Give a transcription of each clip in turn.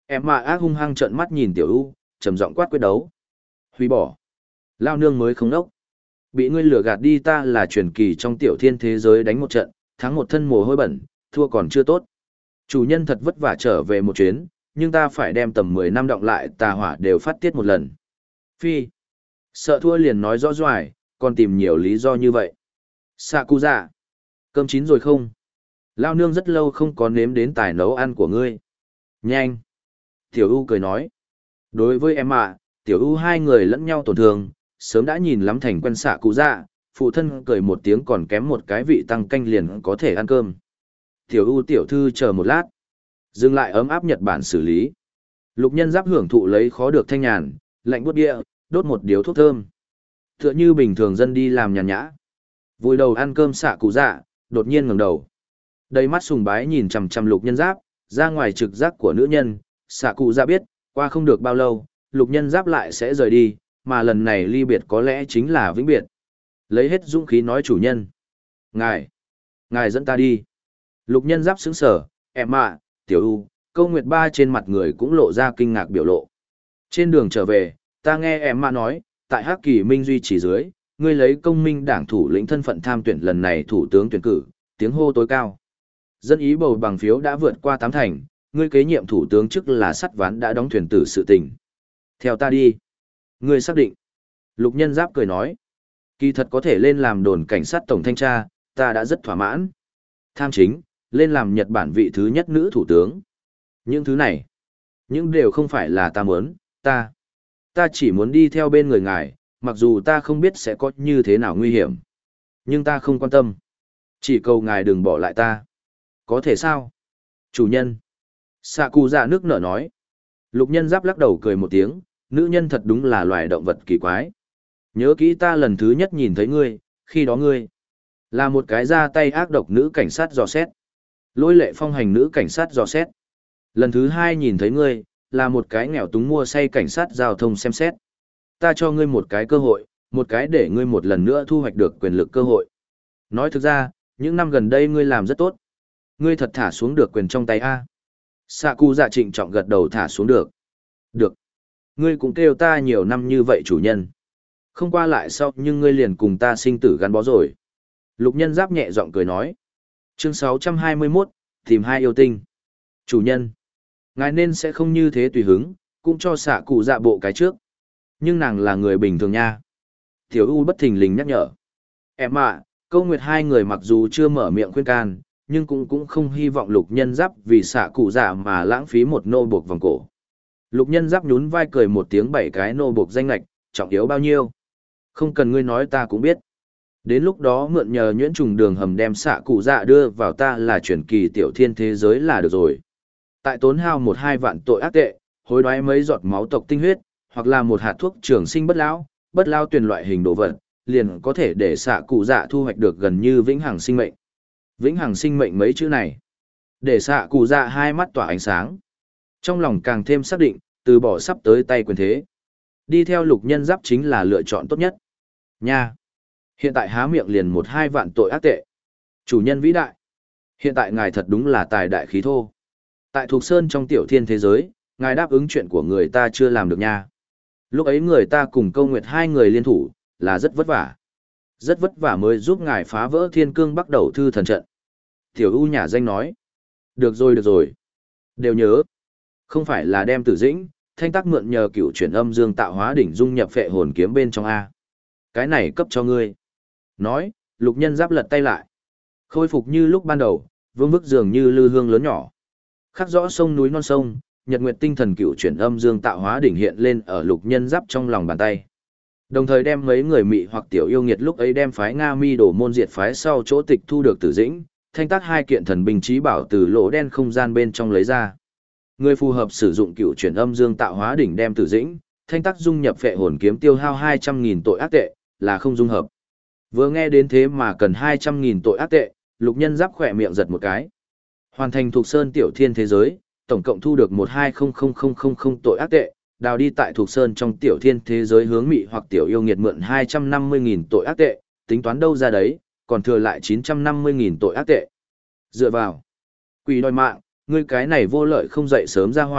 Em mà ác hung hăng trợn mắt nhìn Tiểu U, trầm giọng quát quyết đấu. Hủy bỏ. Lao nương mới không đốc. Bị ngươi lừa gạt đi, ta là truyền kỳ trong tiểu thiên thế giới đánh một trận, thắng một thân mồ hôi bẩn, thua còn chưa tốt. Chủ nhân thật vất vả trở về một chuyến, nhưng ta phải đem tầm 10 năm đọng lại tà hỏa đều phát tiết một lần. Phi. Sợ thua liền nói rõ doài, còn tìm nhiều lý do như vậy. Sạ cụ dạ. Cơm chín rồi không? Lao nương rất lâu không có nếm đến tài nấu ăn của ngươi. Nhanh. Tiểu U cười nói. Đối với em ạ, Tiểu U hai người lẫn nhau tổn thương, sớm đã nhìn lắm thành quen sạ cụ dạ, phụ thân cười một tiếng còn kém một cái vị tăng canh liền có thể ăn cơm. Tiểu U tiểu thư chờ một lát. Dừng lại ấm áp Nhật Bản xử lý. Lục Nhân Giáp hưởng thụ lấy khó được thanh nhàn, lạnh buốt địa, đốt một điếu thuốc thơm. Tựa như bình thường dân đi làm nhàn nhã. Vùi đầu ăn cơm sạ cụ dạ, đột nhiên ngẩng đầu. Đầy mắt sùng bái nhìn chằm chằm Lục Nhân Giáp, ra ngoài trực giác của nữ nhân, sạ cụ dạ biết, qua không được bao lâu, Lục Nhân Giáp lại sẽ rời đi, mà lần này ly biệt có lẽ chính là vĩnh biệt. Lấy hết dũng khí nói chủ nhân. Ngài dẫn ta đi. Lục Nhân Giáp sững sờ, em ạ, Tiểu U, Câu Nguyệt Ba trên mặt người cũng lộ ra kinh ngạc biểu lộ. Trên đường trở về, ta nghe em ạ nói, tại Hắc Kỳ Minh duy trì dưới, ngươi lấy công minh đảng thủ lĩnh thân phận tham tuyển lần này thủ tướng tuyển cử, tiếng hô tối cao. Dân ý bầu bằng phiếu đã vượt qua 8 thành, ngươi kế nhiệm thủ tướng chức là sắt ván đã đóng thuyền tử sự tình. Theo ta đi. Ngươi xác định. Lục Nhân Giáp cười nói. Kỳ thật có thể lên làm đồn cảnh sát tổng thanh tra, ta đã rất thỏa mãn. Tham chính, lên làm Nhật Bản vị thứ nhất nữ thủ tướng. Những thứ này, những đều không phải là ta muốn, ta chỉ muốn đi theo bên người ngài, mặc dù ta không biết sẽ có như thế nào nguy hiểm. Nhưng ta không quan tâm. Chỉ cầu ngài đừng bỏ lại ta. Có thể sao? Chủ nhân. Sạ cụ dạ nước nở nói. Lục Nhân Giáp lắc đầu cười một tiếng, nữ nhân thật đúng là loài động vật kỳ quái. Nhớ kỹ ta lần thứ nhất nhìn thấy ngươi, khi đó ngươi là một cái ra tay ác độc nữ cảnh sát dò xét. Lôi lệ phong hành nữ cảnh sát dò xét. Lần thứ hai nhìn thấy ngươi, là một cái nghèo túng mua say cảnh sát giao thông xem xét. Ta cho ngươi một cái cơ hội, một cái để ngươi một lần nữa thu hoạch được quyền lực cơ hội. Nói thực ra, những năm gần đây ngươi làm rất tốt. Ngươi thật thả xuống được quyền trong tay A. Sạ cụ dạ trịnh trọng gật đầu thả xuống được. Được. Ngươi cũng kêu ta nhiều năm như vậy chủ nhân. Không qua lại sau nhưng ngươi liền cùng ta sinh tử gắn bó rồi. Lục Nhân Giáp nhẹ giọng cười nói. Chương 621, tìm hai yêu tinh. Chủ nhân. Ngài nên sẽ không như thế tùy hứng, cũng cho xạ cụ dạ bộ cái trước. Nhưng nàng là người bình thường nha. Tiểu U bất thình lình nhắc nhở. Em ạ, Câu Nguyệt hai người mặc dù chưa mở miệng khuyên can, nhưng cũng không hy vọng Lục Nhân Giáp vì xạ cụ dạ mà lãng phí một nô buộc vòng cổ. Lục Nhân Giáp nhún vai cười một tiếng 7 cái nô buộc danh lạch, trọng yếu bao nhiêu. Không cần ngươi nói ta cũng biết. Đến lúc đó mượn nhờ nhuyễn trùng đường hầm đem xạ cụ dạ đưa vào ta là truyền kỳ tiểu thiên thế giới là được rồi. Tại tốn hao 1-2 vạn tội ác tệ, hối đoái mấy giọt máu tộc tinh huyết, hoặc là một hạt thuốc trường sinh bất lao tuyển loại hình đồ vật, liền có thể để xạ cụ dạ thu hoạch được gần như vĩnh hằng sinh mệnh. Vĩnh hằng sinh mệnh mấy chữ này, để xạ cụ dạ hai mắt tỏa ánh sáng. Trong lòng càng thêm xác định, từ bỏ sắp tới tay quyền thế. Đi theo Lục Nhân Giáp chính là lựa chọn tốt nhất. Nha! Hiện tại há miệng liền 1-2 vạn tội ác tệ. Chủ nhân vĩ đại! Hiện tại ngài thật đúng là tài đại khí thô. Tại Thục Sơn trong tiểu thiên thế giới, ngài đáp ứng chuyện của người ta chưa làm được nha. Lúc ấy người ta cùng Câu Nguyệt hai người liên thủ, là rất vất vả. Rất vất vả mới giúp ngài phá vỡ thiên cương bắt đầu thư thần trận. Tiểu U nhả danh nói. Được rồi. Đều nhớ. Không phải là đem Tử Dĩnh, Thanh Tác mượn nhờ cựu chuyển âm dương tạo hóa đỉnh dung nhập phệ hồn kiếm bên trong A. Cái này cấp cho ngươi. Nói, Lục Nhân Giáp lật tay lại. Khôi phục như lúc ban đầu, vương vức dường như lư hương lớn nhỏ. Khắc rõ sông núi non sông, nhật nguyệt tinh thần cựu chuyển âm dương tạo hóa đỉnh hiện lên ở Lục Nhân Giáp trong lòng bàn tay. Đồng thời đem mấy người mị hoặc tiểu yêu nghiệt lúc ấy đem phái Nga Mi đổ môn diệt phái sau chỗ tịch thu được Tử Dĩnh, Thanh Tác hai kiện thần binh trí bảo từ lỗ đen không gian bên trong lấy ra. Người phù hợp sử dụng cựu chuyển âm dương tạo hóa đỉnh đem Tử Dĩnh, Thanh Tác dung nhập phệ hồn kiếm tiêu hao 200.000 tội ác tệ, là không dung hợp. Vừa nghe đến thế mà cần 200.000 tội ác tệ, Lục Nhân Giáp khỏe miệng giật một cái. Hoàn thành Thục Sơn tiểu thiên thế giới, tổng cộng thu được 1200000 tội ác tệ, đào đi tại Thục Sơn trong tiểu thiên thế giới hướng mị hoặc tiểu yêu nghiệt mượn 250.000 tội ác tệ, tính toán đâu ra đấy, còn thừa lại 950.000 tội ác tệ. Dựa vào quỷ đòi mạng, ngươi cái này vô lợi không dậy sớm ra hỏa,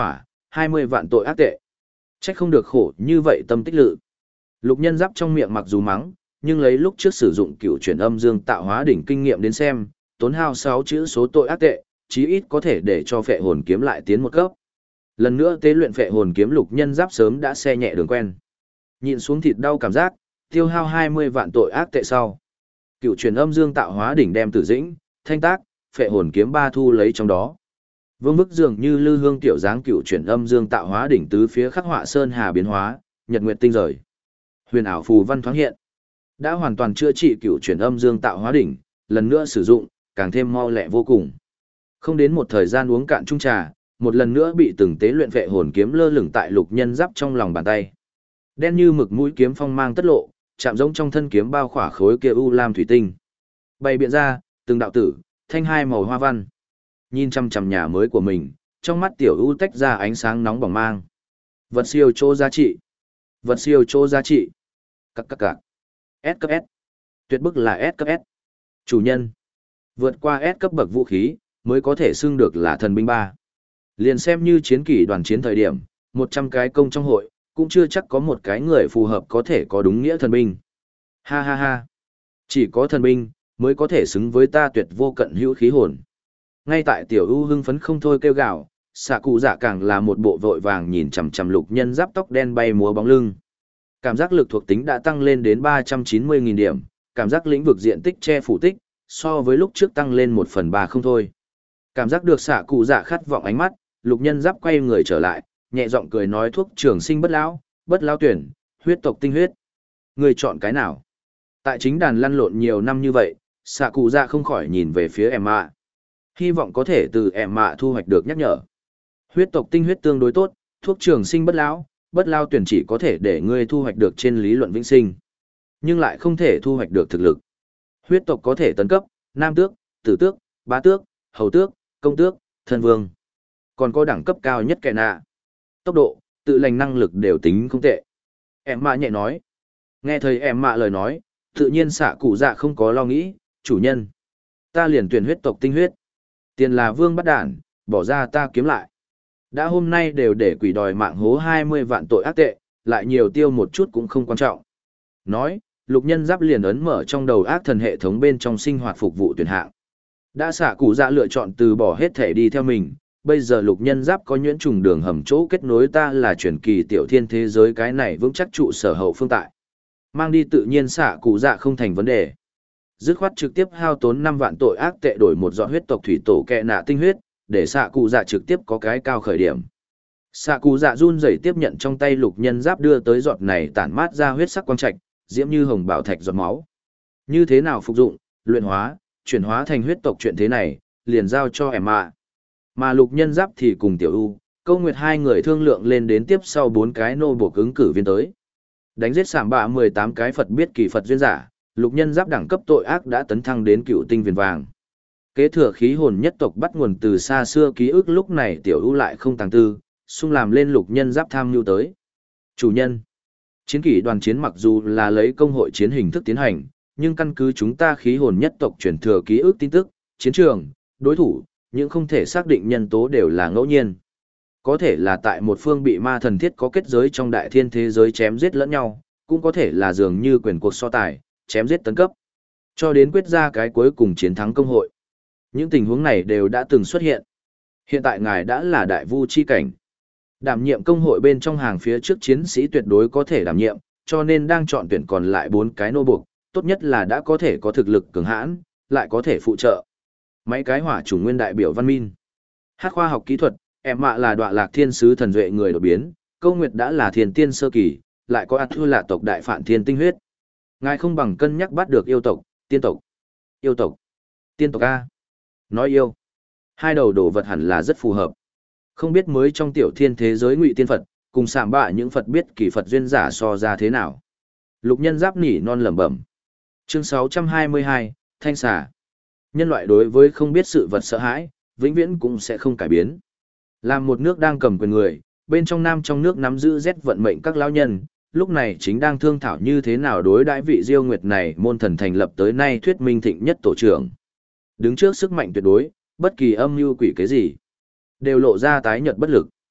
20 vạn tội ác tệ. Trách không được khổ như vậy tâm tích lự. Lục Nhân Giáp trong miệng mặc dù mắng, nhưng lấy lúc trước sử dụng cựu chuyển âm dương tạo hóa đỉnh kinh nghiệm đến xem, tốn hao 6 chữ số tội ác tệ, chí ít có thể để cho phệ hồn kiếm lại tiến một cấp. Lần nữa tế luyện phệ hồn kiếm Lục Nhân Giáp sớm đã xe nhẹ đường quen. Nhịn xuống thịt đau cảm giác, tiêu hao 20 vạn tội ác tệ sau. Cựu chuyển âm dương tạo hóa đỉnh đem Tử Dĩnh, Thanh Tác, phệ hồn kiếm ba thu lấy trong đó. Vương bức dường như lư hương tiểu dáng cựu chuyển âm dương tạo hóa đỉnh tứ phía khắc họa sơn hà biến hóa, nhật nguyệt tinh rời. Huyền ảo phù văn thoáng hiện. Đã hoàn toàn chữa trị cựu chuyển âm dương tạo hóa đỉnh, lần nữa sử dụng, càng thêm mau lẹ vô cùng. Không đến một thời gian uống cạn chung trà, một lần nữa bị từng tế luyện phệ hồn kiếm lơ lửng tại Lục Nhân Giáp trong lòng bàn tay. Đen như mực mũi kiếm phong mang tất lộ, chạm giống trong thân kiếm bao khỏa khối kia u lam thủy tinh. Bày biện ra, từng đạo tử, thanh hai màu hoa văn. Nhìn chăm chăm nhà mới của mình, trong mắt tiểu u tách ra ánh sáng nóng bỏng mang. Vật siêu chỗ giá trị. Vật siêu chỗ giá trị. Các. S cấp S. Tuyệt bức là S cấp S. Chủ nhân. Vượt qua S cấp bậc vũ khí, mới có thể xưng được là thần binh 3. Liền xem như chiến kỷ đoàn chiến thời điểm, 100 cái công trong hội, cũng chưa chắc có một cái người phù hợp có thể có đúng nghĩa thần binh. Ha ha ha. Chỉ có thần binh, mới có thể xứng với ta tuyệt vô cận hữu khí hồn. Ngay tại tiểu ưu hưng phấn không thôi kêu gào, xạ cụ dạ càng là một bộ vội vàng nhìn chằm chằm Lục Nhân Giáp tóc đen bay múa bóng lưng. Cảm giác lực thuộc tính đã tăng lên đến 390.000 điểm, cảm giác lĩnh vực diện tích che phủ tích, so với lúc trước tăng lên 1/3 không thôi. Cảm giác được xạ cụ dạ khát vọng ánh mắt, Lục Nhân Giáp quay người trở lại, nhẹ giọng cười nói thuốc trường sinh bất lão tuyển, huyết tộc tinh huyết. Người chọn cái nào? Tại chính đàn lăn lộn nhiều năm như vậy, xạ cụ dạ không khỏi nhìn về phía em ạ. Hy vọng có thể từ em ạ thu hoạch được nhắc nhở. Huyết tộc tinh huyết tương đối tốt, thuốc trường sinh bất lao tuyển chỉ có thể để ngươi thu hoạch được trên lý luận vĩnh sinh, nhưng lại không thể thu hoạch được thực lực. Huyết tộc có thể tấn cấp, nam tước, tử tước, bá tước, hầu tước, công tước, thân vương. Còn có đẳng cấp cao nhất kẻ nạ. Tốc độ, tự lành năng lực đều tính không tệ. Em mạ nhẹ nói. Nghe thấy em mạ lời nói, tự nhiên xạ cụ dạ không có lo nghĩ, chủ nhân. Ta liền tuyển huyết tộc tinh huyết. Tiền là vương bắt đản, bỏ ra ta kiếm lại. Đã hôm nay đều để quỷ đòi mạng hố 20 vạn tội ác tệ, lại nhiều tiêu một chút cũng không quan trọng. Nói, Lục Nhân Giáp liền ấn mở trong đầu ác thần hệ thống bên trong sinh hoạt phục vụ tuyển hạng. Đã xạ cụ dạ lựa chọn từ bỏ hết thể đi theo mình, bây giờ Lục Nhân Giáp có nhuyễn trùng đường hầm chỗ kết nối ta là truyền kỳ tiểu thiên thế giới, cái này vững chắc trụ sở hậu phương tại. Mang đi tự nhiên xạ cụ dạ không thành vấn đề. Dứt khoát trực tiếp hao tốn 5 vạn tội ác tệ đổi một giọt huyết tộc thủy tổ kẹ nạ tinh huyết, để xạ cụ dạ trực tiếp có cái cao khởi điểm. Xạ cụ dạ run rẩy tiếp nhận trong tay Lục Nhân Giáp đưa tới giọt này tản mát ra huyết sắc quang trạch, diễm như hồng bảo thạch giọt máu. Như thế nào phục dụng, luyện hóa, chuyển hóa thành huyết tộc chuyện thế này, liền giao cho em ạ. Mà Lục Nhân Giáp thì cùng Tiểu U, Câu Nguyệt hai người thương lượng lên đến tiếp sau 4 cái nô buộc ứng cử viên tới. Đánh giết sảm bạ 18 cái Phật biết kỳ Phật duyên giả, Lục Nhân Giáp đẳng cấp tội ác đã tấn thăng đến cựu tinh viền vàng. Kế thừa khí hồn nhất tộc bắt nguồn từ xa xưa ký ức, lúc này Tiểu U lại không tàng tư, xung làm lên Lục Nhân Giáp tham nhu tới. Chủ nhân, chiến kỷ đoàn chiến mặc dù là lấy công hội chiến hình thức tiến hành, nhưng căn cứ chúng ta khí hồn nhất tộc truyền thừa ký ức tin tức, chiến trường, đối thủ, những không thể xác định nhân tố đều là ngẫu nhiên. Có thể là tại một phương bị ma thần thiết có kết giới trong đại thiên thế giới chém giết lẫn nhau, cũng có thể là dường như quyền cuộc so tài, chém giết tấn cấp, cho đến quyết ra cái cuối cùng chiến thắng công hội. Những tình huống này đều đã từng xuất hiện. Hiện tại ngài đã là đại vu chi cảnh. Đảm nhiệm công hội bên trong hàng phía trước chiến sĩ tuyệt đối có thể đảm nhiệm, cho nên đang chọn tuyển còn lại 4 cái nô buộc, tốt nhất là đã có thể có thực lực cường hãn, lại có thể phụ trợ. Mấy cái hỏa chủng nguyên đại biểu văn minh. Hát khoa học kỹ thuật, em mạ là đọa lạc thiên sứ thần duệ người đột biến, Câu Nguyệt đã là thiên tiên sơ kỳ, lại có át thua là tộc đại phản thiên tinh huyết. Ngài không bằng cân nhắc bắt được yêu tộc, tiên tộc. Yêu tộc, tiên tộc A. Nói yêu. Hai đầu đồ vật hẳn là rất phù hợp. Không biết mới trong tiểu thiên thế giới ngụy tiên Phật, cùng sạm bạ những Phật biết kỳ Phật duyên giả so ra thế nào. Lục Nhân Giáp nỉ non lẩm bẩm. Chương 622, Thanh xà. Nhân loại đối với không biết sự vật sợ hãi, vĩnh viễn cũng sẽ không cải biến. Làm một nước đang cầm quyền người, bên trong nam trong nước nắm giữ rét vận mệnh các lão nhân, lúc này chính đang thương thảo như thế nào đối đãi vị Diêu Nguyệt này môn thần thành lập tới nay thuyết minh thịnh nhất tổ trưởng. Đứng trước sức mạnh tuyệt đối, bất kỳ âm mưu quỷ kế gì, đều lộ ra tái nhợt bất lực.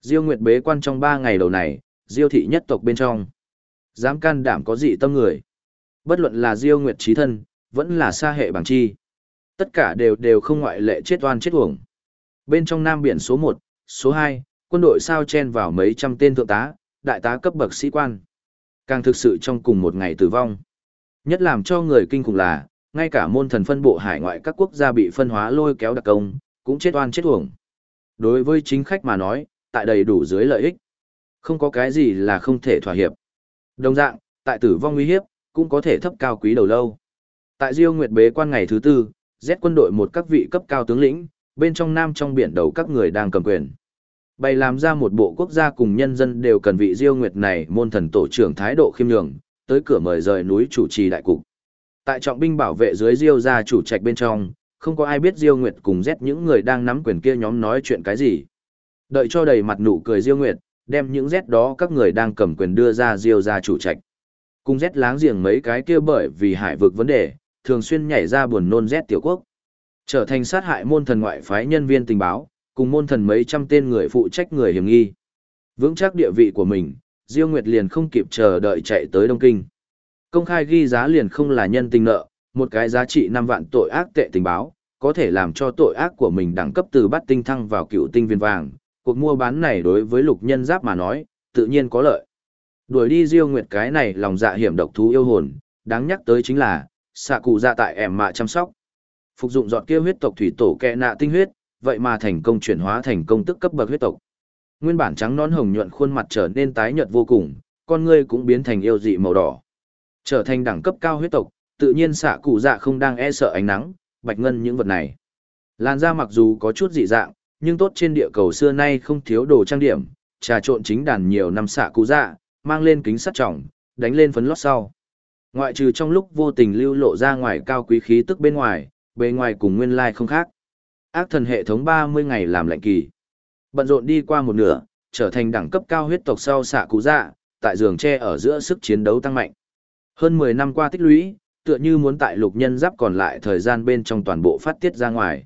Diêu Nguyệt bế quan trong 3 ngày đầu này, Diêu thị nhất tộc bên trong. Dám can đảm có dị tâm người. Bất luận là Diêu Nguyệt chí thân, vẫn là xa hệ bằng chi. Tất cả đều không ngoại lệ chết oan chết uổng. Bên trong Nam Biển số 1, số 2, quân đội sao chen vào mấy trăm tên thượng tá, đại tá cấp bậc sĩ quan. Càng thực sự trong cùng một ngày tử vong. Nhất làm cho người kinh khủng là, ngay cả môn thần phân bộ hải ngoại các quốc gia bị phân hóa lôi kéo đặc công, cũng chết oan chết uổng. Đối với chính khách mà nói, tại đầy đủ dưới lợi ích. Không có cái gì là không thể thỏa hiệp. Đồng dạng, tại tử vong nguy hiếp, cũng có thể thấp cao quý đầu lâu. Tại Diêu Nguyệt bế quan ngày thứ 4, Z quân đội một các vị cấp cao tướng lĩnh, bên trong Nam trong biển đầu các người đang cầm quyền. Bày làm ra một bộ quốc gia cùng nhân dân đều cần vị Diêu Nguyệt này môn thần tổ trưởng thái độ khiêm nhường, tới cửa mời rời núi chủ trì đại cục. Tại trọng binh bảo vệ dưới Diêu gia chủ trạch bên trong, không có ai biết Diêu Nguyệt cùng Z những người đang nắm quyền kia nhóm nói chuyện cái gì. Đợi cho đầy mặt nụ cười Diêu Nguyệt, đem những Z đó các người đang cầm quyền đưa ra Diêu gia chủ trạch. Cùng Z láng giềng mấy cái kia bởi vì hải vực vấn đề, thường xuyên nhảy ra buồn nôn Z tiểu quốc. Trở thành sát hại môn thần ngoại phái nhân viên tình báo, cùng môn thần mấy trăm tên người phụ trách người hiểm nghi. Vững chắc địa vị của mình, Diêu Nguyệt liền không kịp chờ đợi chạy tới Đông Kinh. Công khai ghi giá liền không là nhân tình nợ, một cái giá trị 5 vạn tội ác tệ tình báo, có thể làm cho tội ác của mình đẳng cấp từ bát tinh thăng vào cựu tinh viên vàng. Cuộc mua bán này đối với Lục Nhân Giáp mà nói, tự nhiên có lợi. Đuổi đi Diêu Nguyệt cái này lòng dạ hiểm độc thú yêu hồn, đáng nhắc tới chính là xạ cụ dạ tại ẻm mạ chăm sóc. Phục dụng giọt kia huyết tộc thủy tổ kẹ nạ tinh huyết, vậy mà thành công chuyển hóa thành công tức cấp bậc huyết tộc. Nguyên bản trắng nón hồng nhuận khuôn mặt trở nên tái nhợt vô cùng, con ngươi cũng biến thành yêu dị màu đỏ. Trở thành đẳng cấp cao huyết tộc, tự nhiên xạ cụ dạ không đang e sợ ánh nắng, bạch ngân những vật này. Làn da mặc dù có chút dị dạng, nhưng tốt trên địa cầu xưa nay không thiếu đồ trang điểm, trà trộn chính đàn nhiều năm xạ cụ dạ, mang lên kính sắt trọng, đánh lên phấn lót sau. Ngoại trừ trong lúc vô tình lưu lộ ra ngoài cao quý khí tức bên ngoài, bề ngoài cùng nguyên lai không khác. Ác thần hệ thống 30 ngày làm lệnh kỳ. Bận rộn đi qua một nửa, trở thành đẳng cấp cao huyết tộc sau xạ cụ dạ, tại giường tre ở giữa sức chiến đấu tăng mạnh. Hơn 10 năm qua tích lũy, tựa như muốn tại Lục Nhân Giáp còn lại thời gian bên trong toàn bộ phát tiết ra ngoài.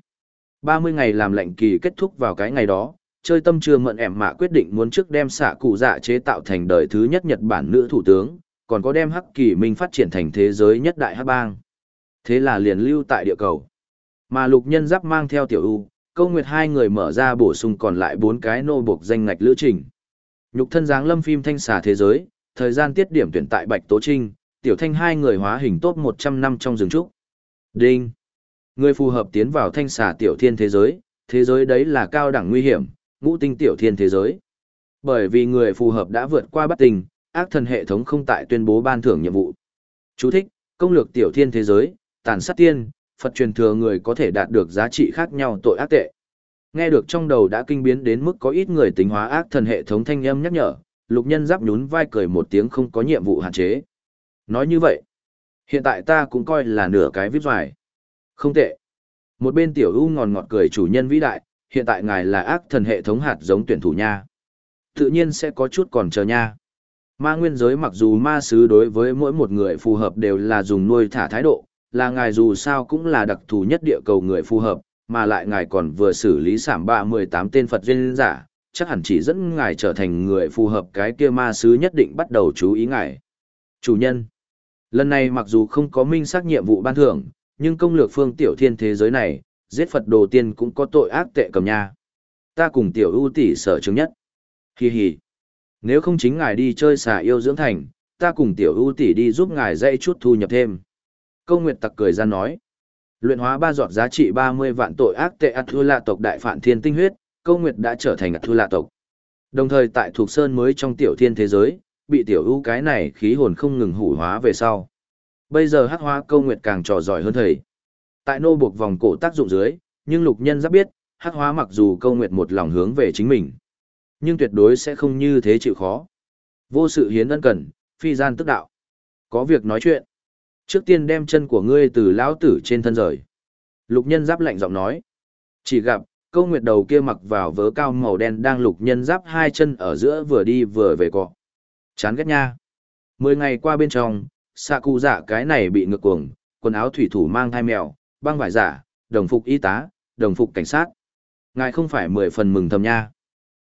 30 ngày làm lệnh kỳ kết thúc vào cái ngày đó, chơi tâm chưa mận ẻm mạ quyết định muốn trước đem xạ cụ dạ chế tạo thành đời thứ nhất Nhật Bản nữ thủ tướng, còn có đem Hắc Kỳ Minh phát triển thành thế giới nhất đại hắc bang. Thế là liền lưu tại địa cầu. Mà Lục Nhân Giáp mang theo Tiểu U, Câu Nguyệt hai người mở ra bổ sung còn lại 4 cái nô buộc danh ngạch lữ trình. Nhục thân dáng lâm phim thanh xà thế giới, thời gian tiết điểm tuyển tại Bạch Tố Trinh, Tiểu Thanh hai người hóa hình top 100 năm trong rừng trúc. Đinh. Người phù hợp tiến vào thanh xà tiểu thiên thế giới đấy là cao đẳng nguy hiểm, ngũ tinh tiểu thiên thế giới. Bởi vì người phù hợp đã vượt qua bắt tinh, ác thần hệ thống không tại tuyên bố ban thưởng nhiệm vụ. Chú thích, công lược tiểu thiên thế giới, tàn sát tiên, Phật truyền thừa người có thể đạt được giá trị khác nhau tội ác tệ. Nghe được trong đầu đã kinh biến đến mức có ít người tính hóa ác thần hệ thống thanh âm nhắc nhở, Lục Nhân Giáp nhún vai cười một tiếng không có nhiệm vụ hạn chế. Nói như vậy, hiện tại ta cũng coi là nửa cái vip doài. Không tệ. Một bên Tiểu U ngọt ngọt cười chủ nhân vĩ đại, hiện tại ngài là ác thần hệ thống hạt giống tuyển thủ nha. Tự nhiên sẽ có chút còn chờ nha. Ma nguyên giới mặc dù ma sứ đối với mỗi một người phù hợp đều là dùng nuôi thả thái độ, là ngài dù sao cũng là đặc thù nhất địa cầu người phù hợp, mà lại ngài còn vừa xử lý sảm bạ 18 tên Phật duyên giả, chắc hẳn chỉ dẫn ngài trở thành người phù hợp cái kia ma sứ nhất định bắt đầu chú ý ngài. Chủ nhân, lần này mặc dù không có minh xác nhiệm vụ ban thưởng, nhưng công lược phương tiểu thiên thế giới này, giết Phật đồ tiên cũng có tội ác tệ cầm nha. Ta cùng Tiểu U tỷ sở chứng nhất. Hi hi. Nếu không chính ngài đi chơi xà yêu dưỡng thành, ta cùng Tiểu U tỷ đi giúp ngài dạy chút thu nhập thêm. Câu Nguyệt tặc cười ra nói. Luyện hóa 3 giọt giá trị 30 vạn tội ác tệ Athula tộc đại phản thiên tinh huyết, Câu Nguyệt đã trở thành Athula tộc. Đồng thời tại thuộc sơn mới trong tiểu thiên thế giới, bị Tiểu U cái này khí hồn không ngừng hủ hóa về sau. Bây giờ hắc hóa Câu Nguyệt càng trò giỏi hơn thầy. Tại nô buộc vòng cổ tác dụng dưới, nhưng Lục Nhân Giáp biết, hắc hóa mặc dù Câu Nguyệt một lòng hướng về chính mình, nhưng tuyệt đối sẽ không như thế chịu khó. Vô sự hiến ân cần, phi gian tức đạo. Có việc nói chuyện. Trước tiên đem chân của ngươi từ lão tử trên thân rời. Lục Nhân Giáp lạnh giọng nói. Chỉ gặp, Câu Nguyệt đầu kia mặc vào vớ cao màu đen đang Lục Nhân Giáp hai chân ở giữa vừa đi vừa về cọ. Chán ghét nha. 10 ngày qua bên trong, xạ cụ dạ cái này bị ngược cuồng, quần áo thủy thủ mang thai mèo, băng vải giả, đồng phục y tá, đồng phục cảnh sát. Ngài không phải 10 phần mừng thầm nha.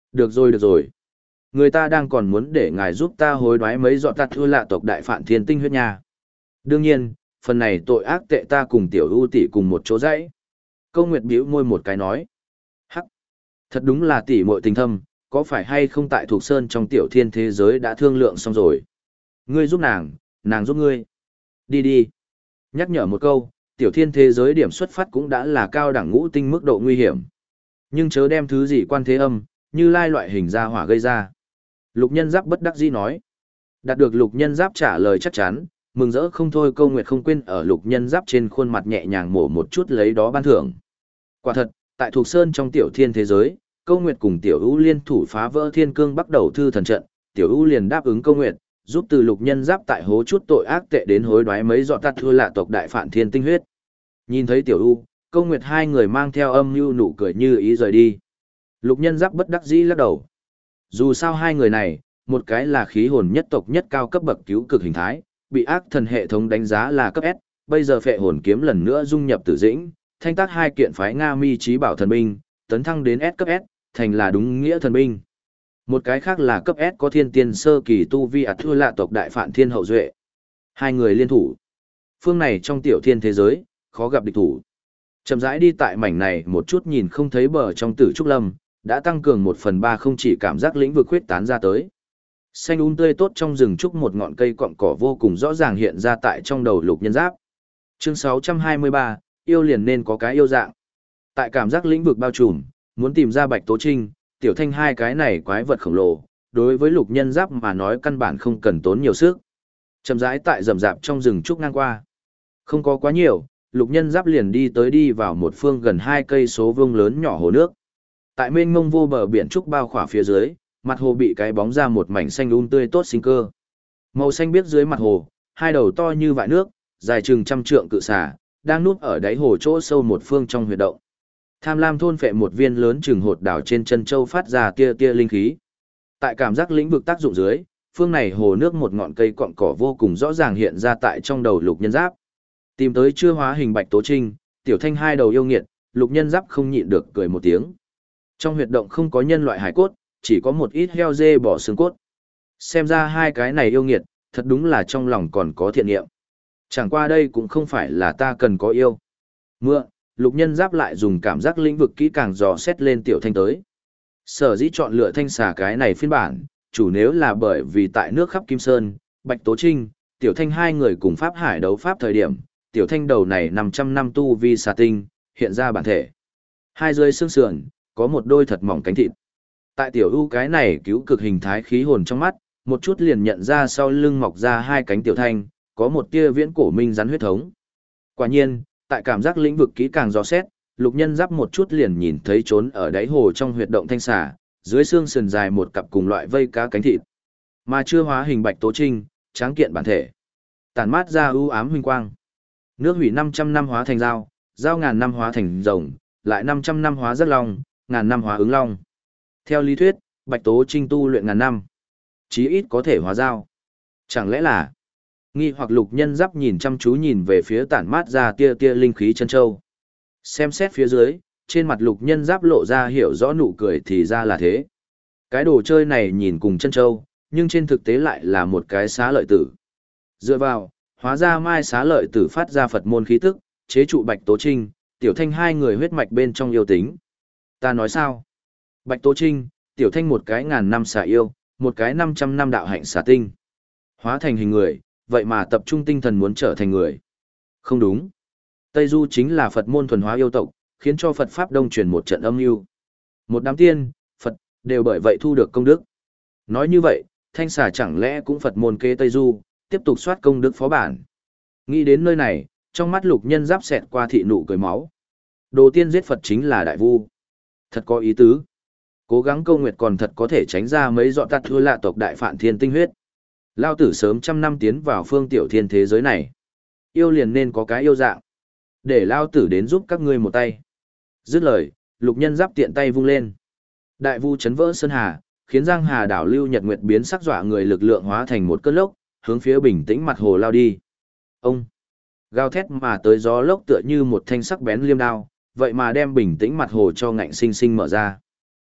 Được rồi được rồi. Người ta đang còn muốn để ngài giúp ta hối đoái mấy dọn tạt thua lạ tộc đại phản thiên tinh huyết nha. Đương nhiên, phần này tội ác tệ ta cùng tiểu ưu tỷ cùng một chỗ dãy. Câu Nguyệt bĩu môi một cái nói. Hắc, thật đúng là tỷ muội tình thâm, có phải hay không tại Thục Sơn trong tiểu thiên thế giới đã thương lượng xong rồi. Ngươi giúp nàng giúp ngươi. Đi đi. Nhắc nhở một câu, tiểu thiên thế giới điểm xuất phát cũng đã là cao đẳng ngũ tinh mức độ nguy hiểm. Nhưng chớ đem thứ gì quan thế âm, như lai loại hình ra hỏa gây ra. Lục Nhân Giáp bất đắc dĩ nói. Đạt được Lục Nhân Giáp trả lời chắc chắn, mừng rỡ không thôi. Câu Nguyệt không quên ở Lục Nhân Giáp trên khuôn mặt nhẹ nhàng mổ một chút lấy đó ban thưởng. Quả thật, tại Thục Sơn trong tiểu thiên thế giới, Câu Nguyệt cùng Tiểu Ưu liên thủ phá vỡ Thiên Cương Bắc Đầu Thư thần trận, Tiểu Ưu liền đáp ứng Câu Nguyệt, giúp từ Lục Nhân Giáp tại hố chút tội ác tệ đến hối đoái mấy giọt tạt thua lạ tộc đại phản thiên tinh huyết. Nhìn thấy Tiểu Ưu, Câu Nguyệt hai người mang theo âm mưu nụ cười như ý rời đi. Lục Nhân Giáp bất đắc dĩ lắc đầu. Dù sao hai người này, một cái là khí hồn nhất tộc nhất cao cấp bậc cứu cực hình thái, bị ác thần hệ thống đánh giá là cấp S, bây giờ phệ hồn kiếm lần nữa dung nhập tử dĩnh, thanh tác hai kiện phái Nga Mi trí bảo thần binh, tấn thăng đến S cấp S, thành là đúng nghĩa thần binh. Một cái khác là cấp S có thiên tiên sơ kỳ tu vi thua lạ tộc đại phản thiên hậu duệ. Hai người liên thủ. Phương này trong tiểu thiên thế giới, khó gặp địch thủ. Chậm rãi đi tại mảnh này một chút nhìn không thấy bờ trong tử trúc lâm, đã tăng cường 1/3 không chỉ cảm giác lĩnh vực khuyết tán ra tới. Xanh tươi tốt trong rừng trúc một ngọn cây cọn cỏ vô cùng rõ ràng hiện ra tại trong đầu Lục Nhân Giáp. Chương 623, yêu liền nên có cái yêu dạng. Tại cảm giác lĩnh vực bao trùm, muốn tìm ra Bạch Tố Trinh, Tiểu Thanh hai cái này quái vật khổng lồ, đối với Lục Nhân Giáp mà nói căn bản không cần tốn nhiều sức. Chậm rãi tại rậm rạp trong rừng trúc ngang qua. Không có quá nhiều, Lục Nhân Giáp liền đi vào một phương gần 2 cây số vuông lớn nhỏ hồ nước. Tại mênh mông vô bờ biển trúc bao khỏa phía dưới, mặt hồ bị cái bóng ra một mảnh xanh tươi tốt sinh cơ. Màu xanh biếc dưới mặt hồ, hai đầu to như vại nước, dài chừng trăm trượng cự xà, đang núp ở đáy hồ chỗ sâu một phương trong huyệt động. Tham lam thôn phệ một viên lớn chừng hột đảo trên chân châu phát ra tia tia linh khí. Tại cảm giác lĩnh vực tác dụng dưới, phương này hồ nước một ngọn cây cọn cỏ vô cùng rõ ràng hiện ra tại trong đầu Lục Nhân Giáp. Tìm tới chưa hóa hình Bạch Tố Trinh, Tiểu Thanh hai đầu yêu nghiệt, Lục Nhân Giáp không nhịn được cười một tiếng. Trong huyệt động không có nhân loại hải cốt, chỉ có một ít heo dê bỏ xương cốt. Xem ra hai cái này yêu nghiệt, thật đúng là trong lòng còn có thiện niệm. Chẳng qua đây cũng không phải là ta cần có yêu. Mưa, Lục Nhân Giáp lại dùng cảm giác lĩnh vực kỹ càng dò xét lên Tiểu Thanh tới. Sở dĩ chọn lựa thanh xà cái này phiên bản, chủ nếu là bởi vì tại nước khắp Kim Sơn, Bạch Tố Trinh, Tiểu Thanh hai người cùng Pháp Hải đấu pháp thời điểm, Tiểu Thanh đầu này 500 năm tu vi xà tinh, hiện ra bản thể. Hai dưới xương sườn, có một đôi thật mỏng cánh thịt. Tại Tiểu ưu cái này cứu cực hình thái khí hồn trong mắt, một chút liền nhận ra sau lưng mọc ra hai cánh Tiểu Thanh, có một tia viễn cổ minh rắn huyết thống. Quả nhiên, tại cảm giác lĩnh vực kỹ càng dò xét, Lục Nhân Giáp một chút liền nhìn thấy trốn ở đáy hồ trong huyệt động thanh xà, dưới xương sườn dài một cặp cùng loại vây cá cánh thịt. Mà chưa hóa hình Bạch Tố Trinh, tráng kiện bản thể. Tản mát ra ưu ám huỳnh quang. Nước hủy 500 năm hóa thành dao, dao ngàn năm hóa thành rồng, lại 500 năm hóa rất long, ngàn năm hóa ứng long. Theo lý thuyết, Bạch Tố Trinh tu luyện ngàn năm, chí ít có thể hóa dao. Chẳng lẽ là... Nghi hoặc Lục Nhân Giáp nhìn chăm chú nhìn về phía tản mát ra tia tia linh khí chân châu. Xem xét phía dưới, trên mặt Lục Nhân Giáp lộ ra hiểu rõ nụ cười thì ra là thế. Cái đồ chơi này nhìn cùng chân châu, nhưng trên thực tế lại là một cái xá lợi tử. Dựa vào, hóa ra mai xá lợi tử phát ra Phật môn khí tức, chế trụ Bạch Tố Trinh, Tiểu Thanh hai người huyết mạch bên trong yêu tính. Ta nói sao? Bạch Tố Trinh, Tiểu Thanh một cái ngàn năm xà yêu, một cái 500 năm đạo hạnh xà tinh. Hóa thành hình người, vậy mà tập trung tinh thần muốn trở thành người. Không đúng. Tây Du chính là Phật môn thuần hóa yêu tộc, khiến cho Phật Pháp Đông truyền một trận âm mưu. Một đám tiên, Phật, đều bởi vậy thu được công đức. Nói như vậy, thanh xà chẳng lẽ cũng Phật môn kế Tây Du, tiếp tục soát công đức phó bản. Nghĩ đến nơi này, trong mắt Lục Nhân Giáp xẹt qua thị nụ cười máu. Đồ tiên giết Phật chính là đại vu. Thật có ý tứ. Cố gắng câu nguyệt còn thật có thể tránh ra mấy dọn tạt thua lạ tộc đại phản thiên tinh huyết. Lao tử sớm trăm năm tiến vào phương tiểu thiên thế giới này. Yêu liền nên có cái yêu dạng. Để Lao tử đến giúp các ngươi một tay. Dứt lời, Lục Nhân Giáp tiện tay vung lên. Đại vu chấn vỡ sơn hà, khiến Giang Hà đảo lưu nhật nguyệt biến sắc dọa người lực lượng hóa thành một cơn lốc, hướng phía bình tĩnh mặt hồ lao đi. Ông gào thét mà tới gió lốc tựa như một thanh sắc bén liêm đao, vậy mà đem bình tĩnh mặt hồ cho ngạnh sinh sinh mở ra.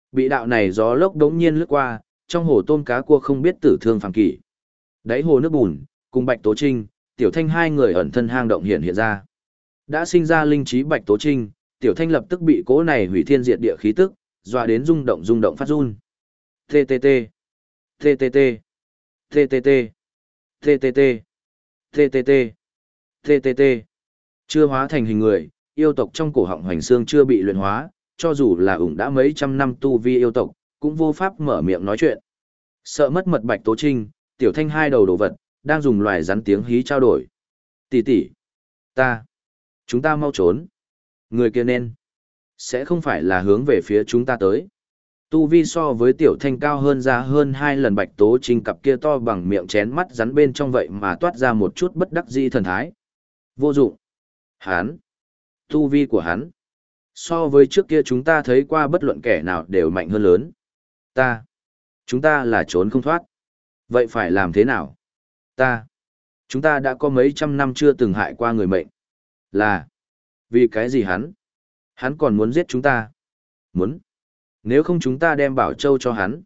Bị đạo này gió lốc đống nhiên lướt qua, trong hồ tôm cá cua không biết tử thương phàm kỷ. Đáy hồ nước bùn, cùng Bạch Tố Trinh, Tiểu Thanh hai người ẩn thân hang động hiện ra. Đã sinh ra linh trí Bạch Tố Trinh, Tiểu Thanh lập tức bị cỗ này hủy thiên diệt địa khí tức, dọa đến rung động phát run. TTT, TTT, TTT, TTT, TTT, TTT. Chưa hóa thành hình người, yêu tộc trong cổ họng hoành xương chưa bị luyện hóa, cho dù là ủng đã mấy trăm năm tu vi yêu tộc, cũng vô pháp mở miệng nói chuyện. Sợ mất mật Bạch Tố Trinh, Tiểu Thanh hai đầu đồ vật, đang dùng loài rắn tiếng hí trao đổi. Tỷ tỷ, chúng ta mau trốn. Người kia nên, sẽ không phải là hướng về phía chúng ta tới. Tu vi so với Tiểu Thanh cao hơn ra hơn 2 lần Bạch Tố Trinh cặp kia to bằng miệng chén mắt rắn bên trong vậy mà toát ra một chút bất đắc dĩ thần thái. Vô dụng. Tu vi của hắn, so với trước kia chúng ta thấy qua bất luận kẻ nào đều mạnh hơn lớn. Chúng ta là trốn không thoát. Vậy phải làm thế nào? Chúng ta đã có mấy trăm năm chưa từng hại qua người mệnh. Là, vì cái gì hắn? Hắn còn muốn giết chúng ta. Muốn. Nếu không chúng ta đem bảo châu cho hắn.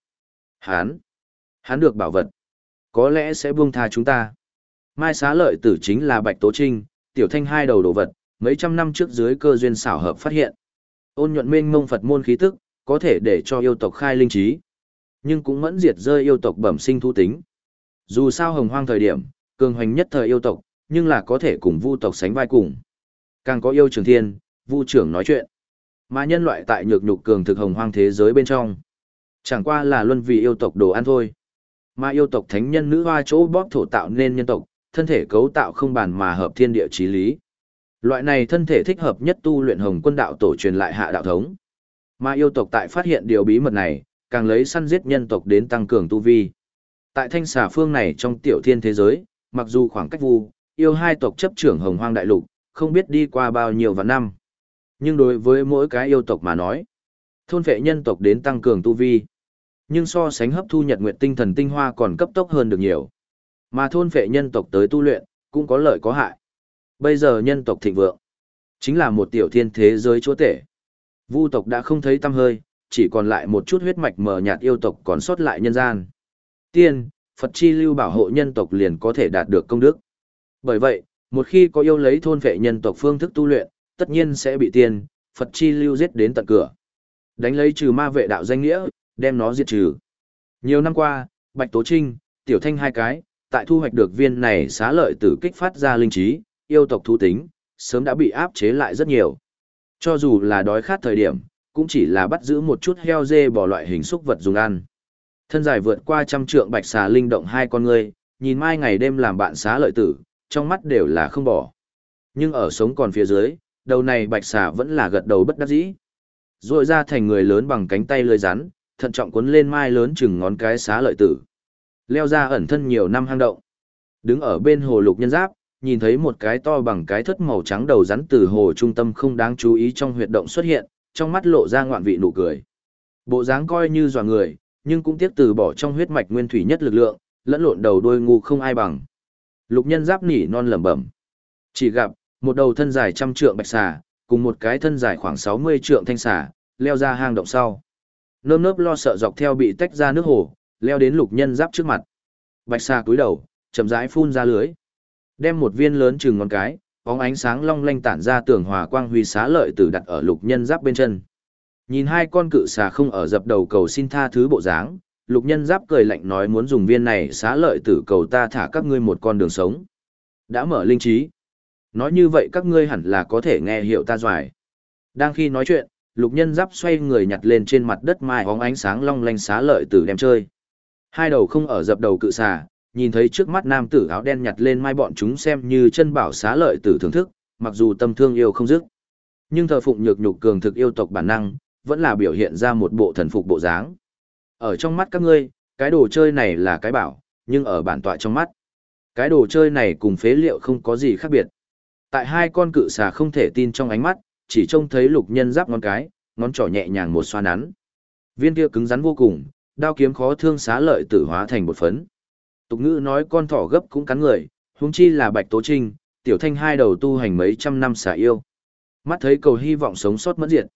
Hắn được bảo vật. Có lẽ sẽ buông tha chúng ta. Mai Xá Lợi Tử chính là Bạch Tố Trinh, Tiểu Thanh hai đầu đồ vật, mấy trăm năm trước dưới cơ duyên xảo hợp phát hiện. Ôn nhuận mênh mông Phật môn khí tức, có thể để cho yêu tộc khai linh trí. Nhưng cũng mẫn diệt rơi yêu tộc bẩm sinh thu tính. Dù sao hồng hoang thời điểm, cường hoành nhất thời yêu tộc, nhưng là có thể cùng vu tộc sánh vai cùng. Càng có yêu trường thiên, vu trưởng nói chuyện. Mà nhân loại tại nhược nhục cường thực hồng hoang thế giới bên trong. Chẳng qua là luân vì yêu tộc đồ ăn thôi. Mà yêu tộc thánh nhân nữ hoa chỗ bóp thổ tạo nên nhân tộc, thân thể cấu tạo không bàn mà hợp thiên địa chí lý. Loại này thân thể thích hợp nhất tu luyện hồng quân đạo tổ truyền lại hạ đạo thống. Mà yêu tộc tại phát hiện điều bí mật này, càng lấy săn giết nhân tộc đến tăng cường tu vi. Tại thanh xà phương này trong tiểu thiên thế giới, mặc dù khoảng cách vu, yêu hai tộc chấp trưởng hồng hoang đại lục, không biết đi qua bao nhiêu vạn năm. Nhưng đối với mỗi cái yêu tộc mà nói, thôn phệ nhân tộc đến tăng cường tu vi. Nhưng so sánh hấp thu nhật nguyệt tinh thần tinh hoa còn cấp tốc hơn được nhiều. Mà thôn phệ nhân tộc tới tu luyện, cũng có lợi có hại. Bây giờ nhân tộc thịnh vượng, chính là một tiểu thiên thế giới chúa tể. Vu tộc đã không thấy tăm hơi, chỉ còn lại một chút huyết mạch mờ nhạt yêu tộc còn sót lại nhân gian. Tiên, Phật chi lưu bảo hộ nhân tộc liền có thể đạt được công đức. Bởi vậy, một khi có yêu lấy thôn phệ nhân tộc phương thức tu luyện, tất nhiên sẽ bị tiên, Phật chi lưu giết đến tận cửa. Đánh lấy trừ ma vệ đạo danh nghĩa, đem nó diệt trừ. Nhiều năm qua, Bạch Tố Trinh, Tiểu Thanh hai cái, tại thu hoạch được viên này xá lợi tử kích phát ra linh trí, yêu tộc thú tính, sớm đã bị áp chế lại rất nhiều. Cho dù là đói khát thời điểm, cũng chỉ là bắt giữ một chút heo dê bò loại hình súc vật dùng ăn. Thân dài vượt qua 100 trượng bạch xà linh động hai con ngươi, nhìn mai ngày đêm làm bạn xá lợi tử, trong mắt đều là không bỏ. Nhưng ở sống còn phía dưới, đầu này bạch xà vẫn là gật đầu bất đắc dĩ. Rồi ra thành người lớn bằng cánh tay lưới rắn, thận trọng cuốn lên mai lớn chừng ngón cái xá lợi tử. Leo ra ẩn thân nhiều năm hang động. Đứng ở bên hồ Lục Nhân Giáp, nhìn thấy một cái to bằng cái thất màu trắng đầu rắn từ hồ trung tâm không đáng chú ý trong huyệt động xuất hiện, trong mắt lộ ra ngoạn vị nụ cười. Bộ dáng coi như dọa người, nhưng cũng tiếc từ bỏ trong huyết mạch nguyên thủy nhất lực lượng, lẫn lộn đầu đuôi ngu không ai bằng. Lục Nhân Giáp nỉ non lẩm bẩm. Chỉ gặp một đầu thân dài 100 trượng bạch xà, cùng một cái thân dài khoảng 60 trượng thanh xà, leo ra hang động sau. Nơm nớp lo sợ dọc theo bị tách ra nước hồ, leo đến Lục Nhân Giáp trước mặt. Bạch xà cúi đầu, chậm rãi phun ra lưới. Đem một viên lớn chừng ngón cái, bóng ánh sáng long lanh tản ra tường hòa quang huy xá lợi tử đặt ở Lục Nhân Giáp bên chân. Nhìn hai con cự xà không ở dập đầu cầu xin tha thứ bộ dáng, Lục Nhân Giáp cười lạnh nói muốn dùng viên này xá lợi tử cầu ta thả các ngươi một con đường sống. Đã mở linh trí. Nói như vậy các ngươi hẳn là có thể nghe hiểu ta doài. Đang khi nói chuyện, Lục Nhân Giáp xoay người nhặt lên trên mặt đất mai bóng ánh sáng long lanh xá lợi tử đem chơi. Hai đầu không ở dập đầu cự xà, nhìn thấy trước mắt nam tử áo đen nhặt lên mai bọn chúng xem như chân bảo xá lợi tử thưởng thức, mặc dù tâm thương yêu không dứt. Nhưng thờ phụng nhược nhục cường thực yêu tộc bản năng, vẫn là biểu hiện ra một bộ thần phục bộ dáng. Ở trong mắt các ngươi, cái đồ chơi này là cái bảo, nhưng ở bản tọa trong mắt, cái đồ chơi này cùng phế liệu không có gì khác biệt. Tại hai con cự xà không thể tin trong ánh mắt, chỉ trông thấy Lục Nhân Giáp ngón cái, ngón trỏ nhẹ nhàng một xoa nắn. Viên kia cứng rắn vô cùng, đao kiếm khó thương xá lợi tử hóa thành bột phấn. Tục ngữ nói con thỏ gấp cũng cắn người, huống chi là Bạch Tố Trinh, Tiểu Thanh hai đầu tu hành mấy trăm năm xà yêu. Mắt thấy cầu hy vọng sống sót mất diệt.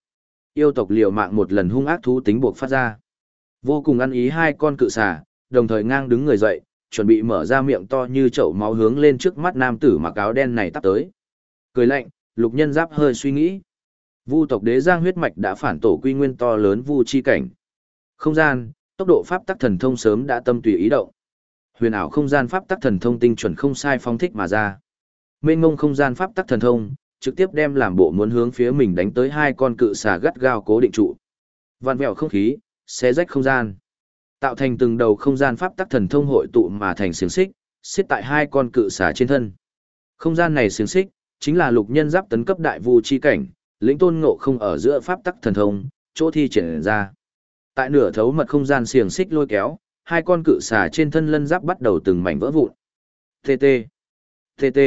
Yêu tộc liều mạng một lần hung ác thú tính buộc phát ra. Vô cùng ăn ý hai con cự xà, đồng thời ngang đứng người dậy, chuẩn bị mở ra miệng to như chậu máu hướng lên trước mắt nam tử mặc áo đen này tắp tới. Cười lạnh, Lục Nhân Giáp hơi suy nghĩ. Vu tộc đế giang huyết mạch đã phản tổ quy nguyên to lớn vu chi cảnh. Không gian, tốc độ pháp tắc thần thông sớm đã tâm tùy ý động. Huyền ảo không gian pháp tắc thần thông tinh chuẩn không sai phóng thích mà ra. Mênh mông không gian pháp tắc thần thông, trực tiếp đem làm bộ muốn hướng phía mình đánh tới hai con cự xà gắt gao cố định trụ. Vạn vẹo không khí, xé rách không gian. Tạo thành từng đầu không gian pháp tắc thần thông hội tụ mà thành xiềng xích, xiết tại hai con cự xà trên thân. Không gian này xiềng xích, chính là Lục Nhân Giáp tấn cấp đại vu chi cảnh, lĩnh tôn ngộ không ở giữa pháp tắc thần thông, chỗ thi triển ra. Tại nửa thấu mật không gian xiềng xích lôi kéo, hai con cự xà trên thân lân giáp bắt đầu từng mảnh vỡ vụn. TT, TT,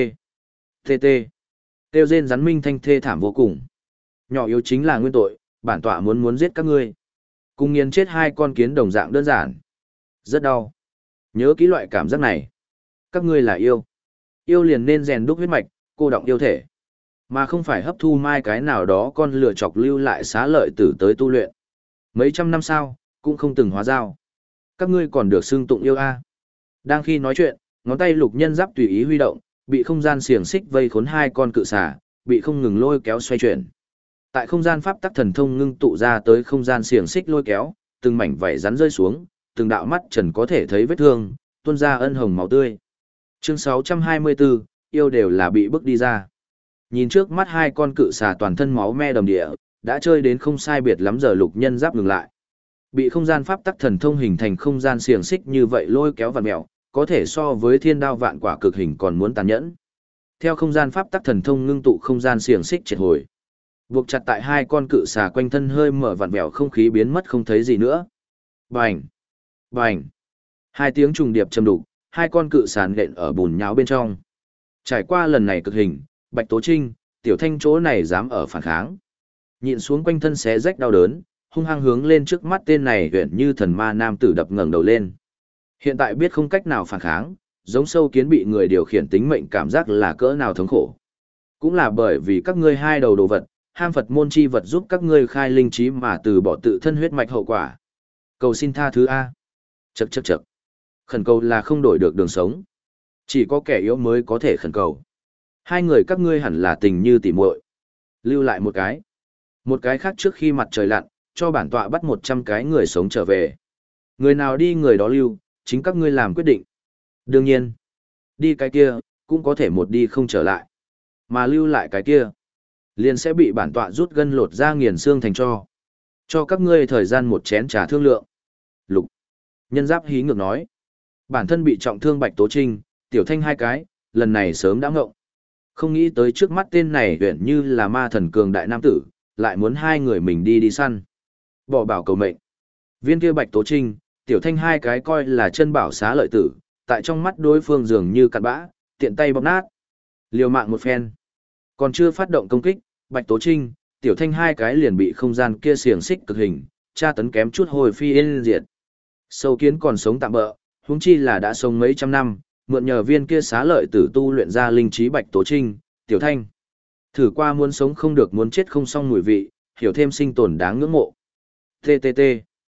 TT. Tiêu rên rắn minh thanh thê thảm vô cùng. Nhỏ yếu chính là nguyên tội, bản tọa muốn giết các ngươi. Cùng nghiền chết hai con kiến đồng dạng đơn giản. Rất đau. Nhớ kỹ loại cảm giác này. Các ngươi là yêu. Yêu liền nên rèn đúc huyết mạch, cô động yêu thể. Mà không phải hấp thu mai cái nào đó con lửa chọc lưu lại xá lợi tử tới tu luyện. Mấy trăm năm sau, cũng không từng hóa giao. Các ngươi còn được xưng tụng yêu a. Đang khi nói chuyện, ngón tay Lục Nhân Giáp tùy ý huy động, bị không gian xiềng xích vây khốn hai con cự xà, bị không ngừng lôi kéo xoay chuyển. Tại không gian pháp tắc thần thông ngưng tụ ra tới không gian xiềng xích lôi kéo, từng mảnh vảy rắn rơi xuống, từng đạo mắt trần có thể thấy vết thương, tuôn ra ân hồng máu tươi. Chương 624, yêu đều là bị bức đi ra. Nhìn trước mắt hai con cự xà toàn thân máu me đầm địa, đã chơi đến không sai biệt lắm giờ Lục Nhân Giáp ngừng lại. Bị không gian pháp tắc thần thông hình thành không gian xiềng xích như vậy lôi kéo vặn mèo, có thể so với thiên đao vạn quả cực hình còn muốn tàn nhẫn. Theo không gian pháp tắc thần thông ngưng tụ không gian xiềng xích triệt hồi, buộc chặt tại hai con cự xà quanh thân hơi mở vặn vẹo không khí biến mất không thấy gì nữa. Bành! Bành! Hai tiếng trùng điệp trầm đục, hai con cự xà nện ở bùn nháo bên trong. Trải qua lần này cực hình, Bạch Tố Trinh, Tiểu Thanh chỗ này dám ở phản kháng. Nhịn xuống quanh thân xé rách đau đớn, hung hăng hướng lên trước mắt tên này huyện như thần ma nam tử đập ngẩng đầu lên. Hiện tại biết không cách nào phản kháng, giống sâu kiến bị người điều khiển tính mệnh cảm giác là cỡ nào thống khổ. Cũng là bởi vì các ngươi hai đầu đồ vật, ham Phật môn chi vật giúp các ngươi khai linh trí mà từ bỏ tự thân huyết mạch hậu quả. Cầu xin tha thứ A. Chậc chậc chậc. Khẩn cầu là không đổi được đường sống. Chỉ có kẻ yếu mới có thể khẩn cầu. Hai người các ngươi hẳn là tình như tỉ muội. Lưu lại một cái. Một cái khác trước khi mặt trời lặn, cho bản tọa bắt 100 cái người sống trở về. Người nào đi người đó lưu, chính các ngươi làm quyết định. Đương nhiên, đi cái kia, cũng có thể một đi không trở lại. Mà lưu lại cái kia, liền sẽ bị bản tọa rút gân lột ra nghiền xương thành cho. Cho các ngươi thời gian một chén trà thương lượng. Lục Nhân Giáp hí ngược nói. Bản thân bị trọng thương Bạch Tố Trinh, Tiểu Thanh hai cái, lần này sớm đã ngộng. Không nghĩ tới trước mắt tên này huyện như là ma thần cường đại nam tử, lại muốn hai người mình đi săn. Bỏ bảo cầu mệnh. Viên kia Bạch Tố Trinh, Tiểu Thanh hai cái coi là chân bảo xá lợi tử, tại trong mắt đối phương dường như cặn bã, tiện tay bóp nát. Liều mạng một phen. Còn chưa phát động công kích, Bạch Tố Trinh, Tiểu Thanh hai cái liền bị không gian kia xiềng xích cực hình, tra tấn kém chút hồi phi yên diệt. Sâu kiến còn sống tạm bỡ, huống chi là đã sống mấy trăm năm, mượn nhờ viên kia xá lợi tử tu luyện ra linh trí Bạch Tố Trinh, Tiểu Thanh. Thử qua muốn sống không được muốn chết không xong mùi vị, hiểu thêm sinh tồn đáng ngưỡng mộ. TTT.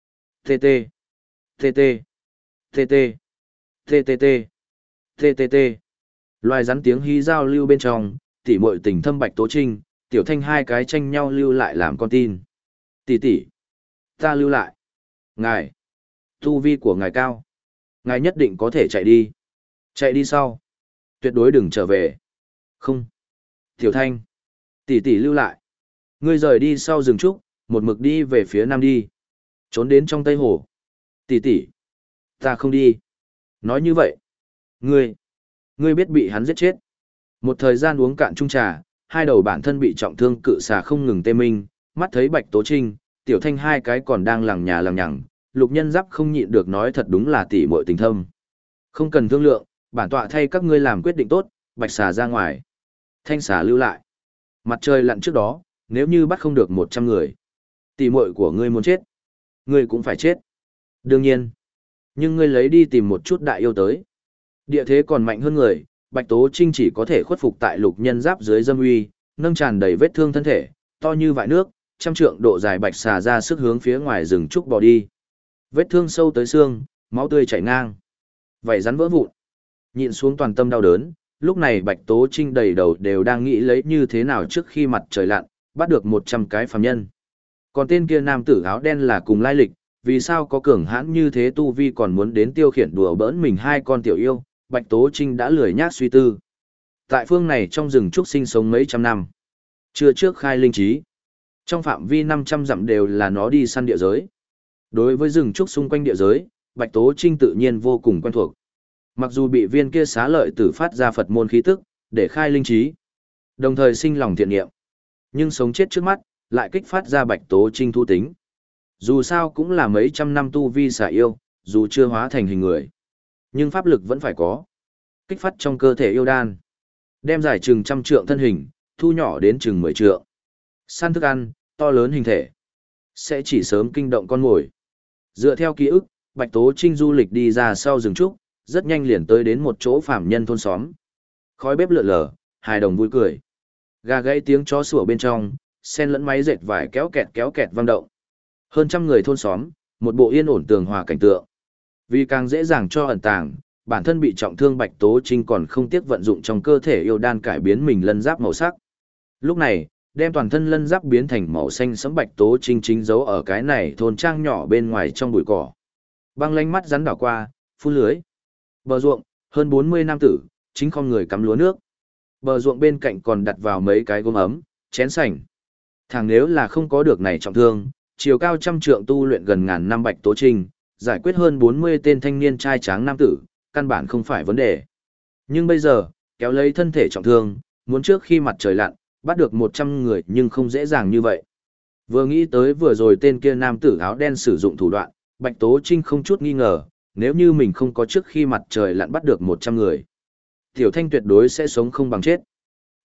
TT. TT. TT. TTT. TTT. Loài rắn tiếng hí giao lưu bên trong, tỉ muội tình thâm Bạch Tố Trinh, Tiểu Thanh hai cái tranh nhau lưu lại làm con tin. Tỷ tỷ, ta lưu lại. Ngài, tu vi của ngài cao. Ngài nhất định có thể chạy đi. Chạy đi sau. Tuyệt đối đừng trở về. Không. Tiểu Thanh, tỷ tỷ lưu lại. Ngươi rời đi sau rừng trúc, một mực đi về phía nam đi. Trốn đến trong Tây Hồ. Tỷ tỷ, ta không đi. Nói như vậy. Ngươi biết bị hắn giết chết. Một thời gian uống cạn chung trà, hai đầu bản thân bị trọng thương cự xà không ngừng tê minh, mắt thấy Bạch Tố Trinh, Tiểu Thanh hai cái còn đang lằng nhà lằng nhằng, Lục Nhân Giáp không nhịn được nói thật đúng là tỷ muội tình thâm. Không cần thương lượng, bản tọa thay các ngươi làm quyết định tốt, Bạch xà ra ngoài, Thanh xà lưu lại. Mặt trời lặn trước đó, nếu như bắt không được 100 người, tỷ muội của ngươi muốn chết, ngươi cũng phải chết. Đương nhiên, nhưng ngươi lấy đi tìm một chút đại yêu tới. Địa thế còn mạnh hơn người, Bạch Tố Trinh chỉ có thể khuất phục tại Lục Nhân Giáp dưới dâm uy, nâng tràn đầy vết thương thân thể, to như vại nước, trăm trượng độ dài bạch xà ra sức hướng phía ngoài rừng trúc bò đi. Vết thương sâu tới xương, máu tươi chảy ngang. Vảy rắn vỡ vụn. Nhịn xuống toàn tâm đau đớn, lúc này Bạch Tố Trinh đầy đầu đều đang nghĩ lấy như thế nào trước khi mặt trời lặn, bắt được 100 cái phàm nhân. Còn tên kia nam tử áo đen là cùng lai lịch, vì sao có cường hãn như thế tu vi còn muốn đến tiêu khiển đùa bỡn mình hai con tiểu yêu, Bạch Tố Trinh đã lười nhác suy tư. Tại phương này trong rừng trúc sinh sống mấy trăm năm, chưa trước khai linh trí. Trong phạm vi 500 dặm đều là nó đi săn địa giới. Đối với rừng trúc xung quanh địa giới, Bạch Tố Trinh tự nhiên vô cùng quen thuộc. Mặc dù bị viên kia xá lợi tử phát ra Phật môn khí tức, để khai linh trí, đồng thời sinh lòng thiện niệm, nhưng sống chết trước mắt, lại kích phát ra Bạch Tố Trinh thu tính. Dù sao cũng là mấy trăm năm tu vi xả yêu, dù chưa hóa thành hình người, nhưng pháp lực vẫn phải có. Kích phát trong cơ thể yêu đan, đem giải chừng trăm trượng thân hình, thu nhỏ đến chừng 10 trượng. Săn thức ăn, to lớn hình thể, sẽ chỉ sớm kinh động con mồi. Dựa theo ký ức, Bạch Tố Trinh du lịch đi ra sau rừng trúc, rất nhanh liền tới đến một chỗ phàm nhân thôn xóm. Khói bếp lượn lờ, hài đồng vui cười. Gà gãy tiếng chó sủa bên trong, sen lẫn máy dệt vải kéo kẹt vang động. Hơn trăm người thôn xóm, một bộ yên ổn tường hòa cảnh tượng. Vì càng dễ dàng cho ẩn tàng, bản thân bị trọng thương Bạch Tố Trinh còn không tiếc vận dụng trong cơ thể yêu đan cải biến mình lân giáp màu sắc. Lúc này, đem toàn thân lân giáp biến thành màu xanh sẫm Bạch Tố Trinh chính giấu ở cái này thôn trang nhỏ bên ngoài trong bụi cỏ. Băng lánh mắt rắn đảo qua, phun lưới. Bờ ruộng, hơn 40 nam tử, chính không người cắm lúa nước. Bờ ruộng bên cạnh còn đặt vào mấy cái gốm ấm, chén sành. Thằng nếu là không có được này trọng thương, chiều cao trăm trượng tu luyện gần ngàn năm Bạch Tố Trinh, giải quyết hơn 40 tên thanh niên trai tráng nam tử, căn bản không phải vấn đề. Nhưng bây giờ, kéo lấy thân thể trọng thương, muốn trước khi mặt trời lặn, bắt được 100 người nhưng không dễ dàng như vậy. Vừa nghĩ tới vừa rồi tên kia nam tử áo đen sử dụng thủ đoạn, Bạch Tố Trinh không chút nghi ngờ, nếu như mình không có trước khi mặt trời lặn bắt được 100 người. Tiểu Thanh tuyệt đối sẽ sống không bằng chết. T.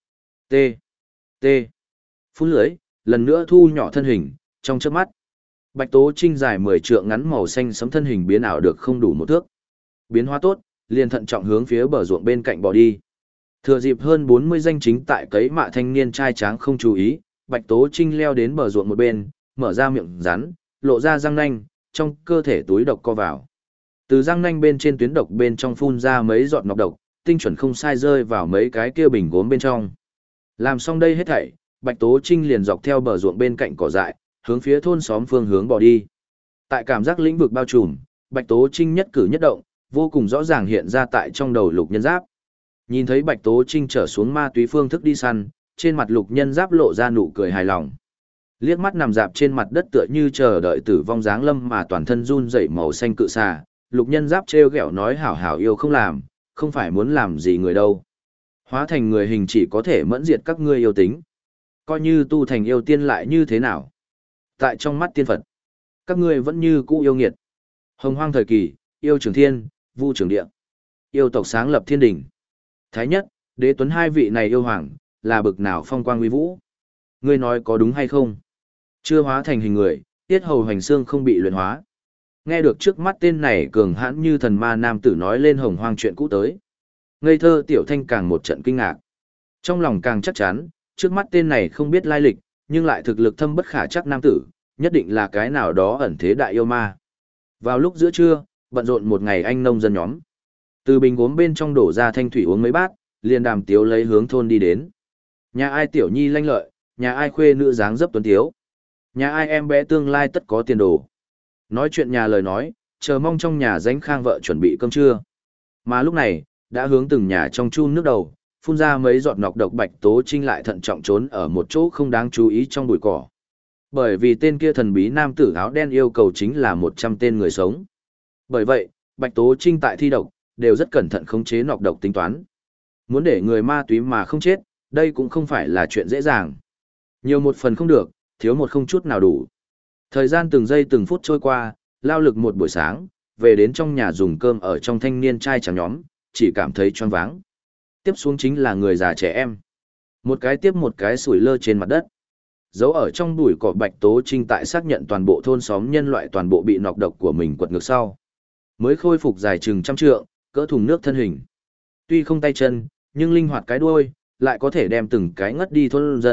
T. T. Phun lưới, lần nữa thu nhỏ thân hình, trong chớp mắt. Bạch Tố Trinh dài 10 trượng ngắn màu xanh sẫm thân hình biến ảo được không đủ một thước. Biến hóa tốt, liền thận trọng hướng phía bờ ruộng bên cạnh bỏ đi. Thừa dịp hơn 40 danh chính tại cấy mạ thanh niên trai tráng không chú ý, Bạch Tố Trinh leo đến bờ ruộng một bên, mở ra miệng rắn, lộ ra răng nanh, trong cơ thể túi độc co vào. Từ răng nanh bên trên tuyến độc bên trong phun ra mấy giọt nọc độc, tinh chuẩn không sai rơi vào mấy cái kia bình gốm bên trong. Làm xong đây hết thảy, Bạch Tố Trinh liền dọc theo bờ ruộng bên cạnh cỏ dại, hướng phía thôn xóm phương hướng bỏ đi. Tại cảm giác lĩnh vực bao trùm, Bạch Tố Trinh nhất cử nhất động, vô cùng rõ ràng hiện ra tại trong đầu Lục Nhân Giáp. Nhìn thấy Bạch Tố Trinh trở xuống ma túy phương thức đi săn, trên mặt Lục Nhân Giáp lộ ra nụ cười hài lòng. Liếc mắt nằm dạp trên mặt đất tựa như chờ đợi tử vong dáng lâm mà toàn thân run rẩy màu xanh cự xà, Lục Nhân Giáp trêu ghẹo nói hảo hảo yêu không làm, không phải muốn làm gì người đâu. Hóa thành người hình chỉ có thể mẫn diệt các ngươi yêu tính. Coi như tu thành yêu tiên lại như thế nào. Tại trong mắt tiên Phật, các ngươi vẫn như cũ yêu nghiệt. Hồng hoang thời kỳ, yêu trường thiên, vu trường địa. Yêu tộc sáng lập thiên đình. Thái nhất, đế tuấn hai vị này yêu hoàng, là bực nào phong quang uy vũ. Ngươi nói có đúng hay không? Chưa hóa thành hình người, tiết hầu hành xương không bị luyện hóa. Nghe được trước mắt tên này cường hãn như thần ma nam tử nói lên hồng hoang chuyện cũ tới. Ngây thơ tiểu thanh càng một trận kinh ngạc. Trong lòng càng chắc chắn, trước mắt tên này không biết lai lịch, nhưng lại thực lực thâm bất khả chắc nam tử, nhất định là cái nào đó ẩn thế đại yêu ma. Vào lúc giữa trưa, bận rộn một ngày anh nông dân nhóm. Từ bình gốm bên trong đổ ra thanh thủy uống mấy bát, liền đàm tiếu lấy hướng thôn đi đến. Nhà ai tiểu nhi lanh lợi, nhà ai khuê nữ dáng dấp tuấn tiếu. Nhà ai em bé tương lai tất có tiền đồ. Nói chuyện nhà lời nói, chờ mong trong nhà dánh khang vợ chuẩn bị cơm trưa. Mà lúc này, đã hướng từng nhà trong chun nước đầu, phun ra mấy giọt nọc độc. Bạch Tố Trinh lại thận trọng trốn ở một chỗ không đáng chú ý trong bụi cỏ. Bởi vì tên kia thần bí nam tử áo đen yêu cầu chính là 100 tên người sống. Bởi vậy, Bạch Tố Trinh tại thi độc, đều rất cẩn thận khống chế nọc độc tính toán. Muốn để người ma túy mà không chết, đây cũng không phải là chuyện dễ dàng. Nhiều một phần không được, thiếu một không chút nào đủ. Thời gian từng giây từng phút trôi qua, lao lực một buổi sáng, về đến trong nhà dùng cơm ở trong thanh niên trai trắng nhóm, chỉ cảm thấy choáng váng. Tiếp xuống chính là người già trẻ em. Một cái tiếp một cái sủi lơ trên mặt đất. Giấu ở trong bụi cỏ. Bạch Tố Trinh tại xác nhận toàn bộ thôn xóm nhân loại toàn bộ bị nọc độc của mình quật ngược sau. Mới khôi phục dài chừng trăm trượng, cỡ thùng nước thân hình. Tuy không tay chân, nhưng linh hoạt cái đuôi, lại có thể đem từng cái ngất đi thôn dân,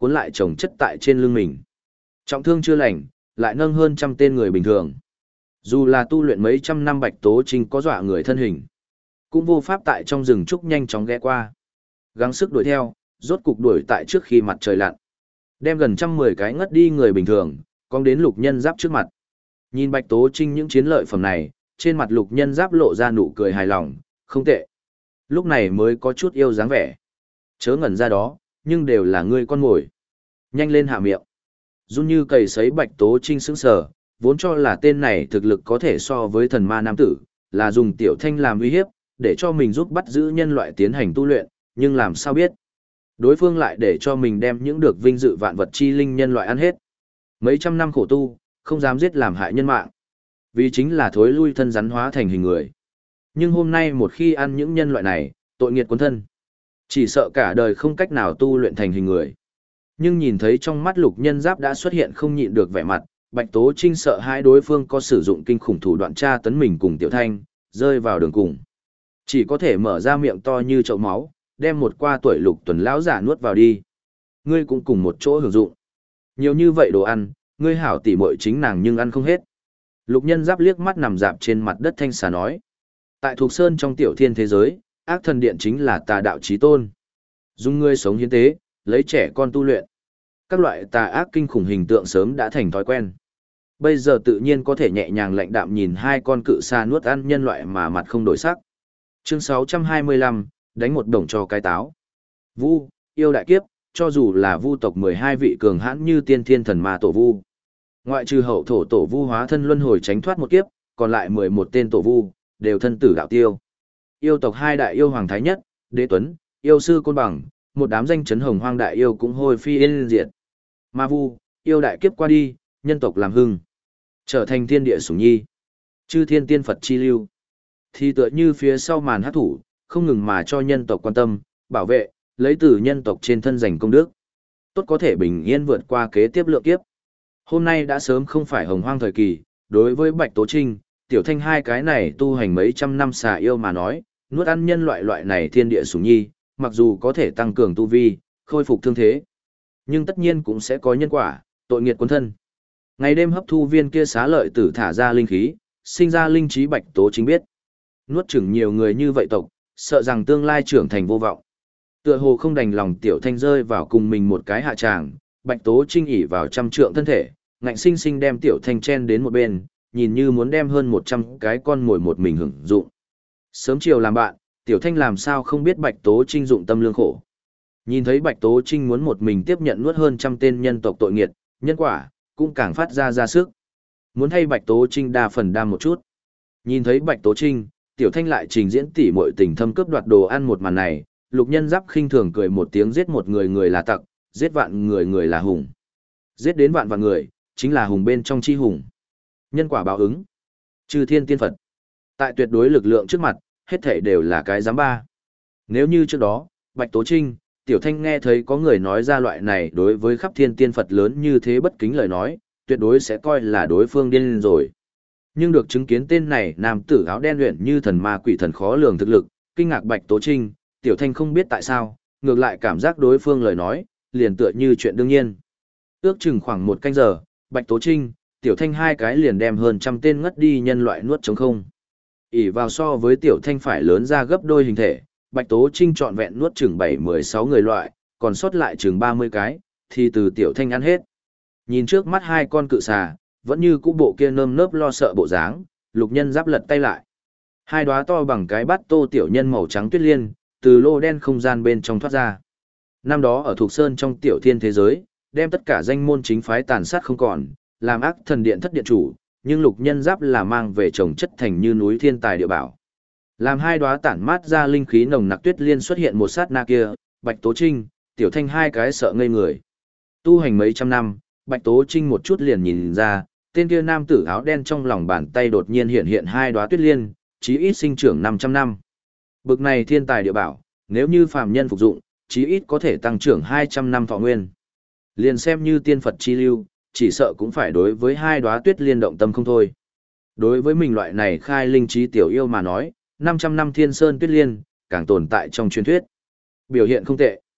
cuốn lại chồng chất tại trên lưng mình. Trọng thương chưa lành, lại nâng hơn trăm tên người bình thường. Dù là tu luyện mấy trăm năm Bạch Tố Trinh có dọa người thân hình, cũng vô pháp tại trong rừng trúc nhanh chóng ghé qua. Gắng sức đuổi theo, rốt cục đuổi tại trước khi mặt trời lặn. Đem gần 110 cái ngất đi người bình thường, cong đến Lục Nhân Giáp trước mặt. Nhìn Bạch Tố Trinh những chiến lợi phẩm này, trên mặt Lục Nhân Giáp lộ ra nụ cười hài lòng, không tệ. Lúc này mới có chút yêu dáng vẻ. Chớ ngẩn ra đó, nhưng đều là ngươi con mồi. Nhanh lên hạ miệng. Run như cầy sấy Bạch Tố Trinh sững sờ, vốn cho là tên này thực lực có thể so với thần ma nam tử, là dùng Tiểu Thanh làm uy hiếp, để cho mình giúp bắt giữ nhân loại tiến hành tu luyện, nhưng làm sao biết. Đối phương lại để cho mình đem những được vinh dự vạn vật chi linh nhân loại ăn hết. Mấy trăm năm khổ tu, không dám giết làm hại nhân mạng. Vì chính là thối lui thân rắn hóa thành hình người. Nhưng hôm nay một khi ăn những nhân loại này, tội nghiệt cuốn thân. Chỉ sợ cả đời không cách nào tu luyện thành hình người. Nhưng nhìn thấy trong mắt Lục Nhân Giáp đã xuất hiện không nhịn được vẻ mặt, Bạch Tố Trinh sợ hai đối phương có sử dụng kinh khủng thủ đoạn tra tấn mình cùng Tiểu Thanh, rơi vào đường cùng. Chỉ có thể mở ra miệng to như chậu máu, đem một qua tuổi Lục Tuần lão giả nuốt vào đi. Ngươi cũng cùng một chỗ hưởng dụng. Nhiều như vậy đồ ăn, ngươi hảo tỉ muội chính nàng nhưng ăn không hết. Lục Nhân Giáp liếc mắt nằm dạp trên mặt đất thanh xà nói. Tại Thục Sơn trong tiểu thiên thế giới, ác thần điện chính là tà đạo chí tôn. Dùng ngươi sống hiến tế, lấy trẻ con tu luyện. Các loại tà ác kinh khủng hình tượng sớm đã thành thói quen. Bây giờ tự nhiên có thể nhẹ nhàng lạnh đạm nhìn hai con cự xà nuốt ăn nhân loại mà mặt không đổi sắc. Chương 625, đánh một đồng cho cái táo. Vu, yêu đại kiếp, cho dù là vu tộc 12 vị cường hãn như tiên thiên thần ma tổ vu. Ngoại trừ hậu thổ tổ vu hóa thân luân hồi tránh thoát một kiếp, còn lại 11 tên tổ vu, đều thân tử đạo tiêu. Yêu tộc hai đại yêu hoàng thái nhất, Đế Tuấn, yêu sư Côn Bằng, một đám danh chấn hồng hoang đại yêu cũng hôi phi yên diệt. Ma vu, yêu đại kiếp qua đi, nhân tộc làm hưng, trở thành thiên địa sủng nhi. Chư thiên tiên Phật chi lưu. Thì tựa như phía sau màn hát thủ, không ngừng mà cho nhân tộc quan tâm, bảo vệ, lấy từ nhân tộc trên thân giành công đức. Tốt có thể bình yên vượt qua kế tiếp lượng kiếp. Hôm nay đã sớm không phải hồng hoang thời kỳ, đối với Bạch Tố Trinh, Tiểu Thanh hai cái này tu hành mấy trăm năm xà yêu mà nói, nuốt ăn nhân loại này thiên địa sủng nhi, mặc dù có thể tăng cường tu vi, khôi phục thương thế, nhưng tất nhiên cũng sẽ có nhân quả, tội nghiệt cuốn thân. Ngày đêm hấp thu viên kia xá lợi tử thả ra linh khí, sinh ra linh trí Bạch Tố Trinh biết. Nuốt chửng nhiều người như vậy tộc, sợ rằng tương lai trưởng thành vô vọng. Tựa hồ không đành lòng Tiểu Thanh rơi vào cùng mình một cái hạ tràng, Bạch Tố Trinh ỉ vào trăm trượng thân thể, ngạnh sinh sinh đem Tiểu Thanh chen đến một bên, nhìn như muốn đem hơn 100 cái con mồi một mình hưởng dụng. Sớm chiều làm bạn, Tiểu Thanh làm sao không biết Bạch Tố Trinh dụng tâm lương khổ. Nhìn thấy Bạch Tố Trinh muốn một mình tiếp nhận nuốt hơn trăm tên nhân tộc tội nghiệt, nhân quả, cũng càng phát ra sức. Muốn thay Bạch Tố Trinh đa phần đa một chút. Nhìn thấy Bạch Tố Trinh, Tiểu Thanh lại trình diễn tỉ muội tình thâm cướp đoạt đồ ăn một màn này, Lục Nhân Giáp khinh thường cười một tiếng, giết một người người là tặc, giết vạn người người là hùng. Giết đến vạn người, chính là hùng bên trong chi hùng. Nhân quả báo ứng. Chư thiên tiên Phật. Tại tuyệt đối lực lượng trước mặt, hết thảy đều là cái giám ba. Nếu như trước đó, Bạch Tố Trinh, Tiểu Thanh nghe thấy có người nói ra loại này đối với khắp thiên tiên Phật lớn như thế bất kính lời nói, tuyệt đối sẽ coi là đối phương điên rồi. Nhưng được chứng kiến tên này nam tử áo đen luyện như thần ma quỷ thần khó lường thực lực, kinh ngạc Bạch Tố Trinh, Tiểu Thanh không biết tại sao, ngược lại cảm giác đối phương lời nói, liền tựa như chuyện đương nhiên. Ước chừng khoảng một canh giờ, Bạch Tố Trinh, Tiểu Thanh hai cái liền đem hơn trăm tên ngất đi nhân loại nuốt trống không. Ỷ vào so với Tiểu Thanh phải lớn ra gấp đôi hình thể, Bạch Tố Trinh trọn vẹn nuốt chừng 7-16 người loại, còn sót lại chừng 30 cái, thì từ Tiểu Thanh ăn hết. Nhìn trước mắt hai con cự xà, vẫn như cũ bộ kia nơm nớp lo sợ bộ dáng, Lục Nhân Giáp lật tay lại. Hai đóa to bằng cái bát tô tiểu nhân màu trắng tuyết liên, từ lô đen không gian bên trong thoát ra. Năm đó ở Thục Sơn trong tiểu thiên thế giới, đem tất cả danh môn chính phái tàn sát không còn, làm ác thần điện thất điện chủ, nhưng Lục Nhân Giáp là mang về trồng chất thành như núi thiên tài địa bảo. Làm hai đóa tản mát ra linh khí nồng nặc tuyết liên xuất hiện một sát na kia, Bạch Tố Trinh, Tiểu Thanh hai cái sợ ngây người. Tu hành mấy trăm năm, Bạch Tố Trinh một chút liền nhìn ra, tên kia nam tử áo đen trong lòng bàn tay đột nhiên hiện hiện hai đóa tuyết liên, chí ít sinh trưởng 500 năm. Bực này thiên tài địa bảo, nếu như phàm nhân phục dụng, chí ít có thể tăng trưởng 200 năm thọ nguyên. Liền xem như tiên Phật chi lưu, chỉ sợ cũng phải đối với hai đóa tuyết liên động tâm không thôi. Đối với mình loại này khai linh trí tiểu yêu mà nói, 500 năm thiên sơn tuyết liên, càng tồn tại trong truyền thuyết. Biểu hiện không tệ.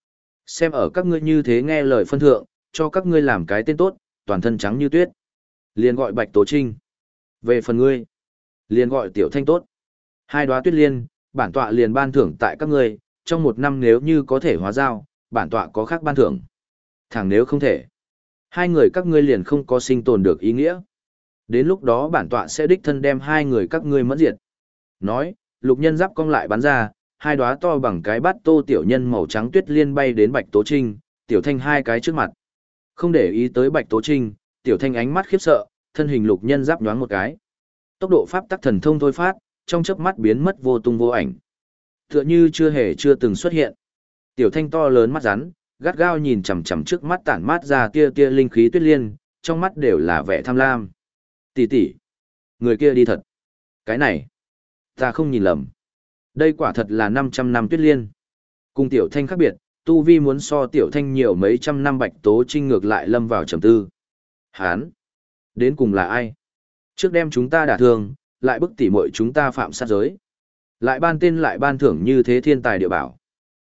Xem ở các ngươi như thế nghe lời phân thượng, cho các ngươi làm cái tên tốt, toàn thân trắng như tuyết. Liền gọi Bạch Tố Trinh. Về phần ngươi, liền gọi Tiểu Thanh tốt. Hai đóa tuyết liên, bản tọa liền ban thưởng tại các ngươi, trong một năm nếu như có thể hóa giao, bản tọa có khác ban thưởng. Thẳng nếu không thể, hai người các ngươi liền không có sinh tồn được ý nghĩa. Đến lúc đó bản tọa sẽ đích thân đem hai người các ngươi mẫn diệt. Nói, Lục Nhân Giáp cong lại bắn ra, hai đóa to bằng cái bát tô tiểu nhân màu trắng tuyết liên bay đến Bạch Tố Trinh, Tiểu Thanh hai cái trước mặt. Không để ý tới Bạch Tố Trinh, Tiểu Thanh ánh mắt khiếp sợ, thân hình Lục Nhân Giáp nhoáng một cái. Tốc độ pháp tắc thần thông thôi phát, trong chớp mắt biến mất vô tung vô ảnh. Tựa như chưa từng xuất hiện. Tiểu Thanh to lớn mắt rắn, gắt gao nhìn chằm chằm trước mắt tản mát ra tia tia linh khí tuyết liên, trong mắt đều là vẻ tham lam. Tỷ tỷ, người kia đi thật. Cái này, ta không nhìn lầm. Đây quả thật là 500 năm tuyết liên. Cùng Tiểu Thanh khác biệt, tu vi muốn so Tiểu Thanh nhiều mấy trăm năm. Bạch Tố Trinh ngược lại lâm vào trầm tư. Hán, đến cùng là ai? Trước đem chúng ta đả thương, lại bức tỉ muội chúng ta phạm sát giới. Lại ban tên lại ban thưởng như thế thiên tài địa bảo.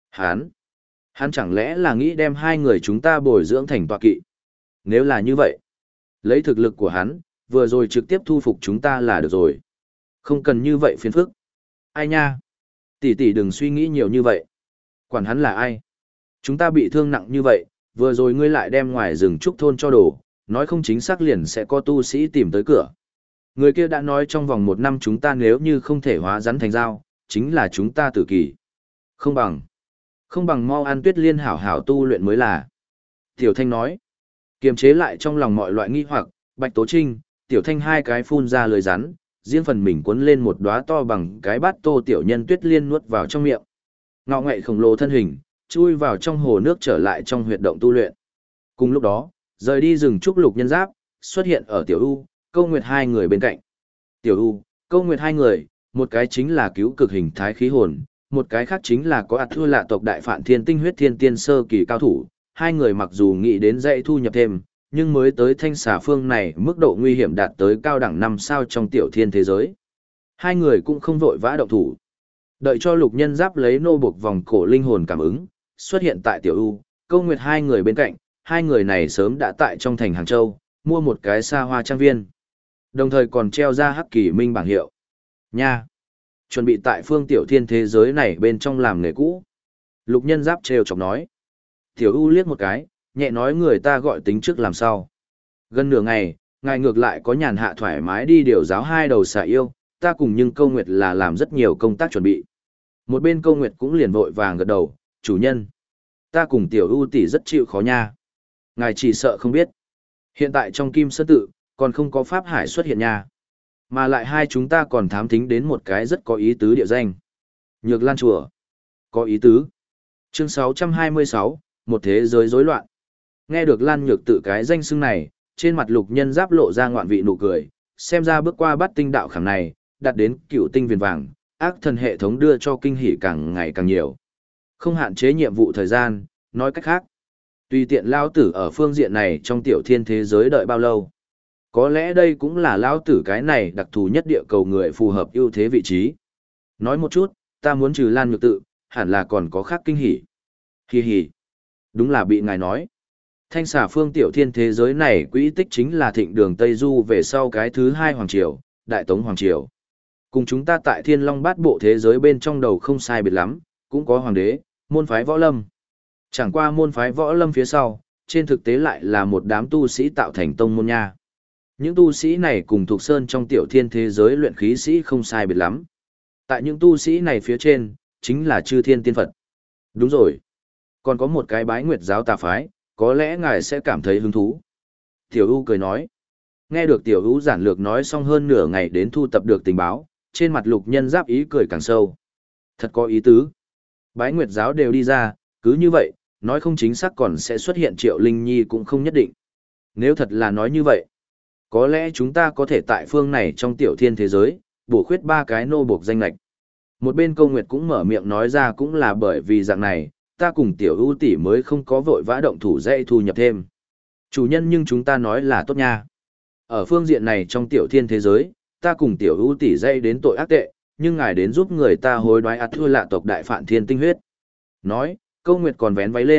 Hắn chẳng lẽ là nghĩ đem hai người chúng ta bồi dưỡng thành tọa kỵ? Nếu là như vậy, lấy thực lực của hắn, vừa rồi trực tiếp thu phục chúng ta là được rồi. Không cần như vậy phiền phức. Ai nha? Tỷ tỷ đừng suy nghĩ nhiều như vậy. Quản hắn là ai? Chúng ta bị thương nặng như vậy, vừa rồi ngươi lại đem ngoài rừng trúc thôn cho đổ, nói không chính xác liền sẽ có tu sĩ tìm tới cửa. Người kia đã nói trong vòng 1 năm chúng ta nếu như không thể hóa rắn thành dao, chính là chúng ta tử kỳ. Không bằng mau ăn tuyết liên hảo hảo tu luyện mới là. Tiểu Thanh nói, kiềm chế lại trong lòng mọi loại nghi hoặc, Bạch Tố Trinh, Tiểu Thanh hai cái phun ra lời rắn, riêng phần mình cuốn lên một đóa to bằng cái bát tô tiểu nhân tuyết liên nuốt vào trong miệng. Ngọ ngậy khổng lồ thân hình, chui vào trong hồ nước trở lại trong huyệt động tu luyện. Cùng lúc đó, rời đi rừng trúc Lục Nhân Giáp, xuất hiện ở Tiểu U, Câu Nguyệt hai người bên cạnh. Tiểu U, Câu Nguyệt hai người, một cái chính là cứu cực hình thái khí hồn, một cái khác chính là có thua lạ tộc đại phản thiên tinh huyết thiên tiên sơ kỳ cao thủ. Hai người mặc dù nghĩ đến dạy thu nhập thêm, nhưng mới tới thanh xà phương này mức độ nguy hiểm đạt tới cao đẳng 5 sao trong tiểu thiên thế giới. Hai người cũng không vội vã động thủ. Đợi cho Lục Nhân Giáp lấy nô buộc vòng cổ linh hồn cảm ứng, xuất hiện tại Tiểu U, Câu Nguyệt hai người bên cạnh, hai người này sớm đã tại trong thành Hàng Châu, mua một cái xa hoa trang viên. Đồng thời còn treo ra hắc kỳ minh bảng hiệu. Nha! Chuẩn bị tại phương tiểu thiên thế giới này bên trong làm nghề cũ. Lục Nhân Giáp trêu chọc nói. Tiểu U liếc một cái, nhẹ nói người ta gọi tính trước làm sao. Gần nửa ngày, ngài ngược lại có nhàn hạ thoải mái đi điều giáo hai đầu xà yêu, ta cùng nhưng Câu Nguyệt là làm rất nhiều công tác chuẩn bị. Một bên Câu Nguyệt cũng liền vội vàng gật đầu, chủ nhân. Ta cùng Tiểu U tỷ rất chịu khó nha. Ngài chỉ sợ không biết. Hiện tại trong Kim Sơn Tự, còn không có Pháp Hải xuất hiện nha. Mà lại hai chúng ta còn thám thính đến một cái rất có ý tứ địa danh. Nhược Lan Chùa. Có ý tứ. Chương 626, một thế giới rối loạn. Nghe được Lan Nhược Tự cái danh xưng này, trên mặt Lục Nhân Giáp lộ ra ngoạn vị nụ cười, xem ra bước qua Bát tinh đạo khảm này, đạt đến Cựu tinh viền vàng, ác thần hệ thống đưa cho kinh hỉ càng ngày càng nhiều. Không hạn chế nhiệm vụ thời gian, nói cách khác, tùy tiện lao tử ở phương diện này trong tiểu thiên thế giới đợi bao lâu. Có lẽ đây cũng là lao tử cái này đặc thù nhất địa cầu người phù hợp ưu thế vị trí. Nói một chút, ta muốn trừ Lan Nhược Tự, hẳn là còn có khác kinh hỉ. Hi hi. Đúng là bị ngài nói. Thanh xà phương tiểu thiên thế giới này quỹ tích chính là thịnh đường Tây Du về sau cái thứ hai Hoàng Triều, Đại Tống Hoàng Triều. Cùng chúng ta tại Thiên Long Bát Bộ thế giới bên trong đầu không sai biệt lắm, cũng có Hoàng đế, môn phái võ lâm. Chẳng qua môn phái võ lâm phía sau, trên thực tế lại là một đám tu sĩ tạo thành tông môn nha. Những tu sĩ này cùng thuộc sơn trong tiểu thiên thế giới luyện khí sĩ không sai biệt lắm. Tại những tu sĩ này phía trên, chính là chư thiên tiên Phật. Đúng rồi. Còn có một cái Bái Nguyệt giáo tà phái, có lẽ ngài sẽ cảm thấy hứng thú. Tiểu U cười nói. Nghe được Tiểu U giản lược nói xong hơn nửa ngày đến thu tập được tình báo, trên mặt Lục Nhân Giáp ý cười càng sâu. Thật có ý tứ. Bái Nguyệt giáo đều đi ra, cứ như vậy, nói không chính xác còn sẽ xuất hiện Triệu Linh Nhi cũng không nhất định. Nếu thật là nói như vậy, có lẽ chúng ta có thể tại phương này trong tiểu thiên thế giới, bổ khuyết 3 cái nô buộc danh lạch. Một bên Câu Nguyệt cũng mở miệng nói ra cũng là bởi vì dạng này, ta cùng Tiểu U tỷ mới không có vội vã động thủ dây thu nhập thêm. Chủ nhân nhưng chúng ta nói là tốt nha. Ở phương diện này trong tiểu thiên thế giới, ta cùng Tiểu U tỷ dây đến tội ác tệ, nhưng ngài đến giúp người ta hối đoái thua lạ tộc đại phản thiên tinh huyết. Nói, Câu Nguyệt còn vén váy lên,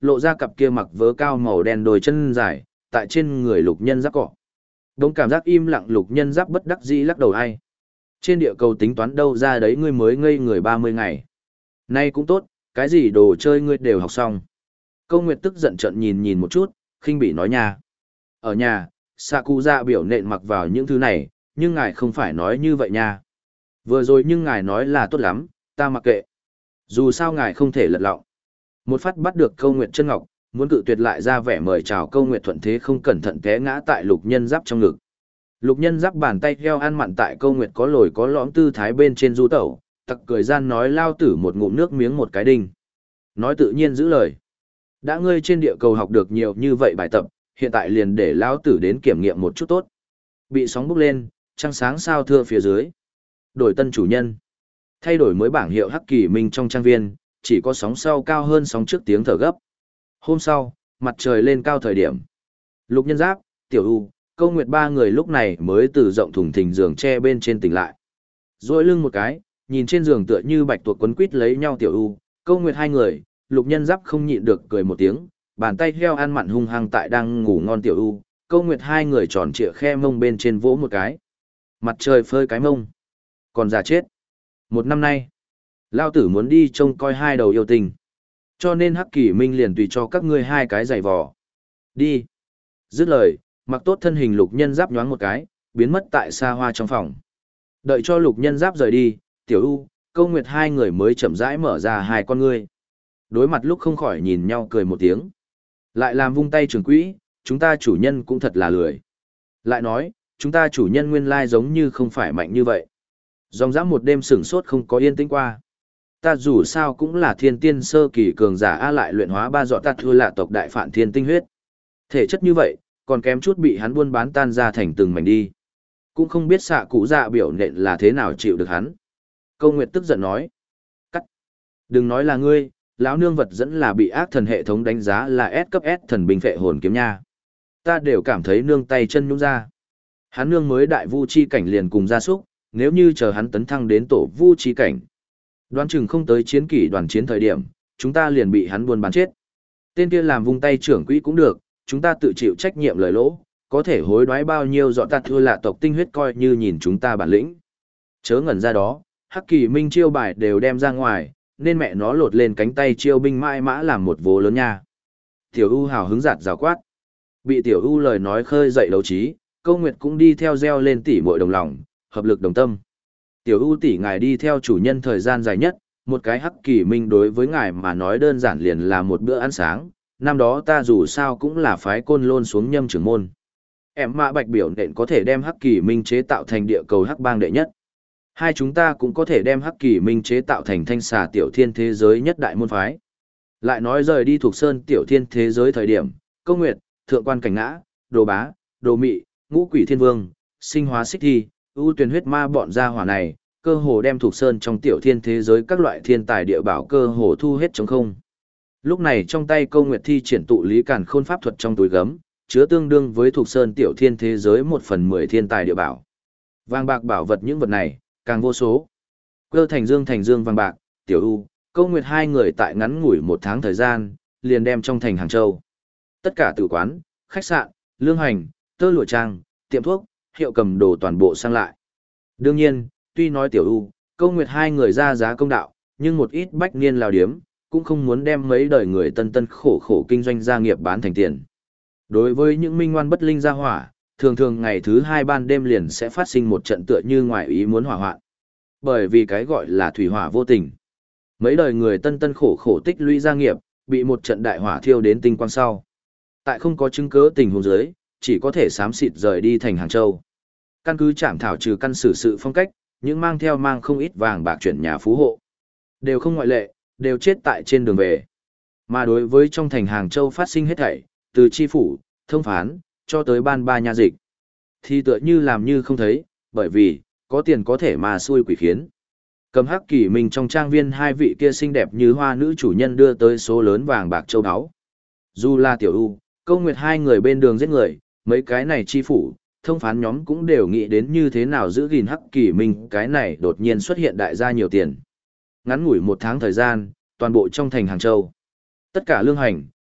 lộ ra cặp kia mặc vớ cao màu đen đôi chân dài, tại trên người lục nhân giáp cọ. Đống cảm giác im lặng lục nhân giáp bất đắc dĩ lắc đầu ai. Trên địa cầu tính toán đâu ra đấy ngươi mới ngây người 30 ngày. Nay cũng tốt, cái gì đồ chơi ngươi đều học xong. Câu Nguyệt tức giận trận nhìn nhìn một chút, khinh bỉ nói nha. Ở nhà, Sakuza biểu nện mặc vào những thứ này, nhưng ngài không phải nói như vậy nha. Vừa rồi nhưng ngài nói là tốt lắm, ta mặc kệ. Dù sao ngài không thể lật lọng. Một phát bắt được Câu Nguyệt chân ngọc, muốn cự tuyệt lại ra vẻ mời chào Câu Nguyệt thuận thế không cẩn thận té ngã tại lục nhân giáp trong ngực. Lục nhân giáp bàn tay heo ăn mặn tại Câu Nguyệt có lồi có lõm tư thái bên trên du tẩu, tặc cười gian nói lao tử một ngụm nước miếng một cái đinh. Nói tự nhiên giữ lời. Đã ngươi trên địa cầu học được nhiều như vậy bài tập, hiện tại liền để lao tử đến kiểm nghiệm một chút tốt. Bị sóng bốc lên, trăng sáng sao thưa phía dưới. Đổi tân chủ nhân. Thay đổi mới bảng hiệu Hắc Kỳ Minh trong trang viên, chỉ có sóng sau cao hơn sóng trước tiếng thở gấp. Hôm sau, mặt trời lên cao thời điểm. Lục nhân giáp, Tiểu U, Câu Nguyệt ba người lúc này mới từ rộng thùng thình giường tre bên trên tỉnh lại. Rồi lưng một cái, nhìn trên giường tựa như bạch tuộc quấn quít lấy nhau Tiểu U, Câu Nguyệt hai người, lục nhân giáp không nhịn được cười một tiếng, bàn tay heo ăn mặn hung hăng tại đang ngủ ngon Tiểu U, Câu Nguyệt hai người tròn trịa khe mông bên trên vỗ một cái. Mặt trời phơi cái mông. Còn già chết. Một năm nay, lao tử muốn đi trông coi hai đầu yêu tình. Cho nên Hắc Kỳ Minh liền tùy cho các ngươi hai cái giày vò. Đi. Dứt lời, mặc tốt thân hình lục nhân giáp nhoáng một cái, biến mất tại xa hoa trong phòng. Đợi cho lục nhân giáp rời đi, Tiểu U, Câu Nguyệt hai người mới chậm rãi mở ra hai con ngươi. Đối mặt lúc không khỏi nhìn nhau cười một tiếng. Lại làm vung tay trường quỹ, chúng ta chủ nhân cũng thật là lười. Lại nói, chúng ta chủ nhân nguyên lai giống như không phải mạnh như vậy. Dòng dã một đêm sửng sốt không có yên tĩnh qua. Ta dù sao cũng là thiên tiên sơ kỳ cường giả A lại luyện hóa ba dọ tạt thua là tộc đại phản thiên tinh huyết. Thể chất như vậy, còn kém chút bị hắn buôn bán tan ra thành từng mảnh đi. Cũng không biết xạ cụ dạ biểu nện là thế nào chịu được hắn. Câu Nguyệt tức giận nói. Cắt. Đừng nói là ngươi, lão nương vật dẫn là bị ác thần hệ thống đánh giá là S cấp S thần binh phệ hồn kiếm nha. Ta đều cảm thấy nương tay chân nhũng ra. Hắn nương mới đại vu chi cảnh liền cùng gia súc, nếu như chờ hắn tấn thăng đến tổ vu chi cảnh. Đoán chừng không tới chiến kỷ đoàn chiến thời điểm, chúng ta liền bị hắn buôn bán chết. Tên kia làm vung tay trưởng quỹ cũng được, chúng ta tự chịu trách nhiệm lời lỗ, có thể hối đoái bao nhiêu dọn tạt thua lạ tộc tinh huyết coi như nhìn chúng ta bản lĩnh. Chớ ngẩn ra đó, Hắc Kỳ Minh chiêu bài đều đem ra ngoài, nên mẹ nó lột lên cánh tay chiêu binh mãi mã làm một vố lớn nha. Tiểu U hào hứng giạt rào quát. Bị Tiểu U lời nói khơi dậy đấu trí, Câu Nguyệt cũng đi theo reo lên tỉ muội đồng lòng, hợp lực đồng tâm. Tiểu U tỷ ngài đi theo chủ nhân thời gian dài nhất, một cái Hắc Kỳ Minh đối với ngài mà nói đơn giản liền là một bữa ăn sáng, năm đó ta dù sao cũng là phái Côn Lôn xuống nhâm trưởng môn. Em mã bạch biểu nện có thể đem Hắc Kỳ Minh chế tạo thành địa cầu Hắc bang đệ nhất. Hai chúng ta cũng có thể đem Hắc Kỳ Minh chế tạo thành thanh xà tiểu thiên thế giới nhất đại môn phái. Lại nói rời đi thuộc sơn tiểu thiên thế giới thời điểm, Câu Nguyệt, thượng quan cảnh ngã, đồ bá, đồ mị, ngũ quỷ thiên vương, sinh hóa xích thi, ưu tuyển huyết ma bọn gia hỏa này, cơ hồ đem thuộc sơn trong tiểu thiên thế giới các loại thiên tài địa bảo cơ hồ thu hết trống không. Lúc này trong tay Câu Nguyệt thi triển tụ lý càn khôn pháp thuật trong túi gấm, chứa tương đương với thuộc sơn tiểu thiên thế giới 1/10 thiên tài địa bảo. Vàng bạc bảo vật những vật này, càng vô số. Cơ thành dương vàng bạc, Tiểu U, Câu Nguyệt hai người tại ngắn ngủi một tháng thời gian, liền đem trong thành Hàng Châu. Tất cả tử quán, khách sạn, lương hành, tơ lụa trang, tiệm thuốc, hiệu cầm đồ toàn bộ sang lại. Đương nhiên, tuy nói Tiểu U, Câu Nguyệt hai người ra giá công đạo, nhưng một ít bách niên lao điếm, cũng không muốn đem mấy đời người tân tân khổ khổ kinh doanh gia nghiệp bán thành tiền. Đối với những minh ngoan bất linh gia hỏa, thường thường ngày thứ hai ban đêm liền sẽ phát sinh một trận tựa như ngoài ý muốn hỏa hoạn. Bởi vì cái gọi là thủy hỏa vô tình. Mấy đời người tân tân khổ khổ tích lũy gia nghiệp, bị một trận đại hỏa thiêu đến tinh quang sau. Tại không có chứng cứ tình huống dưới, chỉ có thể xám xịt rời đi thành Hàng Châu. Căn cứ trảm thảo trừ căn xử sự phong cách, những mang không ít vàng bạc chuyển nhà phú hộ. Đều không ngoại lệ, đều chết tại trên đường về. Mà đối với trong thành Hàng Châu phát sinh hết thảy, từ chi phủ, thông phán, cho tới ban ba nha dịch, thì tựa như làm như không thấy, bởi vì, có tiền có thể mà xui quỷ khiến. Cầm Hắc Kỳ Minh trong trang viên hai vị kia xinh đẹp như hoa nữ chủ nhân đưa tới số lớn vàng bạc châu áo. Dù là Tiểu U, Câu Nguyệt hai người bên đường giết người, mấy cái này chi phủ, thông phán nhóm cũng đều nghĩ đến như thế nào giữ gìn Hắc Kỳ Minh cái này đột nhiên xuất hiện đại gia nhiều tiền. Ngắn ngủi một tháng thời gian, toàn bộ trong thành Hàng Châu. Tất cả lương hành,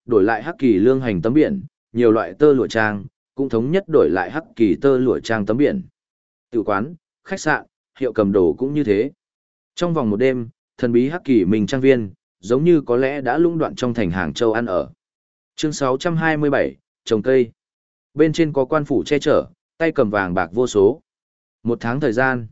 đổi lại hắc kỳ lương hành tấm biển, nhiều loại tơ lụa trang, cũng thống nhất đổi lại hắc kỳ tơ lụa trang tấm biển. Tử quán, khách sạn, hiệu cầm đồ cũng như thế. Trong vòng một đêm, thần bí hắc kỳ minh trang viên, giống như có lẽ đã lũng đoạn trong thành Hàng Châu ăn ở. Chương 627, trồng cây. Bên trên có quan phủ che chở, tay cầm vàng bạc vô số. Một tháng thời gian,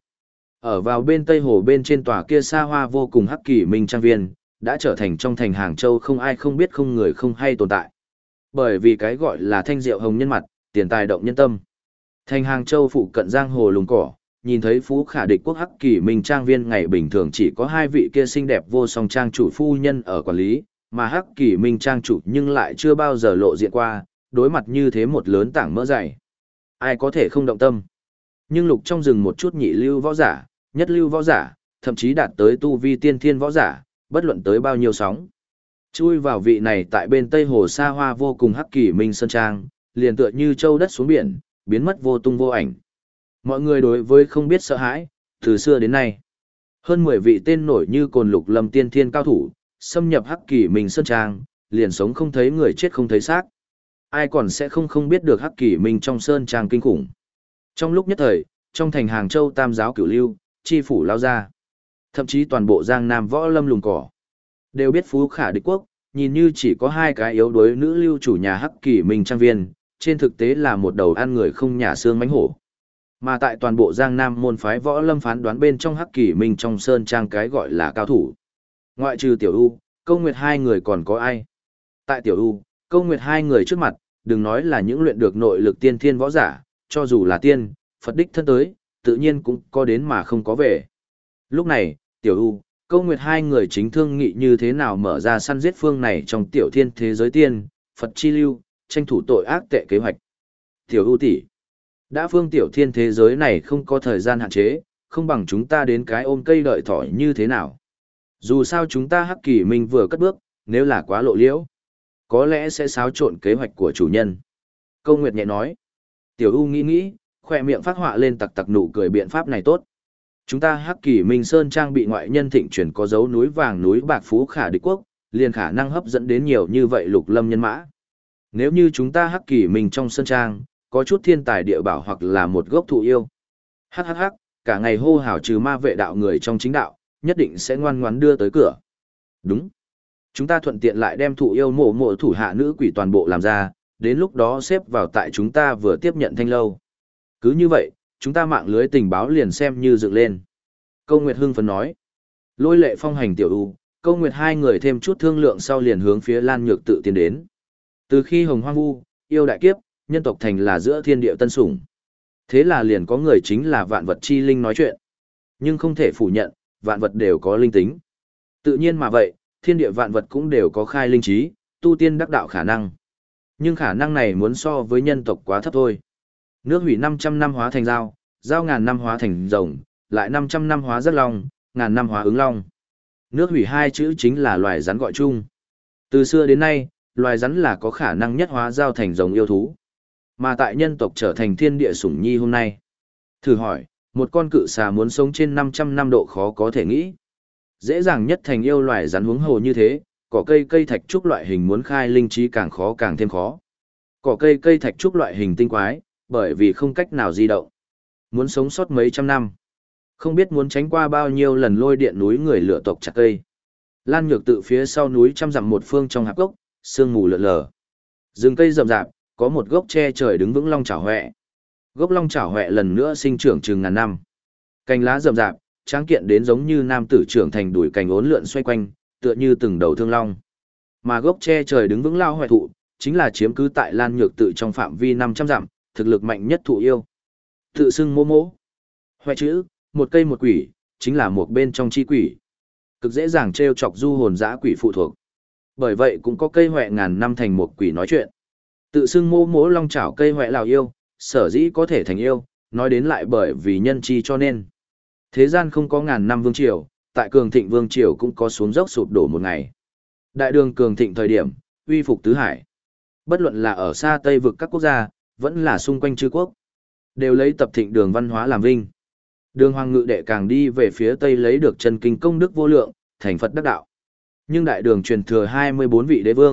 ở vào bên Tây Hồ bên trên tòa kia xa hoa vô cùng hắc kỳ minh trang viên, đã trở thành trong thành Hàng Châu không ai không biết không người không hay tồn tại. Bởi vì cái gọi là thanh diệu hồng nhân mặt, tiền tài động nhân tâm. Thành Hàng Châu phụ cận giang hồ lùng cỏ, nhìn thấy phú khả địch quốc hắc kỳ minh trang viên ngày bình thường chỉ có hai vị kia xinh đẹp vô song trang chủ phu nhân ở quản lý, mà hắc kỳ minh trang chủ nhưng lại chưa bao giờ lộ diện qua, đối mặt như thế một lớn tảng mỡ dày. Ai có thể không động tâm. Nhưng lục trong rừng một chút nhị lưu võ giả, nhất lưu võ giả, thậm chí đạt tới tu vi tiên thiên võ giả, bất luận tới bao nhiêu sóng. Chui vào vị này tại bên Tây Hồ xa hoa vô cùng hắc kỳ minh sơn trang, liền tựa như châu đất xuống biển, biến mất vô tung vô ảnh. Mọi người đối với không biết sợ hãi, từ xưa đến nay. Hơn 10 vị tên nổi như cồn lục lâm tiên thiên cao thủ, xâm nhập hắc kỳ minh sơn trang, liền sống không thấy người chết không thấy xác. Ai còn sẽ không biết được hắc kỳ minh trong sơn trang kinh khủng. Trong lúc nhất thời, trong thành Hàng Châu tam giáo cửu lưu, chi phủ lao ra. Thậm chí toàn bộ giang nam võ lâm lùng cỏ. Đều biết phú khả địch quốc, nhìn như chỉ có hai cái yếu đuối nữ lưu chủ nhà hắc kỳ minh trang viên, trên thực tế là một đầu ăn người không nhả xương mánh hổ. Mà tại toàn bộ giang nam môn phái võ lâm phán đoán bên trong hắc kỳ minh trong sơn trang cái gọi là cao thủ. Ngoại trừ Tiểu U, Câu Nguyệt hai người còn có ai? Tại Tiểu U, Câu Nguyệt hai người trước mặt, đừng nói là những luyện được nội lực tiên thiên võ giả, cho dù là tiên, Phật đích thân tới, tự nhiên cũng có đến mà không có về. Lúc này, Tiểu U, Câu Nguyệt hai người chính thương nghị như thế nào mở ra săn giết phương này trong tiểu thiên thế giới tiên, Phật chi lưu, tranh thủ tội ác tệ kế hoạch. Tiểu U tỷ, đã phương tiểu thiên thế giới này không có thời gian hạn chế, không bằng chúng ta đến cái ôm cây đợi thỏ như thế nào. Dù sao chúng ta hắc kỳ minh vừa cất bước, nếu là quá lộ liễu, có lẽ sẽ xáo trộn kế hoạch của chủ nhân. Câu Nguyệt nhẹ nói. Tiểu U nghĩ, khoe miệng phát họa lên tặc tặc nụ cười biện pháp này tốt. Chúng ta hắc kỳ minh sơn trang bị ngoại nhân thịnh chuyển có dấu núi vàng núi bạc phú khả địch quốc, liền khả năng hấp dẫn đến nhiều như vậy lục lâm nhân mã. Nếu như chúng ta hắc kỳ minh trong sơn trang, có chút thiên tài địa bảo hoặc là một gốc thụ yêu. Hắc, cả ngày hô hào trừ ma vệ đạo người trong chính đạo, nhất định sẽ ngoan ngoãn đưa tới cửa. Đúng. Chúng ta thuận tiện lại đem thụ yêu mộ thủ hạ nữ quỷ toàn bộ làm ra, đến lúc đó xếp vào tại chúng ta vừa tiếp nhận thanh lâu. Cứ như vậy, chúng ta mạng lưới tình báo liền xem như dựng lên. Câu Nguyệt hưng phấn nói. Lôi Lệ Phong hành Tiểu U, Câu Nguyệt hai người thêm chút thương lượng sau liền hướng phía Lan Nhược tự tiến đến. Từ khi Hồng Hoang Vu, yêu đại kiếp, nhân tộc thành là giữa thiên địa tân sủng. Thế là liền có người chính là vạn vật chi linh nói chuyện. Nhưng không thể phủ nhận, vạn vật đều có linh tính. Tự nhiên mà vậy, thiên địa vạn vật cũng đều có khai linh trí, tu tiên đắc đạo khả năng. Nhưng khả năng này muốn so với nhân tộc quá thấp thôi. Nước hủy 500 năm hóa thành dao, dao ngàn năm hóa thành rồng, lại 500 năm hóa rất long, ngàn năm hóa ứng long. Nước hủy hai chữ chính là loài rắn gọi chung. Từ xưa đến nay, loài rắn là có khả năng nhất hóa dao thành rồng yêu thú. Mà tại nhân tộc trở thành thiên địa sủng nhi hôm nay. Thử hỏi, một con cự xà muốn sống trên 500 năm độ khó có thể nghĩ. Dễ dàng nhất thành yêu loài rắn huống hồ như thế, cỏ cây thạch trúc loại hình muốn khai linh trí càng khó càng thêm khó. Cỏ cây thạch trúc loại hình tinh quái, bởi vì không cách nào di động. Muốn sống sót mấy trăm năm. Không biết muốn tránh qua bao nhiêu lần lôi điện núi người lửa tộc chặt cây. Lan Nhược tự phía sau núi trăm dặm một phương trong hạp gốc, sương mù lượn lờ. Rừng cây rậm rạp, có một gốc tre trời đứng vững long chảo huệ. Gốc long chảo huệ lần nữa sinh trưởng chừng ngàn năm. Cành lá rậm rạp, tráng kiện đến giống như nam tử trưởng thành đuổi cành uốn lượn xoay quanh, tựa như từng đầu thương long. Mà gốc tre trời đứng vững lao huệ thụ, chính là chiếm cứ tại Lan Nhược tự trong phạm vi 500 dặm, thực lực mạnh nhất thụ yêu. Tự xưng mô mỗ. Huệ chữ, một cây một quỷ, chính là một bên trong chi quỷ. Cực dễ dàng trêu chọc du hồn dã quỷ phụ thuộc. Bởi vậy cũng có cây huệ ngàn năm thành một quỷ nói chuyện. Tự xưng mô mỗ long chảo cây huệ lào yêu, sở dĩ có thể thành yêu, nói đến lại bởi vì nhân chi cho nên. Thế gian không có ngàn năm vương triều, tại cường thịnh vương triều cũng có xuống dốc sụp đổ một ngày. Đại đường cường thịnh thời điểm, uy phục tứ hải. Bất luận là ở xa Tây vực các quốc gia, vẫn là xung quanh chư quốc, đều lấy tập thịnh đường văn hóa làm vinh. Đường Hoàng Ngự Đệ càng đi về phía Tây lấy được chân kinh công đức vô lượng, thành Phật đắc đạo. Nhưng đại đường truyền thừa 24 vị đế vương,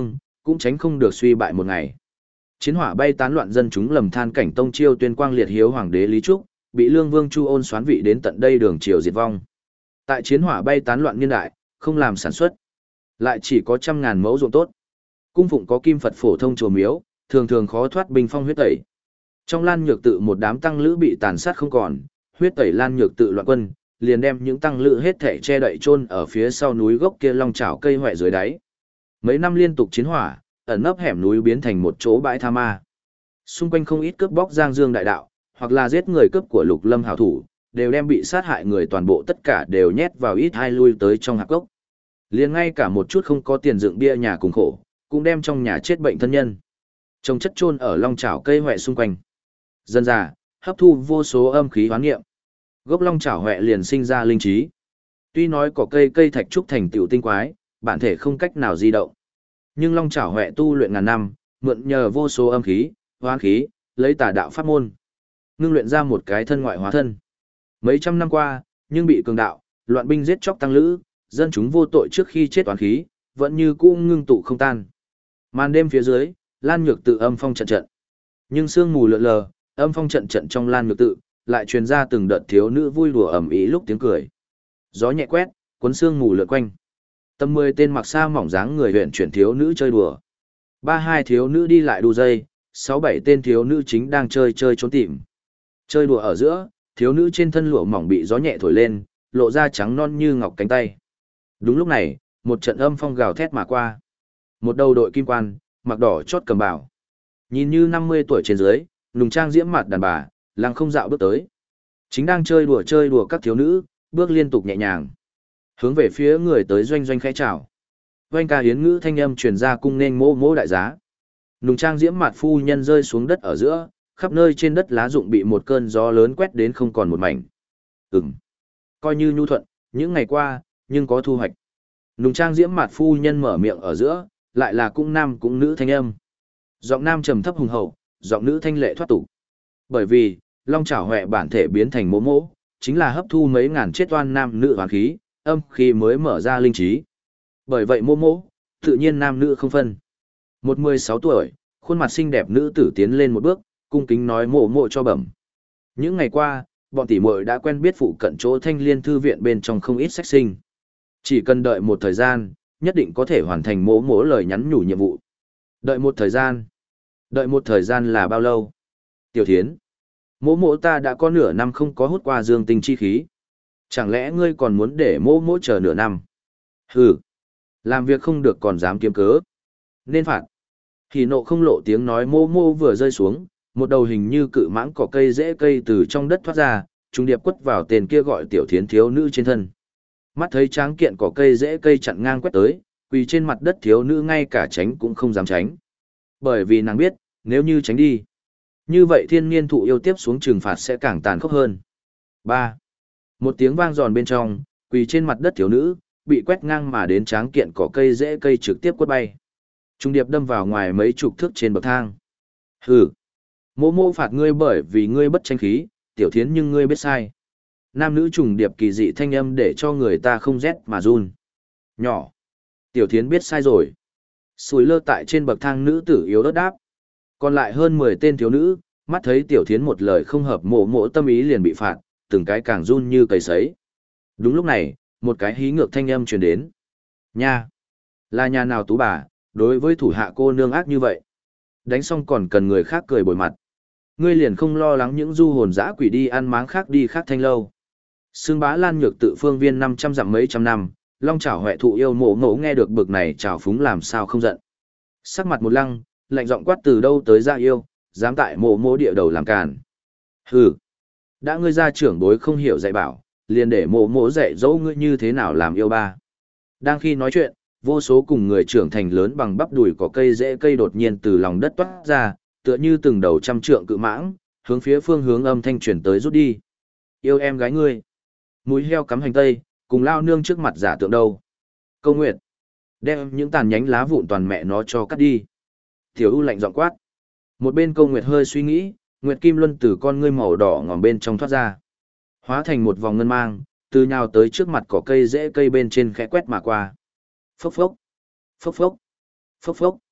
cũng tránh không được suy bại một ngày. Chiến hỏa bay tán loạn, dân chúng lầm than cảnh tông chiêu tuyên quang liệt hiếu hoàng đế Lý Trúc, bị Lương Vương Chu Ôn xoán vị đến tận đây đường triều diệt vong. Tại chiến hỏa bay tán loạn niên đại, không làm sản xuất, lại chỉ có trăm ngàn mẫu ruộng tốt. Cung phụng có kim Phật phổ thông chùa miếu, thường thường khó thoát binh phong huyết tẩy. Trong Lan Nhược tự một đám tăng lữ bị tàn sát không còn, huyết tẩy Lan Nhược tự loạn quân, liền đem những tăng lữ hết thể che đậy chôn ở phía sau núi gốc kia long chảo cây hoè dưới đáy. Mấy năm liên tục chiến hỏa, ẩn nấp hẻm núi biến thành một chỗ bãi tha ma. Xung quanh không ít cướp bóc giang dương đại đạo, hoặc là giết người cướp của Lục Lâm hảo thủ, đều đem bị sát hại người toàn bộ tất cả đều nhét vào ít hai lui tới trong hạp gốc. Liền ngay cả một chút không có tiền dựng bia nhà cùng khổ, cũng đem trong nhà chết bệnh thân nhân trồng chất chôn ở long chảo cây hoè xung quanh. Dần dà, hấp thu vô số âm khí hoán nghiệm. Gốc long chảo hoè liền sinh ra linh trí. Tuy nói có cây thạch trúc thành tựu tinh quái, bản thể không cách nào di động. Nhưng long chảo hoè tu luyện ngàn năm, mượn nhờ vô số âm khí, hoán khí, lấy tà đạo pháp môn, ngưng luyện ra một cái thân ngoại hóa thân. Mấy trăm năm qua, nhưng bị cường đạo, loạn binh giết chóc tăng lữ, dân chúng vô tội trước khi chết toán khí, vẫn như cũ ngưng tụ không tan. Màn đêm phía dưới, Lan Nhược tự âm phong trận trận. Nhưng sương mù lượn lờ, âm phong trận trận trong Lan Nhược tự, lại truyền ra từng đợt thiếu nữ vui đùa ầm ĩ lúc tiếng cười. Gió nhẹ quét, cuốn sương mù lượn quanh. Tầm 10 tên mặc sa mỏng dáng người huyện chuyển thiếu nữ chơi đùa. 32 thiếu nữ đi lại đu dây, 6-7 tên thiếu nữ chính đang chơi trốn tìm. Chơi đùa ở giữa, thiếu nữ trên thân lụa mỏng bị gió nhẹ thổi lên, lộ ra trắng non như ngọc cánh tay. Đúng lúc này, một trận âm phong gào thét mà qua. Một đầu đội kim quan, mặc đỏ chót cầm bảo. Nhìn như 50 tuổi trên dưới, nùng trang diễm mặt đàn bà, lăng không dạo bước tới. Chính đang chơi đùa các thiếu nữ, bước liên tục nhẹ nhàng. Hướng về phía người tới doanh doanh khẽ chào. Doanh ca hiến ngữ thanh âm truyền ra cung nên mô đại giá. Nùng trang diễm mặt phu nhân rơi xuống đất ở giữa, khắp nơi trên đất lá rụng bị một cơn gió lớn quét đến không còn một mảnh. Coi như nhu thuận, những ngày qua, nhưng có thu hoạch. Nùng trang diễm mặt phu nhân mở miệng ở giữa, lại là cũng nam cũng nữ thanh âm. Giọng nam trầm thấp hùng hậu, giọng nữ thanh lệ thoát tục. Bởi vì, long chảo hoẹ bản thể biến thành mỗ mỗ, chính là hấp thu mấy ngàn chết oan nam nữ hoàn khí, âm khí mới mở ra linh trí. Bởi vậy mỗ mỗ, tự nhiên nam nữ không phân. Một 16 tuổi, khuôn mặt xinh đẹp nữ tử tiến lên một bước, cung kính nói mộ mộ cho bẩm. Những ngày qua, bọn tỷ muội đã quen biết phụ cận chỗ Thanh Liên thư viện bên trong không ít sách sinh. Chỉ cần đợi một thời gian, nhất định có thể hoàn thành mỗ mỗ lời nhắn nhủ nhiệm vụ. Đợi một thời gian. Đợi một thời gian là bao lâu? Tiểu Thiến, mỗ mỗ ta đã có nửa năm không có hút qua dương tinh chi khí. Chẳng lẽ ngươi còn muốn để mỗ mỗ chờ nửa năm? Hừ, làm việc không được còn dám kiếm cớ. Nên phạt. Hỉ nộ không lộ tiếng nói mô mô vừa rơi xuống, một đầu hình như cự mãng cỏ cây rễ cây từ trong đất thoát ra, trung điệp quất vào tên kia gọi Tiểu Thiến thiếu nữ trên thân. Mắt thấy tráng kiện cỏ cây rễ cây chặn ngang quét tới, quỳ trên mặt đất thiếu nữ ngay cả tránh cũng không dám tránh. Bởi vì nàng biết, nếu như tránh đi, như vậy thiên niên thụ yêu tiếp xuống trừng phạt sẽ càng tàn khốc hơn. 3. Một tiếng vang giòn bên trong, quỳ trên mặt đất thiếu nữ, bị quét ngang mà đến tráng kiện cỏ cây rễ cây trực tiếp quất bay. Trung điệp đâm vào ngoài mấy chục thước trên bậc thang. Hừ, mô mô phạt ngươi bởi vì ngươi bất tranh khí, Tiểu Thiến nhưng ngươi biết sai. Nam nữ trùng điệp kỳ dị thanh âm để cho người ta không rét mà run. Nhỏ, Tiểu Thiến biết sai rồi. Sùi lơ tại trên bậc thang nữ tử yếu ớt đáp. Còn lại hơn 10 tên thiếu nữ, mắt thấy Tiểu Thiến một lời không hợp mộ mộ tâm ý liền bị phạt, từng cái càng run như cầy sấy. Đúng lúc này, một cái hí ngược thanh âm truyền đến. Nha, là nhà nào tú bà, đối với thủ hạ cô nương ác như vậy. Đánh xong còn cần người khác cười bồi mặt. Ngươi liền không lo lắng những du hồn dã quỷ đi ăn máng khác đi khác thanh lâu. Sương bá Lan Nhược tự phương viên 500 dặm mấy trăm năm, long chảo huệ thụ yêu mộ ngộ nghe được bực này trào phúng làm sao không giận. Sắc mặt một lăng, lạnh giọng quát từ đâu tới ra yêu, dám tại mộ mộ địa đầu làm càn. Hừ, đã ngươi ra trưởng bối không hiểu dạy bảo, liền để mộ mộ dạy dỗ ngươi như thế nào làm yêu ba. Đang khi nói chuyện, vô số cùng người trưởng thành lớn bằng bắp đùi có cây rễ cây đột nhiên từ lòng đất toát ra, tựa như từng đầu trăm trượng cự mãng, hướng phía phương hướng âm thanh truyền tới rút đi. Yêu em gái ngươi, mũi heo cắm hành tây, cùng lao nương trước mặt giả tượng đâu. Câu Nguyệt, đem những tàn nhánh lá vụn toàn mẹ nó cho cắt đi. Tiểu U lạnh giọng quát. Một bên Câu Nguyệt hơi suy nghĩ, Nguyệt Kim Luân từ con ngươi màu đỏ ngòm bên trong thoát ra, hóa thành một vòng ngân mang, từ nhào tới trước mặt cỏ cây rễ cây bên trên khẽ quét mà qua. Phốc phốc, phốc phốc, phốc phốc.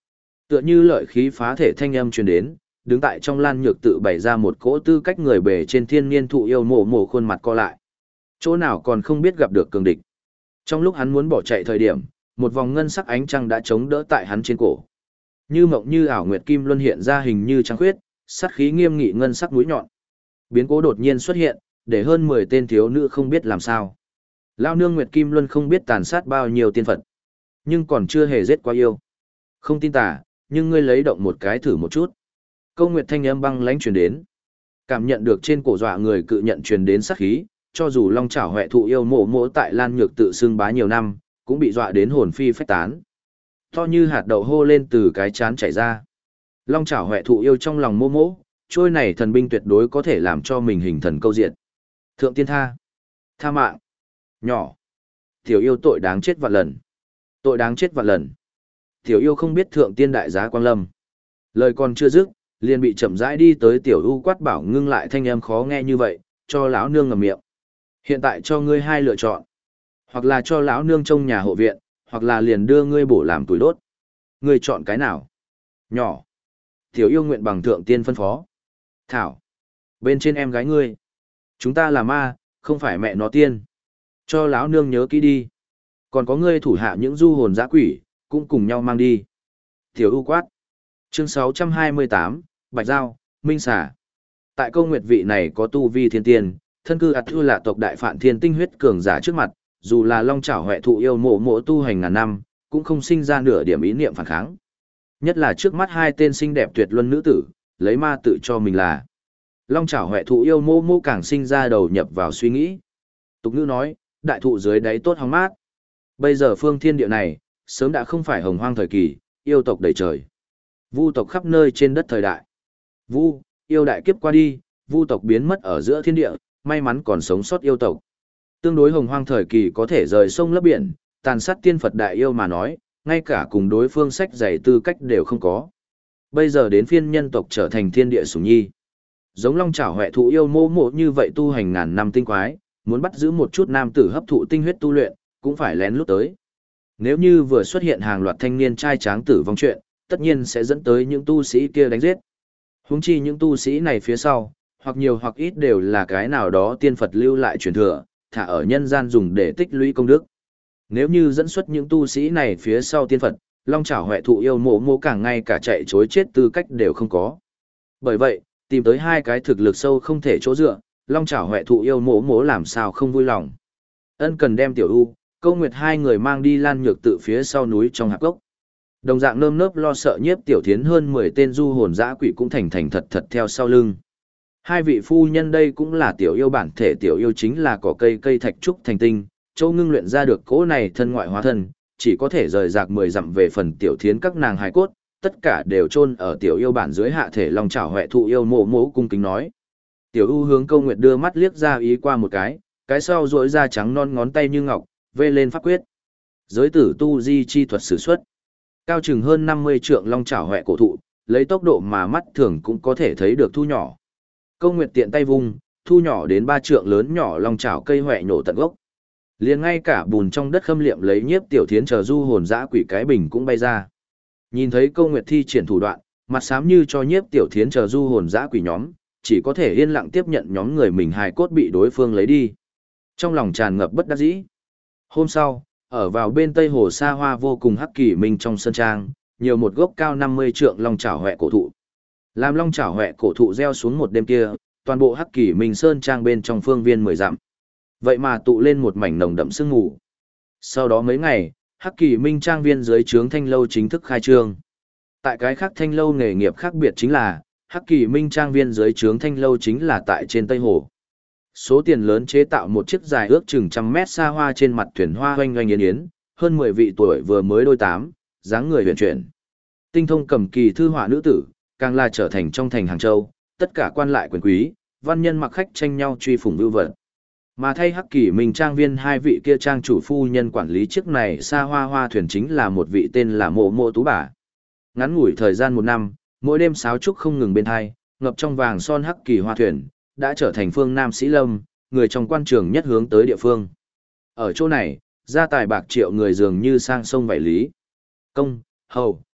Tựa như lợi khí phá thể thanh âm truyền đến, đứng tại trong lan nhược tự bày ra một cỗ tư cách người bề trên thiên niên thụ yêu mộ mộ khuôn mặt co lại. Chỗ nào còn không biết gặp được cường địch. Trong lúc hắn muốn bỏ chạy thời điểm, một vòng ngân sắc ánh trăng đã chống đỡ tại hắn trên cổ. Như mộng như ảo nguyệt kim luân hiện ra hình như trăng khuyết, sát khí nghiêm nghị ngân sắc mũi nhọn. Biến cố đột nhiên xuất hiện, để hơn 10 tên thiếu nữ không biết làm sao. Lao nương Nguyệt Kim Luân không biết tàn sát bao nhiêu tiên Phật, nhưng còn chưa hề giết qua yêu. Không tin tà, nhưng ngươi lấy động một cái thử một chút. Câu Nguyệt thanh âm băng lãnh truyền đến. Cảm nhận được trên cổ dọa người cự nhận truyền đến sát khí, cho dù Long Chảo Hoè thụ yêu mộ mộ tại Lan Nhược tự xưng bá nhiều năm, cũng bị dọa đến hồn phi phách tán. To như hạt đậu hô lên từ cái chán chảy ra. Long Chảo Hoè thụ yêu trong lòng mô mỗ, trôi này thần binh tuyệt đối có thể làm cho mình hình thần câu diện. Thượng tiên tha. Tha mạng. Nhỏ. Tiểu yêu tội đáng chết vạn lần. Tội đáng chết vạn lần. Tiểu yêu không biết thượng tiên đại giá quang lâm. Lời còn chưa dứt, liền bị chậm rãi đi tới tiểu u quát bảo ngưng lại thanh âm khó nghe như vậy, cho lão nương ngậm miệng. Hiện tại cho ngươi hai lựa chọn. Hoặc là cho lão nương trông nhà hộ viện, hoặc là liền đưa ngươi bổ làm tuổi đốt. Ngươi chọn cái nào? Nhỏ. Tiểu yêu nguyện bằng thượng tiên phân phó. Thảo. Bên trên em gái ngươi. Chúng ta là ma, không phải mẹ nó tiên. Cho lão nương nhớ kỹ đi. Còn có ngươi thủ hạ những du hồn dã quỷ, cũng cùng nhau mang đi. Tiểu ưu quát. Chương 628, Bạch Giao, Minh Xà. Tại câu nguyệt vị này có tu vi thiên tiên, thân cư ạt thư là tộc đại phạn thiên tinh huyết cường giả trước mặt, dù là long chảo huệ thụ yêu mộ mộ tu hành ngàn năm, cũng không sinh ra nửa điểm ý niệm phản kháng. Nhất là trước mắt hai tên xinh đẹp tuyệt luân nữ tử, lấy ma tự cho mình là. Long chảo huệ thụ yêu mô mô càng sinh ra đầu nhập vào suy nghĩ. Tục ngữ nói, đại thụ dưới đáy tốt hóng mát. Bây giờ phương thiên địa này, sớm đã không phải hồng hoang thời kỳ, yêu tộc đầy trời. Vu tộc khắp nơi trên đất thời đại. Vu, yêu đại kiếp qua đi, vu tộc biến mất ở giữa thiên địa, may mắn còn sống sót yêu tộc. Tương đối hồng hoang thời kỳ có thể rời sông lấp biển, tàn sát tiên Phật đại yêu mà nói, ngay cả cùng đối phương sách giày tư cách đều không có. Bây giờ đến phiên nhân tộc trở thành thiên địa sủng nhi. Giống long chảo huệ thụ yêu mô mộ như vậy tu hành ngàn năm tinh quái, muốn bắt giữ một chút nam tử hấp thụ tinh huyết tu luyện, cũng phải lén lút tới. Nếu như vừa xuất hiện hàng loạt thanh niên trai tráng tử vong chuyện, tất nhiên sẽ dẫn tới những tu sĩ kia đánh giết. Huống chi những tu sĩ này phía sau, hoặc nhiều hoặc ít đều là cái nào đó tiên Phật lưu lại truyền thừa, thả ở nhân gian dùng để tích lũy công đức. Nếu như dẫn xuất những tu sĩ này phía sau tiên Phật, long chảo huệ thụ yêu mộ mộ càng ngay cả chạy chối chết tư cách đều không có. Bởi vậy, tìm tới hai cái thực lực sâu không thể chỗ dựa, long chảo huệ thụ yêu mộ mộ làm sao không vui lòng. Ân cần đem tiểu u, câu nguyệt hai người mang đi lan nhược tự phía sau núi trong hạp gốc. Đồng dạng nơm nớp lo sợ nhiếp tiểu thiến hơn 10 tên du hồn dã quỷ cũng thành thành thật thật theo sau lưng. Hai vị phu nhân đây cũng là tiểu yêu bản thể, tiểu yêu chính là cỏ cây cây thạch trúc thành tinh, châu ngưng luyện ra được cỗ này thân ngoại hóa thân, chỉ có thể rời rạc 10 dặm về phần tiểu thiến các nàng hài cốt, tất cả đều chôn ở tiểu yêu bản dưới hạ thể long chảo huệ thụ yêu mộ mộ cung kính nói. Tiểu u hướng câu nguyệt đưa mắt liếc ra ý qua một cái sau duỗi ra trắng non ngón tay như ngọc, vê lên pháp quyết. Giới tử tu di chi thuật sử xuất. Cao chừng hơn 50 trượng long chảo huệ cổ thụ, lấy tốc độ mà mắt thường cũng có thể thấy được thu nhỏ. Câu nguyệt tiện tay vung, thu nhỏ đến 3 trượng lớn nhỏ long chảo cây huệ nổ tận gốc. Liền ngay cả bùn trong đất khâm liệm lấy nhiếp tiểu thiến chờ du hồn dã quỷ cái bình cũng bay ra. Nhìn thấy câu nguyệt thi triển thủ đoạn, mặt xám như cho nhiếp tiểu thiến chờ du hồn dã quỷ nhóm, chỉ có thể yên lặng tiếp nhận nhóm người mình hài cốt bị đối phương lấy đi. Trong lòng tràn ngập bất đắc dĩ. Hôm sau, ở vào bên tây hồ xa hoa vô cùng hắc kỳ minh trong sân trang, nhiều một gốc cao 50 trượng long chảo huệ cổ thụ. Làm long chảo huệ cổ thụ gieo xuống một đêm kia, toàn bộ hắc kỳ minh sơn trang bên trong phương viên 10 dặm. Vậy mà tụ lên một mảnh nồng đậm sương mù. Sau đó mấy ngày, hắc kỳ minh trang viên dưới trướng thanh lâu chính thức khai trương. Tại cái khác thanh lâu nghề nghiệp khác biệt chính là, hắc kỳ minh trang viên dưới trướng thanh lâu chính là tại trên Tây Hồ. Số tiền lớn chế tạo một chiếc dài ước chừng trăm mét xa hoa trên mặt thuyền hoa hoanh hoanh yến yến, hơn 10 vị tuổi vừa mới đôi tám, dáng người huyền chuyển. Tinh thông cầm kỳ thư họa nữ tử, càng là trở thành trong thành Hàng Châu, tất cả quan lại quyền quý, văn nhân mặc khách tranh nhau truy phủng vưu vật. Mà thay hắc kỳ minh trang viên hai vị kia trang chủ phu nhân quản lý chiếc này xa hoa hoa thuyền chính là một vị tên là Mộ Mộ Tú bà. Ngắn ngủi thời gian 1 năm, mỗi đêm sáo trúc không ngừng bên hai, ngập trong vàng son hắc kỳ hoa thuyền, đã trở thành phương Nam Sĩ Lâm, người trong quan trường nhất hướng tới địa phương. Ở chỗ này, gia tài bạc triệu người dường như sang sông vải lý. Công, hầu,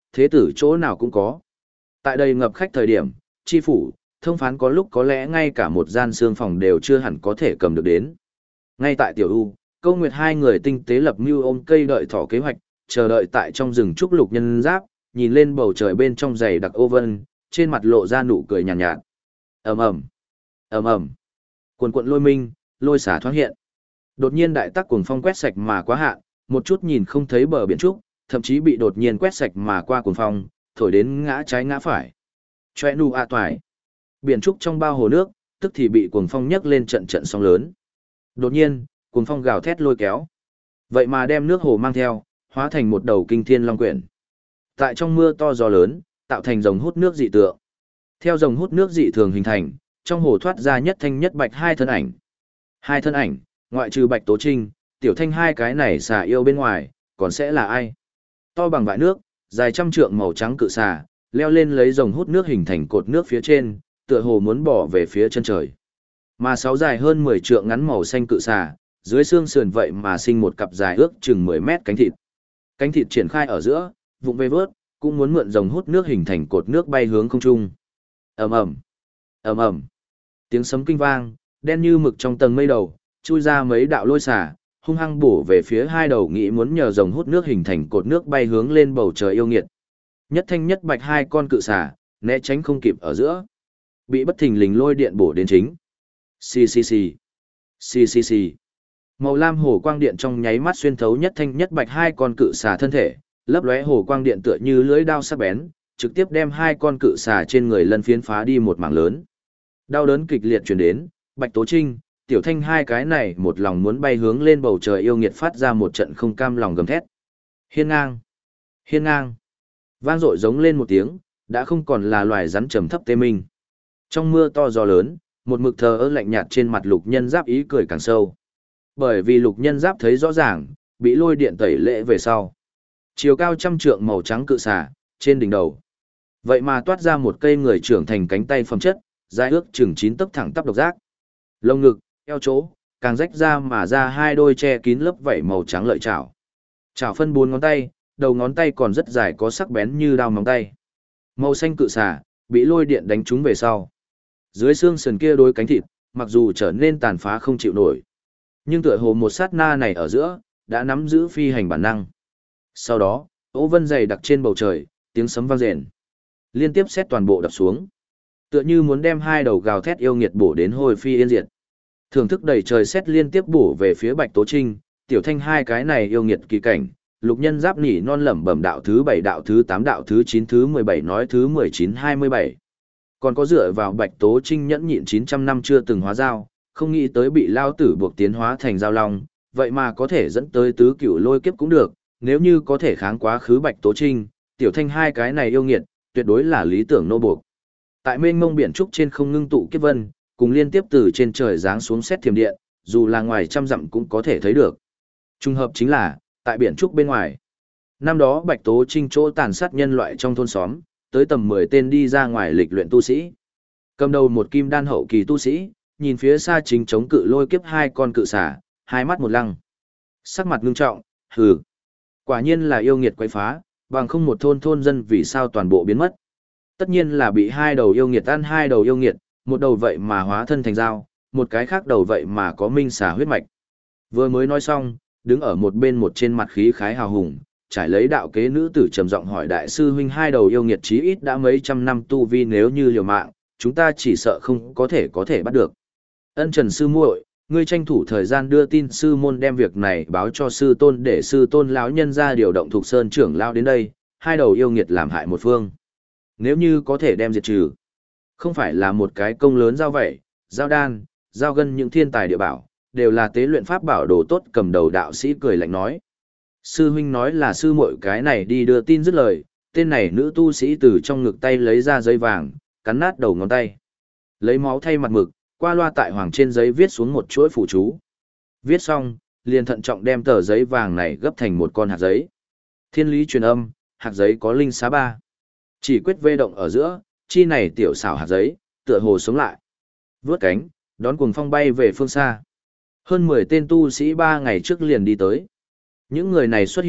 thế tử chỗ nào cũng có. Tại đây ngập khách thời điểm, chi phủ, thông phán có lúc có lẽ ngay cả một gian xương phòng đều chưa hẳn có thể cầm được đến. Ngay tại Tiểu U, Câu Nguyệt hai người tinh tế lập mưu ôm cây đợi thỏ kế hoạch, chờ đợi tại trong rừng trúc lục nhân giáp, nhìn lên bầu trời bên trong dày đặc ô vân, trên mặt lộ ra nụ cười nhàn nhạt. Ầm ầm, ầm ầm, cuồn cuộn lôi minh, lôi xả thoáng hiện. Đột nhiên đại tắc cuồng phong quét sạch mà quá hạn, một chút nhìn không thấy bờ biển trúc, thậm chí bị đột nhiên quét sạch mà qua cuồng phong, thổi đến ngã trái ngã phải. Choe nu a toài. Biển trúc trong bao hồ nước, tức thì bị cuồng phong nhấc lên trận trận sóng lớn. Đột nhiên, cuồng phong gào thét lôi kéo. Vậy mà đem nước hồ mang theo, hóa thành một đầu kinh thiên long quyển. Tại trong mưa to gió lớn, tạo thành dòng hút nước dị tượng. Theo dòng hút nước dị thường hình thành, trong hồ thoát ra nhất thanh nhất bạch hai thân ảnh. Hai thân ảnh, ngoại trừ Bạch Tố Trinh, Tiểu Thanh hai cái này xà yêu bên ngoài, còn sẽ là ai? To bằng vại nước, dài trăm trượng màu trắng cự xà, leo lên lấy dòng hút nước hình thành cột nước phía trên, tựa hồ muốn bỏ về phía chân trời. Mà sáu dài hơn 10 trượng ngắn màu xanh cự xà, dưới xương sườn vậy mà sinh một cặp dài ước chừng 10 mét cánh thịt. Cánh thịt triển khai ở giữa, vụng về vớt, cũng muốn mượn dòng hút nước hình thành cột nước bay hướng không trung. Ầm ầm, ầm ầm. Tiếng sấm kinh vang, đen như mực trong tầng mây đầu, chui ra mấy đạo lôi xả, hung hăng bổ về phía hai đầu nghĩ muốn nhờ dòng hút nước hình thành cột nước bay hướng lên bầu trời yêu nghiệt. Nhất thanh nhất bạch hai con cự xả, né tránh không kịp ở giữa. Bị bất thình lình lôi điện bổ đến chính. Xì xì xì. Xì xì xì. Màu lam hồ quang điện trong nháy mắt xuyên thấu nhất thanh nhất bạch hai con cự xà thân thể, lấp lóe hồ quang điện tựa như lưỡi dao sắc bén, trực tiếp đem hai con cự xà trên người lân phiến phá đi một mảng lớn. Đau đớn kịch liệt truyền đến, Bạch Tố Trinh, Tiểu Thanh hai cái này một lòng muốn bay hướng lên bầu trời yêu nghiệt phát ra một trận không cam lòng gầm thét. Hiên ngang, hiên ngang. Vang dội giống lên một tiếng, đã không còn là loài rắn trầm thấp tê minh. Trong mưa to gió lớn, một mực thờ ơ lạnh nhạt trên mặt Lục Nhân Giáp ý cười càng sâu. Bởi vì Lục Nhân Giáp thấy rõ ràng, bị lôi điện tẩy lễ về sau. Chiều cao trăm trượng màu trắng cự xà, trên đỉnh đầu. Vậy mà toát ra một cây người trưởng thành cánh tay phẩm chất, dài ước chừng 9 tấc thẳng tắp độc giác. Lông ngực, eo chỗ, càng rách ra mà ra hai đôi che kín lớp vảy màu trắng lợi chảo. Chảo phân 4 ngón tay, đầu ngón tay còn rất dài có sắc bén như dao móng tay. Màu xanh cự xà, bị lôi điện đánh trúng về sau. Dưới xương sườn kia đôi cánh thịt, mặc dù trở nên tàn phá không chịu nổi, nhưng tựa hồ một sát na này ở giữa, đã nắm giữ phi hành bản năng. Sau đó, ố vân dày đặc trên bầu trời, tiếng sấm vang rền. Liên tiếp xét toàn bộ đập xuống. Tựa như muốn đem hai đầu gào thét yêu nghiệt bổ đến hồi phi yên diệt. Thưởng thức đầy trời xét liên tiếp bổ về phía Bạch Tố Trinh, Tiểu Thanh hai cái này yêu nghiệt kỳ cảnh. Lục Nhân Giáp nỉ non lẩm bẩm đạo thứ 7 đạo thứ 8 đạo thứ 9 thứ 17 nói thứ 19 27. Còn có dựa vào Bạch Tố Trinh nhẫn nhịn 900 năm chưa từng hóa dao, không nghĩ tới bị lao tử buộc tiến hóa thành dao long, vậy mà có thể dẫn tới tứ cửu lôi kiếp cũng được, nếu như có thể kháng quá khứ Bạch Tố Trinh, Tiểu Thanh hai cái này yêu nghiệt, tuyệt đối là lý tưởng nô buộc. Tại mênh mông biển trúc trên không ngưng tụ kiếp vân, cùng liên tiếp từ trên trời giáng xuống xét thiểm điện, dù là ngoài trăm dặm cũng có thể thấy được. Trùng hợp chính là, tại biển trúc bên ngoài. Năm đó Bạch Tố Trinh chỗ tàn sát nhân loại trong thôn xóm, tới tầm 10 tên đi ra ngoài lịch luyện tu sĩ. Cầm đầu một kim đan hậu kỳ tu sĩ, nhìn phía xa chính chống cự lôi kiếp hai con cự xả, hai mắt một lăng. Sắc mặt ngưng trọng, hừ. Quả nhiên là yêu nghiệt quấy phá, bằng không một thôn dân vì sao toàn bộ biến mất. Tất nhiên là bị hai đầu yêu nghiệt ăn hai đầu yêu nghiệt, một đầu vậy mà hóa thân thành dao, một cái khác đầu vậy mà có minh xả huyết mạch. Vừa mới nói xong, đứng ở một bên một trên mặt khí khái hào hùng, trải lấy đạo kế nữ tử trầm giọng hỏi đại sư huynh hai đầu yêu nghiệt chí ít đã mấy trăm năm tu vi nếu như liều mạng, chúng ta chỉ sợ không có thể bắt được. Ân Trần sư muội, ngươi tranh thủ thời gian đưa tin sư môn đem việc này báo cho sư tôn để sư tôn lão nhân ra điều động thuộc sơn trưởng lao đến đây, hai đầu yêu nghiệt làm hại một phương. Nếu như có thể đem diệt trừ, không phải là một cái công lớn giao vậy, giao đan, giao gân những thiên tài địa bảo, đều là tế luyện pháp bảo đồ tốt cầm đầu đạo sĩ cười lạnh nói. Sư huynh nói là sư muội cái này đi đưa tin dứt lời, tên này nữ tu sĩ từ trong ngực tay lấy ra giấy vàng, cắn nát đầu ngón tay. Lấy máu thay mặt mực, qua loa tại hoàng trên giấy viết xuống một chuỗi phù chú. Viết xong, liền thận trọng đem tờ giấy vàng này gấp thành một con hạt giấy. Thiên lý truyền âm, hạt giấy có linh xá ba. Chỉ quyết vê động ở giữa, chi này tiểu xảo hạt giấy, tựa hồ sống lại. Vướt cánh, đón cuồng phong bay về phương xa. Hơn 10 tên tu sĩ 3 ngày trước liền đi tới. Những người này xuất hiện,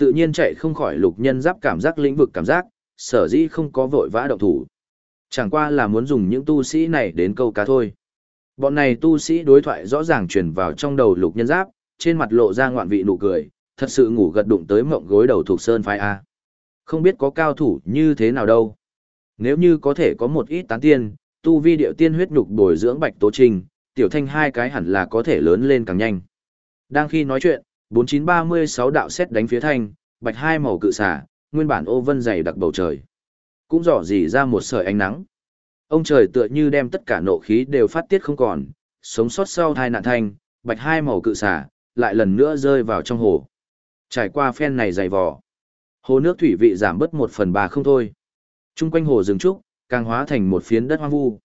Tự nhiên chạy không khỏi lục nhân giáp cảm giác lĩnh vực cảm giác, sở dĩ không có vội vã động thủ. Chẳng qua là muốn dùng những tu sĩ này đến câu cá thôi. Bọn này tu sĩ đối thoại rõ ràng truyền vào trong đầu lục nhân giáp, trên mặt lộ ra ngoạn vị nụ cười, thật sự ngủ gật đụng tới mộng gối đầu thuộc sơn phái A. Không biết có cao thủ như thế nào đâu. Nếu như có thể có một ít tán tiên, tu vi điệu tiên huyết nhục bồi dưỡng Bạch Tố Trinh, Tiểu Thanh hai cái hẳn là có thể lớn lên càng nhanh. Đang khi nói chuyện, 4936 đạo xét đánh phía thanh, bạch hai màu cự xả, nguyên bản ô vân dày đặc bầu trời. Cũng rỏ rỉ ra một sợi ánh nắng. Ông trời tựa như đem tất cả nộ khí đều phát tiết không còn, sống sót sau tai nạn thanh, bạch hai màu cự xả, lại lần nữa rơi vào trong hồ. Trải qua phen này dày vò. Hồ nước thủy vị giảm bớt 1/3 không thôi. Trung quanh hồ rừng trúc, càng hóa thành một phiến đất hoang vu.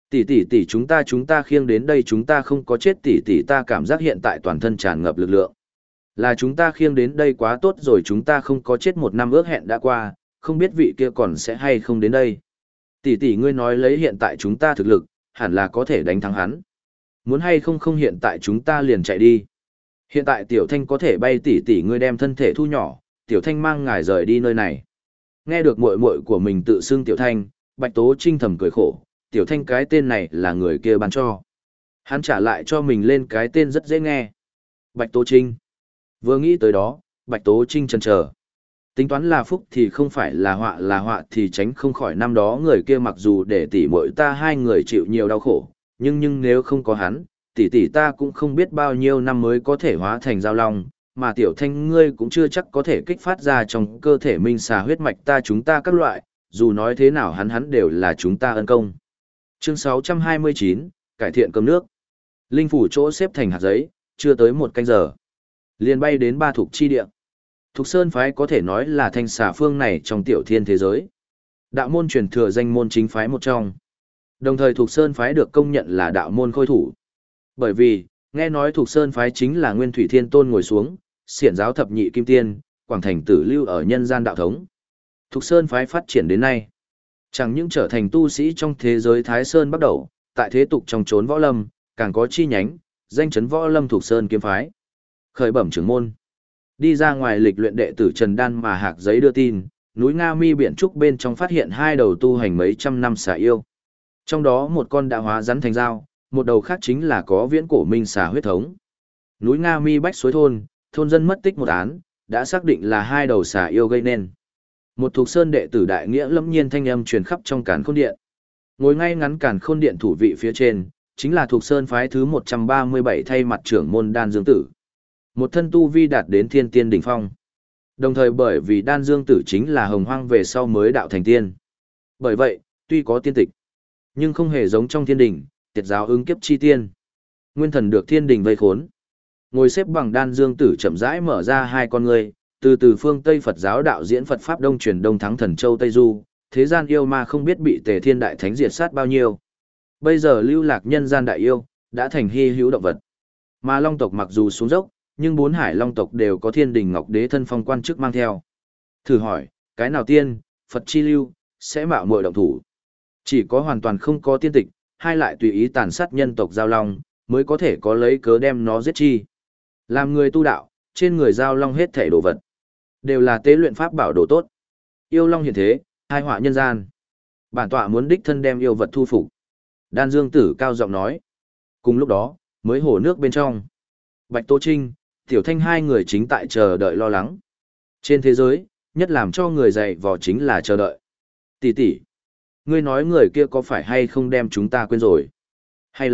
Tỷ chúng ta khiêng đến đây chúng ta không có chết tỷ ta cảm giác hiện tại toàn thân tràn ngập lực lượng. Là chúng ta khiêng đến đây quá tốt rồi chúng ta không có chết 1 năm ước hẹn đã qua, không biết vị kia còn sẽ hay không đến đây. Tỷ ngươi nói lấy hiện tại chúng ta thực lực, hẳn là có thể đánh thắng hắn. Muốn hay không không hiện tại chúng ta liền chạy đi. Hiện tại Tiểu Thanh có thể bay tỷ ngươi đem thân thể thu nhỏ, Tiểu Thanh mang ngài rời đi nơi này. Nghe được muội muội của mình tự xưng Tiểu Thanh, Bạch Tố Trinh thầm cười khổ, Tiểu Thanh cái tên này là người kia ban cho. Hắn trả lại cho mình lên cái tên rất dễ nghe. Bạch Tố Trinh. Vừa nghĩ tới đó, Bạch Tố Trinh chần chờ. Tính toán là phúc thì không phải là họa thì tránh không khỏi năm đó người kia mặc dù để tỷ muội ta hai người chịu nhiều đau khổ, nhưng nếu không có hắn, tỷ ta cũng không biết bao nhiêu năm mới có thể hóa thành giao long, mà Tiểu Thanh ngươi cũng chưa chắc có thể kích phát ra trong cơ thể minh xà huyết mạch ta chúng ta các loại, dù nói thế nào hắn đều là chúng ta ân công. Chương 629, cải thiện cơm nước. Linh phủ chỗ xếp thành hạt giấy, chưa tới 1 canh giờ. Liền bay đến Ba Thục chi địa. Thục Sơn phái có thể nói là thanh xà phương này trong tiểu thiên thế giới. Đạo môn truyền thừa danh môn chính phái một trong. Đồng thời Thục Sơn phái được công nhận là đạo môn khôi thủ. Bởi vì, nghe nói Thục Sơn phái chính là Nguyên Thủy Thiên Tôn ngồi xuống, xiển giáo thập nhị kim tiên, Quảng Thành Tử lưu ở nhân gian đạo thống. Thục Sơn phái phát triển đến nay, chẳng những trở thành tu sĩ trong thế giới Thái Sơn bắt đầu, tại thế tục trong chốn võ lâm, càng có chi nhánh, danh chấn võ lâm Thục Sơn kiếm phái. Khởi bẩm trưởng môn. Đi ra ngoài lịch luyện đệ tử Trần Đan mà hạc giấy đưa tin, núi Nga Mi biển trúc bên trong phát hiện 2 đầu tu hành mấy trăm năm xà yêu. Trong đó một con đã hóa rắn thành dao, một đầu khác chính là có viễn cổ minh xà huyết thống. Núi Nga Mi bách suối thôn dân mất tích một án, đã xác định là 2 đầu xà yêu gây nên. Một Thục Sơn đệ tử đại nghĩa lẫm nhiên thanh âm truyền khắp trong Càn Khôn Điện. Ngồi ngay ngắn Càn Khôn Điện thủ vị phía trên, chính là Thục Sơn phái thứ 137 thay mặt trưởng môn Đan Dương Tử. Một thân tu vi đạt đến thiên tiên đỉnh phong. Đồng thời bởi vì Đan Dương Tử chính là hồng hoang về sau mới đạo thành tiên. Bởi vậy, tuy có tiên tịch, nhưng không hề giống trong thiên đình, tiệt giáo ứng kiếp chi tiên. Nguyên thần được thiên đình vây khốn. Ngồi xếp bằng Đan Dương Tử chậm rãi mở ra 2 con ngươi, từ phương Tây Phật giáo đạo diễn Phật Pháp Đông truyền Đông thắng thần châu Tây Du, thế gian yêu ma không biết bị Tề Thiên Đại Thánh diệt sát bao nhiêu. Bây giờ lưu lạc nhân gian đại yêu, đã thành hy hữu động vật. Mà Long tộc mặc dù xuống dốc, nhưng 4 hải Long tộc đều có Thiên Đình Ngọc Đế thân phong quan chức mang theo. Thử hỏi, cái nào tiên, Phật chi lưu, sẽ mạo muội động thủ? Chỉ có hoàn toàn không có tiên tịch, hay lại tùy ý tàn sát nhân tộc giao long, mới có thể có lấy cớ đem nó giết chi. Làm người tu đạo, trên người giao long hết thảy đồ vật, đều là tế luyện pháp bảo đồ tốt. Yêu long hiện thế, hai họa nhân gian. Bản tọa muốn đích thân đem yêu vật thu phục. Đan Dương Tử cao giọng nói. Cùng lúc đó, mới hồ nước bên trong. Bạch Tố Trinh, Tiểu Thanh hai người chính tại chờ đợi lo lắng. Trên thế giới, nhất làm cho người dày vò chính là chờ đợi. Tỷ, ngươi nói người kia có phải hay không đem chúng ta quên rồi? Hay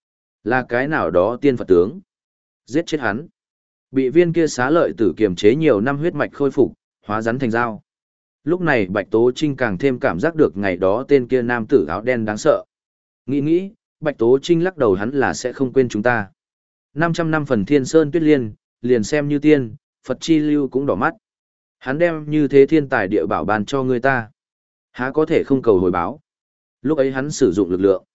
là cái nào đó tiên Phật tướng? Giết chết hắn. Bị viên kia xá lợi tử kiềm chế nhiều năm huyết mạch khôi phục, hóa rắn thành dao. Lúc này Bạch Tố Trinh càng thêm cảm giác được ngày đó tên kia nam tử áo đen đáng sợ. Nghĩ, Bạch Tố Trinh lắc đầu hắn là sẽ không quên chúng ta. 500 năm phần thiên sơn tuyết liên, liền xem như tiên, Phật chi lưu cũng đỏ mắt. Hắn đem như thế thiên tài địa bảo ban cho người ta. Há có thể không cầu hồi báo. Lúc ấy hắn sử dụng lực lượng.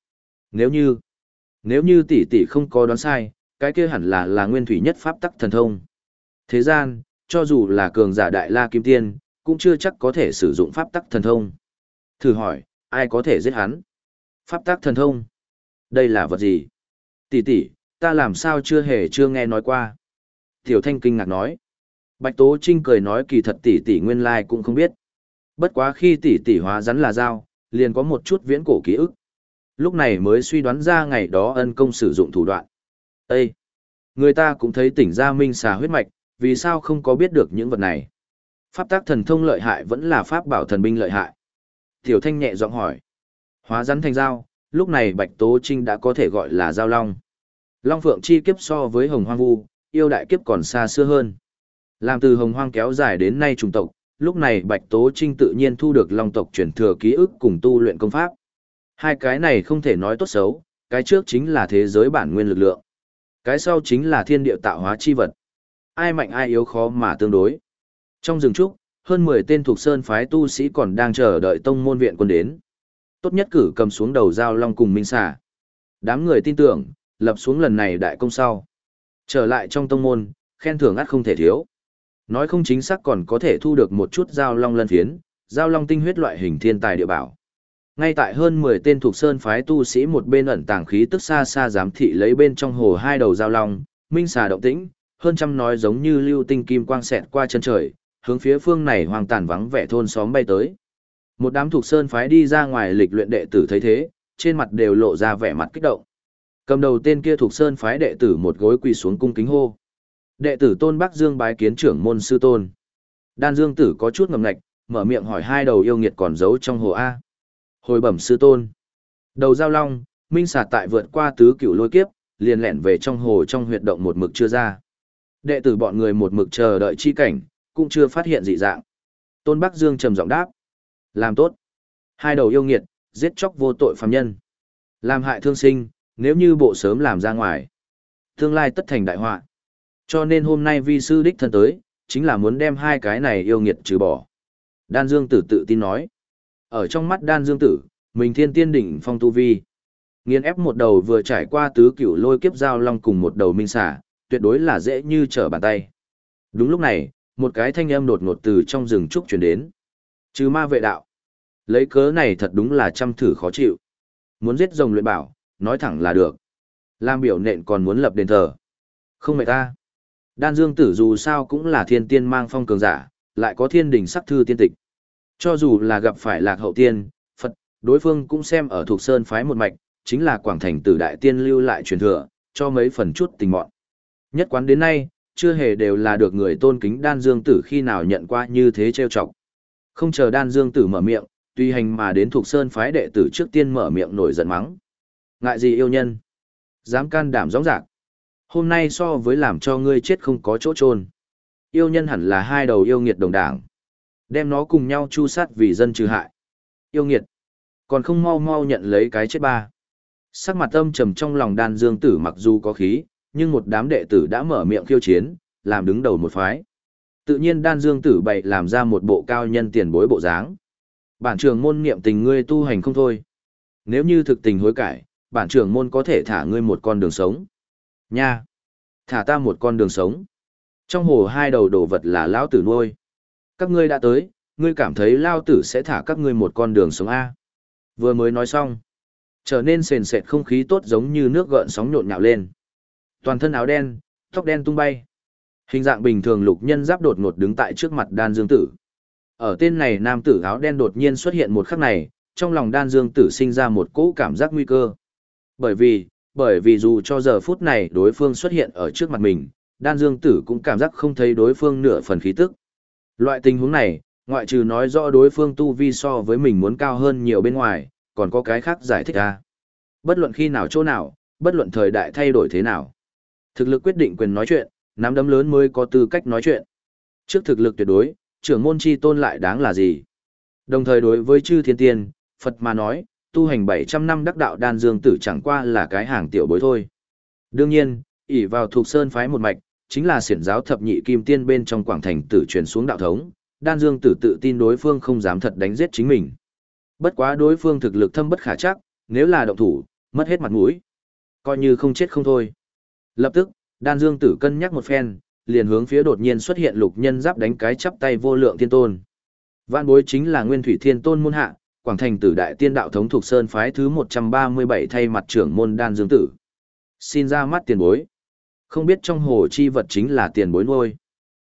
Nếu như tỷ không có đoán sai, cái kia hẳn là nguyên thủy nhất pháp tắc thần thông. Thế gian, cho dù là cường giả đại la kim tiên, cũng chưa chắc có thể sử dụng pháp tắc thần thông. Thử hỏi, ai có thể giết hắn? Pháp tắc thần thông? Đây là vật gì? Tỷ, ta làm sao chưa nghe nói qua? Tiểu Thanh kinh ngạc nói. Bạch Tố Trinh cười nói kỳ thật tỷ tỷ nguyên lai cũng không biết. Bất quá khi tỷ tỷ hóa rắn là dao, liền có một chút viễn cổ ký ức. Lúc này mới suy đoán ra ngày đó ân công sử dụng thủ đoạn. Ê! Người ta cũng thấy tỉnh ra minh xà huyết mạch, vì sao không có biết được những vật này? Pháp tác thần thông lợi hại vẫn là pháp bảo thần binh lợi hại. Tiểu Thanh nhẹ giọng hỏi. Hóa rắn thành dao, lúc này Bạch Tố Trinh đã có thể gọi là dao long. Long Phượng chi kiếp so với Hồng Hoang Vu, yêu đại kiếp còn xa xưa hơn. Làm từ Hồng Hoang kéo dài đến nay chủng tộc, lúc này Bạch Tố Trinh tự nhiên thu được Long tộc truyền thừa ký ức cùng tu luyện công pháp. Hai cái này không thể nói tốt xấu, cái trước chính là thế giới bản nguyên lực lượng. Cái sau chính là thiên địa tạo hóa chi vật. Ai mạnh ai yếu khó mà tương đối. Trong rừng trúc, hơn 10 tên thuộc sơn phái tu sĩ còn đang chờ đợi tông môn viện quân đến. Tốt nhất cử cầm xuống đầu dao long cùng minh xà. Đám người tin tưởng, lập xuống lần này đại công sau. Trở lại trong tông môn, khen thưởng ắt không thể thiếu. Nói không chính xác còn có thể thu được một chút dao long lân phiến, dao long tinh huyết loại hình thiên tài địa bảo. Ngay tại hơn 10 tên thuộc sơn phái tu sĩ một bên ẩn tàng khí tức xa xa giám thị lấy bên trong hồ hai đầu dao long, minh xà động tĩnh, hơn trăm nói giống như lưu tinh kim quang xẹt qua chân trời, hướng phía phương này hoang tàn vắng vẻ thôn xóm bay tới. Một đám thuộc sơn phái đi ra ngoài lịch luyện đệ tử thấy thế, trên mặt đều lộ ra vẻ mặt kích động. Cầm đầu tên kia thuộc sơn phái đệ tử một gối quỳ xuống cung kính hô. Đệ tử Tôn Bắc Dương bái kiến trưởng môn sư tôn. Đan Dương tử có chút ngầm ngạch, mở miệng hỏi hai đầu yêu nghiệt còn giấu trong hồ A. Hồi bẩm sư tôn. Đầu giao long, minh xà tại vượt qua tứ cửu lôi kiếp, liền lẻn về trong hồ trong huyệt động một mực chưa ra. Đệ tử bọn người một mực chờ đợi chi cảnh, cũng chưa phát hiện dị dạng. Tôn Bắc Dương trầm giọng đáp. Làm tốt. Hai đầu yêu nghiệt, giết chóc vô tội phàm nhân. Làm hại thương sinh, nếu như bộ sớm làm ra ngoài. Tương lai tất thành đại họa. Cho nên hôm nay vi sư đích thân tới, chính là muốn đem hai cái này yêu nghiệt trừ bỏ. Đan Dương Tử tự tin nói. Ở trong mắt Đan Dương Tử, mình thiên tiên đỉnh phong tu vi. Nghiên ép một đầu vừa trải qua tứ cửu lôi kiếp giao long cùng một đầu minh xà, tuyệt đối là dễ như trở bàn tay. Đúng lúc này, một cái thanh âm đột ngột từ trong rừng trúc truyền đến. Trừ ma vệ đạo. Lấy cớ này thật đúng là trăm thử khó chịu. Muốn giết rồng luyện bảo, nói thẳng là được. Làm biểu nện còn muốn lập đền thờ. Không mệt ta. Đan Dương Tử dù sao cũng là thiên tiên mang phong cường giả, lại có thiên đỉnh sắc thư tiên tịch. Cho dù là gặp phải Lạc Hậu Tiên, Phật, đối phương cũng xem ở thuộc sơn phái một mạch, chính là Quảng Thành Tử đại tiên lưu lại truyền thừa, cho mấy phần chút tình mọn. Nhất quán đến nay, chưa hề đều là được người tôn kính Đan Dương Tử khi nào nhận qua như thế trêu chọc. Không chờ Đan Dương Tử mở miệng, tùy hành mà đến thuộc sơn phái đệ tử trước tiên mở miệng nổi giận mắng. Ngại gì yêu nhân? Dám can đảm gióng giạc. Hôm nay so với làm cho ngươi chết không có chỗ chôn. Yêu nhân hẳn là hai đầu yêu nghiệt đồng đảng. Đem nó cùng nhau chu sát vì dân trừ hại. Yêu nghiệt. Còn không mau mau nhận lấy cái chết ba. Sắc mặt âm trầm trong lòng Đan Dương Tử mặc dù có khí, nhưng một đám đệ tử đã mở miệng khiêu chiến, làm đứng đầu một phái. Tự nhiên Đan Dương Tử bày làm ra một bộ cao nhân tiền bối bộ dáng. Bản trưởng môn niệm tình ngươi tu hành không thôi. Nếu như thực tình hối cải, bản trưởng môn có thể thả ngươi một con đường sống. Nha! Thả ta một con đường sống. Trong hồ hai đầu đồ vật là lão tử nuôi. Các ngươi đã tới, ngươi cảm thấy lao tử sẽ thả các ngươi một con đường sống A. Vừa mới nói xong. Trở nên sền sệt không khí tốt giống như nước gợn sóng nhộn nhạo lên. Toàn thân áo đen, tóc đen tung bay. Hình dạng bình thường lục nhân giáp đột ngột đứng tại trước mặt Đan Dương Tử. Ở tên này nam tử áo đen đột nhiên xuất hiện một khắc này, trong lòng Đan Dương Tử sinh ra một cỗ cảm giác nguy cơ. Bởi vì dù cho giờ phút này đối phương xuất hiện ở trước mặt mình, Đan Dương Tử cũng cảm giác không thấy đối phương nửa phần khí tức. Loại tình huống này, ngoại trừ nói rõ đối phương tu vi so với mình muốn cao hơn nhiều bên ngoài, còn có cái khác giải thích ra. Bất luận khi nào chỗ nào, bất luận thời đại thay đổi thế nào. Thực lực quyết định quyền nói chuyện, nắm đấm lớn mới có tư cách nói chuyện. Trước thực lực tuyệt đối, trưởng môn chi tôn lại đáng là gì? Đồng thời đối với chư thiên tiên, Phật mà nói, tu hành 700 năm đắc đạo Đan Dương Tử chẳng qua là cái hàng tiểu bối thôi. Đương nhiên, ỷ vào thuộc sơn phái một mạch, chính là xiển giáo thập nhị kim tiên bên trong Quảng Thành Tử truyền xuống đạo thống, Đan Dương Tử tự tin đối phương không dám thật đánh giết chính mình. Bất quá đối phương thực lực thâm bất khả trắc, nếu là động thủ, mất hết mặt mũi. Coi như không chết không thôi. Lập tức, Đan Dương Tử cân nhắc một phen, liền hướng phía đột nhiên xuất hiện lục nhân giáp đánh cái chắp tay vô lượng thiên tôn. Vạn bối chính là Nguyên Thủy Thiên Tôn môn hạ, Quảng Thành Tử đại tiên đạo thống thuộc sơn phái thứ 137 thay mặt trưởng môn Đan Dương Tử. Xin ra mắt tiền bối. Không biết trong hồ chi vật chính là tiền bối nuôi.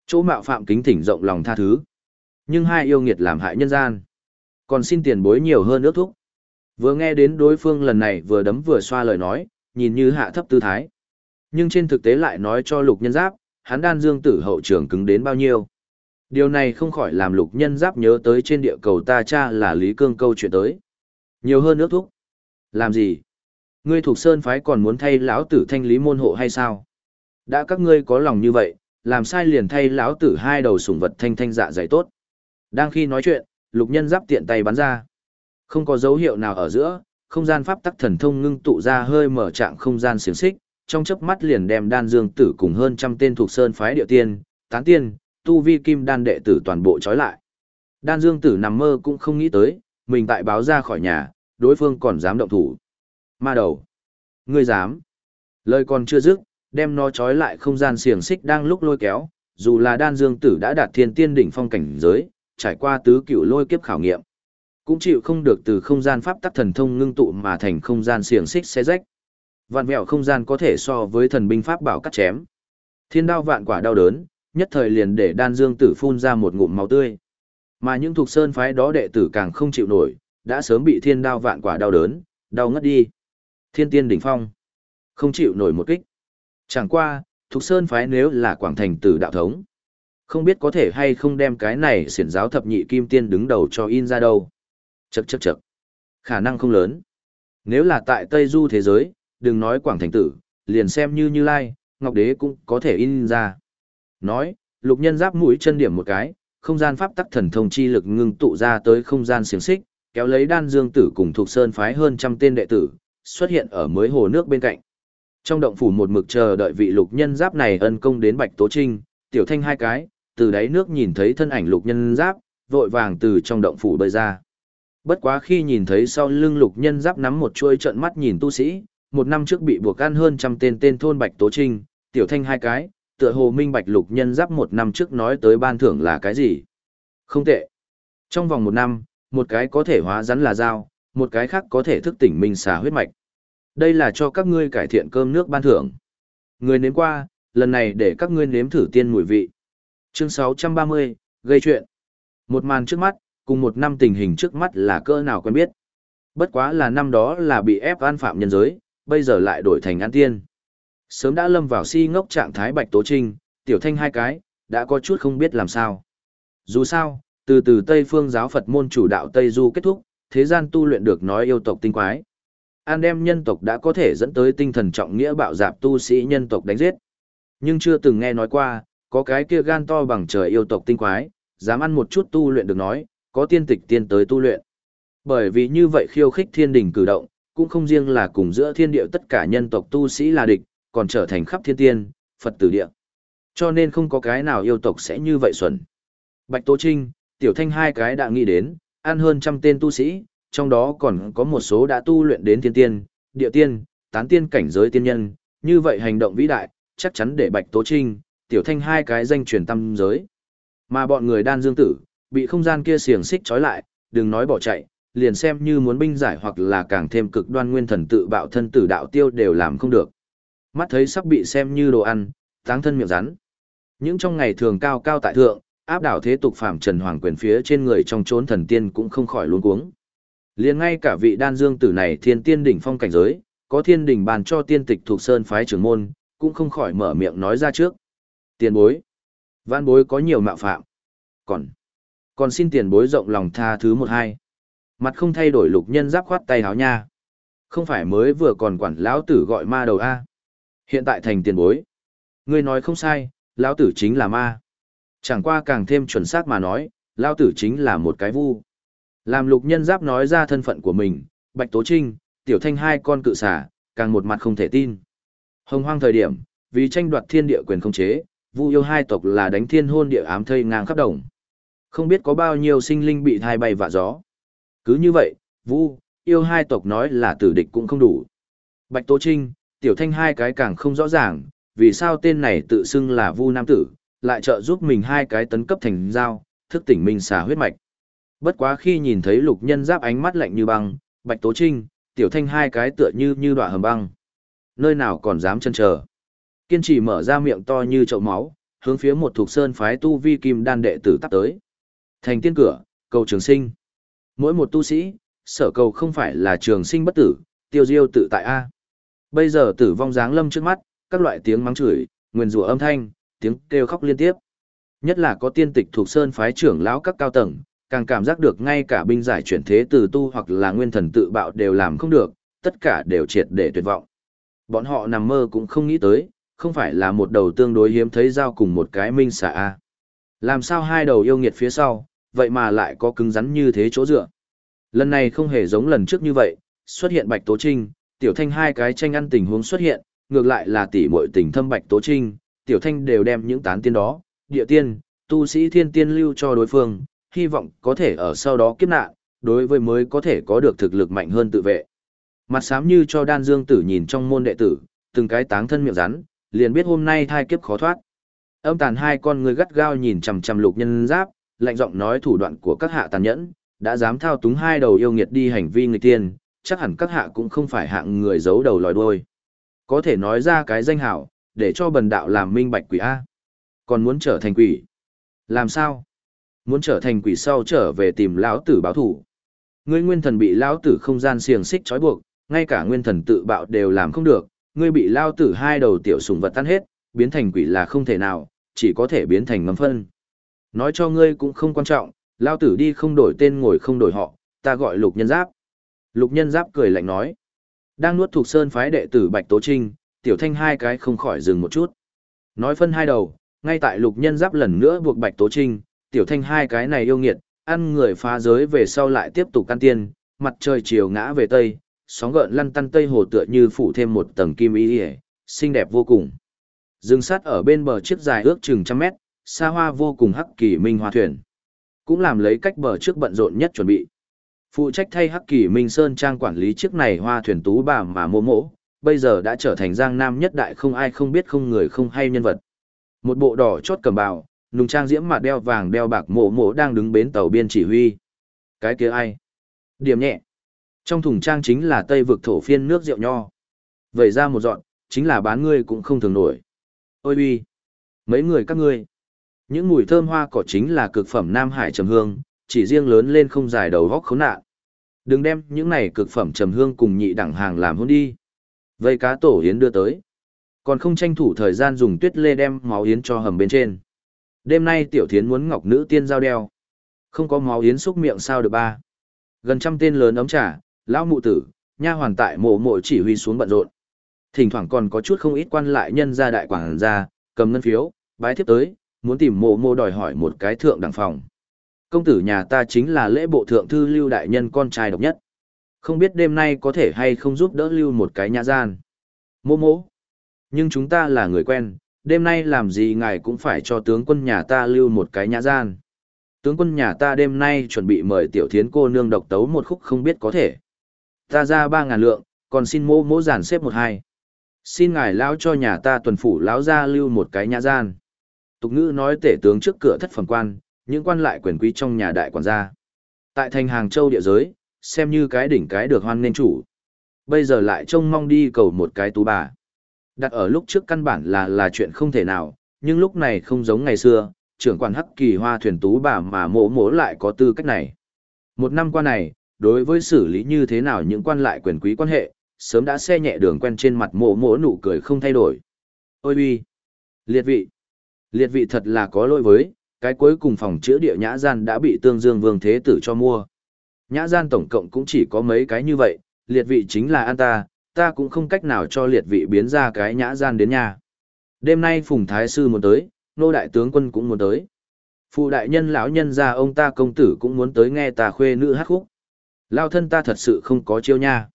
Chỗ mạo phạm kính thỉnh rộng lòng tha thứ. Nhưng hai yêu nghiệt làm hại nhân gian. Còn xin tiền bối nhiều hơn ước thúc. Vừa nghe đến đối phương lần này vừa đấm vừa xoa lời nói, nhìn như hạ thấp tư thái. Nhưng trên thực tế lại nói cho Lục Nhân Giáp, hắn Đan Dương Tử hậu trường cứng đến bao nhiêu. Điều này không khỏi làm Lục Nhân Giáp nhớ tới trên địa cầu ta cha là Lý Cương câu chuyện tới. Nhiều hơn ước thúc. Làm gì? Ngươi thuộc sơn phái còn muốn thay lão tử thanh lý môn hộ hay sao? Đã các ngươi có lòng như vậy, làm sai liền thay lão tử hai đầu sủng vật thanh thanh dạ dày tốt. Đang khi nói chuyện, Lục Nhân Giáp tiện tay bắn ra. Không có dấu hiệu nào ở giữa, không gian pháp tắc thần thông ngưng tụ ra hơi mở trạng không gian xiềng xích, trong chớp mắt liền đem Đan Dương Tử cùng hơn trăm tên thuộc sơn phái địa tiên, tán tiên, tu vi kim đan đệ tử toàn bộ trói lại. Đan Dương Tử nằm mơ cũng không nghĩ tới, mình tại báo ra khỏi nhà, đối phương còn dám động thủ. Ma đầu, ngươi dám? Lời còn chưa dứt, đem nó trói lại không gian xiềng xích đang lúc lôi kéo, dù là Đan Dương Tử đã đạt thiên tiên đỉnh phong cảnh giới, trải qua tứ cựu lôi kiếp khảo nghiệm, cũng chịu không được từ không gian pháp tắc thần thông ngưng tụ mà thành không gian xiềng xích xé rách. Vạn vẹo không gian có thể so với thần binh pháp bảo cắt chém. Thiên đao vạn quả đau đớn, nhất thời liền để Đan Dương Tử phun ra một ngụm máu tươi. Mà những thuộc sơn phái đó đệ tử càng không chịu nổi, đã sớm bị thiên đao vạn quả đau đớn, đau ngất đi. Thiên tiên đỉnh phong, không chịu nổi một kích. Chẳng qua, thuộc sơn phái nếu là Quảng Thành Tử đạo thống, không biết có thể hay không đem cái này xiển giáo thập nhị kim tiên đứng đầu cho in ra đâu. Chậc chậc chậc. Khả năng không lớn. Nếu là tại Tây Du thế giới, đừng nói Quảng Thành Tử, liền xem như Như Lai, Ngọc Đế cũng có thể in ra. Nói, Lục Nhân Giáp mũi chân điểm một cái, không gian pháp tắc thần thông chi lực ngưng tụ ra tới không gian xiềng xích, kéo lấy Đan Dương Tử cùng thuộc sơn phái hơn trăm tên đệ tử, xuất hiện ở mới hồ nước bên cạnh. Trong động phủ một mực chờ đợi vị Lục Nhân Giáp này ân công đến Bạch Tố Trinh, Tiểu Thanh hai cái, từ đáy nước nhìn thấy thân ảnh Lục Nhân Giáp, vội vàng từ trong động phủ bơi ra. Bất quá khi nhìn thấy sau lưng Lục Nhân Giáp nắm một chuôi trợn mắt nhìn tu sĩ, một năm trước bị buộc ăn hơn trăm tên thôn Bạch Tố Trinh, Tiểu Thanh hai cái, tựa hồ minh bạch Lục Nhân Giáp một năm trước nói tới ban thưởng là cái gì. Không tệ. Trong vòng một năm, một cái có thể hóa rắn là dao, một cái khác có thể thức tỉnh minh xà huyết mạch. Đây là cho các ngươi cải thiện cơm nước ban thưởng. Người nếm qua, lần này để các ngươi nếm thử tiên mùi vị. Chương 630, gây chuyện. Một màn trước mắt, cùng một năm tình hình trước mắt là cỡ nào quen biết. Bất quá là năm đó là bị ép ăn phạm nhân giới, bây giờ lại đổi thành ăn tiên. Sớm đã lâm vào si ngốc trạng thái Bạch Tố Trinh, Tiểu Thanh hai cái, đã có chút không biết làm sao. Dù sao, từ Tây phương giáo Phật môn chủ đạo Tây Du kết thúc, thế gian tu luyện được nói yêu tộc tinh quái. An đem nhân tộc đã có thể dẫn tới tinh thần trọng nghĩa bạo dạp tu sĩ nhân tộc đánh giết. Nhưng chưa từng nghe nói qua, có cái kia gan to bằng trời yêu tộc tinh quái, dám ăn một chút tu luyện được nói, có tiên tịch tiên tới tu luyện. Bởi vì như vậy khiêu khích thiên đình cử động, cũng không riêng là cùng giữa thiên địa tất cả nhân tộc tu sĩ là địch, còn trở thành khắp thiên tiên, Phật tử địa. Cho nên không có cái nào yêu tộc sẽ như vậy xuẩn. Bạch Tố Trinh, Tiểu Thanh hai cái đã nghĩ đến, ăn hơn trăm tên tu sĩ, trong đó còn có một số đã tu luyện đến thiên tiên, địa tiên, tán tiên cảnh giới tiên nhân, như vậy hành động vĩ đại, chắc chắn để Bạch Tố Trinh, Tiểu Thanh hai cái danh truyền tâm giới. Mà bọn người Đan Dương Tử, bị không gian kia xiềng xích trói lại, đừng nói bỏ chạy, liền xem như muốn binh giải hoặc là càng thêm cực đoan nguyên thần tự bạo thân tử đạo tiêu đều làm không được. Mắt thấy sắp bị xem như đồ ăn, táng thân miệng rắn. Những trong ngày thường cao cao tại thượng, áp đảo thế tục phàm trần hoàng quyền phía trên người trong chốn thần tiên cũng không khỏi luống cuống. Liền ngay cả vị Đan Dương Tử này thiên tiên đỉnh phong cảnh giới, có thiên đình bàn cho tiên tịch thuộc sơn phái trưởng môn, cũng không khỏi mở miệng nói ra trước. Tiền bối, vãn bối có nhiều mạo phạm. Còn xin tiền bối rộng lòng tha thứ một hai. Mặt không thay đổi Lục Nhân Giáp khoát tay háo nha. Không phải mới vừa còn quản lão tử gọi ma đầu a. Hiện tại thành tiền bối. Ngươi nói không sai, lão tử chính là ma. Chẳng qua càng thêm chuẩn xác mà nói, lão tử chính là một cái vu. Làm Lục Nhân Giáp nói ra thân phận của mình, Bạch Tố Trinh, Tiểu Thanh hai con cự xả, càng một mặt không thể tin. Hồng hoang thời điểm, vì tranh đoạt thiên địa quyền khống chế, vu yêu hai tộc là đánh thiên hôn địa ám thây ngang khắp đồng. Không biết có bao nhiêu sinh linh bị thai bay vạ gió. Cứ như vậy, vu, yêu hai tộc nói là tử địch cũng không đủ. Bạch Tố Trinh, Tiểu Thanh hai cái càng không rõ ràng, vì sao tên này tự xưng là vu nam tử, lại trợ giúp mình hai cái tấn cấp thành giao, thức tỉnh minh xà huyết mạch. Bất quá khi nhìn thấy Lục Nhân Giáp ánh mắt lạnh như băng, Bạch Tố Trinh, Tiểu Thanh hai cái tựa như đọa hầm băng. Nơi nào còn dám chân chờ. Kiên trì mở ra miệng to như chậu máu, hướng phía một thuộc sơn phái tu vi kim đan đệ tử tắp tới. Thành tiên cửa, cầu trường sinh. Mỗi một tu sĩ, sở cầu không phải là trường sinh bất tử, tiêu diêu tự tại A. Bây giờ tử vong giáng lâm trước mắt, các loại tiếng mắng chửi, nguyền rủa âm thanh, tiếng kêu khóc liên tiếp. Nhất là có tiên tịch thuộc sơn phái trưởng lão các cao tầng, càng cảm giác được ngay cả binh giải chuyển thế từ tu hoặc là nguyên thần tự bạo đều làm không được, tất cả đều triệt để tuyệt vọng. Bọn họ nằm mơ cũng không nghĩ tới, không phải là một đầu tương đối hiếm thấy giao cùng một cái minh xà A. Làm sao hai đầu yêu nghiệt phía sau, vậy mà lại có cứng rắn như thế chỗ dựa. Lần này không hề giống lần trước như vậy, xuất hiện Bạch Tố Trinh, Tiểu Thanh hai cái tranh ăn tình huống xuất hiện, ngược lại là tỷ muội tình thâm Bạch Tố Trinh, Tiểu Thanh đều đem những tán tiên đó, địa tiên, tu sĩ thiên tiên lưu cho đối phương, hy vọng có thể ở sau đó kiếp nạn, đối với mới có thể có được thực lực mạnh hơn tự vệ. Mặt xám như cho Đan Dương Tử nhìn trong môn đệ tử, từng cái táng thân miệng rắn, liền biết hôm nay thai kiếp khó thoát. Âm tàn hai con người gắt gao nhìn chằm chằm Lục Nhân Giáp, lạnh giọng nói thủ đoạn của các hạ tàn nhẫn, đã dám thao túng hai đầu yêu nghiệt đi hành vi người tiên, chắc hẳn các hạ cũng không phải hạng người giấu đầu lòi đuôi. Có thể nói ra cái danh hảo, để cho bần đạo làm minh bạch quỷ A. Còn muốn trở thành quỷ. Làm sao? Muốn trở thành quỷ sau trở về tìm lão tử báo thủ. Ngươi nguyên thần bị lão tử không gian xiềng xích trói buộc, ngay cả nguyên thần tự bạo đều làm không được, ngươi bị lão tử hai đầu tiểu sủng vật tan hết, biến thành quỷ là không thể nào, chỉ có thể biến thành ngấm phân. Nói cho ngươi cũng không quan trọng, lão tử đi không đổi tên ngồi không đổi họ, ta gọi Lục Nhân Giáp. Lục Nhân Giáp cười lạnh nói. Đang nuốt thuộc sơn phái đệ tử Bạch Tố Trinh, Tiểu Thanh hai cái không khỏi dừng một chút. Nói phân hai đầu, ngay tại Lục Nhân Giáp lần nữa buộc Bạch Tố Trinh, Tiểu Thanh hai cái này yêu nghiệt, ăn người phá giới về sau lại tiếp tục căn tiên, mặt trời chiều ngã về tây, sóng gợn lăn tăn tây hồ tựa như phủ thêm một tầng kim y liễu, xinh đẹp vô cùng. Dừng sát ở bên bờ chiếc dài ước chừng 100 mét, xa hoa vô cùng hắc kỳ minh hoa thuyền, cũng làm lấy cách bờ trước bận rộn nhất chuẩn bị. Phụ trách thay hắc kỳ minh sơn trang quản lý chiếc này hoa thuyền tú bà mà mô mỗ, bây giờ đã trở thành Giang Nam nhất đại không ai không biết không người không hay nhân vật. Một bộ đỏ chót cầm bào, nùng trang diễm mặt đeo vàng đeo bạc mộ mộ đang đứng bến tàu biên chỉ huy. Cái kia ai? Điểm nhẹ. Trong thùng trang chính là Tây vực thổ phiên nước rượu nho. Vậy ra một dọn, chính là bán ngươi cũng không thường nổi. Ôi uy! Mấy người các ngươi. Những mùi thơm hoa cỏ chính là cực phẩm Nam Hải trầm hương, chỉ riêng lớn lên không dài đầu góc khốn nạn. Đừng đem những này cực phẩm trầm hương cùng nhị đẳng hàng làm hôn đi. Vây cá tổ yến đưa tới. Còn không tranh thủ thời gian dùng tuyết lê đem máu yến cho hầm bên trên. Đêm nay tiểu thiến muốn ngọc nữ tiên giao đeo. Không có máu yến xúc miệng sao được ba. Gần 100 tên lớn ấm trà, lão mụ tử, nha hoàn tại mộ mộ chỉ huy xuống bận rộn. Thỉnh thoảng còn có chút không ít quan lại nhân gia đại quảng gia, cầm ngân phiếu, bái thiếp tới, muốn tìm mộ mộ đòi hỏi một cái thượng đẳng phòng. Công tử nhà ta chính là lễ bộ thượng thư Lưu đại nhân con trai độc nhất. Không biết đêm nay có thể hay không giúp đỡ Lưu một cái nhã gian. Mộ mộ. Nhưng chúng ta là người quen, đêm nay làm gì ngài cũng phải cho tướng quân nhà ta Lưu một cái nhã gian. Tướng quân nhà ta đêm nay chuẩn bị mời tiểu thiến cô nương độc tấu một khúc không biết có thể. Ta ra 3.000 lượng, còn xin mô mỗ giàn xếp 1-2. Xin ngài lão cho nhà ta tuần phủ lão ra Lưu một cái nhã gian. Tục ngữ nói tể tướng trước cửa thất phẩm quan, những quan lại quyền quý trong nhà đại quản gia. Tại thành Hàng Châu địa giới, xem như cái đỉnh cái được hoan nên chủ. Bây giờ lại trông mong đi cầu một cái tú bà. Đặt ở lúc trước căn bản là chuyện không thể nào, nhưng lúc này không giống ngày xưa, trưởng quản hắc kỳ hoa thuyền tú bà mà mỗ mỗ lại có tư cách này. Một năm qua này, đối với xử lý như thế nào những quan lại quyền quý quan hệ, sớm đã xe nhẹ đường quen trên mặt mỗ mỗ nụ cười không thay đổi. Ôi uy! Liệt vị! Liệt vị thật là có lỗi với, cái cuối cùng phòng chữa địa nhã gian đã bị Tương Dương Vương Thế Tử cho mua. Nhã gian tổng cộng cũng chỉ có mấy cái như vậy, liệt vị chính là an ta cũng không cách nào cho liệt vị biến ra cái nhã gian đến nhà. Đêm nay Phùng Thái Sư muốn tới, nô đại tướng quân cũng muốn tới. Phụ đại nhân lão nhân gia ông ta công tử cũng muốn tới nghe ta khuê nữ hát khúc. Lao thân ta thật sự không có chiêu nha.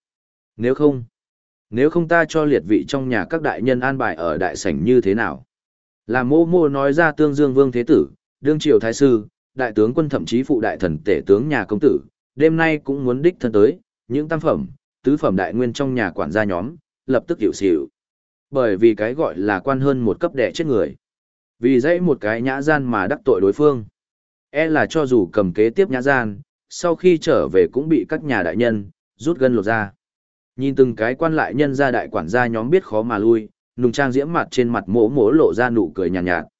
Nếu không ta cho liệt vị trong nhà các đại nhân an bài ở đại sảnh như thế nào? Là mô mô nói ra Tương Dương Vương Thế Tử, đương triều thái sư, đại tướng quân thậm chí phụ đại thần tể tướng nhà công tử, đêm nay cũng muốn đích thân tới, những tam phẩm, tứ phẩm đại nguyên trong nhà quản gia nhóm, lập tức hiểu xỉu. Bởi vì cái gọi là quan hơn một cấp đẻ chết người. Vì dãy một cái nhã gian mà đắc tội đối phương. Là cho dù cầm kế tiếp nhã gian, sau khi trở về cũng bị các nhà đại nhân, rút gân lột ra. Nhìn từng cái quan lại nhân gia đại quản gia nhóm biết khó mà lui, nùng trang diễm mặt trên mặt mỗ mỗ lộ ra nụ cười nhàn nhạt.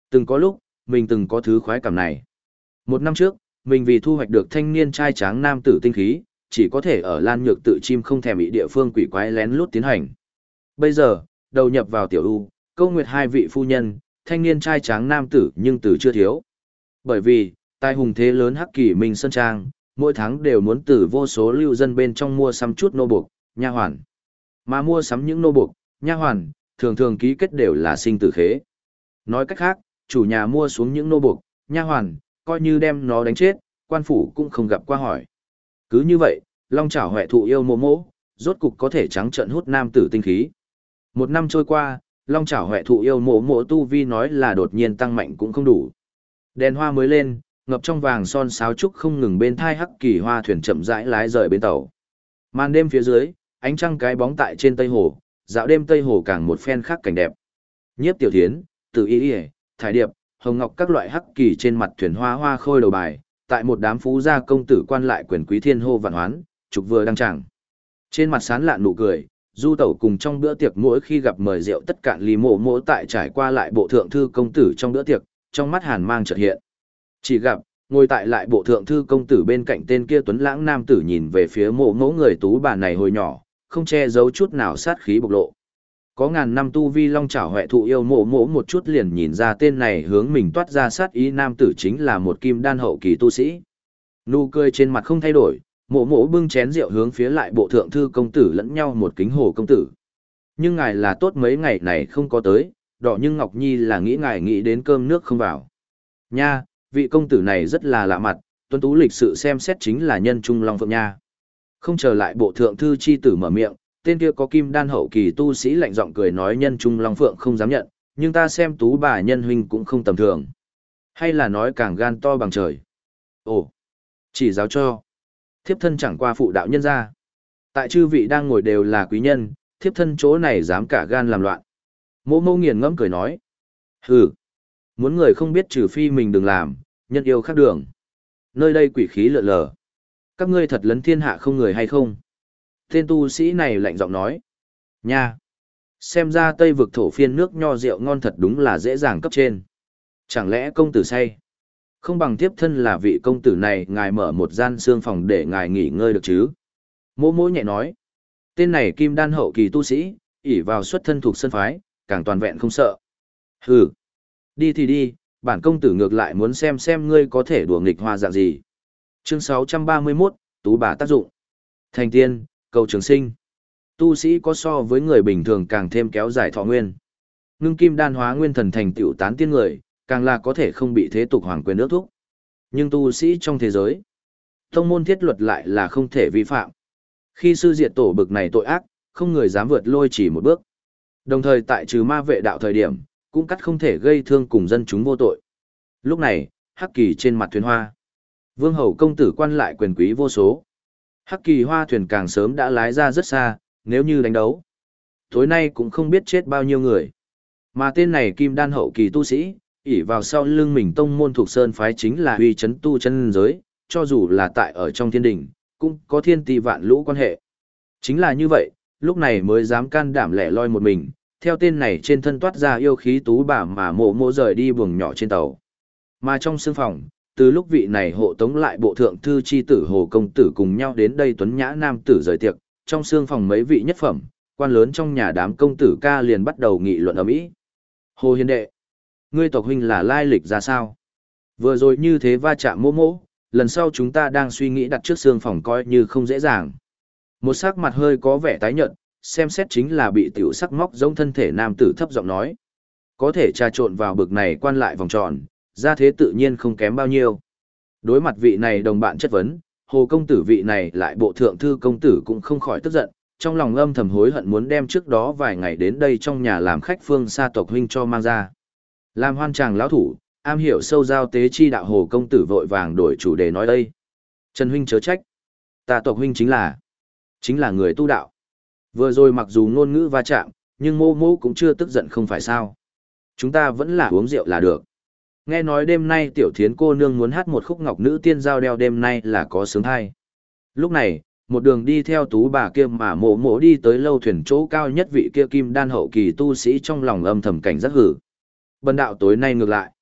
Từng có lúc, mình từng có thứ khoái cảm này. Một năm trước, mình vì thu hoạch được thanh niên trai tráng nam tử tinh khí, chỉ có thể ở Lan Nhược tự chim không thèm bị địa phương quỷ quái lén lút tiến hành. Bây giờ, đầu nhập vào tiểu u, câu nguyệt hai vị phu nhân, thanh niên trai tráng nam tử nhưng từ chưa thiếu. Bởi vì, tài hùng thế lớn Hắc Kỳ Minh Sơn Trang, mỗi tháng đều muốn từ vô số lưu dân bên trong mua sắm chút nô buộc, nha hoàn. Mà mua sắm những nô buộc, nha hoàn, thường thường ký kết đều là sinh tử khế. Nói cách khác, chủ nhà mua xuống những nô buộc, nha hoàn, coi như đem nó đánh chết, quan phủ cũng không gặp qua hỏi. Cứ như vậy, Long Chảo Huệ thụ yêu mộ mỗ, rốt cục có thể trắng trợn hút nam tử tinh khí. Một năm trôi qua, Long Chảo Huệ thụ yêu mộ mộ tu vi nói là đột nhiên tăng mạnh cũng không đủ. Đèn hoa mới lên, ngập trong vàng son sáo trúc không ngừng bên thai Hắc Kỳ hoa thuyền chậm rãi lái rời bến tàu. Màn đêm phía dưới, ánh trăng cái bóng tại trên Tây Hồ, dạo đêm Tây Hồ càng một phen khác cảnh đẹp. Nhiếp Tiểu Thiến, Từ Y Y, Thải Điệp, Hồng Ngọc các loại hắc kỳ trên mặt thuyền hoa hoa khôi đầu bài, tại một đám phú gia công tử quan lại quyền quý thiên hô vạn hoán, trục vừa đăng tràng. Trên mặt sán lạn nụ cười, Du Tẩu cùng trong bữa tiệc mỗi khi gặp mời rượu tất cạn ly mộ mộ tại trải qua lại bộ thượng thư công tử trong bữa tiệc, trong mắt hàn mang chợt hiện. Chỉ gặp, ngồi tại lại bộ thượng thư công tử bên cạnh tên kia tuấn lãng nam tử nhìn về phía mộ mẫu người tú bà này hồi nhỏ, không che giấu chút nào sát khí bộc lộ. Có ngàn năm tu vi Long Chảo Huệ thụ yêu mộ mộ một chút liền nhìn ra tên này hướng mình toát ra sát ý nam tử chính là một kim đan hậu kỳ tu sĩ. Nụ cười trên mặt không thay đổi, mộ mộ bưng chén rượu hướng phía lại bộ thượng thư công tử lẫn nhau một kính hồ công tử. Nhưng ngài là tốt mấy ngày này không có tới, đỏ nhưng Ngọc Nhi là nghĩ ngài nghĩ đến cơm nước không vào. Nha, vị công tử này rất là lạ mặt, tuấn tú lịch sự xem xét chính là nhân trung long phượng nha. Không chờ lại bộ thượng thư chi tử mở miệng, tên kia có kim đan hậu kỳ tu sĩ lạnh giọng cười nói nhân trung long phượng không dám nhận, nhưng ta xem tú bà nhân huynh cũng không tầm thường. Hay là nói càng gan to bằng trời. Ồ, chỉ giáo cho. Thiếp thân chẳng qua phụ đạo nhân ra. Tại chư vị đang ngồi đều là quý nhân, thiếp thân chỗ này dám cả gan làm loạn. Mô mô nghiền ngẫm cười nói. Hừ, muốn người không biết trừ phi mình đừng làm, nhân yêu khác đường. Nơi đây quỷ khí lượn lờ. Các ngươi thật lấn thiên hạ không người hay không? Tên tu sĩ này lạnh giọng nói. Nha! Xem ra Tây vực thổ phiên nước nho rượu ngon thật đúng là dễ dàng cấp trên. Chẳng lẽ công tử say? Không bằng tiếp thân là vị công tử này ngài mở một gian xương phòng để ngài nghỉ ngơi được chứ? Mô mô nhẹ nói. Tên này kim đan hậu kỳ tu sĩ, ỷ vào xuất thân thuộc sân phái, càng toàn vẹn không sợ. Hừ! Đi thì đi, bản công tử ngược lại muốn xem ngươi có thể đùa nghịch hoa dạng gì. Chương 631, Tú bà tác dụng. Thành tiên, cầu trường sinh. Tu sĩ có so với người bình thường càng thêm kéo dài thọ nguyên. Ngưng kim đan hóa nguyên thần thành tựu tán tiên người, càng là có thể không bị thế tục hoàng quyền ước thúc. Nhưng tu sĩ trong thế giới, tông môn thiết luật lại là không thể vi phạm. Khi sư diệt tổ bực này tội ác, không người dám vượt lôi chỉ một bước. Đồng thời tại trừ ma vệ đạo thời điểm, cũng cắt không thể gây thương cùng dân chúng vô tội. Lúc này, hắc kỳ trên mặt thuyền hoa. Vương hầu công tử quan lại quyền quý vô số. Hắc kỳ hoa thuyền càng sớm đã lái ra rất xa, nếu như đánh đấu. Tối nay cũng không biết chết bao nhiêu người. Mà tên này kim đan hậu kỳ tu sĩ, ỷ vào sau lưng mình tông môn thuộc sơn phái chính là uy chấn tu chân giới, cho dù là tại ở trong thiên đình, cũng có thiên tỷ vạn lũ quan hệ. Chính là như vậy, lúc này mới dám can đảm lẻ loi một mình, theo tên này trên thân toát ra yêu khí tú bà mà mộ mộ rời đi buồng nhỏ trên tàu. Mà trong sương phòng, từ lúc vị này hộ tống lại bộ thượng thư chi tử Hồ công tử cùng nhau đến đây tuấn nhã nam tử rời tiệc, trong sương phòng mấy vị nhất phẩm, quan lớn trong nhà đám công tử ca liền bắt đầu nghị luận ầm ĩ. Hồ hiền đệ, ngươi tộc huynh là lai lịch ra sao? Vừa rồi như thế va chạm mô mô, lần sau chúng ta đang suy nghĩ đặt trước sương phòng coi như không dễ dàng. Một sắc mặt hơi có vẻ tái nhợt, xem xét chính là bị tiểu sắc móc giống thân thể nam tử thấp giọng nói. Có thể trà trộn vào bực này quan lại vòng tròn, ra thế tự nhiên không kém bao nhiêu. Đối mặt vị này đồng bạn chất vấn, Hồ công tử vị này lại bộ thượng thư công tử cũng không khỏi tức giận, trong lòng âm thầm hối hận muốn đem trước đó vài ngày đến đây trong nhà làm khách phương xa tộc huynh cho mang ra. Làm hoan tràng lão thủ, am hiểu sâu giao tế chi đạo Hồ công tử vội vàng đổi chủ đề nói đây. Trần huynh chớ trách. Ta tộc huynh chính là người tu đạo. Vừa rồi mặc dù ngôn ngữ va chạm, nhưng mô mô cũng chưa tức giận không phải sao. Chúng ta vẫn là uống rượu là được. Nghe nói đêm nay tiểu thiến cô nương muốn hát một khúc ngọc nữ tiên giao đeo đêm nay là có sướng hay. Lúc này, một đường đi theo tú bà kia mà mộ mộ đi tới lâu thuyền chỗ cao nhất vị kia kim đan hậu kỳ tu sĩ trong lòng âm thầm cảnh giác hử. Bần đạo tối nay ngược lại.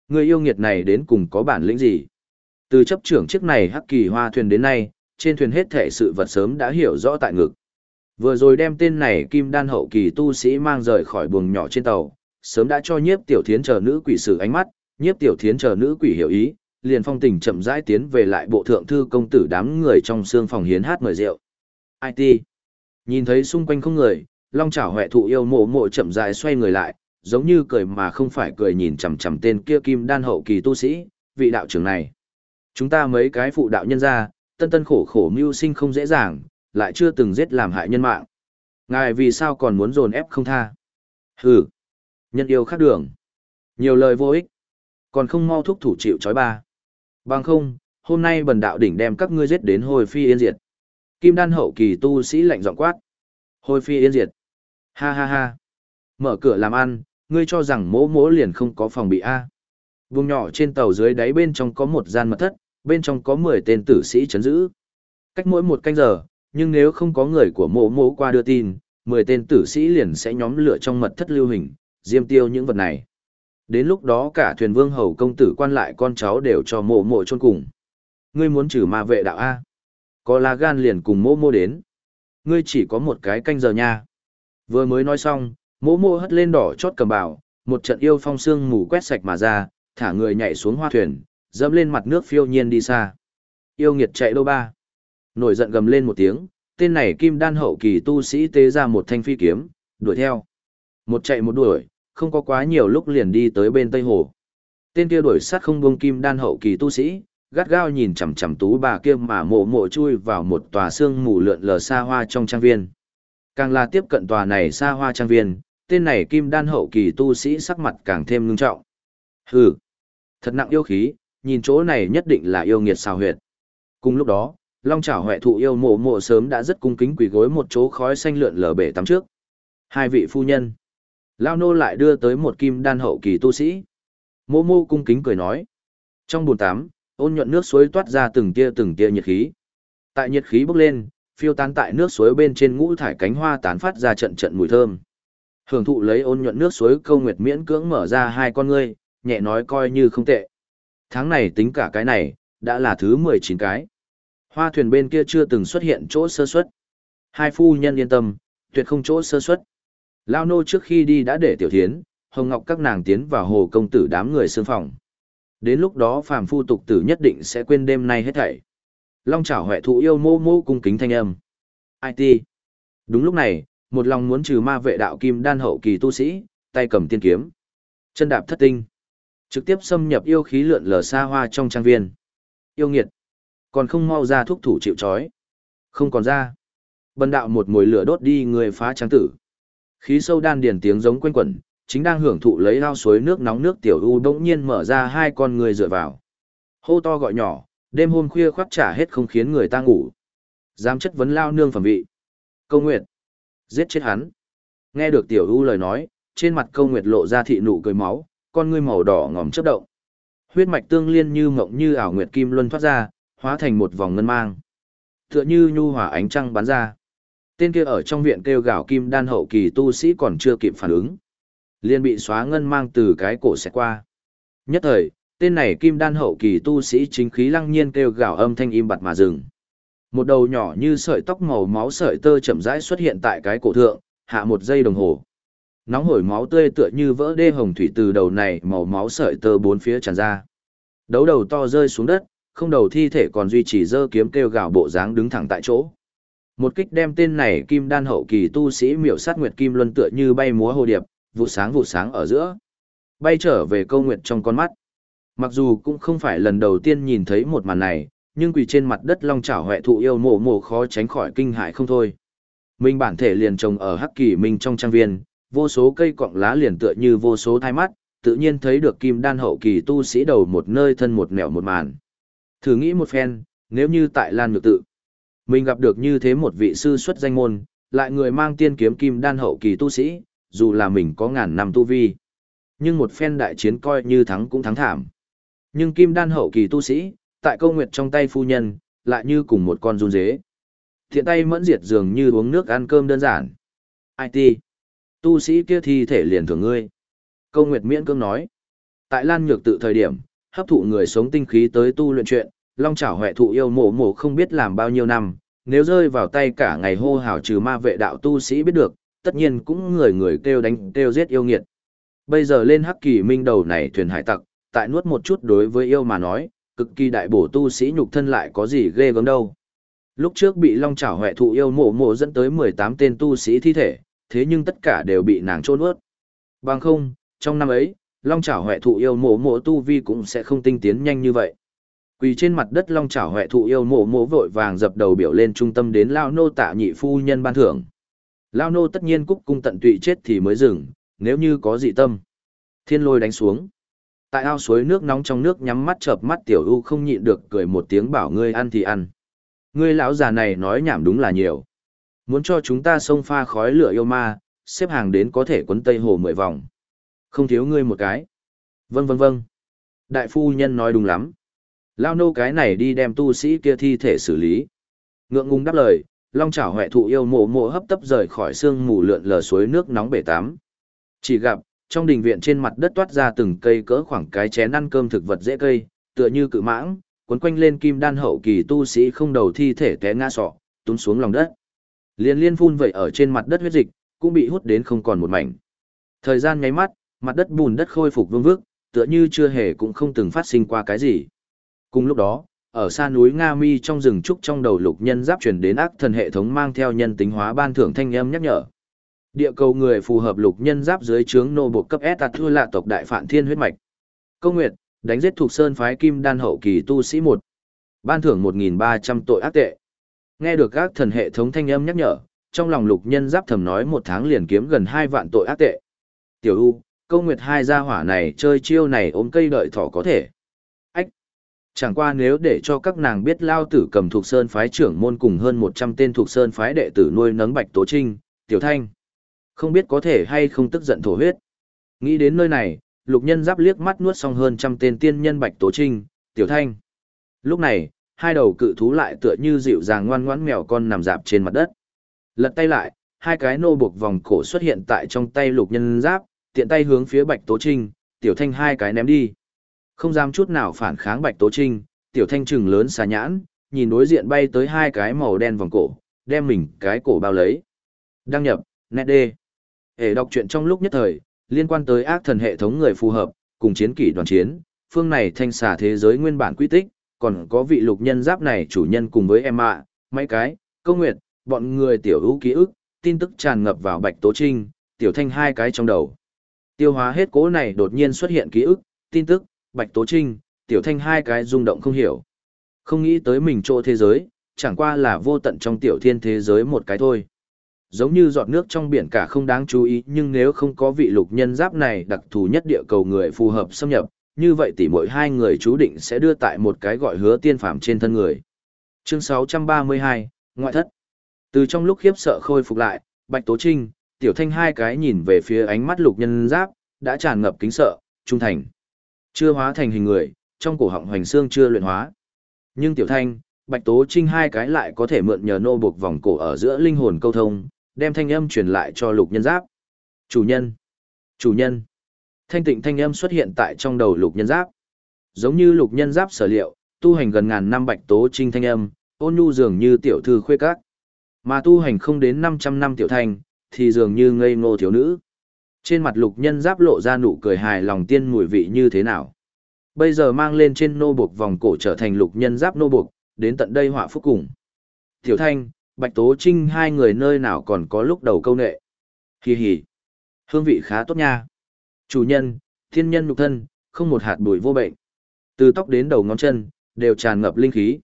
Người yêu nghiệt này đến cùng có bản lĩnh gì? Từ chấp trưởng chiếc này hắc kỳ hoa thuyền đến nay, trên thuyền hết thể sự vật sớm đã hiểu rõ tại ngực. Vừa rồi đem tên này kim đan hậu kỳ tu sĩ mang rời khỏi buồng nhỏ trên tàu, sớm đã cho nhiếp tiểu thiến chờ nữ quỷ sử ánh mắt, nhiếp tiểu thiến chờ nữ quỷ hiểu ý, liền phong tình chậm rãi tiến về lại bộ thượng thư công tử đám người trong xương phòng hiến hát mời rượu. IT. Nhìn thấy xung quanh không người, long chảo huệ thụ yêu mộ mộ chậm rãi xoay người lại, giống như cười mà không phải cười nhìn chằm chằm tên kia kim đan hậu kỳ tu sĩ, vị đạo trưởng này. Chúng ta mấy cái phụ đạo nhân gia, tân tân khổ khổ mưu sinh không dễ dàng, lại chưa từng giết làm hại nhân mạng. Ngài vì sao còn muốn dồn ép không tha? Hừ, nhân yêu khác đường. Nhiều lời vô ích, còn không mau thúc thủ chịu trói ba. Bằng không, hôm nay bần đạo đỉnh đem các ngươi giết đến hồi phi yên diệt. Kim đan hậu kỳ tu sĩ lạnh giọng quát. Hồi phi yên diệt. Ha ha ha. Mở cửa làm ăn, ngươi cho rằng mỗ mỗ liền không có phòng bị a? Vùng nhỏ trên tàu dưới đáy bên trong có một gian mật thất, bên trong có 10 tên tử sĩ chấn giữ. Cách mỗi một canh giờ, nhưng nếu không có người của mỗ mỗ qua đưa tin, 10 tên tử sĩ liền sẽ nhóm lửa trong mật thất lưu hình, diêm tiêu những vật này. Đến lúc đó cả thuyền vương hầu công tử quan lại con cháu đều cho mỗ mỗ chôn cùng. Ngươi muốn trừ ma vệ đạo a? Có lá gan liền cùng mỗ mỗ đến. Ngươi chỉ có một cái canh giờ nha. Vừa mới nói xong, mỗ mỗ hất lên đỏ chót cầm bảo, một trận yêu phong sương mù quét sạch mà ra, thả người nhảy xuống hoa thuyền, dẫm lên mặt nước phiêu nhiên đi xa. Yêu nghiệt chạy đâu ba? Nổi giận gầm lên một tiếng, tên này kim đan hậu kỳ tu sĩ tế ra một thanh phi kiếm, đuổi theo. Một chạy một đuổi, không có quá nhiều lúc liền đi tới bên Tây Hồ. Tên kia đuổi sát không buông kim đan hậu kỳ tu sĩ, gắt gao nhìn chằm chằm tú bà kia mà mộ mộ chui vào một tòa sương mù lượn lờ xa hoa trong trang viên. Càng là tiếp cận tòa này xa hoa trang viên, tên này kim đan hậu kỳ tu sĩ sắc mặt càng thêm ngưng trọng. Hừ, thật nặng yêu khí, nhìn chỗ này nhất định là yêu nghiệt xào huyệt. Cùng lúc đó, long chảo huệ thụ yêu mộ mộ sớm đã rất cung kính quỳ gối một chỗ khói xanh lượn lờ bể tắm trước. Hai vị phu nhân. Lao nô lại đưa tới một kim đan hậu kỳ tu sĩ. Mộ mộ cung kính cười nói. Trong bồn tắm, ôn nhuận nước suối toát ra từng tia nhiệt khí. Tại nhiệt khí bốc lên, phiêu tán tại nước suối bên trên ngũ thải cánh hoa tán phát ra trận trận mùi thơm. Hưởng thụ lấy ôn nhuận nước suối Câu Nguyệt miễn cưỡng mở ra hai con ngươi, nhẹ nói coi như không tệ. Tháng này tính cả cái này, đã là thứ 19 cái. Hoa thuyền bên kia chưa từng xuất hiện chỗ sơ suất. Hai phu nhân yên tâm, tuyệt không chỗ sơ suất. Lao nô trước khi đi đã để Tiểu Thiến, Hồng Ngọc các nàng tiến vào hồ công tử đám người sương phòng. Đến lúc đó phàm phu tục tử nhất định sẽ quên đêm nay hết thảy. Long chảo huệ thụ yêu mô mô cung kính thanh âm. IT. Đúng lúc này, một lòng muốn trừ ma vệ đạo kim đan hậu kỳ tu sĩ, tay cầm tiên kiếm, chân đạp thất tinh, trực tiếp xâm nhập yêu khí lượn lờ xa hoa trong trang viên. Yêu nghiệt, còn không mau ra thúc thủ chịu trói. Không còn ra. Bần đạo một mồi lửa đốt đi người phá trang tử. Khí sâu đan điền tiếng giống quanh quẩn, chính đang hưởng thụ lấy ao suối nước nóng nước tiểu u bỗng nhiên mở ra hai con người dựa vào. Hô to gọi nhỏ, đêm hôm khuya khoác trả hết không khiến người ta ngủ. Dám chất vấn lao nương phẩm vị. Câu Nguyệt, giết chết hắn. Nghe được tiểu u lời nói, trên mặt Câu Nguyệt lộ ra thị nụ cười máu, con ngươi màu đỏ ngòm chớp động. Huyết mạch tương liên như mộng như ảo nguyệt kim luân thoát ra, hóa thành một vòng ngân mang. Tựa như nhu hòa ánh trăng bắn ra. Tên kia ở trong viện kêu gào kim đan hậu kỳ tu sĩ còn chưa kịp phản ứng, liền bị xóa ngân mang từ cái cổ xẹt qua. Nhất thời, tên này kim đan hậu kỳ tu sĩ chính khí lăng nhiên kêu gào âm thanh im bặt mà dừng. Một đầu nhỏ như sợi tóc màu máu sợi tơ chậm rãi xuất hiện tại cái cổ thượng, hạ một giây đồng hồ. Nóng hổi máu tươi tựa như vỡ đê hồng thủy từ đầu này màu máu sợi tơ bốn phía tràn ra. Đấu đầu to rơi xuống đất, không đầu thi thể còn duy trì giơ kiếm kêu gào bộ dáng đứng thẳng tại chỗ. Một kích đem tên này kim đan hậu kỳ tu sĩ miểu sát nguyệt kim luân tựa như bay múa hồ điệp, vụ sáng ở giữa. Bay trở về Câu Nguyệt trong con mắt. Mặc dù cũng không phải lần đầu tiên nhìn thấy một màn này, nhưng quỳ trên mặt đất long chảo huệ thụ yêu mộ mộ khó tránh khỏi kinh hại không thôi. Mình bản thể liền trồng ở Hắc Kỳ Minh trong trang viên, vô số cây cọng lá liền tựa như vô số thai mắt, tự nhiên thấy được kim đan hậu kỳ tu sĩ đầu một nơi thân một nẻo một màn. Thử nghĩ một phen, nếu như tại Lan Nhược Tự, mình gặp được như thế một vị sư xuất danh môn, lại người mang tiên kiếm kim đan hậu kỳ tu sĩ, dù là mình có ngàn năm tu vi, nhưng một phen đại chiến coi như thắng cũng thắng thảm. Nhưng kim đan hậu kỳ tu sĩ, tại Câu Nguyệt trong tay phu nhân, lại như cùng một con run dế. Thiện tay mẫn diệt dường như uống nước ăn cơm đơn giản. IT. Tu sĩ kia thi thể liền thưởng ngươi. Câu Nguyệt miễn cưỡng nói. Tại Lan Nhược tự thời điểm, hấp thụ người sống tinh khí tới tu luyện chuyện, Long Chảo Huệ Thụ yêu mộ mộ không biết làm bao nhiêu năm, nếu rơi vào tay cả ngày hô hào trừ ma vệ đạo tu sĩ biết được, tất nhiên cũng người người kêu đánh kêu giết yêu nghiệt. Bây giờ lên Hắc Kỳ Minh đầu này thuyền hải tặc, tại nuốt một chút đối với yêu mà nói, cực kỳ đại bổ tu sĩ nhục thân lại có gì ghê gớm đâu. Lúc trước bị Long Chảo Huệ Thụ yêu mộ mộ dẫn tới 18 tên tu sĩ thi thể, thế nhưng tất cả đều bị nàng trôn nuốt. Bằng không, trong năm ấy, Long Chảo Huệ Thụ yêu mộ mộ tu vi cũng sẽ không tinh tiến nhanh như vậy. Quỳ trên mặt đất Long Chảo Huệ Thụ yêu mộ mộ vội vàng dập đầu biểu lên trung tâm đến lao nô Tạ nhị phu nhân ban thưởng. Lao nô tất nhiên cúc cung tận tụy chết thì mới dừng, nếu như có dị tâm. Thiên lôi đánh xuống. Tại ao suối nước nóng trong nước nhắm mắt chợp mắt Tiểu U không nhịn được cười một tiếng bảo ngươi ăn thì ăn. Ngươi lão già này nói nhảm đúng là nhiều. Muốn cho chúng ta xông pha khói lửa yêu ma, xếp hàng đến có thể quấn Tây Hồ 10 vòng. Không thiếu ngươi một cái. Vâng vâng vâng. Đại phu nhân nói đúng lắm. Lao nô cái này đi đem tu sĩ kia thi thể xử lý. Ngượng ngùng đáp lời, Long Chảo Huệ Thụ yêu mộ mộ hấp tấp rời khỏi sương mù lượn lờ suối nước nóng bể tắm. Chỉ gặp, trong đình viện trên mặt đất toát ra từng cây cỡ khoảng cái chén ăn cơm thực vật dễ cây, tựa như cự mãng, cuốn quanh lên kim đan hậu kỳ tu sĩ không đầu thi thể té ngã sọ, túm xuống lòng đất. Liên liên phun vậy ở trên mặt đất huyết dịch, cũng bị hút đến không còn một mảnh. Thời gian nháy mắt, mặt đất bùn đất khôi phục vương vước, tựa như chưa hề cũng không từng phát sinh qua cái gì. Cùng lúc đó, ở xa núi Nga Mi trong rừng trúc trong đầu Lục Nhân Giáp truyền đến ác thần hệ thống mang theo nhân tính hóa ban thưởng thanh âm nhắc nhở. Địa cầu người phù hợp Lục Nhân Giáp dưới trướng nô bộ cấp S tạt thua là tộc đại phạn thiên huyết mạch. Câu nguyệt, đánh giết thuộc sơn phái kim đan hậu kỳ tu sĩ 1. Ban thưởng 1.300 tội ác tệ. Nghe được các thần hệ thống thanh âm nhắc nhở, trong lòng Lục Nhân Giáp thầm nói một tháng liền kiếm gần 2 vạn tội ác tệ. Tiểu U, câu nguyệt hai gia hỏa này chơi chiêu này ôm cây đợi thỏ có thể. Ách! Chẳng qua nếu để cho các nàng biết lao tử cầm thuộc sơn phái trưởng môn cùng hơn 100 tên thuộc sơn phái đệ tử nuôi nấng Bạch Tố Trinh, Tiểu Thanh. Không biết có thể hay không tức giận thổ huyết. Nghĩ đến nơi này, Lục Nhân Giáp liếc mắt nuốt xong hơn trăm tên tiên nhân Bạch Tố Trinh, Tiểu Thanh. Lúc này, hai đầu cự thú lại tựa như dịu dàng ngoan ngoãn mèo con nằm dạp trên mặt đất. Lật tay lại, hai cái nô buộc vòng cổ xuất hiện tại trong tay Lục Nhân Giáp, tiện tay hướng phía Bạch Tố Trinh, Tiểu Thanh hai cái ném đi. Không dám chút nào phản kháng Bạch Tố Trinh, Tiểu Thanh trừng lớn xà nhãn, nhìn đối diện bay tới hai cái màu đen vòng cổ, đem mình cái cổ bao lấy. Đăng nhập, nét đê. Để đọc truyện trong lúc nhất thời, liên quan tới ác thần hệ thống người phù hợp, cùng chiến kỷ đoàn chiến, phương này thanh xà thế giới nguyên bản quy tích, còn có vị Lục Nhân Giáp này chủ nhân cùng với em ạ, mấy cái, Câu Nguyệt, bọn người Tiểu Hữu ký ức, tin tức tràn ngập vào Bạch Tố Trinh, Tiểu Thanh hai cái trong đầu. Tiêu hóa hết cố này đột nhiên xuất hiện ký ức, tin tức, Bạch Tố Trinh, Tiểu Thanh hai cái rung động không hiểu. Không nghĩ tới mình chỗ thế giới, chẳng qua là vô tận trong tiểu thiên thế giới một cái thôi. Giống như giọt nước trong biển cả không đáng chú ý, nhưng nếu không có vị Lục Nhân Giáp này đặc thù nhất địa cầu người phù hợp xâm nhập, như vậy tỷ mỗi hai người chú định sẽ đưa tại một cái gọi Hứa Tiên Phàm trên thân người. Chương 632, Ngoại thất. Từ trong lúc khiếp sợ khôi phục lại, Bạch Tố Trinh, Tiểu Thanh hai cái nhìn về phía ánh mắt Lục Nhân Giáp, đã tràn ngập kính sợ, trung thành. Chưa hóa thành hình người, trong cổ họng hoành xương chưa luyện hóa. Nhưng Tiểu Thanh, Bạch Tố Trinh hai cái lại có thể mượn nhờ nô buộc vòng cổ ở giữa linh hồn câu thông, đem thanh âm truyền lại cho Lục Nhân Giáp. Chủ nhân! Chủ nhân! Thanh tịnh thanh âm xuất hiện tại trong đầu Lục Nhân Giáp. Giống như Lục Nhân Giáp sở liệu, tu hành gần ngàn năm Bạch Tố Trinh thanh âm, ôn nhu dường như tiểu thư khuê các. Mà tu hành không đến 500 năm Tiểu Thanh, thì dường như ngây ngô thiếu nữ. Trên mặt Lục Nhân Giáp lộ ra nụ cười hài lòng tiên mùi vị như thế nào. Bây giờ mang lên trên nô buộc vòng cổ trở thành Lục Nhân Giáp nô buộc, đến tận đây họa phúc cùng. Tiểu Thanh, Bạch Tố Trinh hai người nơi nào còn có lúc đầu câu nệ. Hì hì. Hương vị khá tốt nha. Chủ nhân, thiên nhân nhục thân, không một hạt bụi vô bệnh. Từ tóc đến đầu ngón chân, đều tràn ngập linh khí.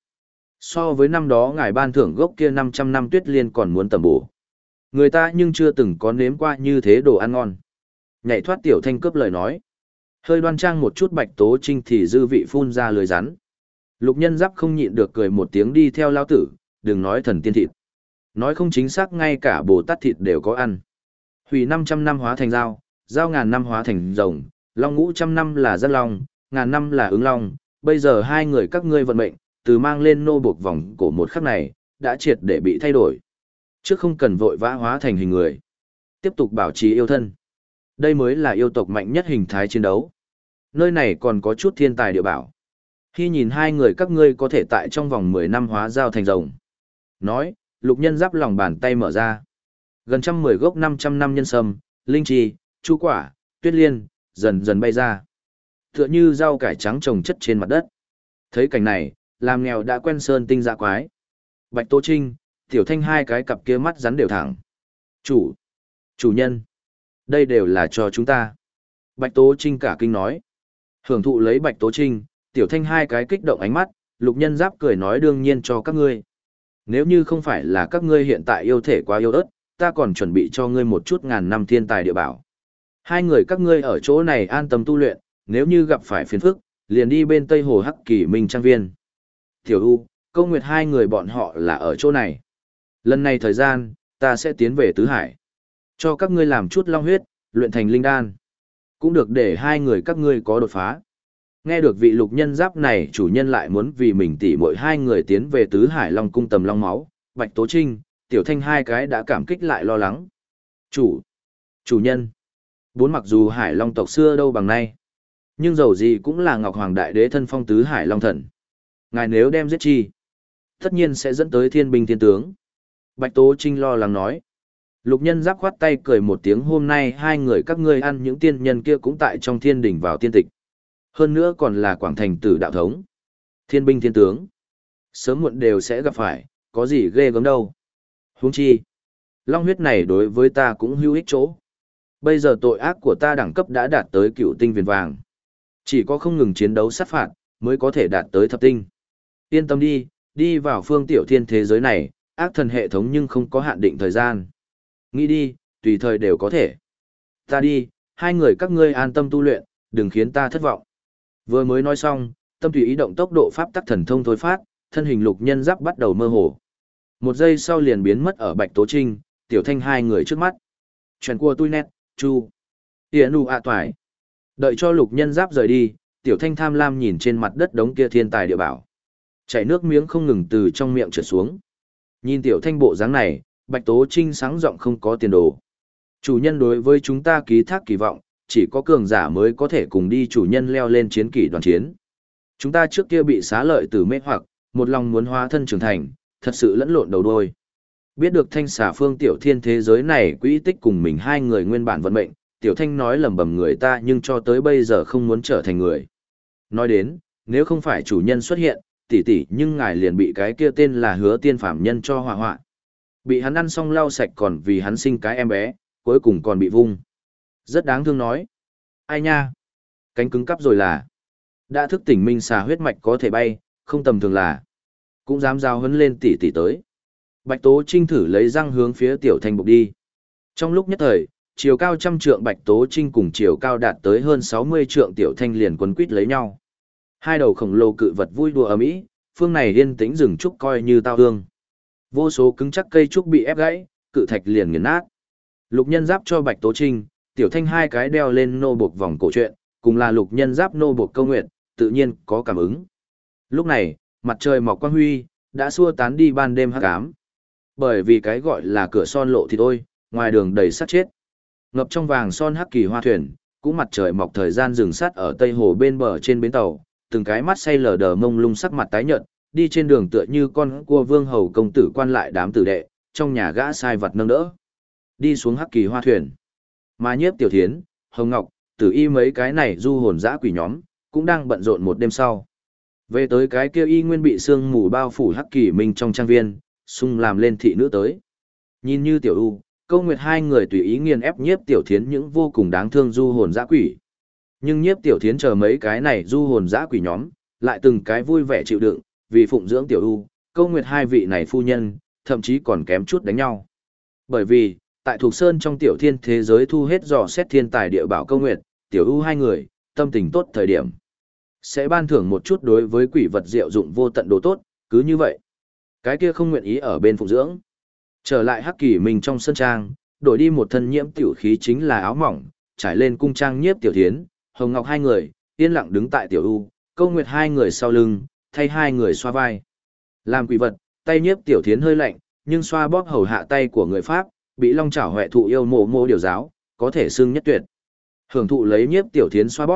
So với năm đó ngài ban thưởng gốc kia 500 năm tuyết liên còn muốn tầm bổ. Người ta nhưng chưa từng có nếm qua như thế đồ ăn ngon. Nhảy thoát Tiểu Thanh cướp lời nói. Hơi đoan trang một chút Bạch Tố Trinh thì dư vị phun ra lưới rắn. Lục Nhân Giáp không nhịn được cười một tiếng đi theo lao tử, đừng nói thần tiên thịt. Nói không chính xác ngay cả Bồ Tát thịt đều có ăn. Hủy 500 năm hóa thành dao, dao ngàn năm hóa thành rồng, long ngũ trăm năm là rất long, ngàn năm là ứng long. Bây giờ hai người các ngươi vận mệnh, từ mang lên nô buộc vòng cổ một khắc này, đã triệt để bị thay đổi. Trước không cần vội vã hóa thành hình người. Tiếp tục bảo trì yêu thân. Đây mới là yêu tộc mạnh nhất hình thái chiến đấu. Nơi này còn có chút thiên tài địa bảo. Khi nhìn hai người các ngươi có thể tại trong vòng 10 năm hóa giao thành rồng. Nói, Lục Nhân Giáp lòng bàn tay mở ra. Gần 110 gốc 500 năm nhân sâm, linh chi, chu quả, tuyết liên, dần dần bay ra. Tựa như rau cải trắng trồng chất trên mặt đất. Thấy cảnh này, làm nghèo đã quen sơn tinh dạ quái. Bạch Tố Trinh, Tiểu Thanh hai cái cặp kia mắt rắn đều thẳng. Chủ nhân, đây đều là cho chúng ta. Bạch Tố Trinh cả kinh nói. Hưởng thụ lấy Bạch Tố Trinh, Tiểu Thanh hai cái kích động ánh mắt, Lục Nhân Giáp cười nói đương nhiên cho các ngươi. Nếu như không phải là các ngươi hiện tại yêu thể quá yêu ớt, ta còn chuẩn bị cho ngươi một chút ngàn năm thiên tài địa bảo. Hai người các ngươi ở chỗ này an tâm tu luyện, nếu như gặp phải phiền phức, liền đi bên Tây Hồ Hắc Kỳ Minh Trang Viên. Tiểu U, Câu Nguyệt hai người bọn họ là ở chỗ này. Lần này thời gian, ta sẽ tiến về Tứ Hải. Cho các ngươi làm chút long huyết, luyện thành linh đan. Cũng được để hai người các ngươi có đột phá. Nghe được vị Lục Nhân Giáp này chủ nhân lại muốn vì mình tỉ mỗi hai người tiến về Tứ Hải Long cung tầm long máu, Bạch Tố Trinh, Tiểu Thanh hai cái đã cảm kích lại lo lắng. Chủ nhân. Bốn mặc dù Hải Long tộc xưa đâu bằng nay, nhưng dầu gì cũng là Ngọc Hoàng Đại Đế thân phong Tứ Hải Long thần. Ngài nếu đem giết chi, tất nhiên sẽ dẫn tới thiên binh thiên tướng. Bạch Tố Trinh lo lắng nói. Lục Nhân Giáp khoát tay cười một tiếng hôm nay hai người các ngươi ăn những tiên nhân kia cũng tại trong thiên đỉnh vào tiên tịch. Hơn nữa còn là Quảng Thành Tử đạo thống. Thiên binh thiên tướng. Sớm muộn đều sẽ gặp phải, có gì ghê gớm đâu. Huống chi. Long huyết này đối với ta cũng hữu ích chỗ. Bây giờ tội ác của ta đẳng cấp đã đạt tới cựu tinh viền vàng. Chỉ có không ngừng chiến đấu sát phạt, mới có thể đạt tới thập tinh. Yên tâm đi, đi vào phương tiểu thiên thế giới này, ác thần hệ thống nhưng không có hạn định thời gian. Nghĩ đi, tùy thời đều có thể. Ta đi, hai người các ngươi an tâm tu luyện, đừng khiến ta thất vọng. Vừa mới nói xong, tâm tùy ý động tốc độ pháp tắc thần thông thôi phát, thân hình Lục Nhân Giáp bắt đầu mơ hồ. Một giây sau liền biến mất ở Bạch Tố Trinh, Tiểu Thanh hai người trước mắt. Chuyện của tôi nét, chu. Tiễn u ạ toài. Đợi cho Lục Nhân Giáp rời đi, Tiểu Thanh tham lam nhìn trên mặt đất đống kia thiên tài địa bảo. Chảy nước miếng không ngừng từ trong miệng trượt xuống. Nhìn Tiểu Thanh bộ dáng này, Bạch Tố Trinh sáng giọng không có tiền đồ. Chủ nhân đối với chúng ta ký thác kỳ vọng, chỉ có cường giả mới có thể cùng đi chủ nhân leo lên chiến kỷ đoàn chiến. Chúng ta trước kia bị xá lợi từ mê hoặc, một lòng muốn hóa thân trưởng thành, thật sự lẫn lộn đầu đuôi. Biết được Thanh xà phương Tiểu Thiên thế giới này quỹ tích cùng mình hai người nguyên bản vận mệnh, Tiểu Thanh nói lầm bầm người ta nhưng cho tới bây giờ không muốn trở thành người. Nói đến, nếu không phải chủ nhân xuất hiện, tỷ tỷ nhưng ngài liền bị cái kia tên là Hứa Tiên phạm nhân cho họa hoạn. Bị hắn ăn xong lau sạch còn vì hắn sinh cái em bé, cuối cùng còn bị vung. Rất đáng thương nói. Ai nha? Cánh cứng cắp rồi là. Đã thức tỉnh minh xà huyết mạch có thể bay, không tầm thường là. Cũng dám giao hấn lên tỷ tỷ tới. Bạch Tố Trinh thử lấy răng hướng phía Tiểu Thanh bục đi. Trong lúc nhất thời, chiều cao 100 trượng Bạch Tố Trinh cùng chiều cao đạt tới hơn 60 trượng Tiểu Thanh liền quấn quýt lấy nhau. Hai đầu khổng lồ cự vật vui đùa ầm ĩ, phương này yên tĩnh rừng trúc coi như tao hương. Vô số cứng chắc cây trúc bị ép gãy, cự thạch liền nghiền nát. Lục Nhân Giáp cho Bạch Tố Trinh, Tiểu Thanh hai cái đeo lên nô buộc vòng cổ truyện, cùng là Lục Nhân Giáp nô buộc câu nguyện, tự nhiên có cảm ứng. Lúc này, mặt trời mọc quang huy, đã xua tán đi ban đêm hắc ám. Bởi vì cái gọi là cửa son lộ thì thôi, ngoài đường đầy sát chết. Ngập trong vàng son hắc kỳ hoa thuyền, cũng mặt trời mọc thời gian dừng sát ở Tây Hồ bên bờ trên bến tàu, từng cái mắt say lờ đờ mông lung sắc mặt tái nhợt, đi trên đường tựa như con cua vương hầu công tử quan lại đám tử đệ, trong nhà gã sai vật nâng đỡ. Đi xuống hắc kỳ hoa thuyền. Mà Nhiếp Tiểu Thiến, Hồng Ngọc, Tử Y mấy cái này du hồn dã quỷ nhóm, cũng đang bận rộn một đêm sau. Về tới cái kia y nguyên bị sương mù bao phủ hắc kỳ minh trong trang viên, sung làm lên thị nữ tới. Nhìn như Tiểu U, Câu Nguyệt hai người tùy ý nghiền ép Nhiếp Tiểu Thiến những vô cùng đáng thương du hồn dã quỷ. Nhưng Nhiếp Tiểu Thiến chờ mấy cái này du hồn dã quỷ nhóm, lại từng cái vui vẻ chịu đựng, vì phụng dưỡng Tiểu U, Câu Nguyệt hai vị này phu nhân, thậm chí còn kém chút đánh nhau. Bởi vì, tại Thục Sơn trong Tiểu Thiên thế giới thu hết dò xét thiên tài địa bảo Câu Nguyệt, Tiểu U hai người, tâm tình tốt thời điểm. Sẽ ban thưởng một chút đối với quỷ vật diệu dụng vô tận đồ tốt, cứ như vậy. Cái kia không nguyện ý ở bên phụng dưỡng. Trở lại hắc kỳ mình trong sân trang, đổi đi một thân nhiễm tiểu khí chính là áo mỏng, trải lên cung trang Nhiếp Tiểu Thiến, Hồng Ngọc hai người, yên lặng đứng tại Tiểu U, Câu Nguyệt hai người sau lưng, thay hai người xoa vai. Làm quỷ vật, tay Nhiếp Tiểu Thiến hơi lạnh, nhưng xoa bóp hầu hạ tay của người Pháp, bị long chảo huệ thụ yêu mộ mộ điều giáo, có thể xưng nhất tuyệt. Hưởng thụ lấy Nhiếp Tiểu Thiến xoa bóp,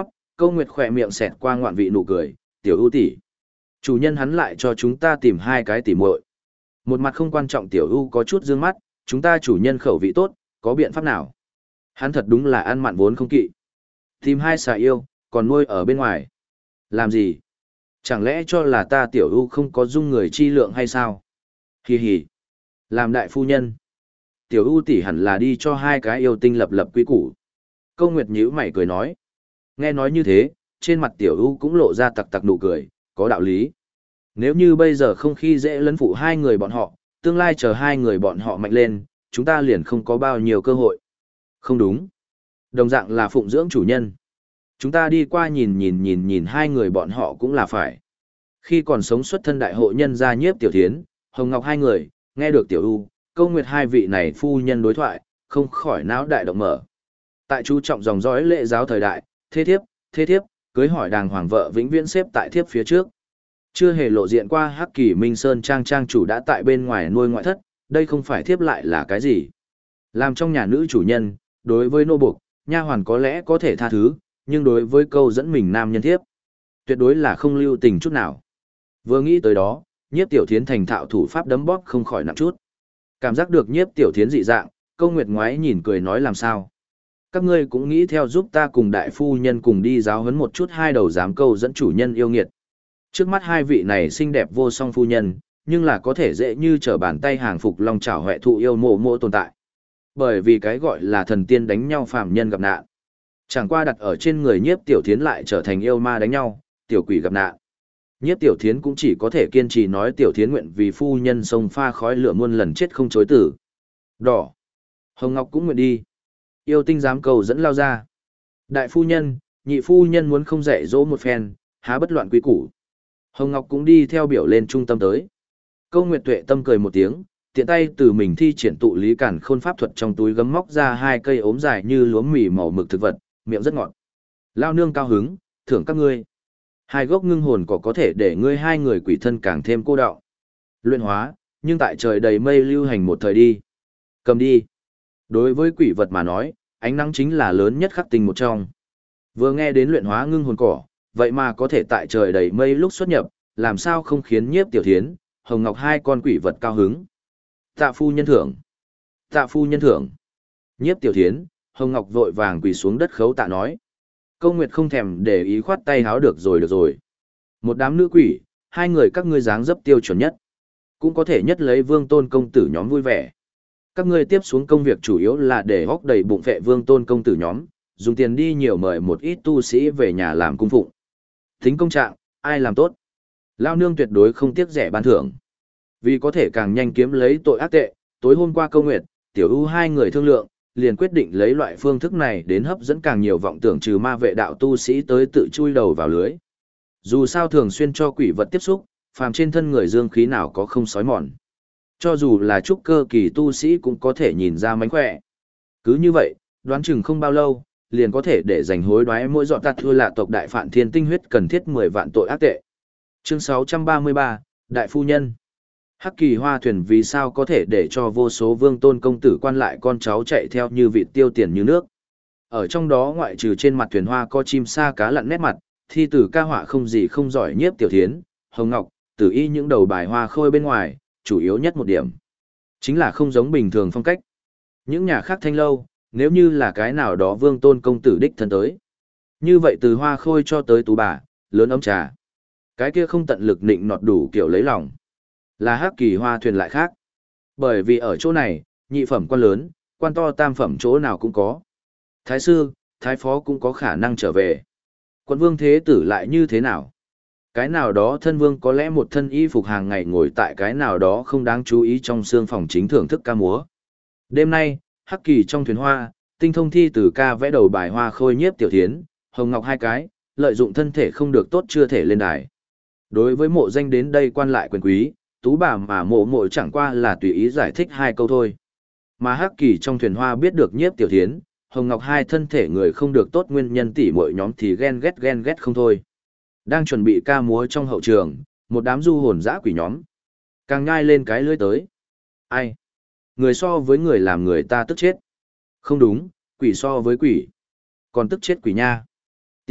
Câu Nguyệt khỏe miệng xẹt qua ngoạn vị nụ cười, tiểu ưu tỷ. Chủ nhân hắn lại cho chúng ta tìm hai cái tỉ muội. Một mặt không quan trọng tiểu ưu có chút dương mắt, chúng ta chủ nhân khẩu vị tốt, có biện pháp nào? Hắn thật đúng là ăn mặn vốn không kỵ. Tìm hai xà yêu, còn nuôi ở bên ngoài. Làm gì? Chẳng lẽ cho là ta tiểu ưu không có dung người chi lượng hay sao? Hì hì. Làm đại phu nhân. Tiểu ưu tỷ hẳn là đi cho hai cái yêu tinh lập lập quy củ. Câu Nguyệt nhíu mày cười nói. Nghe nói như thế, trên mặt tiểu ưu cũng lộ ra tặc tặc nụ cười, có đạo lý. Nếu như bây giờ không khi dễ lấn phụ hai người bọn họ, tương lai chờ hai người bọn họ mạnh lên, chúng ta liền không có bao nhiêu cơ hội. Không đúng. Đồng dạng là phụng dưỡng chủ nhân. Chúng ta đi qua nhìn hai người bọn họ cũng là phải. Khi còn sống xuất thân đại hộ nhân gia Nhiếp Tiểu Thiến, Hồng Ngọc hai người, nghe được Tiểu U, Câu Nguyệt hai vị này phu nhân đối thoại, không khỏi não đại động mở. Tại chú trọng dòng dõi lễ giáo thời đại, thế thiếp, cưới hỏi đàng hoàng vợ vĩnh viễn xếp tại thiếp phía trước. Chưa hề lộ diện qua Hắc Kỳ Minh Sơn trang chủ đã tại bên ngoài nuôi ngoại thất, đây không phải thiếp lại là cái gì. Làm trong nhà nữ chủ nhân, đối với nô buộc, nha hoàn có lẽ có thể tha thứ, nhưng đối với câu dẫn mình nam nhân thiếp, tuyệt đối là không lưu tình chút nào. Vừa nghĩ tới đó, Nhiếp Tiểu Thiến thành thạo thủ pháp đấm bóp không khỏi nặng chút. Cảm giác được Nhiếp Tiểu Thiến dị dạng, Câu Nguyệt ngoái nhìn cười nói làm sao. Các ngươi cũng nghĩ theo giúp ta cùng đại phu nhân cùng đi giáo huấn một chút hai đầu dám câu dẫn chủ nhân yêu nghiệt. Trước mắt hai vị này xinh đẹp vô song phu nhân, nhưng là có thể dễ như trở bàn tay hàng phục long chảo huệ thụ yêu mộ tồn tại. Bởi vì cái gọi là thần tiên đánh nhau phàm nhân gặp nạn. Chẳng qua đặt ở trên người Nhiếp Tiểu Thiến lại trở thành yêu ma đánh nhau, tiểu quỷ gặp nạn. Nhiếp Tiểu Thiến cũng chỉ có thể kiên trì nói Tiểu Thiến nguyện vì phu nhân sông pha khói lửa muôn lần chết không chối tử. Đỏ. Hồng Ngọc cũng nguyện đi. Yêu tinh dám cầu dẫn lao ra. Đại phu nhân, nhị phu nhân muốn không dạy dỗ một phen, há bất loạn quý củ. Hồng Ngọc cũng đi theo biểu lên trung tâm tới. Câu Nguyệt Tuệ tâm cười một tiếng, tiện tay từ mình thi triển tụ lý cản khôn pháp thuật trong túi gấm móc ra hai cây ốm dài như lúa mì màu mực thực vật, miệng rất ngọt. Lao nương cao hứng, thưởng các ngươi. Hai gốc ngưng hồn có thể để ngươi hai người quỷ thân càng thêm cô đọng. Luyện hóa, nhưng tại trời đầy mây lưu hành một thời đi. Cầm đi. Đối với quỷ vật mà nói, ánh nắng chính là lớn nhất khắc tình một trong. Vừa nghe đến luyện hóa ngưng hồn cỏ, vậy mà có thể tại trời đầy mây lúc xuất nhập, làm sao không khiến Nhiếp Tiểu Thiến, Hồng Ngọc hai con quỷ vật cao hứng. Tạ phu nhân thưởng. Tạ phu nhân thưởng. Nhiếp Tiểu Thiến, Hồng Ngọc vội vàng quỳ xuống đất khấu tạ nói. Câu Nguyệt không thèm để ý khoát tay háo được rồi. Một đám nữ quỷ, hai người các ngươi dáng dấp tiêu chuẩn nhất. Cũng có thể nhất lấy Vương Tôn công tử nhóm vui vẻ. Các ngươi tiếp xuống công việc chủ yếu là để hóc đầy bụng vệ Vương Tôn công tử nhóm, dùng tiền đi nhiều mời một ít tu sĩ về nhà làm cung phụng. Tính công trạng, ai làm tốt? Lao nương tuyệt đối không tiếc rẻ ban thưởng. Vì có thể càng nhanh kiếm lấy tội ác tệ, tối hôm qua Câu Nguyệt, Tiểu U hai người thương lượng, liền quyết định lấy loại phương thức này đến hấp dẫn càng nhiều vọng tưởng trừ ma vệ đạo tu sĩ tới tự chui đầu vào lưới. Dù sao thường xuyên cho quỷ vật tiếp xúc, phàm trên thân người dương khí nào có không sói mòn. Cho dù là trúc cơ kỳ tu sĩ cũng có thể nhìn ra mánh khỏe. Cứ như vậy, đoán chừng không bao lâu, liền có thể để dành hối đoái mỗi dọn tạt thua là tộc đại phạn thiên tinh huyết cần thiết 10 vạn tội ác tệ. Chương 633, Đại Phu Nhân. Hắc Kỳ Hoa thuyền vì sao có thể để cho vô số Vương Tôn công tử quan lại con cháu chạy theo như vịt tiêu tiền như nước. Ở trong đó ngoại trừ trên mặt thuyền hoa có chim sa cá lặn nét mặt, thi tử ca họa không gì không giỏi Nhiếp Tiểu Thiến, Hồng Ngọc, tử y những đầu bài hoa khôi bên ngoài, chủ yếu nhất một điểm. Chính là không giống bình thường phong cách. Những nhà khác thanh lâu, nếu như là cái nào đó Vương Tôn công tử đích thân tới. Như vậy từ hoa khôi cho tới tú bà, lớn ấm trà. Cái kia không tận lực nịnh nọt đủ kiểu lấy lòng. Là Hắc Kỳ Hoa thuyền lại khác. Bởi vì ở chỗ này, nhị phẩm quan lớn, quan to tam phẩm chỗ nào cũng có. Thái sư, thái phó cũng có khả năng trở về. Quận vương thế tử lại như thế nào? Cái nào đó thân vương có lẽ một thân y phục hàng ngày ngồi tại cái nào đó không đáng chú ý trong xương phòng chính thưởng thức ca múa. Đêm nay, Hắc Kỳ trong thuyền hoa, tinh thông thi từ ca vẽ đầu bài hoa khôi Nhiếp Tiểu Thiến, Hồng Ngọc hai cái, lợi dụng thân thể không được tốt chưa thể lên đài. Đối với mộ danh đến đây quan lại quyền quý, tú bà mà mộ chẳng qua là tùy ý giải thích hai câu thôi. Mà Hắc Kỳ trong thuyền hoa biết được Nhiếp Tiểu Thiến, Hồng Ngọc hai thân thể người không được tốt nguyên nhân tỉ muội nhóm thì ghen ghét không thôi. Đang chuẩn bị ca múa trong hậu trường, một đám du hồn dã quỷ nhóm. Càng nhai lên cái lưỡi tới. Ai? Người so với người làm người ta tức chết. Không đúng, quỷ so với quỷ. Còn tức chết quỷ nha.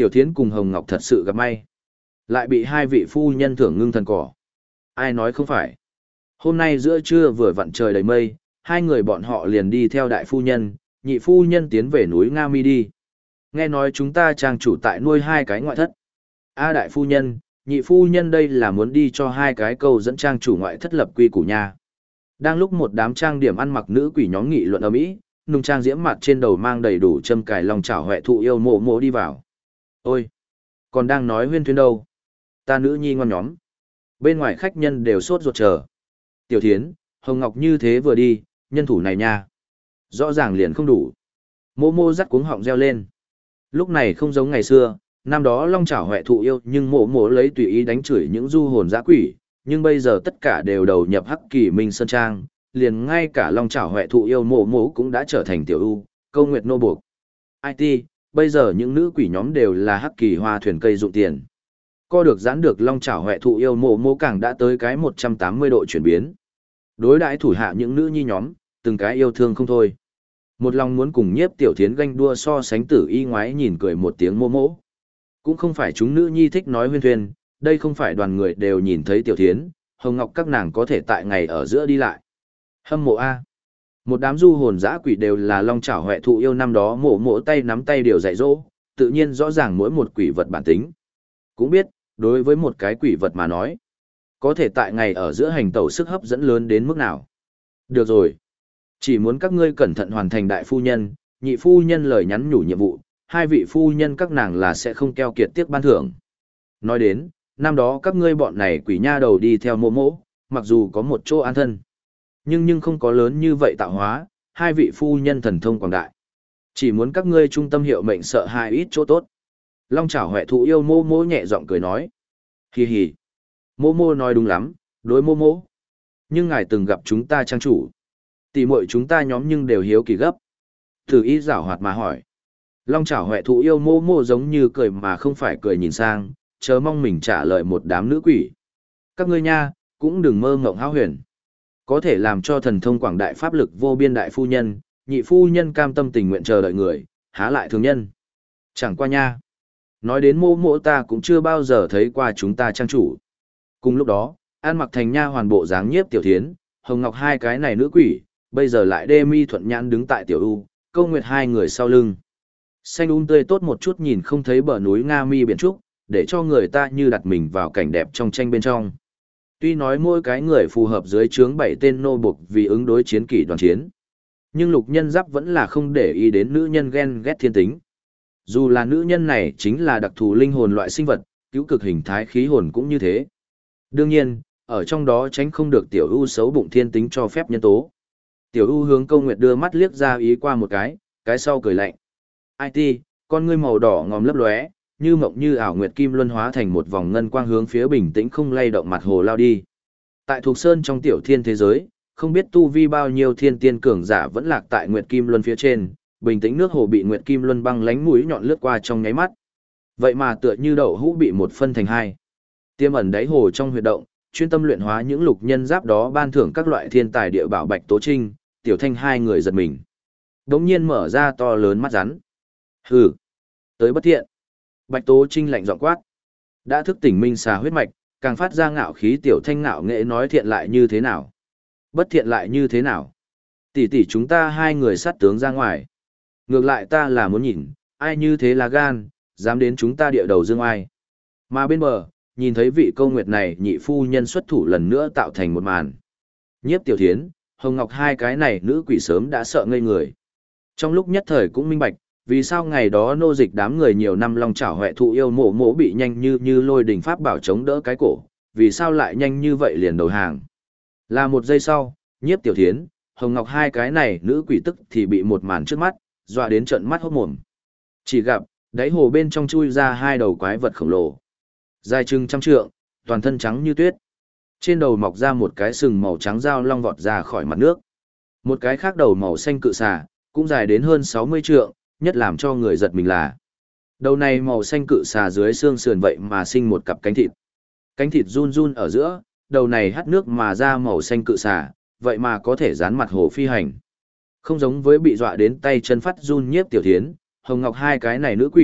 Tiểu Thiến cùng Hồng Ngọc thật sự gặp may. Lại bị hai vị phu nhân thưởng ngưng thần cỏ. Ai nói không phải. Hôm nay giữa trưa vừa vặn trời đầy mây, hai người bọn họ liền đi theo đại phu nhân, nhị phu nhân tiến về núi Nga Mi đi. Nghe nói chúng ta trang chủ tại nuôi hai cái ngoại thất. A đại phu nhân, nhị phu nhân đây là muốn đi cho hai cái câu dẫn trang chủ ngoại thất lập quy củ nha. Đang lúc một đám trang điểm ăn mặc nữ quỷ nhóm nghị luận ầm ĩ, nung trang diễm mặt trên đầu mang đầy đủ châm cài lòng chảo huệ thụ yêu mộ mộ đi vào. Ôi, còn đang nói huyên thuyên đâu? Ta nữ nhi ngoan nhóm. Bên ngoài khách nhân đều sốt ruột chờ. Tiểu Thiến, Hồng Ngọc như thế vừa đi, nhân thủ này nha. Rõ ràng liền không đủ. Mô mô dắt cuống họng reo lên. Lúc này không giống ngày xưa, năm đó long chảo huệ thụ yêu nhưng mộ mộ lấy tùy ý đánh chửi những du hồn dã quỷ, nhưng bây giờ tất cả đều đầu nhập hắc kỳ minh sơn trang, liền ngay cả long chảo huệ thụ yêu mộ mộ cũng đã trở thành tiểu ưu, câu nguyệt nô buộc. IT, bây giờ những nữ quỷ nhóm đều là hắc kỳ hoa thuyền cây dụng tiền. Co được giãn được long chảo huệ thụ yêu mộ mộ càng đã tới cái 180 độ chuyển biến. Đối đãi thủ hạ những nữ nhi nhóm, từng cái yêu thương không thôi. Một lòng muốn cùng Nhiếp Tiểu Thiến ganh đua so sánh tử y ngoái nhìn cười một tiếng mô mỗ. Cũng không phải chúng nữ nhi thích nói huyên thuyên, đây không phải đoàn người đều nhìn thấy Tiểu Thiến, Hồng Ngọc các nàng có thể tại ngày ở giữa đi lại. Hâm mộ A. Một đám du hồn dã quỷ đều là long chảo huệ thụ yêu năm đó mộ mộ tay nắm tay điều dạy dỗ, tự nhiên rõ ràng mỗi một quỷ vật bản tính. Cũng biết, đối với một cái quỷ vật mà nói, có thể tại ngày ở giữa hành tẩu sức hấp dẫn lớn đến mức nào. Được rồi. Chỉ muốn các ngươi cẩn thận hoàn thành đại phu nhân, nhị phu nhân lời nhắn nhủ nhiệm vụ, hai vị phu nhân các nàng là sẽ không keo kiệt tiếc ban thưởng. Nói đến, năm đó các ngươi bọn này quỷ nha đầu đi theo mô mỗ, mặc dù có một chỗ an thân, nhưng không có lớn như vậy tạo hóa, hai vị phu nhân thần thông quảng đại. Chỉ muốn các ngươi trung tâm hiệu mệnh sợ hai ít chỗ tốt. Long chảo huệ thụ yêu mô mô nhẹ giọng cười nói. Hì hì. Mô mô nói đúng lắm, đối mô mô. Nhưng ngài từng gặp chúng ta trang chủ. Tỷ muội chúng ta nhóm nhưng đều hiếu kỳ gấp. Thử ý giảo hoạt mà hỏi. Long chảo huệ thụ yêu mô mô giống như cười mà không phải cười nhìn sang, chờ mong mình trả lời một đám nữ quỷ. Các ngươi nha, cũng đừng mơ ngộng hão huyền. Có thể làm cho thần thông quảng đại pháp lực vô biên đại phu nhân, nhị phu nhân cam tâm tình nguyện chờ đợi người, há lại thường nhân. Chẳng qua nha. Nói đến mô mô ta cũng chưa bao giờ thấy qua chúng ta trang chủ. Cùng lúc đó, An mặc thành nha hoàn bộ dáng Nhiếp Tiểu Thiến, Hồng Ngọc hai cái này nữ quỷ, bây giờ lại đê mi thuận nhãn đứng tại tiểu u, câu nguyệt hai người sau lưng. Xanh tươi tốt một chút nhìn không thấy bờ núi Nga Mi biển trúc, để cho người ta như đặt mình vào cảnh đẹp trong tranh bên trong. Tuy nói mỗi cái người phù hợp dưới trướng 7 tên nô buộc vì ứng đối chiến kỷ đoàn chiến, nhưng Lục Nhân Giáp vẫn là không để ý đến nữ nhân ghen ghét thiên tính. Dù là nữ nhân này chính là đặc thù linh hồn loại sinh vật, cứu cực hình thái khí hồn cũng như thế. Đương nhiên, ở trong đó tránh không được tiểu u xấu bụng thiên tính cho phép nhân tố. Tiểu u hướng Câu Nguyệt đưa mắt liếc ra ý qua một cái sau cười lạnh. IT, con ngươi màu đỏ ngòm lấp lóe, như mộng như ảo nguyệt kim luân hóa thành một vòng ngân quang hướng phía bình tĩnh không lay động mặt hồ lao đi. Tại Thục Sơn trong tiểu thiên thế giới, không biết tu vi bao nhiêu thiên tiên cường giả vẫn lạc tại nguyệt kim luân phía trên, bình tĩnh nước hồ bị nguyệt kim luân băng lánh mũi nhọn lướt qua trong nháy mắt. Vậy mà tựa như đậu hũ bị một phân thành hai. Tiêm ẩn đáy hồ trong huyệt động, chuyên tâm luyện hóa những lục nhân giáp đó ban thưởng các loại thiên tài địa bảo Bạch Tố Trinh, Tiểu Thanh hai người giật mình. Đống nhiên mở ra to lớn mắt rắn. Hừ, tới bất thiện. Bạch Tố Trinh lạnh giọng quát. Đã thức tỉnh minh xà huyết mạch, càng phát ra ngạo khí Tiểu Thanh ngạo nghệ nói thiện lại như thế nào. Bất thiện lại như thế nào. Tỷ tỷ chúng ta hai người sát tướng ra ngoài. Ngược lại ta là muốn nhìn, ai như thế là gan, dám đến chúng ta địa đầu dương ai. Mà bên bờ, nhìn thấy vị Câu Nguyệt này nhị phu nhân xuất thủ lần nữa tạo thành một màn. Nhiếp Tiểu Thiến, Hồng Ngọc hai cái này nữ quỷ sớm đã sợ ngây người. Trong lúc nhất thời cũng minh bạch, vì sao ngày đó nô dịch đám người nhiều năm long chảo huệ thụ yêu mộ mộ bị nhanh như lôi đình pháp bảo chống đỡ cái cổ, vì sao lại nhanh như vậy liền đầu hàng. Là một giây sau, Nhiếp Tiểu Thiến, Hồng Ngọc hai cái này nữ quỷ tức thì bị một màn trước mắt, dọa đến trợn mắt hốt mồm. Chỉ gặp, đáy hồ bên trong chui ra hai đầu quái vật khổng lồ. Dài chừng trăm trượng, toàn thân trắng như tuyết. Trên đầu mọc ra một cái sừng màu trắng dao long vọt ra khỏi mặt nước. Một cái khác đầu màu xanh cự xà, cũng dài đến hơn 60 trượng, nhất làm cho người giật mình là. Đầu này màu xanh cự xà dưới xương sườn vậy mà sinh một cặp cánh thịt. Cánh thịt run run ở giữa, đầu này hắt nước mà ra màu xanh cự xà, vậy mà có thể dán mặt hồ phi hành. Không giống với bị dọa đến tay chân phát run Nhiếp Tiểu Thiến, Hồng Ngọc hai cái này nữ quỷ,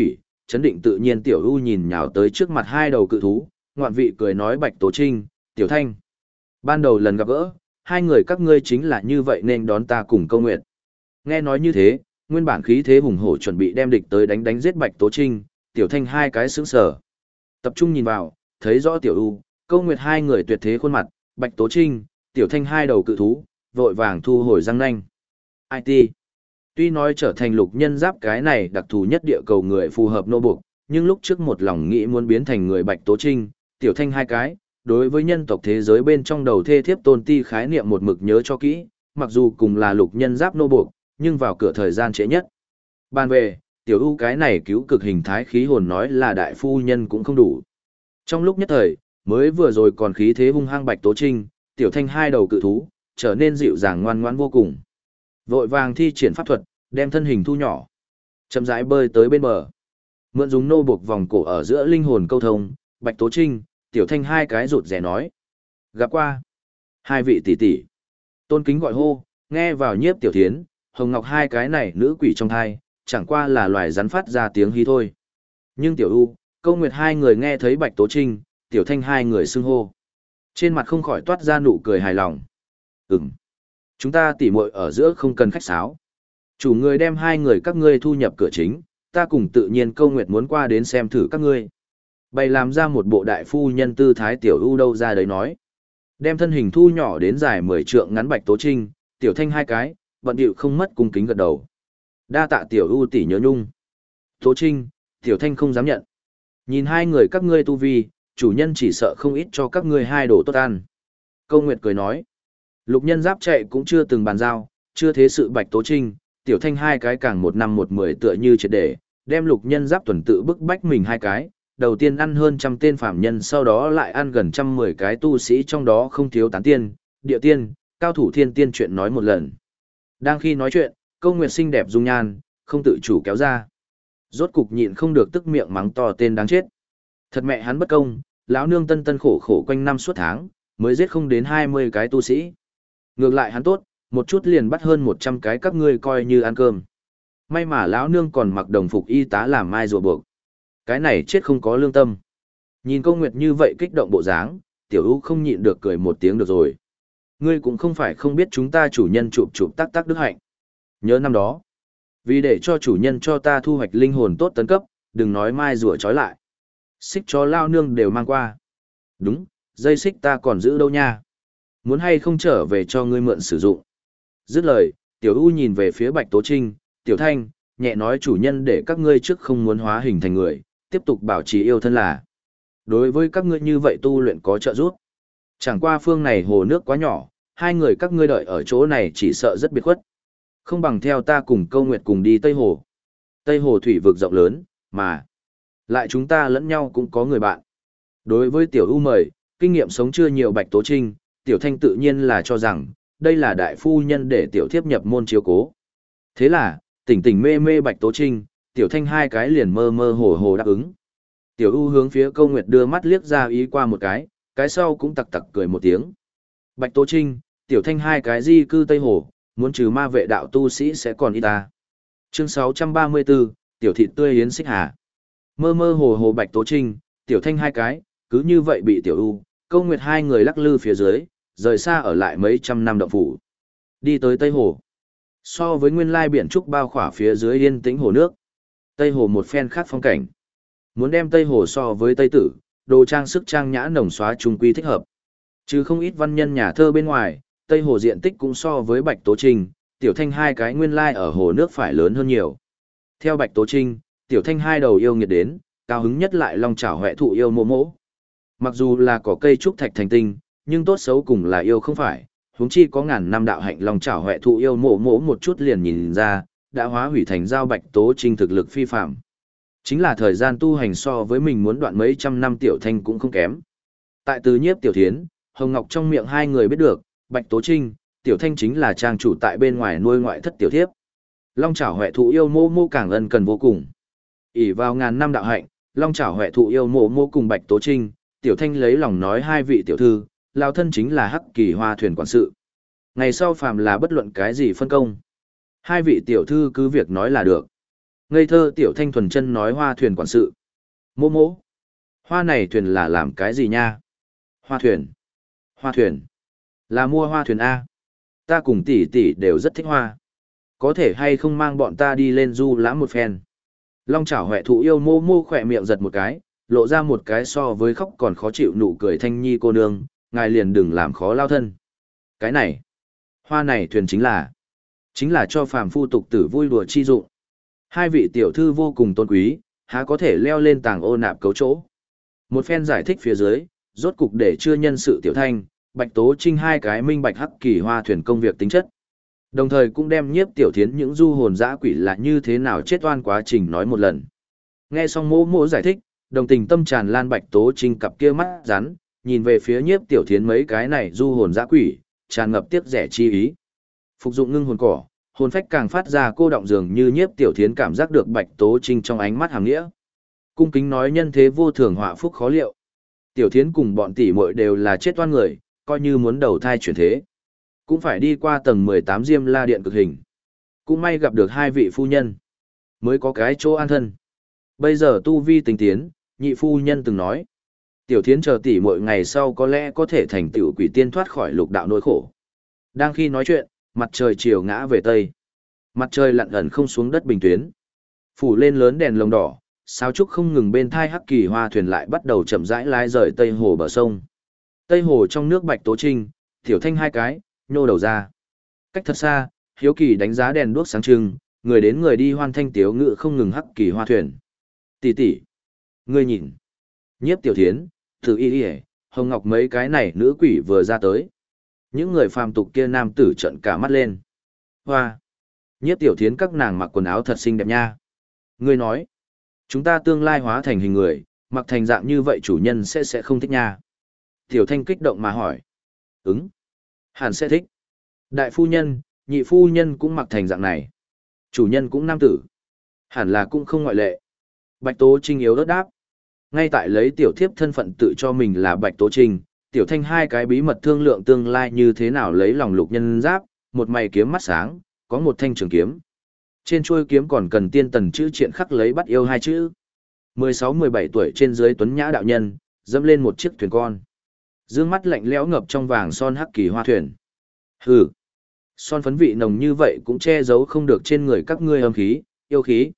chấn định tự nhiên Tiểu U nhìn nhào tới trước mặt hai đầu cự thú, ngoạn vị cười nói Bạch Tố Trinh, Tiểu Thanh. Ban đầu lần gặp gỡ, hai người các ngươi chính là như vậy nên đón ta cùng Câu Nguyệt. Nghe nói như thế, nguyên bản khí thế hùng hổ chuẩn bị đem địch tới đánh giết Bạch Tố Trinh, Tiểu Thanh hai cái sững sờ. Tập trung nhìn vào, thấy rõ Tiểu U, Câu Nguyệt hai người tuyệt thế khuôn mặt, Bạch Tố Trinh, Tiểu Thanh hai đầu cự thú, vội vàng thu hồi răng nanh. IT. Tuy nói trở thành lục nhân giáp cái này đặc thù nhất địa cầu người phù hợp nô buộc, nhưng lúc trước một lòng nghĩ muốn biến thành người Bạch Tố Trinh, Tiểu Thanh hai cái, đối với nhân tộc thế giới bên trong đầu thê thiếp tôn ti khái niệm một mực nhớ cho kỹ, mặc dù cùng là lục nhân giáp nô buộc, nhưng vào cửa thời gian trễ nhất. Bàn về, Tiểu U cái này cứu cực hình thái khí hồn nói là đại phu nhân cũng không đủ. Trong lúc nhất thời, mới vừa rồi còn khí thế hung hăng Bạch Tố Trinh, Tiểu Thanh hai đầu cự thú, trở nên dịu dàng ngoan ngoãn vô cùng. Vội vàng thi triển pháp thuật, đem thân hình thu nhỏ, chậm rãi bơi tới bên bờ. Mượn dùng nô buộc vòng cổ ở giữa linh hồn câu thông, Bạch Tố Trinh, Tiểu Thanh hai cái rụt rè nói: "Gặp qua hai vị tỷ tỷ." Tôn kính gọi hô, nghe vào Nhiếp Tiểu Thiến, Hồng Ngọc hai cái này nữ quỷ trong thai, chẳng qua là loài rắn phát ra tiếng hí thôi. Nhưng Tiểu U, Câu Nguyệt hai người nghe thấy Bạch Tố Trinh, Tiểu Thanh hai người xưng hô, trên mặt không khỏi toát ra nụ cười hài lòng. Chúng ta tỉ muội ở giữa không cần khách sáo. Chủ người đem hai người các ngươi thu nhập cửa chính, ta cùng tự nhiên Câu Nguyệt muốn qua đến xem thử các ngươi." Bày làm ra một bộ đại phu nhân tư thái Tiểu U đâu ra đấy nói. Đem thân hình thu nhỏ đến dài 10 trượng ngắn Bạch Tố Trinh, Tiểu Thanh hai cái, bận điệu không mất cung kính gật đầu. Đa tạ Tiểu U tỷ nhớ nhung. Tố Trinh, Tiểu Thanh không dám nhận. Nhìn hai người các ngươi tu vi, chủ nhân chỉ sợ không ít cho các ngươi hai đồ tốt ăn. Câu Nguyệt cười nói. Lục nhân giáp chạy cũng chưa từng bàn giao, chưa thế sự Bạch Tố Trinh, Tiểu Thanh hai cái càng một năm một mười tựa như triệt để, đem lục nhân giáp tuần tự bức bách mình hai cái, đầu tiên ăn hơn trăm tên phạm nhân, sau đó lại ăn gần 110 cái tu sĩ, trong đó không thiếu tán tiên, địa tiên, cao thủ thiên tiên chuyện nói một lần. Đang khi nói chuyện, Câu Nguyệt xinh đẹp dung nhan, không tự chủ kéo ra. Rốt cục nhịn không được tức miệng mắng to tên đáng chết. Thật mẹ hắn bất công, lão nương tân tân khổ khổ quanh năm suốt tháng, mới giết không đến 20 cái tu sĩ. Ngược lại hắn tốt, một chút liền bắt hơn 100 cái các ngươi coi như ăn cơm. May mà lão nương còn mặc đồng phục y tá làm mai rùa buộc. Cái này chết không có lương tâm. Nhìn Câu Nguyệt như vậy kích động bộ dáng, Tiểu U không nhịn được cười một tiếng được rồi. Ngươi cũng không phải không biết chúng ta chủ nhân chụp chụp tác tác đức hạnh. Nhớ năm đó, vì để cho chủ nhân cho ta thu hoạch linh hồn tốt tấn cấp, đừng nói mai rùa trói lại. Xích chó lao nương đều mang qua. Đúng, dây xích ta còn giữ đâu nha. Muốn hay không trở về cho ngươi mượn sử dụng. Dứt lời, Tiểu U nhìn về phía Bạch Tố Trinh, Tiểu Thanh, nhẹ nói chủ nhân để các ngươi trước không muốn hóa hình thành người, tiếp tục bảo trì yêu thân là. Đối với các ngươi như vậy tu luyện có trợ giúp. Chẳng qua phương này hồ nước quá nhỏ, hai người các ngươi đợi ở chỗ này chỉ sợ rất biệt khuất. Không bằng theo ta cùng Câu Nguyệt cùng đi Tây Hồ. Tây Hồ thủy vực rộng lớn, mà lại chúng ta lẫn nhau cũng có người bạn. Đối với Tiểu U mời, kinh nghiệm sống chưa nhiều Bạch Tố Trinh, Tiểu Thanh tự nhiên là cho rằng, đây là đại phu nhân để Tiểu Thiếp nhập môn chiếu cố. Thế là, tỉnh tỉnh mê mê Bạch Tố Trinh, Tiểu Thanh hai cái liền mơ mơ hồ hồ đáp ứng. Tiểu U hướng phía Câu Nguyệt đưa mắt liếc ra ý qua một cái sau cũng tặc tặc cười một tiếng. Bạch Tố Trinh, Tiểu Thanh hai cái di cư Tây Hồ, muốn trừ ma vệ đạo tu sĩ sẽ còn y ta. Chương 634, Tiểu Thị tươi hiến xích hà. Mơ mơ hồ hồ Bạch Tố Trinh, Tiểu Thanh hai cái, cứ như vậy bị Tiểu U, Câu Nguyệt hai người lắc lư phía dưới, rời xa ở lại mấy trăm năm động phủ. Đi tới Tây Hồ. So với nguyên lai biển trúc bao khỏa phía dưới yên tĩnh hồ nước, Tây Hồ một phen khác phong cảnh. Muốn đem Tây Hồ so với Tây Tử, đồ trang sức trang nhã nồng xóa trung quy thích hợp. Chứ không ít văn nhân nhà thơ bên ngoài, Tây Hồ diện tích cũng so với Bạch Tố Trinh, Tiểu Thanh hai cái nguyên lai ở hồ nước phải lớn hơn nhiều. Theo Bạch Tố Trinh, Tiểu Thanh hai đầu yêu nghiệt đến, cao hứng nhất lại long chảo huệ thụ yêu mộ mỗ. Mặc dù là có cây trúc thạch thành tinh, nhưng tốt xấu cùng là yêu không phải, huống chi có ngàn năm đạo hạnh long chảo huệ thụ yêu mộ mỗ một chút liền nhìn ra, đã hóa hủy thành giao Bạch Tố Trinh thực lực phi phạm. Chính là thời gian tu hành so với mình muốn đoạn mấy trăm năm Tiểu Thanh cũng không kém. Tại Từ Nhiếp Tiểu Thiến, Hồng Ngọc trong miệng hai người biết được, Bạch Tố Trinh, Tiểu Thanh chính là trang chủ tại bên ngoài nuôi ngoại thất tiểu thiếp. Long chảo huệ thụ yêu mô mô càng ân cần vô cùng. ỷ vào ngàn năm đạo hạnh, Long chảo huệ thụ yêu mô mô cùng Bạch Tố Trinh, Tiểu Thanh lấy lòng nói hai vị tiểu thư, lao thân chính là Hắc Kỳ Hoa thuyền quản sự. Ngày sau phàm là bất luận cái gì phân công, hai vị tiểu thư cứ việc nói là được. Ngây thơ tiểu thanh thuần chân nói hoa thuyền quản sự. Mô mô. Hoa này thuyền là làm cái gì nha? Hoa thuyền. Hoa thuyền. Là mua hoa thuyền A. Ta cùng tỷ tỷ đều rất thích hoa. Có thể hay không mang bọn ta đi lên du lãm một phen. Long chảo huệ thụ yêu mô mô khỏe miệng giật một cái, lộ ra một cái so với khóc còn khó chịu nụ cười thanh nhi cô nương, ngài liền đừng làm khó lao thân. Cái này, hoa này thuyền chính là cho phàm phu tục tử vui đùa chi dụng. Hai vị tiểu thư vô cùng tôn quý, há có thể leo lên tàng ô nạp cấu chỗ. Một phen giải thích phía dưới, rốt cục để chưa nhân sự tiểu thanh, Bạch Tố Trinh hai cái minh bạch hắc kỳ hoa thuyền công việc tính chất. Đồng thời cũng đem Nhiếp Tiểu Thiến những du hồn dã quỷ là như thế nào chết oan quá trình nói một lần. Nghe xong mô mô giải thích, đồng tình tâm tràn lan Bạch Tố Trinh cặp kia mắt rắn, nhìn về phía Nhiếp Tiểu Thiến mấy cái này du hồn dã quỷ, tràn ngập tiếc rẻ chi ý. Phục dụng ngưng hồn cỏ, hồn phách càng phát ra cô động dường như Nhiếp Tiểu Thiến cảm giác được Bạch Tố Trinh trong ánh mắt hàm nghĩa. Cung kính nói nhân thế vô thường họa phúc khó liệu. Tiểu Thiến cùng bọn tỷ muội đều là chết oan người, coi như muốn đầu thai chuyển thế, cũng phải đi qua tầng 18 Diêm La Điện cực hình. Cũng may gặp được hai vị phu nhân, mới có cái chỗ an thân. Bây giờ tu vi tinh tiến, nhị phu nhân từng nói, Tiểu Thiến chờ tỷ muội ngày sau có lẽ có thể thành tựu quỷ tiên thoát khỏi lục đạo nỗi khổ. Đang khi nói chuyện, mặt trời chiều ngã về tây. Mặt trời lặn ẩn không xuống đất bình tuyến. Phủ lên lớn đèn lồng đỏ, sáo trúc không ngừng bên thai hắc kỳ hoa thuyền lại bắt đầu chậm rãi lái rời tây hồ bờ sông. Tây hồ trong nước Bạch Tố Trinh, Tiểu Thanh hai cái, nhô đầu ra. Cách thật xa, hiếu kỳ đánh giá đèn đuốc sáng trưng, người đến người đi hoan thanh tiếu ngự không ngừng hắc kỳ hoa thuyền. Tỷ tỷ, ngươi nhìn. Nhiếp Tiểu Thiến, Từ Y Y, Hồng Ngọc mấy cái này nữ quỷ vừa ra tới. Những người phàm tục kia nam tử trợn cả mắt lên. Hoa! Nhiếp Tiểu Thiến các nàng mặc quần áo thật xinh đẹp nha. Ngươi nói, chúng ta tương lai hóa thành hình người, mặc thành dạng như vậy chủ nhân sẽ không thích nha. Tiểu Thanh kích động mà hỏi. Hẳn sẽ thích. Đại phu nhân, nhị phu nhân cũng mặc thành dạng này. Chủ nhân cũng nam tử. Hẳn là cũng không ngoại lệ. Bạch Tố Trinh yếu ớt đáp. Ngay tại lấy tiểu thiếp thân phận tự cho mình là Bạch Tố Trinh, Tiểu Thanh hai cái bí mật thương lượng tương lai như thế nào lấy lòng lục nhân giáp, một mày kiếm mắt sáng, có một thanh trường kiếm. Trên chuôi kiếm còn cần tiên tần chữ triện khắc lấy bắt yêu hai chữ. 16-17 tuổi trên dưới tuấn nhã đạo nhân, dẫm lên một chiếc thuyền con. Dương mắt lạnh lẽo ngập trong vàng son hắc kỳ hoa thuyền. Hừ, son phấn vị nồng như vậy cũng che giấu không được trên người các ngươi âm khí, yêu khí.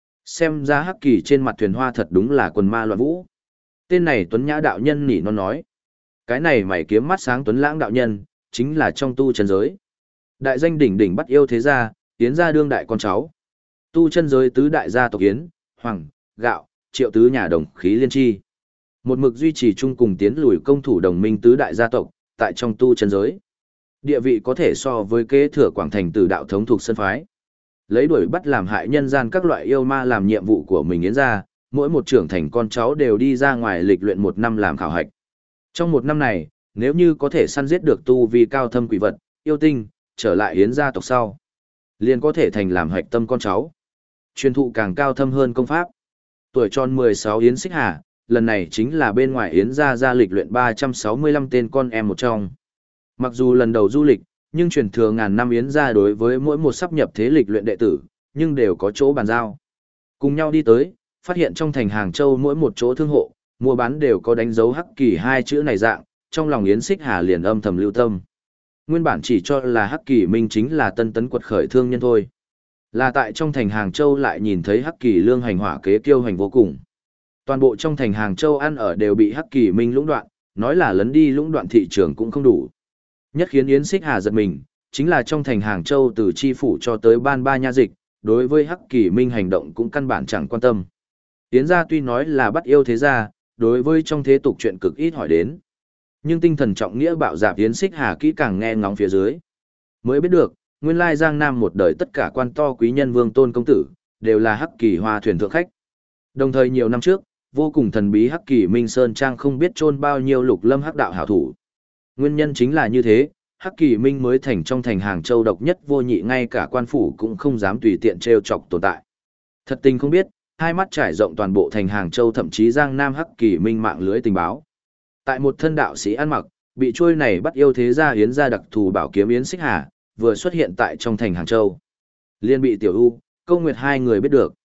Xem ra hắc kỳ trên mặt thuyền hoa thật đúng là quần ma loạn vũ. Tên này tuấn nhã đạo nhân nỉ non nói. Cái này mày kiếm mắt sáng tuấn lãng đạo nhân, chính là trong tu chân giới. Đại danh đỉnh đỉnh bắt yêu thế gia, Yến gia đương đại con cháu. Tu chân giới tứ đại gia tộc Yến, Hoàng, Gạo, Triệu tứ nhà đồng khí liên chi. Một mực duy trì chung cùng tiến lùi công thủ đồng minh tứ đại gia tộc, tại trong tu chân giới. Địa vị có thể so với kế thừa Quảng Thành Tử đạo thống thuộc sân phái. Lấy đuổi bắt làm hại nhân gian các loại yêu ma làm nhiệm vụ của mình Yến gia, mỗi một trưởng thành con cháu đều đi ra ngoài lịch luyện một năm làm khảo hạch. Trong một năm này, nếu như có thể săn giết được tu vi cao thâm quỷ vật, yêu tinh, trở lại Yến gia tộc sau, liền có thể thành làm hạch tâm con cháu. Truyền thụ càng cao thâm hơn công pháp. Tuổi tròn 16 Yến Xích Hà, lần này chính là bên ngoài Yến gia lịch luyện 365 tên con em một trong. Mặc dù lần đầu du lịch, nhưng truyền thừa ngàn năm Yến gia đối với mỗi một sắp nhập thế lịch luyện đệ tử, nhưng đều có chỗ bàn giao. Cùng nhau đi tới, phát hiện trong thành Hàng Châu mỗi một chỗ thương hộ, mua bán đều có đánh dấu hắc kỳ hai chữ này dạng, trong lòng Yến Xích Hà liền âm thầm lưu tâm. Nguyên bản chỉ cho là hắc kỳ minh chính là tân tấn quật khởi thương nhân thôi. Là tại trong thành Hàng Châu lại nhìn thấy hắc kỳ lương hành hỏa kế kiêu hành vô cùng. Toàn bộ trong thành Hàng Châu ăn ở đều bị hắc kỳ minh lũng đoạn, nói là lấn đi lũng đoạn thị trường cũng không đủ. Nhất khiến Yến Xích Hà giật mình, chính là trong thành Hàng Châu từ chi phủ cho tới ban ba nha dịch, đối với hắc kỳ minh hành động cũng căn bản chẳng quan tâm. Yến gia tuy nói là bắt yêu thế gia, đối với trong thế tục chuyện cực ít hỏi đến. Nhưng tinh thần trọng nghĩa bạo dạp Yến Xích Hà kỹ càng nghe ngóng phía dưới. Mới biết được, nguyên lai Giang Nam một đời tất cả quan to quý nhân vương tôn công tử, đều là hắc kỳ hoa thuyền thượng khách. Đồng thời nhiều năm trước, vô cùng thần bí hắc kỳ Minh Sơn Trang không biết chôn bao nhiêu lục lâm hắc đạo hảo thủ. Nguyên nhân chính là như thế, hắc kỳ Minh mới thành trong thành Hàng Châu độc nhất vô nhị ngay cả quan phủ cũng không dám tùy tiện trêu chọc tồn tại. Thật tình không biết, hai mắt trải rộng toàn bộ thành Hàng Châu thậm chí Giang Nam hắc kỳ Minh mạng lưới tình báo. Tại một thân đạo sĩ ăn mặc, bị trôi này bắt yêu thế gia Yến gia đặc thù bảo kiếm Yến Xích Hà, vừa xuất hiện tại trong thành Hàng Châu. Liên bị Tiểu U, Câu Nguyệt hai người biết được.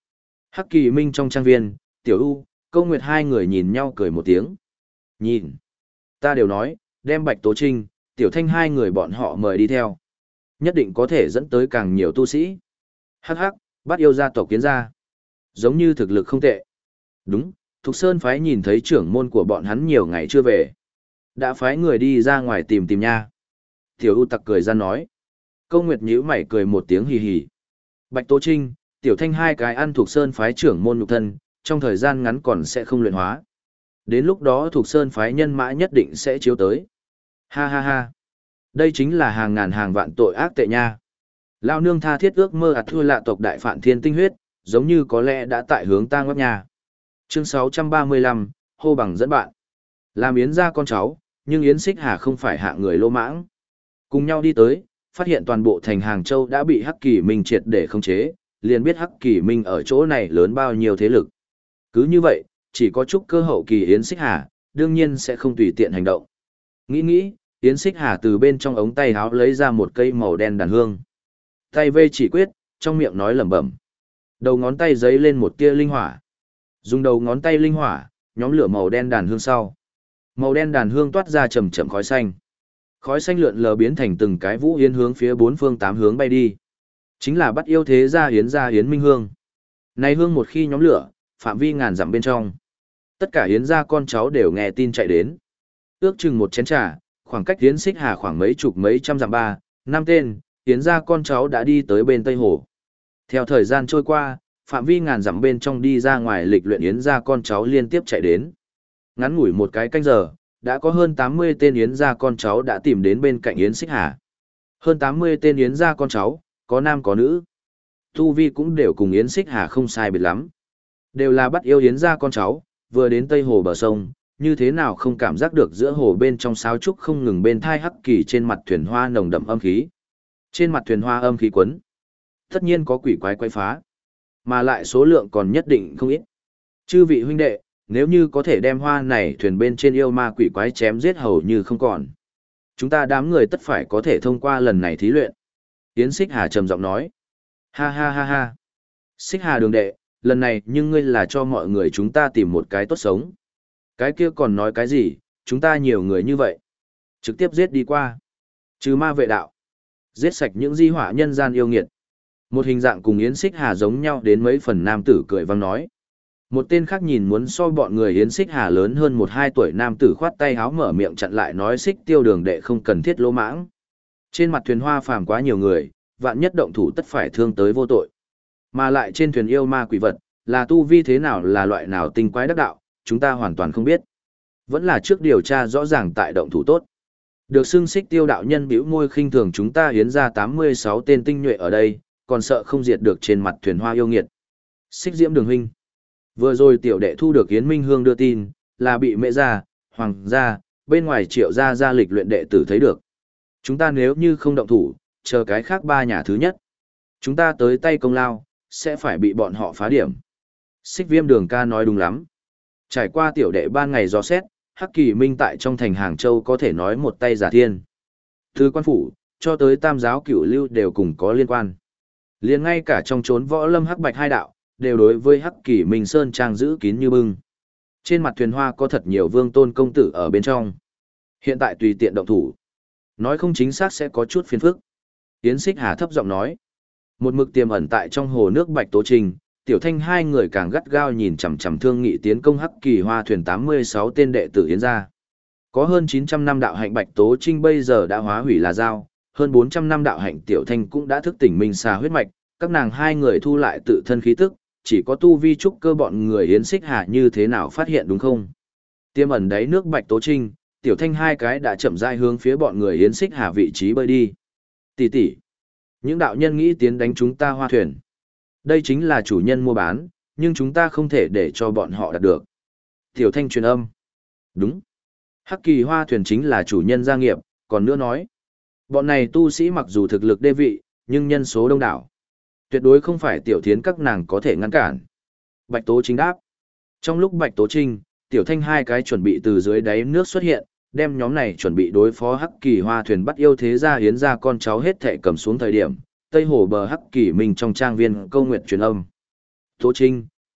Hắc Kỳ Minh trong trang viên, Tiểu U, Câu Nguyệt hai người nhìn nhau cười một tiếng. Nhìn. Ta đều nói, đem Bạch Tố Trinh, Tiểu Thanh hai người bọn họ mời đi theo. Nhất định có thể dẫn tới càng nhiều tu sĩ. Hắc hắc, bắt yêu gia tộc kiến gia. Giống như thực lực không tệ. Đúng, Thục Sơn phái nhìn thấy trưởng môn của bọn hắn nhiều ngày chưa về. Đã phái người đi ra ngoài tìm tìm nha. Tiểu U tặc cười ra nói. Câu Nguyệt nhíu mày cười một tiếng hì hì. Bạch Tố Trinh, Tiểu Thanh hai cái ăn Thục Sơn phái trưởng môn nhục thân, trong thời gian ngắn còn sẽ không luyện hóa. Đến lúc đó Thục Sơn phái nhân mã nhất định sẽ chiếu tới. Ha ha ha. Đây chính là hàng ngàn hàng vạn tội ác tệ nha. Lao nương tha thiết ước mơ thua lạ tộc đại phản thiên tinh huyết, giống như có lẽ đã tại hướng ta ngóc nhà. Chương 635, hô bằng dẫn bạn. Làm Yến gia con cháu, nhưng Yến Xích Hà không phải hạ người lô mãng. Cùng nhau đi tới, phát hiện toàn bộ thành Hàng Châu đã bị Hắc Kỳ Minh triệt để khống chế, liền biết Hắc Kỳ Minh ở chỗ này lớn bao nhiêu thế lực. Cứ như vậy, chỉ có chút cơ hậu kỳ Yến Xích Hà, đương nhiên sẽ không tùy tiện hành động. Nghĩ, Yến Xích Hà từ bên trong ống tay áo lấy ra một cây màu đen đàn hương. Tay vê chỉ quyết, trong miệng nói lẩm bẩm. Đầu ngón tay giấy lên một tia linh hỏa. Dùng đầu ngón tay linh hỏa, nhóm lửa màu đen đàn hương sau. Màu đen đàn hương toát ra chậm chậm khói xanh. Khói xanh lượn lờ biến thành từng cái vũ yến hướng phía bốn phương tám hướng bay đi. Chính là bắt yêu thế gia yến minh hương. Này hương một khi nhóm lửa, phạm vi ngàn dặm bên trong. Tất cả yến gia con cháu đều nghe tin chạy đến. Ước chừng một chén trà, khoảng cách Yến Xích Hà khoảng mấy chục mấy trăm dặm ba, năm tên, yến gia con cháu đã đi tới bên Tây Hồ. Theo thời gian trôi qua, phạm vi ngàn dặm bên trong đi ra ngoài lịch luyện yến gia con cháu liên tiếp chạy đến. Ngắn ngủi một cái canh giờ, đã có hơn 80 tên yến gia con cháu đã tìm đến bên cạnh Yến Xích Hà. Hơn 80 tên yến gia con cháu, có nam có nữ. Tu vi cũng đều cùng Yến Xích Hà không sai biệt lắm. Đều là bắt yêu yến gia con cháu, vừa đến Tây Hồ bờ sông, như thế nào không cảm giác được giữa hồ bên trong sáo trúc không ngừng bên thai Hắc Kỳ trên mặt thuyền hoa nồng đậm âm khí. Trên mặt thuyền hoa âm khí quấn. Tất nhiên có quỷ quái quay phá, mà lại số lượng còn nhất định không ít. Chư vị huynh đệ, nếu như có thể đem hoa này thuyền bên trên yêu ma quỷ quái chém giết hầu như không còn. Chúng ta đám người tất phải có thể thông qua lần này thí luyện. Yến Xích Hà trầm giọng nói. Ha ha ha ha. Xích Hà đường đệ, lần này nhưng ngươi là cho mọi người chúng ta tìm một cái tốt sống. Cái kia còn nói cái gì, chúng ta nhiều người như vậy. Trực tiếp giết đi qua. Trừ ma vệ đạo. Giết sạch những di hỏa nhân gian yêu nghiệt. Một hình dạng cùng Yến Xích Hà giống nhau đến mấy phần nam tử cười vang nói. Một tên khác nhìn muốn so bọn người Yến Xích Hà lớn hơn 1-2 tuổi nam tử khoát tay háo mở miệng chặn lại nói Xích Tiêu đường đệ không cần thiết lỗ mãng. Trên mặt thuyền hoa phàm quá nhiều người, vạn nhất động thủ tất phải thương tới vô tội. Mà lại trên thuyền yêu ma quỷ vật, là tu vi thế nào là loại nào tinh quái đắc đạo, chúng ta hoàn toàn không biết. Vẫn là trước điều tra rõ ràng tại động thủ tốt. Được xưng Xích Tiêu đạo nhân bĩu môi khinh thường chúng ta hiến ra 86 tên tinh nhuệ ở đây, còn sợ không diệt được trên mặt thuyền hoa yêu nghiệt. Xích Diễm đường huynh. Vừa rồi tiểu đệ thu được Yến Minh Hương đưa tin, là bị mẹ gia, hoàng gia, bên ngoài Triệu gia lịch luyện đệ tử thấy được. Chúng ta nếu như không động thủ, chờ cái khác ba nhà thứ nhất. Chúng ta tới tay công lao, sẽ phải bị bọn họ phá điểm. Xích Viêm đường ca nói đúng lắm. Trải qua tiểu đệ ban ngày dò xét, Hắc Kỳ Minh tại trong thành Hàng Châu có thể nói một tay giả thiên. Từ quan phủ, cho tới tam giáo cửu lưu đều cùng có liên quan. Liền ngay cả trong chốn võ lâm hắc bạch hai đạo, đều đối với Hắc Kỳ Minh Sơn Trang giữ kín như bưng. Trên mặt thuyền hoa có thật nhiều vương tôn công tử ở bên trong. Hiện tại tùy tiện động thủ. Nói không chính xác sẽ có chút phiền phức. Yến Xích Hà thấp giọng nói. Một mực tiềm ẩn tại trong hồ nước Bạch Tố Trình, Tiểu Thanh hai người càng gắt gao nhìn chằm chằm thương nghị tiến công Hắc Kỳ Hoa thuyền 86 tên đệ tử Yến gia. Có hơn 900 năm đạo hạnh Bạch Tố Trinh bây giờ đã hóa hủy là dao, hơn 400 năm đạo hạnh Tiểu Thanh cũng đã thức tỉnh minh xà huyết mạch, các nàng hai người thu lại tự thân khí tức, chỉ có tu vi trúc cơ bọn người Yến Xích Hà như thế nào phát hiện đúng không? Tiêm ẩn đáy nước Bạch Tố Trinh, Tiểu Thanh hai cái đã chậm rãi hướng phía bọn người Yến Xích Hà vị trí bơi đi. Tỷ tỷ, những đạo nhân nghĩ tiến đánh chúng ta hoa thuyền. Đây chính là chủ nhân mua bán, nhưng chúng ta không thể để cho bọn họ đạt được. Tiểu Thanh truyền âm. Đúng. Hắc Kỳ Hoa thuyền chính là chủ nhân gia nghiệp, còn nữa nói. Bọn này tu sĩ mặc dù thực lực đê vị, nhưng nhân số đông đảo. Tuyệt đối không phải Tiểu Thiến các nàng có thể ngăn cản. Bạch Tố Trinh đáp. Trong lúc Bạch Tố Trinh, Tiểu Thanh hai cái chuẩn bị từ dưới đáy nước xuất hiện, đem nhóm này chuẩn bị đối phó Hắc Kỳ Hoa thuyền bắt yêu thế gia hiến ra con cháu hết thệ cầm xuống thời điểm, Tây Hồ bờ Hắc Kỳ Minh trong trang viên Câu Nguyệt truyền âm. Tố Trinh,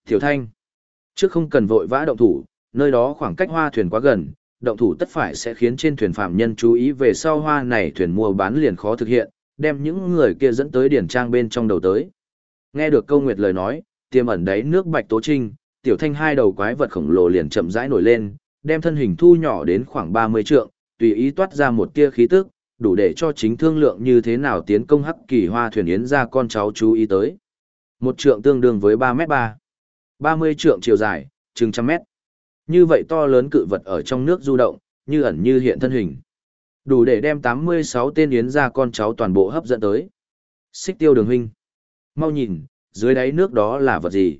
Tiểu Thanh, trước không cần vội vã động thủ, nơi đó khoảng cách hoa thuyền quá gần, động thủ tất phải sẽ khiến trên thuyền phạm nhân chú ý về sau hoa này thuyền mua bán liền khó thực hiện, đem những người kia dẫn tới điển trang bên trong đầu tới. Nghe được Câu Nguyệt lời nói, tiềm ẩn đáy nước Bạch Tố Trinh, Tiểu Thanh hai đầu quái vật khổng lồ liền chậm rãi nổi lên, đem thân hình thu nhỏ đến khoảng 30 trượng, tùy ý toát ra một tia khí tức, đủ để cho chính thương lượng như thế nào tiến công Hắc Kỳ Hoa thuyền yến ra con cháu chú ý tới. Một trượng tương đương với 3m3, 30 trượng chiều dài, chừng trăm mét. Như vậy to lớn cự vật ở trong nước du động, như ẩn như hiện thân hình. Đủ để đem 86 tên yến ra con cháu toàn bộ hấp dẫn tới. Xích Tiêu Đường huynh, mau nhìn, dưới đáy nước đó là vật gì?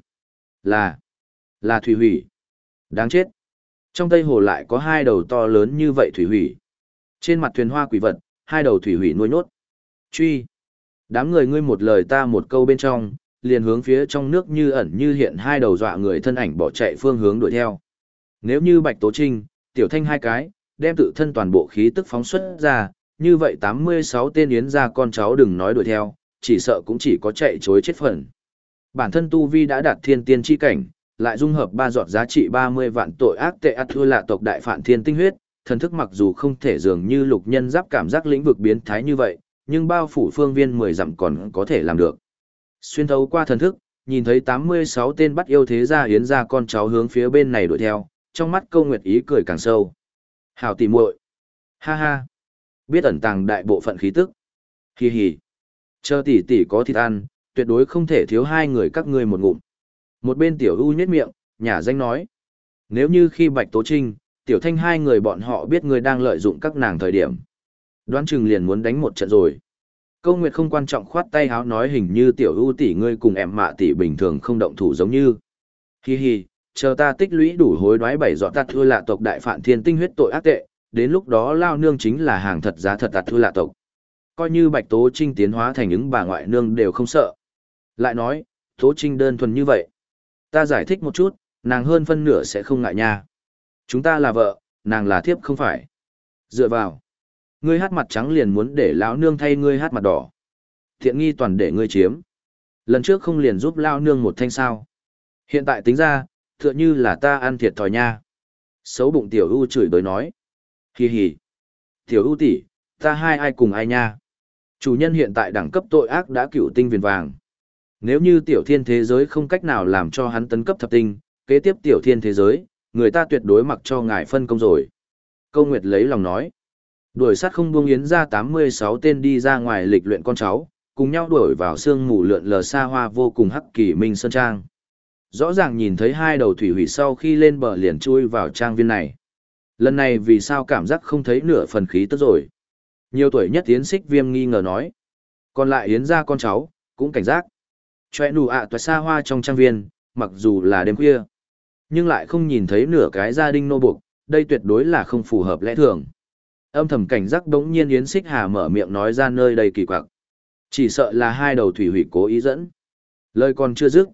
Là thủy hủy. Đáng chết. Trong Tây Hồ lại có hai đầu to lớn như vậy thủy hủy. Trên mặt thuyền hoa quỷ vật, hai đầu thủy hủy nuôi nhốt. Truy. Đám người ngươi một lời ta một câu bên trong, liền hướng phía trong nước như ẩn như hiện hai đầu dọa người thân ảnh bỏ chạy phương hướng đuổi theo. Nếu như Bạch Tố Trinh, Tiểu Thanh hai cái, đem tự thân toàn bộ khí tức phóng xuất ra, như vậy 86 tên yến gia con cháu đừng nói đuổi theo, chỉ sợ cũng chỉ có chạy chối chết phần. Bản thân Tu Vi đã đạt thiên tiên chi cảnh, lại dung hợp ba giọt giá trị 30 vạn tội ác tệ ắt thua lạ tộc đại phản thiên tinh huyết, thần thức mặc dù không thể dường như lục nhân giáp cảm giác lĩnh vực biến thái như vậy, nhưng bao phủ phương viên 10 dặm còn có thể làm được. Xuyên thấu qua thần thức, nhìn thấy 86 tên bắt yêu thế gia yến gia con cháu hướng phía bên này đuổi theo, trong mắt Câu Nguyệt ý cười càng sâu. Hảo tỉ muội, ha ha, biết ẩn tàng đại bộ phận khí tức. Hi hi, chờ tỷ tỷ có thịt ăn, tuyệt đối không thể thiếu hai người các ngươi một ngụm. Một bên Tiểu U nhếch miệng, nhả danh nói. Nếu như khi Bạch Tố Trinh, Tiểu Thanh hai người bọn họ biết ngươi đang lợi dụng các nàng thời điểm, đoán chừng liền muốn đánh một trận rồi. Câu Nguyệt không quan trọng khoát tay háo nói hình như Tiểu U tỷ ngươi cùng em mạ tỷ bình thường không động thủ giống như. Hi hi, chờ ta tích lũy đủ hối đoái 7 giọt tạt thua lạ tộc đại phản thiên tinh huyết tội ác tệ, đến lúc đó lao nương chính là hàng thật giá thật tạt thua lạ tộc. Coi như Bạch Tố Trinh tiến hóa thành những bà ngoại nương đều không sợ. Lại nói, Tố Trinh đơn thuần như vậy. Ta giải thích một chút, nàng hơn phân nửa sẽ không ngại nha. Chúng ta là vợ, nàng là thiếp không phải. Dựa vào. Ngươi hát mặt trắng liền muốn để lão nương thay ngươi hát mặt đỏ. Thiện nghi toàn để ngươi chiếm. Lần trước không liền giúp lao nương một thanh sao. Hiện tại tính ra, tựa như là ta ăn thiệt thòi nha. Xấu bụng Tiểu U chửi bới nói. Hì hì. Tiểu U tỷ, ta hai ai cùng ai nha. Chủ nhân hiện tại đẳng cấp tội ác đã cựu tinh viền vàng. Nếu như Tiểu Thiên thế giới không cách nào làm cho hắn tấn cấp thập tinh, kế tiếp Tiểu Thiên thế giới, người ta tuyệt đối mặc cho ngài phân công rồi. Câu Nguyệt lấy lòng nói. Đuổi sát không buông yến ra 86 tên đi ra ngoài lịch luyện con cháu, cùng nhau đuổi vào sương mù lượn lờ xa hoa vô cùng Hắc Kỳ Minh Sơn Trang. Rõ ràng nhìn thấy hai đầu thủy hủy sau khi lên bờ liền chui vào trang viên này. Lần này vì sao cảm giác không thấy nửa phần khí tức rồi. Nhiều tuổi nhất Yến Xích Viêm nghi ngờ nói. Còn lại Yến ra con cháu, cũng cảnh giác. Chòe nụ ạ toài xa hoa trong trang viên, mặc dù là đêm khuya, nhưng lại không nhìn thấy nửa cái gia đình nô buộc, đây tuyệt đối là không phù hợp lẽ thường. Âm thầm cảnh giác đống nhiên Yến Xích Hà mở miệng nói ra nơi đây kỳ quặc. Chỉ sợ là hai đầu thủy hủy cố ý dẫn. Lời còn chưa dứt,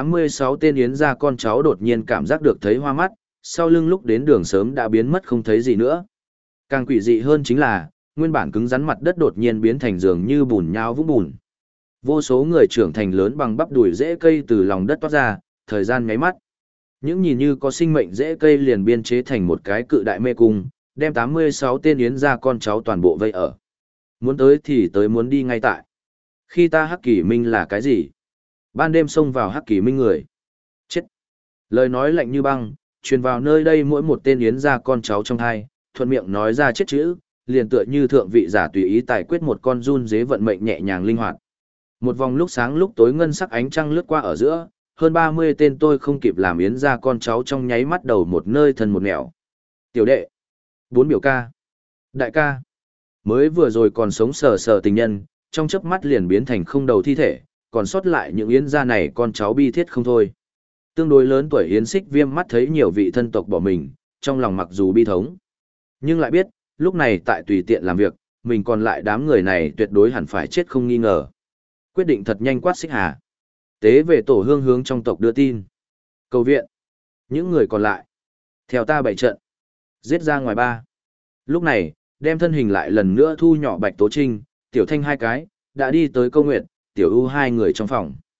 86 tên yến gia con cháu đột nhiên cảm giác được thấy hoa mắt, sau lưng lúc đến đường sớm đã biến mất không thấy gì nữa. Càng quỷ dị hơn chính là, nguyên bản cứng rắn mặt đất đột nhiên biến thành dường như bùn nhão vũng bùn. Vô số người trưởng thành lớn bằng bắp đùi rễ cây từ lòng đất toát ra, thời gian nháy mắt. Những nhìn như có sinh mệnh rễ cây liền biên chế thành một cái cự đại mê cung, đem 86 tên yến gia con cháu toàn bộ vây ở. Muốn tới thì tới, muốn đi ngay tại. Khi ta Hắc Kỳ Minh là cái gì? Ban đêm xông vào Hắc Kỳ Minh người. Chết. Lời nói lạnh như băng, truyền vào nơi đây mỗi một tên yến gia con cháu trong hai, thuận miệng nói ra chết chữ, liền tựa như thượng vị giả tùy ý tài quyết một con run dế vận mệnh nhẹ nhàng linh hoạt. Một vòng lúc sáng lúc tối ngân sắc ánh trăng lướt qua ở giữa, hơn 30 tên tôi không kịp làm yến gia con cháu trong nháy mắt đầu một nơi thân một nẻo. Tiểu đệ, 4 biểu ca, đại ca, mới vừa rồi còn sống sờ sờ tình nhân, trong chớp mắt liền biến thành không đầu thi thể, còn sót lại những yến gia này con cháu bi thiết không thôi. Tương đối lớn tuổi Yến Xích Viêm mắt thấy nhiều vị thân tộc bỏ mình, trong lòng mặc dù bi thống, nhưng lại biết, lúc này tại tùy tiện làm việc, mình còn lại đám người này tuyệt đối hẳn phải chết không nghi ngờ. Quyết định thật nhanh quát Xích Hà. Tế về tổ hương hướng trong tộc đưa tin. Cầu viện. Những người còn lại. Theo ta bày trận. Giết ra ngoài ba. Lúc này, đem thân hình lại lần nữa thu nhỏ Bạch Tố Trinh, Tiểu Thanh hai cái, đã đi tới Câu Nguyệt, Tiểu U hai người trong phòng.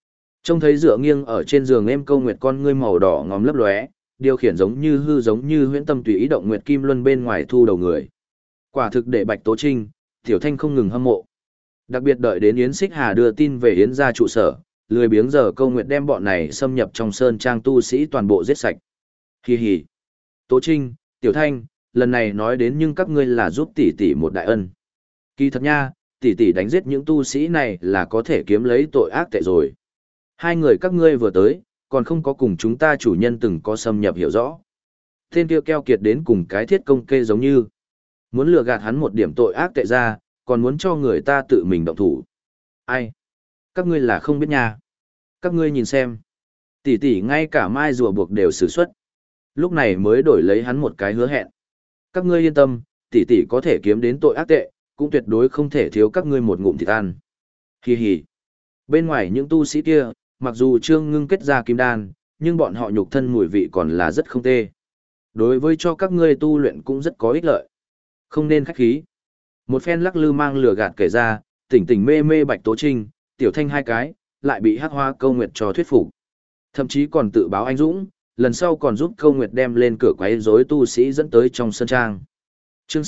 Trông thấy dựa nghiêng ở trên giường em Câu Nguyệt con ngươi màu đỏ ngòm lấp lóe, điều khiển giống như hư giống như huyễn tâm tùy ý động nguyệt kim luân bên ngoài thu đầu người. Quả thực để Bạch Tố Trinh, Tiểu Thanh không ngừng hâm mộ. Đặc biệt đợi đến Yến Xích Hà đưa tin về Yến gia trụ sở, lười biếng giờ Câu Nguyệt đem bọn này xâm nhập trong sơn trang tu sĩ toàn bộ giết sạch. Hi hi. Tố Trinh, Tiểu Thanh, lần này nói đến nhưng các ngươi là giúp tỷ tỷ một đại ân. Kỳ thật nha, tỷ tỷ đánh giết những tu sĩ này là có thể kiếm lấy tội ác tệ rồi. Hai người các ngươi vừa tới, còn không có cùng chúng ta chủ nhân từng có xâm nhập hiểu rõ. Tên kia keo kiệt đến cùng cái thiết công kê giống như. Muốn lừa gạt hắn một điểm tội ác tệ ra, còn muốn cho người ta tự mình động thủ. Ai? Các ngươi là không biết nha. Các ngươi nhìn xem. Tỷ tỷ ngay cả mai rùa buộc đều sử xuất. Lúc này mới đổi lấy hắn một cái hứa hẹn. Các ngươi yên tâm, tỷ tỷ có thể kiếm đến tội ác tệ, cũng tuyệt đối không thể thiếu các ngươi một ngụm thịt ăn. Hi hi. Bên ngoài những tu sĩ kia, mặc dù Trương Ngưng kết ra kim đan, nhưng bọn họ nhục thân mùi vị còn là rất không tê. Đối với cho các ngươi tu luyện cũng rất có ích lợi. Không nên khách khí. Một phen lắc lư mang lửa gạt kể ra, tỉnh tỉnh mê mê Bạch Tố Trinh, Tiểu Thanh hai cái, lại bị Hắc Hoa Câu Nguyệt cho thuyết phục. Thậm chí còn tự báo anh dũng, lần sau còn giúp Câu Nguyệt đem lên cửa quấy rối tu sĩ dẫn tới trong sân trang. Chương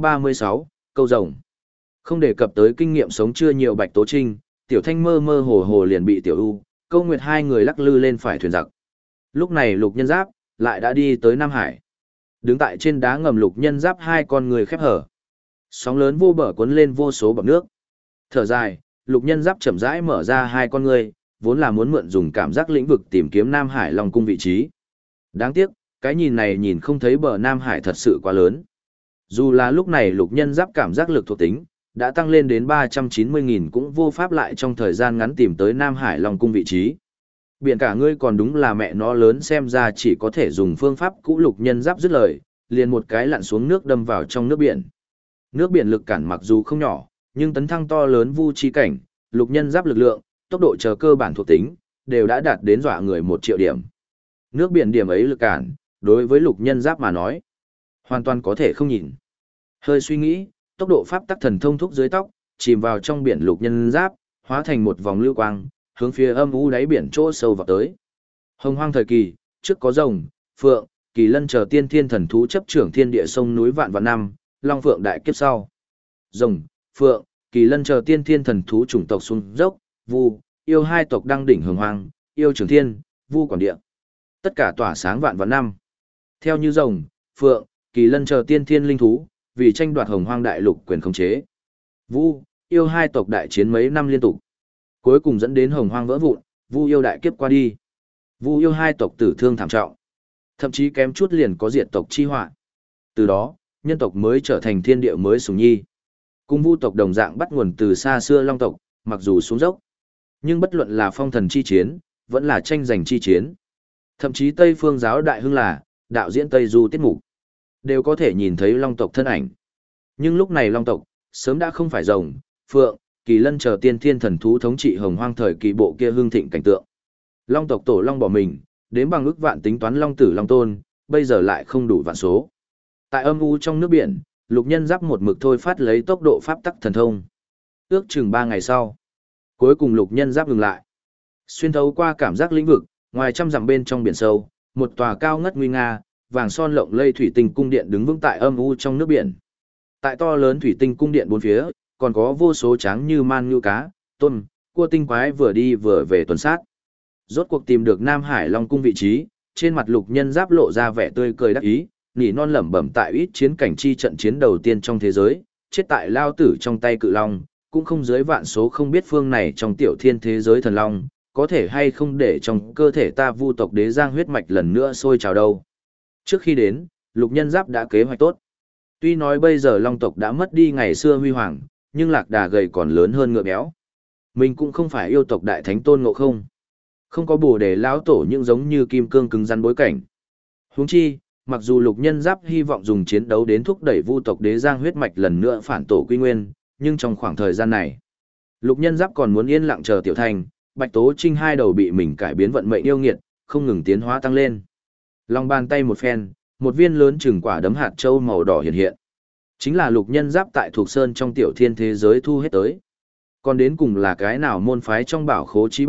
636, Câu Rồng. Không đề cập tới kinh nghiệm sống chưa nhiều Bạch Tố Trinh, Tiểu Thanh mơ mơ hồ hồ liền bị Tiểu U, Câu Nguyệt hai người lắc lư lên phải thuyền giặc. Lúc này Lục Nhân Giáp lại đã đi tới Nam Hải. Đứng tại trên đá ngầm Lục Nhân Giáp hai con người khép hở. Sóng lớn vô bờ cuốn lên vô số bọt nước. Thở dài, Lục Nhân Giáp chậm rãi mở ra hai con người, vốn là muốn mượn dùng cảm giác lĩnh vực tìm kiếm Nam Hải Long cung vị trí. Đáng tiếc, cái nhìn này nhìn không thấy bờ Nam Hải thật sự quá lớn. Dù là lúc này Lục Nhân Giáp cảm giác lực thuộc tính đã tăng lên đến 390.000 cũng vô pháp lại trong thời gian ngắn tìm tới Nam Hải Long cung vị trí. Biển cả ngươi còn đúng là mẹ nó lớn, xem ra chỉ có thể dùng phương pháp cũ. Lục Nhân Giáp dứt lời, liền một cái lặn xuống nước đâm vào trong nước biển. Nước biển lực cản mặc dù không nhỏ, nhưng tấn thăng to lớn vu chi cảnh, Lục Nhân Giáp lực lượng, tốc độ chờ cơ bản thuộc tính, đều đã đạt đến dọa người 1 triệu điểm. Nước biển điểm ấy lực cản, đối với Lục Nhân Giáp mà nói, hoàn toàn có thể không nhìn. Hơi suy nghĩ, tốc độ pháp tắc thần thông thúc dưới tóc, chìm vào trong biển. Lục Nhân Giáp hóa thành một vòng lưu quang, hướng phía âm u đáy biển chỗ sâu vào tới. Hồng Hoang thời kỳ, trước có rồng, phượng, kỳ lân chờ tiên thiên thần thú chấp trưởng thiên địa sông núi vạn vạn năm, long phượng đại kiếp sau. Rồng, phượng, kỳ lân chờ tiên thiên thần thú chủng tộc xuống dốc, vu, yêu hai tộc đăng đỉnh hồng hoang, yêu trường thiên, vu quản địa. Tất cả tỏa sáng vạn vạn năm. Theo như rồng, phượng, kỳ lân chờ tiên thiên linh thú, vì tranh đoạt hồng hoang đại lục quyền khống chế. Vu, yêu hai tộc đại chiến mấy năm liên tục. Cuối cùng dẫn đến hồng hoang vỡ vụn, vu yêu đại kiếp qua đi. Vu yêu hai tộc tử thương thảm trọng. Thậm chí kém chút liền có diệt tộc chi họa. Từ đó, nhân tộc mới trở thành thiên địa mới sủng nhi. Cùng vu tộc đồng dạng bắt nguồn từ xa xưa long tộc, mặc dù xuống dốc. Nhưng bất luận là phong thần chi chiến, vẫn là tranh giành chi chiến. Thậm chí Tây Phương giáo đại hưng là, đạo diễn Tây Du tiết mục, đều có thể nhìn thấy long tộc thân ảnh. Nhưng lúc này long tộc, sớm đã không phải rồng, phượng, kỳ lân chờ tiên thiên thần thú thống trị hồng hoang thời kỳ bộ kia hương thịnh cảnh tượng. Long tộc tổ long bỏ mình, đến bằng ước vạn tính toán long tử long tôn, bây giờ lại không đủ vạn số. Tại âm u trong nước biển, Lục Nhân Giáp một mực thôi phát lấy tốc độ pháp tắc thần thông. Ước chừng 3 ngày sau, cuối cùng Lục Nhân Giáp ngừng lại. Xuyên thấu qua cảm giác lĩnh vực, ngoài trăm dặm bên trong biển sâu, một tòa cao ngất nguy nga, vàng son lộng lây thủy tinh cung điện đứng vững tại âm u trong nước biển. Tại to lớn thủy tinh cung điện bốn phía, còn có vô số tráng như man như cá, tôm, cua tinh quái vừa đi vừa về tuần sát. Rốt cuộc tìm được Nam Hải Long cung vị trí, trên mặt Lục Nhân Giáp lộ ra vẻ tươi cười đắc ý, nỉ non lẩm bẩm tại ít chiến cảnh chi trận chiến đầu tiên trong thế giới, chết tại lao tử trong tay cự long, cũng không dưới vạn số. Không biết phương này trong tiểu thiên thế giới thần long, có thể hay không để trong cơ thể ta vu tộc đế giang huyết mạch lần nữa sôi trào đâu. Trước khi đến, Lục Nhân Giáp đã kế hoạch tốt. Tuy nói bây giờ long tộc đã mất đi ngày xưa huy hoàng, nhưng lạc đà gầy còn lớn hơn ngựa béo. Mình cũng không phải yêu tộc đại thánh Tôn Ngộ Không. Không có bồ đề lão tổ nhưng giống như kim cương cứng rắn bối cảnh. Huống chi, mặc dù Lục Nhân Giáp hy vọng dùng chiến đấu đến thúc đẩy vu tộc đế giang huyết mạch lần nữa phản tổ quy nguyên, nhưng trong khoảng thời gian này, Lục Nhân Giáp còn muốn yên lặng chờ Tiểu Thành, Bạch Tố Trinh hai đầu bị mình cải biến vận mệnh yêu nghiệt, không ngừng tiến hóa tăng lên. Lòng bàn tay một phen, một viên lớn chừng quả đấm hạt châu màu đỏ hiện hiện. Chính là Lục Nhân Giáp tại thuộc sơn trong tiểu thiên thế giới thu hết tới. Còn đến cùng là cái nào môn phái trong bảo khố trí bảo,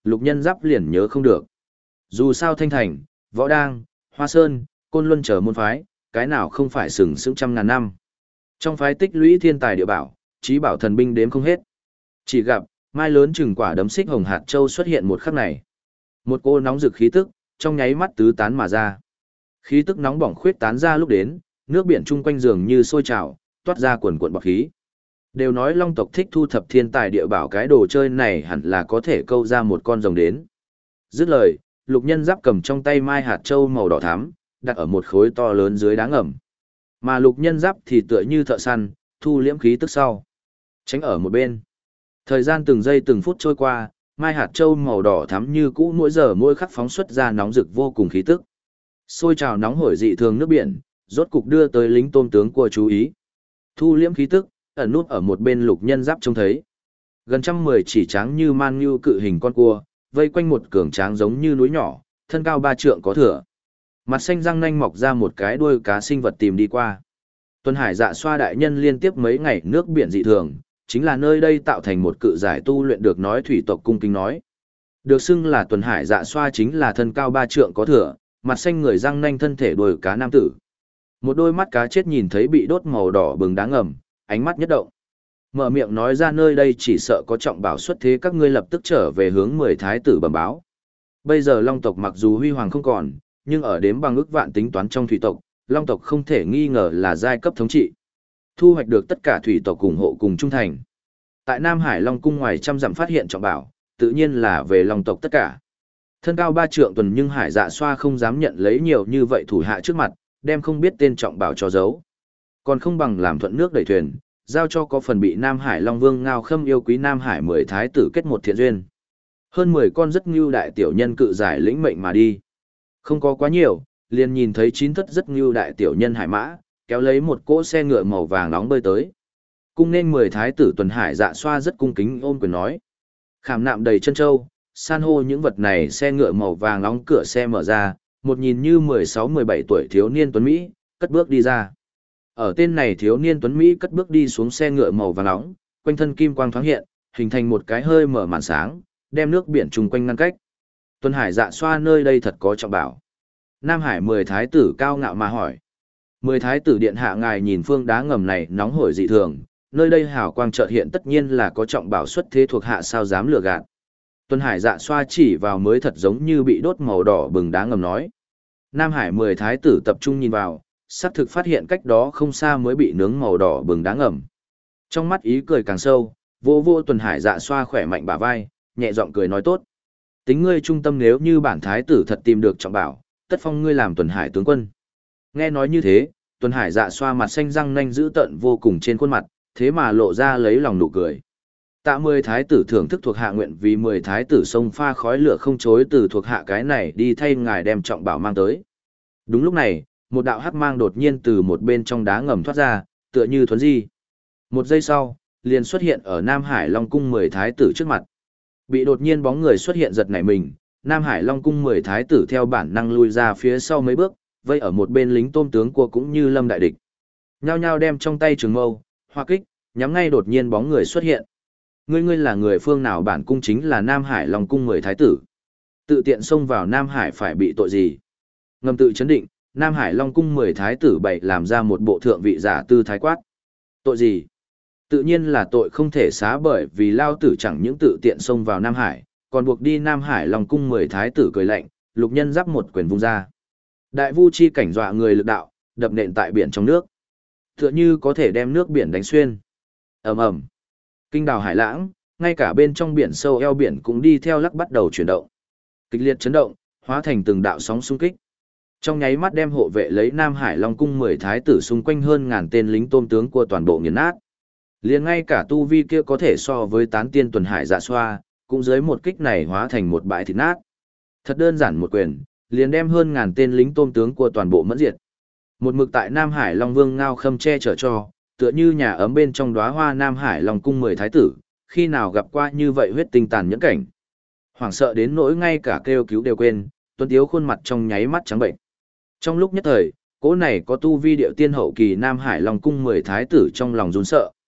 Lục Nhân Giáp liền nhớ không được. Dù sao Thanh Thành, Võ Đang, Hoa Sơn, Côn Luân chờ môn phái, cái nào không phải sừng sững trăm ngàn năm. Trong phái tích lũy thiên tài địa bảo, trí bảo thần binh đếm không hết. Chỉ gặp, mai lớn chừng quả đấm xích hồng hạt châu xuất hiện một khắc này. Một cô nóng rực khí tức, trong nháy mắt tứ tán mà ra. Khí tức nóng bỏng khuyết tán ra lúc đến, nước biển chung quanh dường như sôi trào, toát ra quần cuộn bọt khí. Đều nói Long tộc thích thu thập thiên tài địa bảo, cái đồ chơi này hẳn là có thể câu ra một con rồng đến. Dứt lời, Lục Nhân Giáp cầm trong tay mai hạt châu màu đỏ thắm, đặt ở một khối to lớn dưới đá ngầm. Mà Lục Nhân Giáp thì tựa như thợ săn, thu liễm khí tức sau, tránh ở một bên. Thời gian từng giây từng phút trôi qua, mai hạt châu màu đỏ thắm như cũ mỗi giờ mỗi khắc phóng xuất ra nóng rực vô cùng khí tức. Sôi trào nóng hổi dị thường nước biển, rốt cục đưa tới lính tôm tướng của chú ý. Thu liễm khí tức, ẩn nút ở một bên Lục Nhân Giáp trông thấy. Gần 110 chỉ tráng như man như cự hình con cua, vây quanh một cường tráng giống như núi nhỏ, thân cao 3 trượng có thừa. Mặt xanh răng nanh mọc ra một cái đuôi cá sinh vật tìm đi qua. Tuần Hải Dạ Xoa đại nhân liên tiếp mấy ngày nước biển dị thường, chính là nơi đây tạo thành một cự giải tu luyện được nói thủy tộc cung kính nói. Được xưng là Tuần Hải Dạ Xoa chính là thân cao 3 trượng có thừa, mặt xanh người răng nanh thân thể đuôi cá nam tử. Một đôi mắt cá chết nhìn thấy bị đốt màu đỏ bừng đáng ngầm, ánh mắt nhất động. Mở miệng nói ra nơi đây chỉ sợ có trọng bảo xuất thế, các ngươi lập tức trở về hướng 10 thái tử bẩm báo. Bây giờ Long tộc mặc dù huy hoàng không còn, nhưng ở đếm bằng ước vạn tính toán trong thủy tộc, Long tộc không thể nghi ngờ là giai cấp thống trị. Thu hoạch được tất cả thủy tộc ủng hộ cùng trung thành. Tại Nam Hải Long cung ngoài trăm dặm phát hiện trọng bảo, tự nhiên là về Long tộc tất cả. Thân cao 3 trượng tuần nhưng Hải Dạ Xoa không dám nhận lấy nhiều như vậy thủ hạ trước mặt, đem không biết tên trọng bảo cho giấu. Còn không bằng làm thuận nước đẩy thuyền, giao cho có phần bị Nam Hải Long Vương Ngao Khâm yêu quý Nam Hải 10 thái tử kết một thiện duyên. Hơn 10 con rất ngưu đại tiểu nhân cự giải lĩnh mệnh mà đi. Không có quá nhiều, liền nhìn thấy 9 thất rất ngưu đại tiểu nhân hải mã, kéo lấy một cỗ xe ngựa màu vàng nóng bơi tới. Cung nên 10 thái tử Tuần Hải Dạ Xoa rất cung kính ôm quyền nói. Khảm nạm đầy chân châu, san hô những vật này, xe ngựa màu vàng nóng cửa xe mở ra, một nhìn như 16-17 tuổi thiếu niên tuấn Mỹ, cất bước đi ra. Ở tên này thiếu niên tuấn Mỹ cất bước đi xuống xe ngựa màu vàng nóng, quanh thân kim quang thoáng hiện, hình thành một cái hơi mở màn sáng, đem nước biển chung quanh ngăn cách. Tuần Hải Dạ Xoa nơi đây thật có trọng bảo. Nam Hải 10 thái tử cao ngạo mà hỏi. 10 thái tử điện hạ ngài nhìn phương đá ngầm này nóng hổi dị thường, nơi đây hào quang chợt hiện tất nhiên là có trọng bảo xuất thế, thuộc hạ sao dám lừa gạt. Tuần Hải Dạ Xoa chỉ vào mới thật giống như bị đốt màu đỏ bừng đá ngầm nói. Nam Hải 10 thái tử tập trung nhìn vào, xác thực phát hiện cách đó không xa mới bị nướng màu đỏ bừng đá ngầm. Trong mắt ý cười càng sâu, vô vô Tuần Hải Dạ Xoa khỏe mạnh bả vai, nhẹ giọng cười nói tốt. Tính ngươi trung tâm, nếu như bản thái tử thật tìm được trọng bảo, tất phong ngươi làm Tuần Hải tướng quân. Nghe nói như thế, Tuần Hải Dạ Xoa mặt xanh răng nanh dữ tợn vô cùng trên khuôn mặt, thế mà lộ ra lấy lòng nụ cười. Tạ 10 thái tử thưởng thức thuộc hạ nguyện vì 10 thái tử sông pha khói lửa không chối từ, thuộc hạ cái này đi thay ngài đem trọng bảo mang tới. Đúng lúc này, một đạo hắc mang đột nhiên từ một bên trong đá ngầm thoát ra, tựa như thuấn di. Một giây sau, liền xuất hiện ở Nam Hải Long cung 10 thái tử trước mặt. Bị đột nhiên bóng người xuất hiện giật nảy mình, Nam Hải Long cung 10 thái tử theo bản năng lui ra phía sau mấy bước, vây ở một bên lính tôm tướng cua cũng như lâm đại địch. Nhao nhao đem trong tay trường mâu, hoa kích, nhắm ngay đột nhiên bóng người xuất hiện. Ngươi là người phương nào? Bản cung chính là Nam Hải Long cung 10 thái tử. Tự tiện xông vào Nam Hải phải bị tội gì? Ngầm tự chấn định, Nam Hải Long cung 10 thái tử bày làm ra một bộ thượng vị giả tư thái quát. Tội gì? Tự nhiên là tội không thể xá, bởi vì lao tử chẳng những tự tiện xông vào Nam Hải, còn buộc đi Nam Hải Long cung 10 thái tử cười lạnh, Lục Nhân Giáp một quyền vung ra. Đại vu chi cảnh dọa người lực đạo, đập nện tại biển trong nước. Tựa như có thể đem nước biển đánh xuyên. Ầm ầm. Kinh đào hải lãng, ngay cả bên trong biển sâu eo biển cũng đi theo lắc bắt đầu chuyển động. Kịch liệt chấn động, hóa thành từng đạo sóng xung kích. Trong nháy mắt đem hộ vệ lấy Nam Hải Long cung 10 thái tử xung quanh hơn ngàn tên lính tôm tướng của toàn bộ nghiền nát. Liền ngay cả tu vi kia có thể so với tán tiên Tuần Hải Dạ Xoa, cũng dưới một kích này hóa thành một bãi thịt nát. Thật đơn giản một quyền, liền đem hơn ngàn tên lính tôm tướng của toàn bộ mẫn diệt. Một mực tại Nam Hải Long Vương Ngao Khâm che chở cho, tựa như nhà ấm bên trong đóa hoa Nam Hải Long cung 10 thái tử, khi nào gặp qua như vậy huyết tinh tàn nhẫn cảnh. Hoảng sợ đến nỗi ngay cả kêu cứu đều quên, Tuấn Tiếu khuôn mặt trong nháy mắt trắng bệnh. Trong lúc nhất thời, cỗ này có tu vi điệu tiên hậu kỳ Nam Hải Long cung 10 thái tử trong lòng run sợ.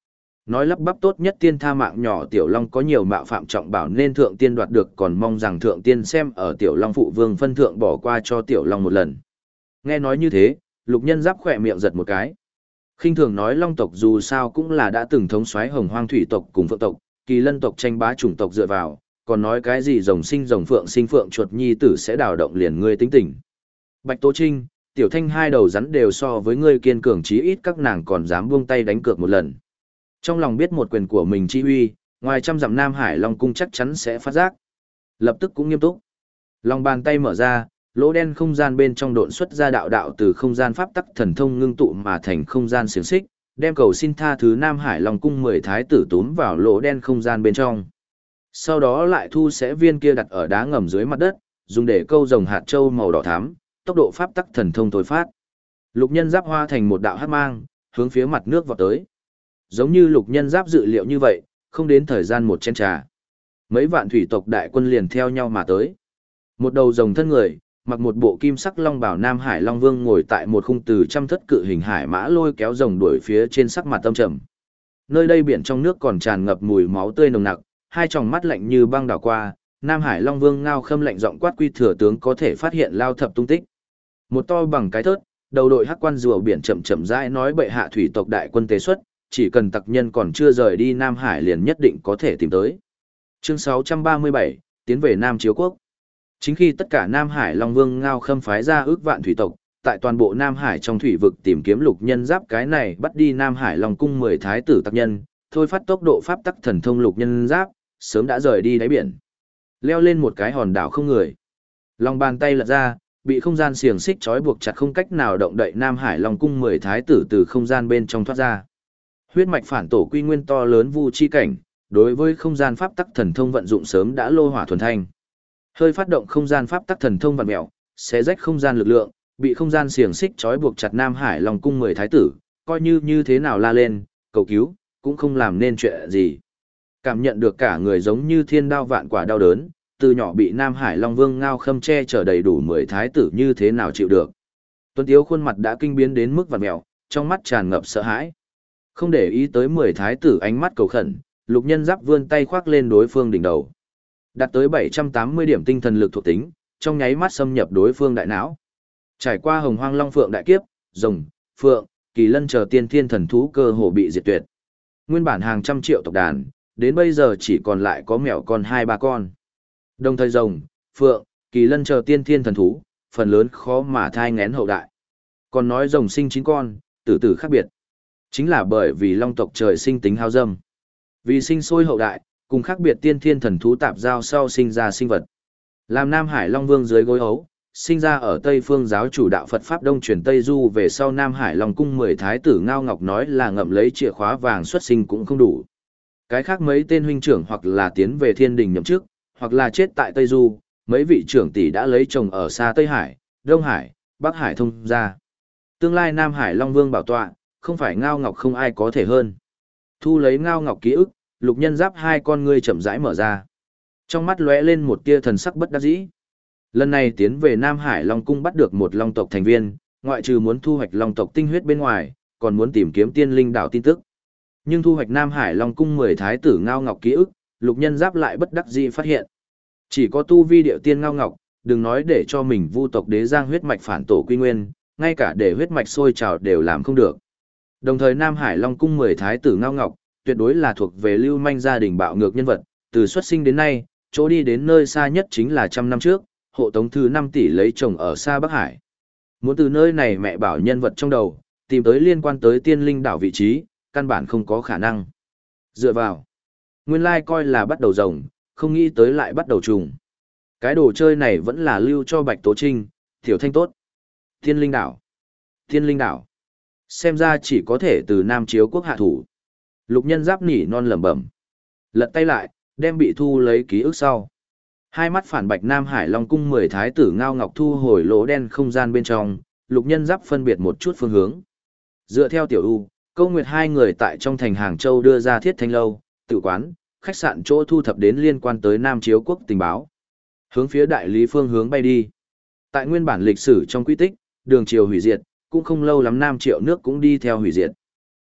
Nói lắp bắp tốt nhất tiên tha mạng nhỏ Tiểu Long có nhiều mạo phạm trọng bảo nên thượng tiên đoạt được, còn mong rằng thượng tiên xem ở Tiểu Long phụ vương phân thượng bỏ qua cho Tiểu Long một lần. Nghe nói như thế, Lục Nhân Giáp khỏe miệng giật một cái. Khinh thường nói Long tộc dù sao cũng là đã từng thống soái Hồng Hoang thủy tộc cùng Phượng tộc, Kỳ Lân tộc tranh bá chủng tộc dựa vào, còn nói cái gì rồng sinh rồng phượng sinh phượng chuột nhi tử sẽ đào động liền ngươi tính tình. Bạch Tố Trinh, Tiểu Thanh hai đầu rắn đều so với ngươi kiên cường, chí ít các nàng còn dám buông tay đánh cược một lần. Trong lòng biết một quyền của mình chi uy, ngoài trăm dặm Nam Hải Long cung chắc chắn sẽ phát giác. Lập tức cũng nghiêm túc. Lòng bàn tay mở ra, lỗ đen không gian bên trong độn xuất ra đạo đạo từ không gian pháp tắc thần thông ngưng tụ mà thành không gian xiềng xích, đem cầu xin tha thứ Nam Hải Long cung 10 thái tử túm vào lỗ đen không gian bên trong. Sau đó lại thu sẽ viên kia đặt ở đá ngầm dưới mặt đất, dùng để câu rồng hạt châu màu đỏ thắm, tốc độ pháp tắc thần thông tối phát. Lục Nhân Giáp hoa thành một đạo hắc mang, hướng phía mặt nước vọt tới. Giống như Lục Nhân Giáp dự liệu như vậy, không đến thời gian một chén trà, mấy vạn thủy tộc đại quân liền theo nhau mà tới. Một đầu rồng thân người, mặc một bộ kim sắc long bào Nam Hải Long Vương ngồi tại một khung từ trăm thất cự hình hải mã lôi kéo rồng đuổi phía trên, sắc mặt âm trầm. Nơi đây biển trong nước còn tràn ngập mùi máu tươi nồng nặc, hai tròng mắt lạnh như băng đảo qua, Nam Hải Long Vương ngao khâm lạnh giọng quát quy thừa tướng có thể phát hiện lao thập tung tích. Một to bằng cái thớt, đầu đội hắc quan rùa biển chậm chậm rãi nói bệ hạ thủy tộc đại quân tế xuất, chỉ cần tặc nhân còn chưa rời đi Nam Hải liền nhất định có thể tìm tới. Chương 637, tiến về Nam Chiếu Quốc. Chính khi tất cả Nam Hải Long Vương ngao khâm phái ra ước vạn thủy tộc, tại toàn bộ Nam Hải trong thủy vực tìm kiếm Lục Nhân Giáp cái này bắt đi Nam Hải Long cung 10 thái tử tặc nhân, thôi phát tốc độ pháp tắc thần thông Lục Nhân Giáp, sớm đã rời đi đáy biển. Leo lên một cái hòn đảo không người. Lòng bàn tay lật ra, bị không gian xiềng xích trói buộc chặt không cách nào động đậy Nam Hải Long cung 10 thái tử từ không gian bên trong thoát ra. Huyết mạch phản tổ quy nguyên to lớn vu chi cảnh, đối với không gian pháp tắc thần thông vận dụng sớm đã lô hỏa thuần thanh. Hơi phát động không gian pháp tắc thần thông vặn mèo, xé rách không gian lực lượng, bị không gian xiềng xích trói buộc chặt Nam Hải Long cung 10 thái tử, coi như thế nào la lên, cầu cứu, cũng không làm nên chuyện gì. Cảm nhận được cả người giống như thiên đao vạn quả đau đớn, từ nhỏ bị Nam Hải Long Vương ngao khâm che chở đầy đủ 10 thái tử như thế nào chịu được. Tuấn Tiếu khuôn mặt đã kinh biến đến mức vặn mèo, trong mắt tràn ngập sợ hãi. Không để ý tới 10 thái tử ánh mắt cầu khẩn, Lục Nhân Giáp vươn tay khoác lên đối phương đỉnh đầu. Đạt tới 780 điểm tinh thần lực thuộc tính, trong nháy mắt xâm nhập đối phương đại não. Trải qua Hồng Hoang Long Phượng đại kiếp, rồng, phượng, kỳ lân chờ tiên thiên thần thú cơ hồ bị diệt tuyệt. Nguyên bản hàng trăm triệu tộc đàn, đến bây giờ chỉ còn lại có mèo con 2-3 con. Đồng thời rồng, phượng, kỳ lân chờ tiên thiên thần thú, phần lớn khó mà thai nghén hậu đại. Còn nói rồng sinh 9 con, tử tử khác biệt. Chính là bởi vì long tộc trời sinh tính hao dâm. Vì sinh sôi hậu đại, cùng khác biệt tiên thiên thần thú tạp giao sau sinh ra sinh vật. Làm Nam Hải Long Vương dưới gối ấu, sinh ra ở Tây Phương giáo chủ đạo Phật Pháp Đông truyền Tây Du về sau Nam Hải Long cung 10 thái tử Ngao Ngọc nói là ngậm lấy chìa khóa vàng xuất sinh cũng không đủ. Cái khác mấy tên huynh trưởng hoặc là tiến về thiên đình nhậm chức, hoặc là chết tại Tây Du, mấy vị trưởng tỷ đã lấy chồng ở xa Tây Hải, Đông Hải, Bắc Hải thông ra. Tương lai Nam Hải Long Vương bảo tọa, không phải Ngao Ngọc không ai có thể hơn. Thu lấy Ngao Ngọc ký ức, Lục Nhân Giáp hai con ngươi chậm rãi mở ra. Trong mắt lóe lên một tia thần sắc bất đắc dĩ. Lần này tiến về Nam Hải Long cung bắt được một long tộc thành viên, ngoại trừ muốn thu hoạch long tộc tinh huyết bên ngoài, còn muốn tìm kiếm tiên linh đảo tin tức. Nhưng thu hoạch Nam Hải Long cung 10 thái tử Ngao Ngọc ký ức, Lục Nhân Giáp lại bất đắc dĩ phát hiện. Chỉ có tu vi điệu tiên Ngao Ngọc, đừng nói để cho mình vu tộc đế giang huyết mạch phản tổ quy nguyên, ngay cả để huyết mạch sôi trào đều làm không được. Đồng thời Nam Hải Long cung 10 thái tử Ngao Ngọc, tuyệt đối là thuộc về lưu manh gia đình bạo ngược nhân vật, từ xuất sinh đến nay, chỗ đi đến nơi xa nhất chính là 100 năm trước, hộ tống thứ 5 tỷ lấy chồng ở xa Bắc Hải. Muốn từ nơi này mẹ bảo nhân vật trong đầu, tìm tới liên quan tới tiên linh đảo vị trí, căn bản không có khả năng. Dựa vào, nguyên lai coi là bắt đầu rồng, không nghĩ tới lại bắt đầu trùng. Cái đồ chơi này vẫn là lưu cho Bạch Tố Trinh, Tiểu Thanh tốt. Tiên linh đảo. Tiên linh đảo. Xem ra chỉ có thể từ Nam Chiếu Quốc hạ thủ. Lục Nhân Giáp nỉ non lẩm bẩm. Lật tay lại, đem bị thu lấy ký ức sau. Hai mắt phản bạch Nam Hải Long cung 10 thái tử Ngao Ngọc thu hồi lỗ đen không gian bên trong, Lục Nhân Giáp phân biệt một chút phương hướng. Dựa theo Tiểu U, Câu Nguyệt hai người tại trong thành Hàng Châu đưa ra Thiết Thanh lâu, tự quán, khách sạn chỗ thu thập đến liên quan tới Nam Chiếu Quốc tình báo. Hướng phía đại lý phương hướng bay đi. Tại nguyên bản lịch sử trong quy tích, đường triều hủy diệt, cũng không lâu lắm Nam Triệu nước cũng đi theo hủy diệt.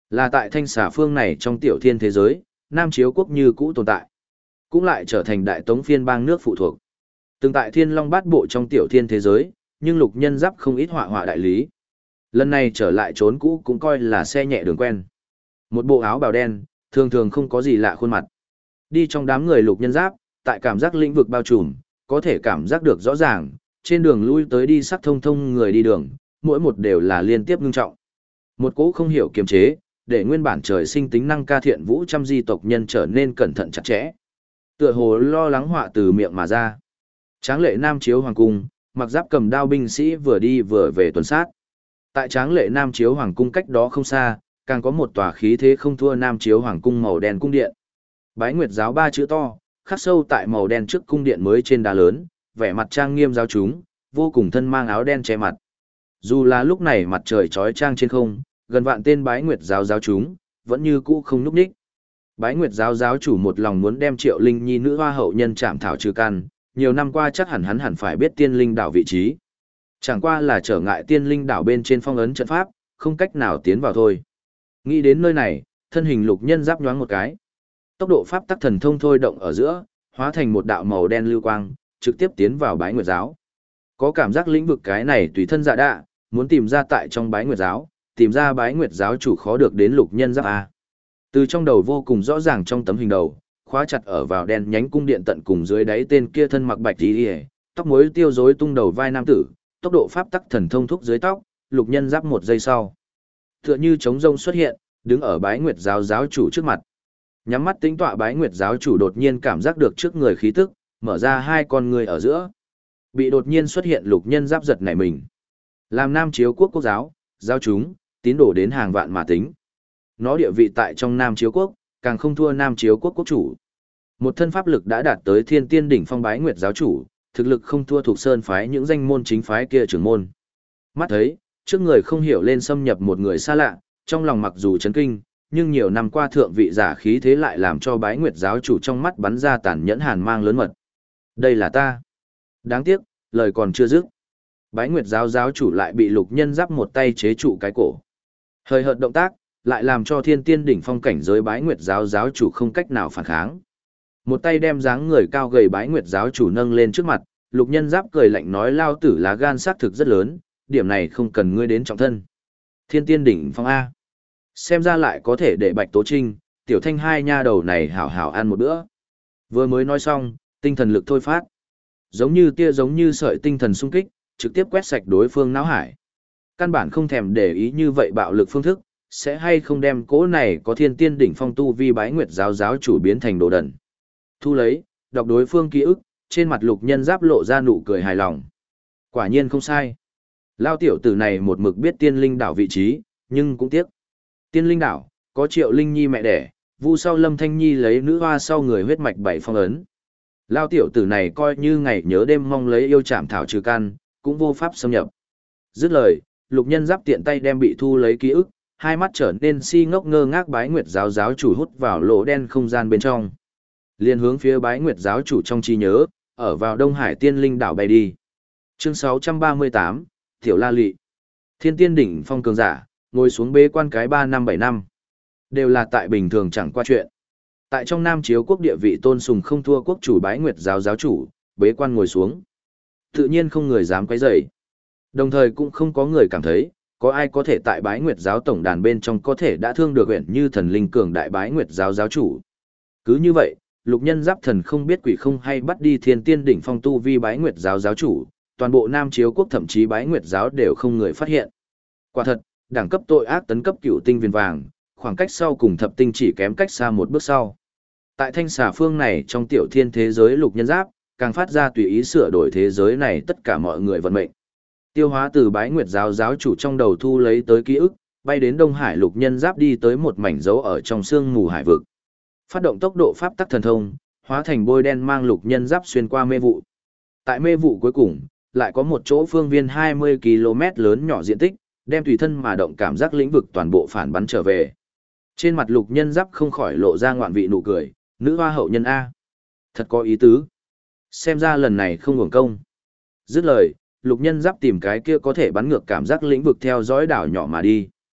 Là tại thanh xà phương này trong tiểu thiên thế giới, Nam Chiếu quốc như cũ tồn tại. Cũng lại trở thành đại tống phiên bang nước phụ thuộc. Từng tại Thiên Long Bát Bộ trong tiểu thiên thế giới, nhưng Lục Nhân Giáp không ít họa đại lý. Lần này trở lại trốn cũ cũng coi là xe nhẹ đường quen. Một bộ áo bào đen, thường thường không có gì lạ khuôn mặt. Đi trong đám người Lục Nhân Giáp, tại cảm giác lĩnh vực bao trùm, có thể cảm giác được rõ ràng, trên đường lui tới đi sắc thông thông người đi đường, mỗi một đều là liên tiếp ngưng trọng. Một cỗ không hiểu kiềm chế, để nguyên bản trời sinh tính năng ca thiện vũ trăm di tộc nhân trở nên cẩn thận chặt chẽ. Tựa hồ lo lắng họa từ miệng mà ra. Tráng lệ Nam Chiếu Hoàng Cung, mặc giáp cầm đao binh sĩ vừa đi vừa về tuần sát. Tại Tráng lệ Nam Chiếu Hoàng Cung cách đó không xa, càng có một tòa khí thế không thua Nam Chiếu Hoàng Cung màu đen cung điện. Bái Nguyệt giáo ba chữ to, khắc sâu tại màu đen trước cung điện mới trên đá lớn, vẻ mặt trang nghiêm giáo chúng, vô cùng thân mang áo đen che mặt. Dù là lúc này mặt trời chói chang trên không, gần vạn tên Bái Nguyệt giáo giáo chúng, vẫn như cũ không nhúc nhích. Bái Nguyệt giáo giáo chủ một lòng muốn đem Triệu Linh Nhi nữ hoa hậu nhân chạm thảo trừ căn, nhiều năm qua chắc hẳn hắn hẳn phải biết Tiên Linh đảo vị trí. Chẳng qua là trở ngại Tiên Linh đảo bên trên phong ấn trận pháp, không cách nào tiến vào thôi. Nghĩ đến nơi này, thân hình Lục Nhân Giáp nhoáng một cái. Tốc độ pháp tắc thần thông thôi động ở giữa, hóa thành một đạo màu đen lưu quang, trực tiếp tiến vào Bái Nguyệt giáo. Có cảm giác lĩnh vực cái này tùy thân dạ đạ, muốn tìm ra tại trong Bái Nguyệt giáo, tìm ra Bái Nguyệt giáo chủ khó được đến Lục Nhân Giáp a. Từ trong đầu vô cùng rõ ràng trong tấm hình đầu, khóa chặt ở vào đen nhánh cung điện tận cùng dưới đáy tên kia thân mặc bạch y, tóc mối tiêu rối tung đầu vai nam tử, tốc độ pháp tắc thần thông thúc dưới tóc, Lục Nhân Giáp một giây sau, tựa như trống rông xuất hiện, đứng ở Bái Nguyệt giáo giáo chủ trước mặt. Nhắm mắt tính tọa Bái Nguyệt giáo chủ đột nhiên cảm giác được trước người khí tức, mở ra hai con người ở giữa. Bị đột nhiên xuất hiện Lục Nhân Giáp giật nảy mình. Làm Nam Chiếu quốc quốc giáo, giáo chúng, tín đồ đến hàng vạn mà tính. Nó địa vị tại trong Nam Chiếu quốc, càng không thua Nam Chiếu quốc quốc chủ. Một thân pháp lực đã đạt tới thiên tiên đỉnh phong Bái Nguyệt giáo chủ, thực lực không thua thuộc sơn phái những danh môn chính phái kia trưởng môn. Mắt thấy, trước người không hiểu lên xâm nhập một người xa lạ, trong lòng mặc dù chấn kinh, nhưng nhiều năm qua thượng vị giả khí thế lại làm cho Bái Nguyệt giáo chủ trong mắt bắn ra tàn nhẫn hàn mang lớn mật. Đây là ta. Đáng tiếc, lời còn chưa dứt. Bái Nguyệt giáo giáo chủ lại bị Lục Nhân Giáp một tay chế trụ cái cổ. Hời hợt động tác, lại làm cho thiên tiên đỉnh phong cảnh giới Bái Nguyệt giáo giáo chủ không cách nào phản kháng. Một tay đem dáng người cao gầy Bái Nguyệt giáo chủ nâng lên trước mặt, Lục Nhân Giáp cười lạnh nói lao tử lá gan xác thực rất lớn, điểm này không cần ngươi đến trọng thân. Thiên tiên đỉnh phong A. Xem ra lại có thể để Bạch Tố Trinh, Tiểu Thanh hai nha đầu này hảo hảo ăn một bữa. Vừa mới nói xong, tinh thần lực thôi phát. Giống như tia giống như sợi tinh thần xung kích, trực tiếp quét sạch đối phương não hải. Căn bản không thèm để ý như vậy bạo lực phương thức, sẽ hay không đem cỗ này có thiên tiên đỉnh phong tu vi Bái Nguyệt giáo giáo chủ biến thành đồ đần. Thu lấy, đọc đối phương ký ức, trên mặt Lục Nhân Giáp lộ ra nụ cười hài lòng. Quả nhiên không sai. Lao tiểu tử này một mực biết Tiên Linh đảo vị trí, nhưng cũng tiếc. Tiên Linh đảo, có Triệu Linh Nhi mẹ đẻ, vu sau Lâm Thanh Nhi lấy nữ hoa sau người huyết mạch bảy phong ấn. Lao tiểu tử này coi như ngày nhớ đêm mong lấy yêu chạm thảo trừ căn, cũng vô pháp xâm nhập. Dứt lời, Lục Nhân Giáp tiện tay đem bị thu lấy ký ức, hai mắt trở nên si ngốc ngơ ngác Bái Nguyệt giáo giáo chủ hút vào lỗ đen không gian bên trong. Liên hướng phía Bái Nguyệt giáo chủ trong trí nhớ, ở vào Đông Hải Tiên Linh đảo bay đi. Chương 638, Tiểu La Lị. Thiên tiên đỉnh phong cường giả, ngồi xuống bế quan cái 3 năm 7 năm. Đều là tại bình thường chẳng qua chuyện. Tại trong Nam Chiếu quốc địa vị tôn sùng không thua quốc chủ Bái Nguyệt giáo giáo chủ, bế quan ngồi xuống. Tự nhiên không người dám quấy rầy. Đồng thời cũng không có người cảm thấy, có ai có thể tại Bái Nguyệt giáo tổng đàn bên trong có thể đã thương được huyện như thần linh cường đại Bái Nguyệt giáo giáo chủ. Cứ như vậy, Lục Nhân Giáp thần không biết quỷ không hay bắt đi thiên tiên đỉnh phong tu vi Bái Nguyệt giáo giáo chủ, toàn bộ Nam Chiếu quốc thậm chí Bái Nguyệt giáo đều không người phát hiện. Quả thật, đẳng cấp tội ác tấn cấp cựu tinh viền vàng, khoảng cách sau cùng thập tinh chỉ kém cách xa một bước sau. Tại thanh xà phương này trong tiểu thiên thế giới Lục Nhân Giáp, càng phát ra tùy ý sửa đổi thế giới này tất cả mọi người vận mệnh. Tiêu hóa từ Bái Nguyệt giáo giáo chủ trong đầu thu lấy tới ký ức, bay đến Đông Hải Lục Nhân Giáp đi tới một mảnh dấu ở trong sương mù hải vực. Phát động tốc độ pháp tắc thần thông, hóa thành bôi đen mang Lục Nhân Giáp xuyên qua mê vụ. Tại mê vụ cuối cùng, lại có một chỗ phương viên 20 km lớn nhỏ diện tích, đem tùy thân mà động cảm giác lĩnh vực toàn bộ phản bắn trở về. Trên mặt Lục Nhân Giáp không khỏi lộ ra ngoạn vị nụ cười, nữ hoa hậu nhân A. Thật có ý tứ. Xem ra lần này không uổng công. Dứt lời, Lục Nhân Giáp tìm cái kia có thể bắn ngược cảm giác lĩnh vực theo dõi đảo nhỏ mà đi.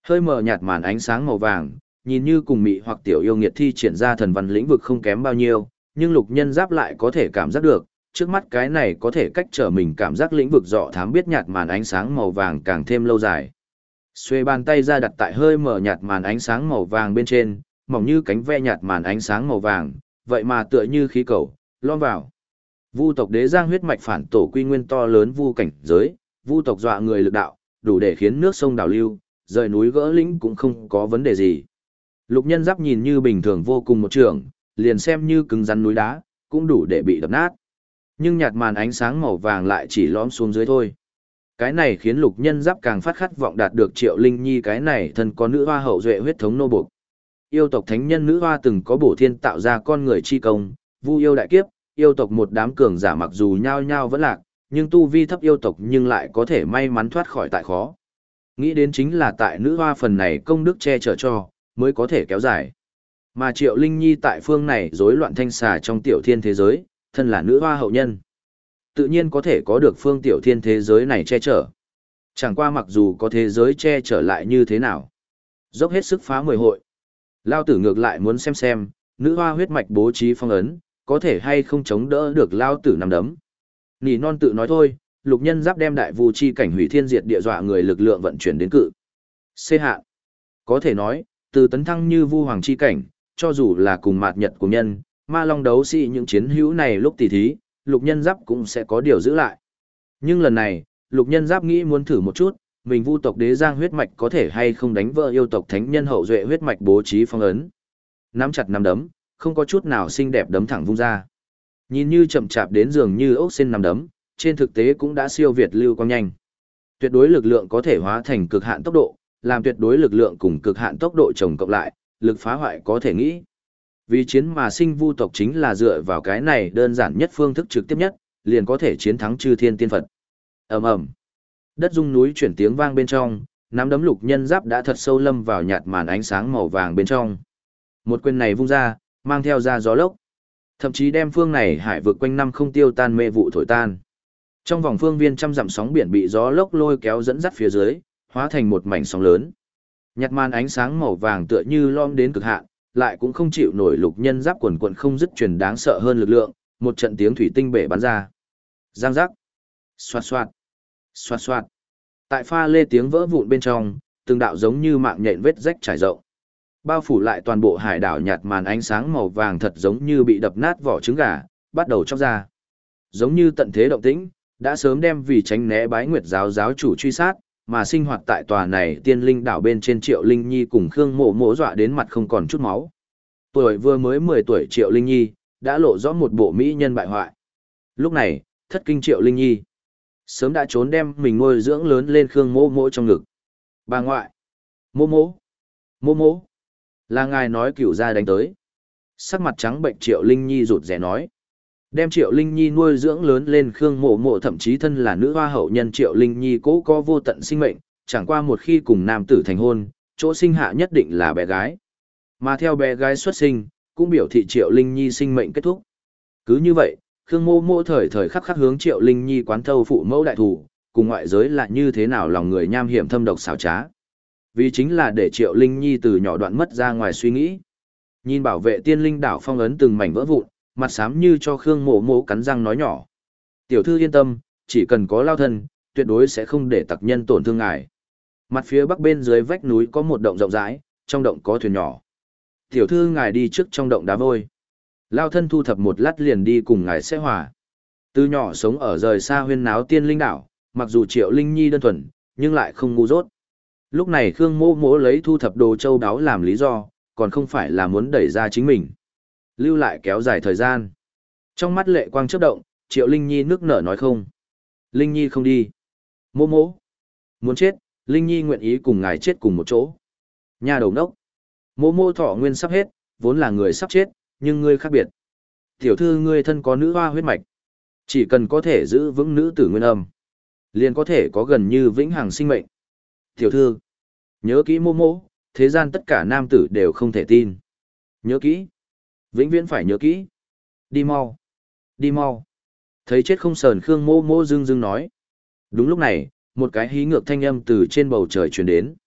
Hơi mờ nhạt màn ánh sáng màu vàng, nhìn như cùng mị hoặc tiểu yêu nghiệt thi triển ra thần văn lĩnh vực không kém bao nhiêu, nhưng Lục Nhân Giáp lại có thể cảm giác được, trước mắt cái này có thể cách trở mình cảm giác lĩnh vực dọ thám biết nhạt màn ánh sáng màu vàng càng thêm lâu dài. Xuê bàn tay ra đặt tại hơi mờ nhạt màn ánh sáng màu vàng bên trên, mỏng như cánh ve nhạt màn ánh sáng màu vàng, vậy mà tựa như khí cầu, lom vào. Vu tộc Đế Giang huyết mạch phản tổ quy nguyên to lớn vu cảnh giới, vu tộc dọa người lực đạo, đủ để khiến nước sông đảo lưu, rời núi gỡ lĩnh cũng không có vấn đề gì. Lục Nhân Giáp nhìn như bình thường vô cùng một trường, liền xem như cứng rắn núi đá, cũng đủ để bị đập nát. Nhưng nhạt màn ánh sáng màu vàng lại chỉ lõm xuống dưới thôi. Cái này khiến Lục Nhân Giáp càng phát khát vọng đạt được Triệu Linh Nhi cái này thân có nữ hoa hậu duệ huyết thống nô buộc. Yêu tộc thánh nhân nữ hoa từng có bổ thiên tạo ra con người chi công, vu yêu đại kiếp, yêu tộc một đám cường giả mặc dù nhao nhao vẫn lạc, nhưng tu vi thấp yêu tộc nhưng lại có thể may mắn thoát khỏi tại khó. Nghĩ đến chính là tại nữ hoa phần này công đức che chở cho, mới có thể kéo dài. Mà Triệu Linh Nhi tại phương này rối loạn thanh xà trong tiểu thiên thế giới, thân là nữ hoa hậu nhân. Tự nhiên có thể có được phương tiểu thiên thế giới này che chở. Chẳng qua mặc dù có thế giới che chở lại như thế nào. Dốc hết sức phá 10 hội. Lao tử ngược lại muốn xem, nữ hoa huyết mạch bố trí phong ấn, có thể hay không chống đỡ được Lao tử nằm đấm. Nỉ non tự nói thôi, Lục Nhân Giáp đem đại vu chi cảnh hủy thiên diệt địa dọa người lực lượng vận chuyển đến cự. C hạ. Có thể nói, từ tấn thăng như vu hoàng chi cảnh, cho dù là cùng mạt nhật của nhân, ma long đấu sĩ những chiến hữu này lúc tỉ thí, Lục Nhân Giáp cũng sẽ có điều giữ lại. Nhưng lần này, Lục Nhân Giáp nghĩ muốn thử một chút, mình vu tộc Đế Giang huyết mạch có thể hay không đánh vỡ yêu tộc thánh nhân hậu duệ huyết mạch bố trí phong ấn. Nắm chặt nắm đấm, không có chút nào xinh đẹp đấm thẳng vung ra. Nhìn như chậm chạp đến dường như ốc sen nắm đấm, trên thực tế cũng đã siêu việt lưu quang nhanh. Tuyệt đối lực lượng có thể hóa thành cực hạn tốc độ, làm tuyệt đối lực lượng cùng cực hạn tốc độ chồng cộng lại, lực phá hoại có thể nghĩ. Vì chiến mà sinh vu tộc chính là dựa vào cái này đơn giản nhất phương thức trực tiếp nhất, liền có thể chiến thắng chư thiên tiên Phật. Ầm ầm. Đất rung núi chuyển tiếng vang bên trong, nắm đấm Lục Nhân Giáp đã thật sâu lâm vào nhạt màn ánh sáng màu vàng bên trong. Một quyền này vung ra, mang theo ra gió lốc. Thậm chí đem phương này hải vực quanh năm không tiêu tan mê vụ thổi tan. Trong vòng phương viên trăm dặm sóng biển bị gió lốc lôi kéo dẫn dắt phía dưới, hóa thành một mảnh sóng lớn. Nhạt màn ánh sáng màu vàng tựa như lom đến cực hạn, lại cũng không chịu nổi Lục Nhân Giáp quần quần không dứt truyền đáng sợ hơn lực lượng, một trận tiếng thủy tinh bể bắn ra. Giang giác, xoạt xoạt, xoạt xoạt. Tại pha lê tiếng vỡ vụn bên trong, từng đạo giống như mạng nhện vết rách trải rộng. Bao phủ lại toàn bộ hải đảo nhạt màn ánh sáng màu vàng thật giống như bị đập nát vỏ trứng gà, bắt đầu chóc ra. Giống như tận thế động tĩnh, đã sớm đem vì tránh né Bái Nguyệt giáo giáo chủ truy sát, mà sinh hoạt tại tòa này tiên linh đảo bên trên Triệu Linh Nhi cùng Khương Mộ Mộ dọa đến mặt không còn chút máu. Tuổi vừa mới 10 tuổi Triệu Linh Nhi, đã lộ rõ một bộ mỹ nhân bại hoại. Lúc này, thất kinh Triệu Linh Nhi sớm đã trốn đem mình nuôi dưỡng lớn lên Khương Mộ Mộ trong ngực. Bà ngoại, Mộ Mộ, Mộ Mộ, là ngài nói cửu gia đánh tới. Sắc mặt trắng bệnh Triệu Linh Nhi rụt rè nói. Đem Triệu Linh Nhi nuôi dưỡng lớn lên Khương Mộ Mộ thậm chí thân là nữ hoa hậu nhân Triệu Linh Nhi cố có vô tận sinh mệnh, chẳng qua một khi cùng nam tử thành hôn, chỗ sinh hạ nhất định là bé gái. Mà theo bé gái xuất sinh, cũng biểu thị Triệu Linh Nhi sinh mệnh kết thúc. Cứ như vậy, Khương Mộ Mộ thời thời khắc khắc hướng Triệu Linh Nhi quán thâu phụ mẫu đại thủ, cùng ngoại giới là như thế nào lòng người nham hiểm thâm độc xảo trá. Vì chính là để Triệu Linh Nhi từ nhỏ đoạn mất ra ngoài suy nghĩ. Nhìn bảo vệ tiên linh đảo phong ấn từng mảnh vỡ vụn, mặt xám như cho Khương Mộ Mộ cắn răng nói nhỏ. Tiểu thư yên tâm, chỉ cần có lao thân, tuyệt đối sẽ không để tặc nhân tổn thương ngài. Mặt phía bắc bên dưới vách núi có một động rộng rãi, trong động có thuyền nhỏ. Tiểu thư ngài đi trước trong động đá vôi. Lao thân thu thập một lát liền đi cùng ngài sẽ hòa. Từ nhỏ sống ở rời xa huyên náo tiên linh đảo, mặc dù Triệu Linh Nhi đơn thuần, nhưng lại không ngu dốt. Lúc này Khương Mộ Mộ lấy thu thập đồ châu đáo làm lý do, còn không phải là muốn đẩy ra chính mình. Lưu lại kéo dài thời gian. Trong mắt lệ quang chớp động, Triệu Linh Nhi nước nở nói không. Linh Nhi không đi. Mộ Mộ. Muốn chết, Linh Nhi nguyện ý cùng ngài chết cùng một chỗ. Nhà đầu đốc. Mộ Mộ thọ nguyên sắp hết, vốn là người sắp chết, nhưng ngươi khác biệt. Tiểu thư ngươi thân có nữ hoa huyết mạch. Chỉ cần có thể giữ vững nữ tử nguyên âm, liền có thể có gần như vĩnh hằng sinh mệnh. Tiểu thư, nhớ kỹ Mộ Mộ, thế gian tất cả nam tử đều không thể tin. Nhớ kỹ. Vĩnh viễn phải nhớ kỹ. Đi mau. Đi mau. Thấy chết không sờn Khương Mộ Mộ dưng dưng nói. Đúng lúc này, một cái hí ngược thanh âm từ trên bầu trời truyền đến.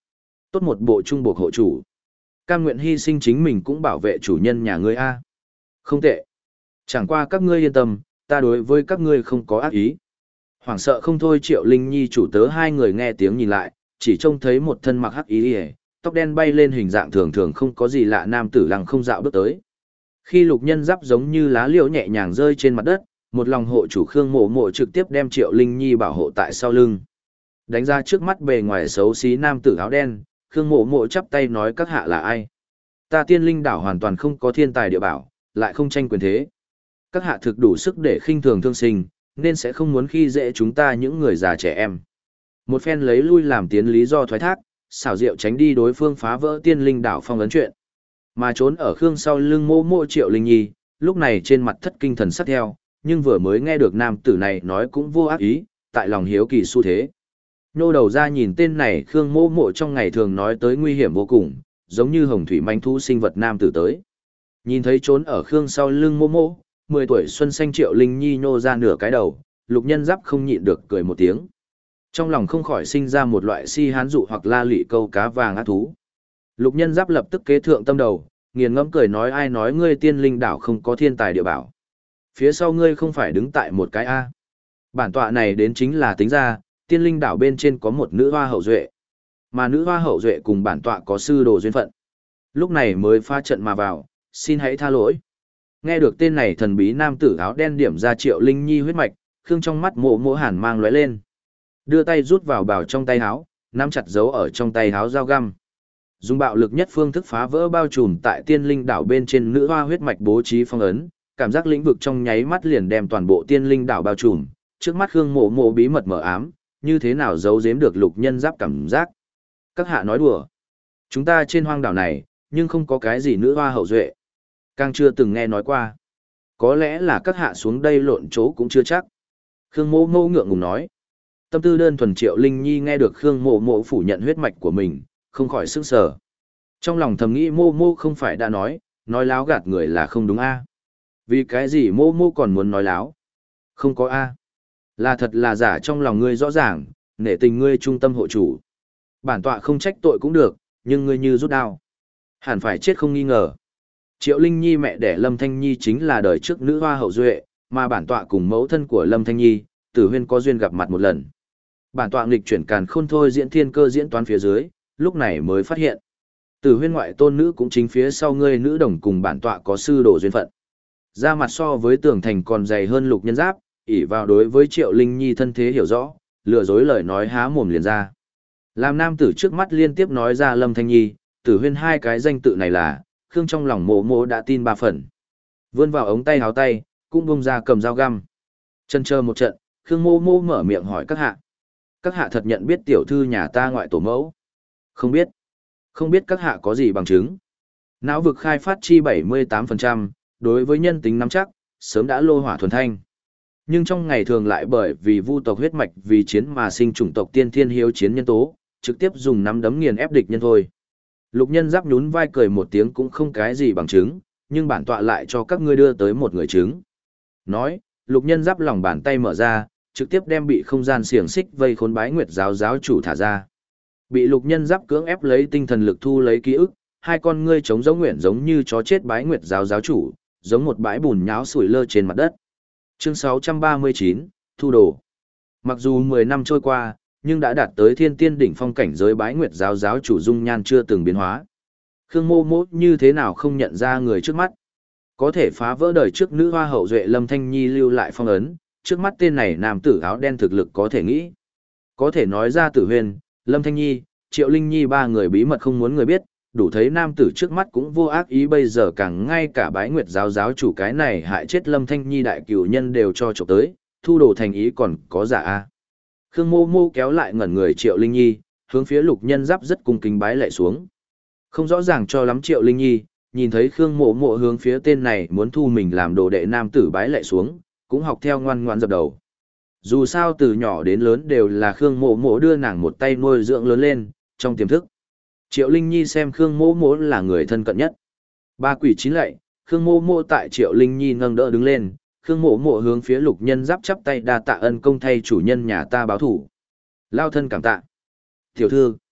Tốt một bộ trung buộc hộ chủ. Cam nguyện hy sinh chính mình cũng bảo vệ chủ nhân nhà ngươi a. Không tệ. Chẳng qua các ngươi yên tâm, ta đối với các ngươi không có ác ý. Hoảng sợ không thôi Triệu Linh Nhi chủ tớ hai người nghe tiếng nhìn lại, chỉ trông thấy một thân mặc hắc ý ỉa, tóc đen bay lên hình dạng thường thường không có gì lạ nam tử lăng không dạo bước tới. Khi Lục Nhân Giáp giống như lá liễu nhẹ nhàng rơi trên mặt đất, một lòng hộ chủ Khương Mộ Mộ trực tiếp đem Triệu Linh Nhi bảo hộ tại sau lưng. Đánh ra trước mắt bề ngoài xấu xí nam tử áo đen, Khương Mộ Mộ chắp tay nói các hạ là ai? Ta Tiên Linh đảo hoàn toàn không có thiên tài địa bảo, lại không tranh quyền thế. Các hạ thực đủ sức để khinh thường thương sinh, nên sẽ không muốn khi dễ chúng ta những người già trẻ em. Một phen lấy lui làm tiến lý do thoái thác, xảo diệu tránh đi đối phương phá vỡ Tiên Linh đảo phong ấn chuyện. Mà trốn ở Khương sau lưng Mộ Mộ Triệu Linh Nhi, lúc này trên mặt thất kinh thần sắc theo, nhưng vừa mới nghe được nam tử này nói cũng vô ác ý, tại lòng hiếu kỳ xu thế. Nhô đầu ra nhìn tên này Khương Mộ Mộ trong ngày thường nói tới nguy hiểm vô cùng, giống như hồng thủy manh thu sinh vật nam tử tới. Nhìn thấy trốn ở Khương sau lưng Mộ Mộ, 10 tuổi xuân xanh Triệu Linh Nhi nhô ra nửa cái đầu, Lục Nhân Giáp không nhịn được cười một tiếng. Trong lòng không khỏi sinh ra một loại si hán dụ hoặc la lị câu cá vàng ác thú. Lục Nhân Giáp lập tức kế thượng tâm đầu, nghiền ngẫm cười nói ai nói ngươi Tiên Linh đảo không có thiên tài địa bảo. Phía sau ngươi không phải đứng tại một cái A. Bản tọa này đến chính là tính ra, Tiên Linh đảo bên trên có một nữ hoa hậu duệ. Mà nữ hoa hậu duệ cùng bản tọa có sư đồ duyên phận. Lúc này mới pha trận mà vào, xin hãy tha lỗi. Nghe được tên này thần bí nam tử áo đen điểm ra Triệu Linh Nhi huyết mạch, Khương trong mắt Mộ Mộ hàn mang lóe lên. Đưa tay rút vào bào trong tay áo, nắm chặt dấu ở trong tay áo dao găm. Dùng bạo lực nhất phương thức phá vỡ bao trùm tại Tiên Linh đảo bên trên nữ hoa huyết mạch bố trí phong ấn, cảm giác lĩnh vực trong nháy mắt liền đem toàn bộ Tiên Linh đảo bao trùm, trước mắt Khương Mộ Mộ bí mật mở ám, như thế nào giấu giếm được Lục Nhân Giáp cảm giác. Các hạ nói đùa. Chúng ta trên hoang đảo này, nhưng không có cái gì nữ hoa hậu duệ. Càng chưa từng nghe nói qua. Có lẽ là các hạ xuống đây lộn chỗ cũng chưa chắc. Khương Mộ Mộ ngượng ngùng nói. Tâm tư đơn thuần Triệu Linh Nhi nghe được Khương Mộ Mộ phủ nhận huyết mạch của mình, không khỏi sững sờ. Trong lòng thầm nghĩ Mộ Mộ không phải đã nói láo gạt người là không đúng a? Vì cái gì Mộ Mộ còn muốn nói láo? Không có a. Là thật là giả trong lòng ngươi rõ ràng, nể tình ngươi trung tâm hộ chủ. Bản tọa không trách tội cũng được, nhưng ngươi như rút đao. Hẳn phải chết không nghi ngờ. Triệu Linh Nhi mẹ đẻ Lâm Thanh Nhi chính là đời trước nữ hoa hậu duệ, mà bản tọa cùng mẫu thân của Lâm Thanh Nhi, Tử Huyên có duyên gặp mặt một lần. Bản tọa nghịch chuyển càn khôn thôi diễn thiên cơ diễn toán phía dưới, lúc này mới phát hiện. Tử Huyên ngoại tôn nữ cũng chính phía sau ngươi nữ đồng cùng bản tọa có sư đồ duyên phận. Ra mặt so với tường thành còn dày hơn Lục Nhân Giáp, ỷ vào đối với Triệu Linh Nhi thân thế hiểu rõ, lừa dối lời nói há mồm liền ra. Làm nam tử trước mắt liên tiếp nói ra Lâm Thanh Nhi, Tử Huyên hai cái danh tự này là, Khương trong lòng Mộ Mộ đã tin 3 phần. Vươn vào ống tay háo tay, cũng bung ra cầm dao găm. Chân chờ một trận, Khương Mộ Mộ mở miệng hỏi các hạ. Các hạ thật nhận biết tiểu thư nhà ta ngoại tổ mẫu? Không biết. Không biết các hạ có gì bằng chứng. Não vực khai phát chi 78%, đối với nhân tính nắm chắc, sớm đã lô hỏa thuần thanh. Nhưng trong ngày thường lại bởi vì vu tộc huyết mạch vì chiến mà sinh chủng tộc tiên thiên hiếu chiến nhân tố, trực tiếp dùng nắm đấm nghiền ép địch nhân thôi. Lục Nhân Giáp nhún vai cười một tiếng cũng không cái gì bằng chứng, nhưng bản tọa lại cho các ngươi đưa tới một người chứng. Nói, Lục Nhân Giáp lòng bàn tay mở ra, trực tiếp đem bị không gian xiềng xích vây khốn Bái Nguyệt giáo giáo chủ thả ra. Bị Lục Nhân Giáp cưỡng ép lấy tinh thần lực thu lấy ký ức, hai con ngươi trống giống nguyện giống như chó chết Bái Nguyệt giáo giáo chủ, giống một bãi bùn nháo sủi lơ trên mặt đất. Chương 639, Thu đồ. Mặc dù 10 năm trôi qua, nhưng đã đạt tới thiên tiên đỉnh phong cảnh giới Bái Nguyệt giáo giáo chủ dung nhan chưa từng biến hóa. Khương Mộ Mộ như thế nào không nhận ra người trước mắt? Có thể phá vỡ đời trước nữ hoa hậu duệ Lâm Thanh Nhi lưu lại phong ấn, trước mắt tên này nam tử áo đen thực lực có thể nghĩ. Có thể nói ra Tử Huyên, Lâm Thanh Nhi, Triệu Linh Nhi ba người bí mật không muốn người biết, đủ thấy nam tử trước mắt cũng vô ác ý bây giờ càng ngay cả Bái Nguyệt giáo giáo chủ cái này hại chết Lâm Thanh Nhi đại cửu nhân đều cho chụp tới, thu đồ thành ý còn có giả a. Khương Mộ Mộ kéo lại ngẩn người Triệu Linh Nhi, hướng phía Lục Nhân Giáp rất cung kính bái lạy xuống. Không rõ ràng cho lắm Triệu Linh Nhi, nhìn thấy Khương Mộ Mộ hướng phía tên này muốn thu mình làm đồ đệ nam tử bái lạy xuống, cũng học theo ngoan ngoãn dập đầu. Dù sao từ nhỏ đến lớn đều là Khương Mộ Mộ đưa nàng một tay nuôi dưỡng lớn lên, trong tiềm thức. Triệu Linh Nhi xem Khương Mộ Mộ là người thân cận nhất. Ba quỷ chín lạy, Khương Mộ Mộ tại Triệu Linh Nhi nâng đỡ đứng lên, Khương Mộ Mộ hướng phía Lục Nhân Giáp chắp tay đa tạ ân công thay chủ nhân nhà ta báo thủ. Lao thân cảm tạ. Tiểu thư,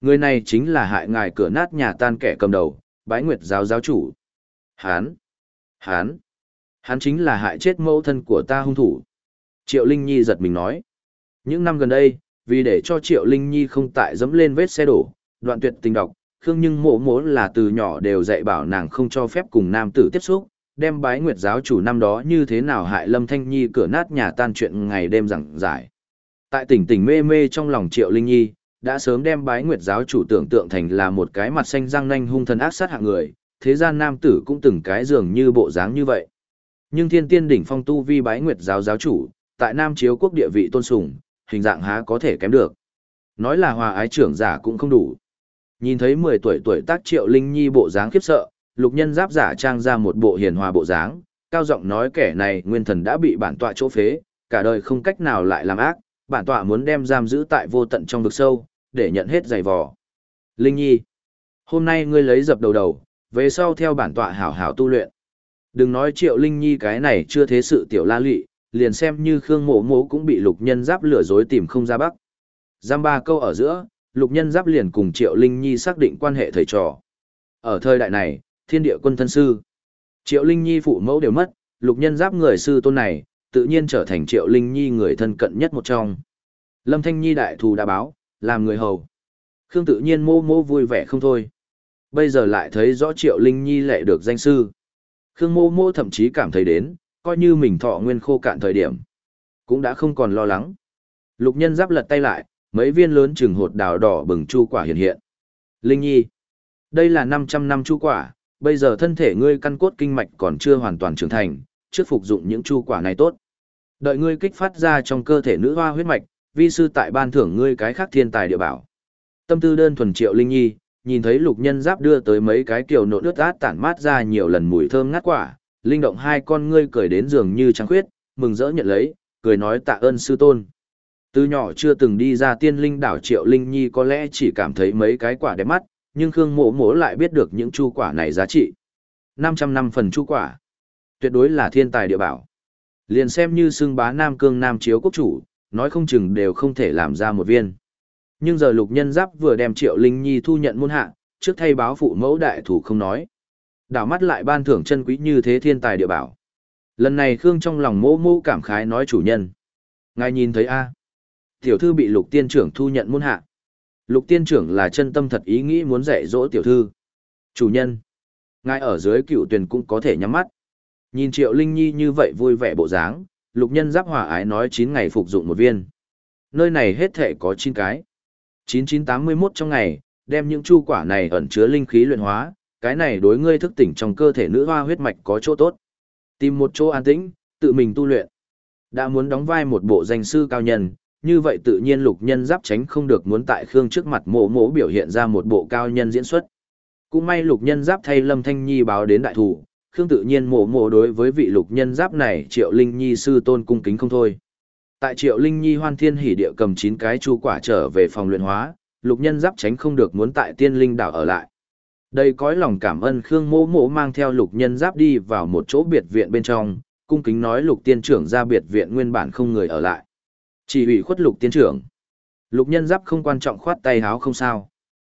Người này chính là hại ngài cửa nát nhà tan kẻ cầm đầu, Bái Nguyệt giáo giáo chủ. Hán chính là hại chết mẫu thân của ta hung thủ. Triệu Linh Nhi giật mình nói. Những năm gần đây, vì để cho Triệu Linh Nhi không tại dẫm lên vết xe đổ, đoạn tuyệt tình đọc, Khương Nhưng mộ mố là từ nhỏ đều dạy bảo nàng không cho phép cùng nam tử tiếp xúc, đem Bái Nguyệt giáo chủ năm đó như thế nào hại Lâm Thanh Nhi cửa nát nhà tan chuyện ngày đêm giảng giải. Tại tỉnh tỉnh mê mê trong lòng Triệu Linh Nhi, đã sớm đem Bái Nguyệt giáo chủ tưởng tượng thành là một cái mặt xanh răng nanh hung thần ác sát hạng người, thế gian nam tử cũng từng cái dường như bộ dáng như vậy. Nhưng thiên tiên đỉnh phong tu vi Bái Nguyệt giáo giáo chủ, tại Nam Chiếu quốc địa vị tôn sùng, hình dạng há có thể kém được. Nói là hòa ái trưởng giả cũng không đủ. Nhìn thấy 10 tuổi tác Triệu Linh Nhi bộ dáng khiếp sợ, Lục Nhân Giáp giả trang ra một bộ hiền hòa bộ dáng, cao giọng nói kẻ này nguyên thần đã bị bản tọa chỗ phế, cả đời không cách nào lại làm ác, bản tọa muốn đem giam giữ tại vô tận trong vực sâu, để nhận hết giày vò. Linh Nhi, hôm nay ngươi lấy dập đầu, về sau theo bản tọa hảo hảo tu luyện. Đừng nói Triệu Linh Nhi cái này chưa thế sự tiểu la lụy, liền xem như Khương Mộ Mộ cũng bị Lục Nhân Giáp lừa dối tìm không ra bắc. Giam ba câu ở giữa, Lục Nhân Giáp liền cùng Triệu Linh Nhi xác định quan hệ thầy trò. Ở thời đại này, thiên địa quân thân sư. Triệu Linh Nhi phụ mẫu đều mất, Lục Nhân Giáp người sư tôn này, tự nhiên trở thành Triệu Linh Nhi người thân cận nhất một trong. Lâm Thanh Nhi đại thù đã báo, làm người hầu. Khương tự nhiên mô mô vui vẻ không thôi. Bây giờ lại thấy rõ Triệu Linh Nhi lệ được danh sư. Khương mô mô thậm chí cảm thấy đến, coi như mình thọ nguyên khô cạn thời điểm. Cũng đã không còn lo lắng. Lục Nhân Giáp lật tay lại, mấy viên lớn chừng hột đào đỏ bừng chu quả hiện hiện. Linh Nhi, đây là 500 năm chu quả, bây giờ thân thể ngươi căn cốt kinh mạch còn chưa hoàn toàn trưởng thành, trước phục dụng những chu quả này tốt. Đợi ngươi kích phát ra trong cơ thể nữ hoa huyết mạch, vi sư tại ban thưởng ngươi cái khác thiên tài địa bảo. Tâm tư đơn thuần Triệu Linh Nhi, nhìn thấy Lục Nhân Giáp đưa tới mấy cái kiều nộn ướt át tản mát ra nhiều lần mùi thơm ngát quả, linh động hai con ngươi cười đến dường như trăng khuyết, mừng rỡ nhận lấy, cười nói tạ ơn sư tôn. Từ nhỏ chưa từng đi ra tiên linh đảo Triệu Linh Nhi có lẽ chỉ cảm thấy mấy cái quả đẹp mắt, nhưng Khương Mộ Mộ lại biết được những chu quả này giá trị. 500 năm phần chu quả, tuyệt đối là thiên tài địa bảo. Liền xem như xưng bá Nam Cương Nam Chiếu quốc chủ, nói không chừng đều không thể làm ra một viên. Nhưng giờ Lục Nhân Giáp vừa đem Triệu Linh Nhi thu nhận môn hạ, trước thay báo phụ mẫu đại thủ không nói. Đảo mắt lại ban thưởng chân quý như thế thiên tài địa bảo. Lần này Khương trong lòng mô mô cảm khái nói chủ nhân. Ngài nhìn thấy a, tiểu thư bị Lục tiên trưởng thu nhận môn hạ. Lục tiên trưởng là chân tâm thật ý nghĩ muốn dạy dỗ tiểu thư. Chủ nhân, ngài ở dưới Cựu Tuyền cũng có thể nhắm mắt. Nhìn Triệu Linh Nhi như vậy vui vẻ bộ dáng, Lục Nhân Giáp hòa ái nói 9 ngày phục dụng một viên. Nơi này hết thể có 9 cái. 9981 trong ngày, đem những chu quả này ẩn chứa linh khí luyện hóa, cái này đối ngươi thức tỉnh trong cơ thể nữ hoa huyết mạch có chỗ tốt. Tìm một chỗ an tĩnh, tự mình tu luyện. Đã muốn đóng vai một bộ danh sư cao nhân, như vậy tự nhiên Lục Nhân Giáp tránh không được muốn tại Khương trước mặt mộ mộ biểu hiện ra một bộ cao nhân diễn xuất. Cũng may Lục Nhân Giáp thay Lâm Thanh Nhi báo đến đại thủ, Khương tự nhiên mộ mộ đối với vị Lục Nhân Giáp này Triệu Linh Nhi sư tôn cung kính không thôi. Tại Triệu Linh Nhi hoan thiên hỉ địa cầm 9 cái chu quả trở về phòng luyện hóa, Lục Nhân Giáp tránh không được muốn tại Tiên Linh đảo ở lại. Đây cõi lòng cảm ơn Khương mộ mộ mang theo Lục Nhân Giáp đi vào một chỗ biệt viện bên trong, cung kính nói Lục tiên trưởng ra biệt viện nguyên bản không người ở lại. Chỉ ủy khuất Lục tiên trưởng. Lục Nhân Giáp không quan trọng khoát tay háo không sao.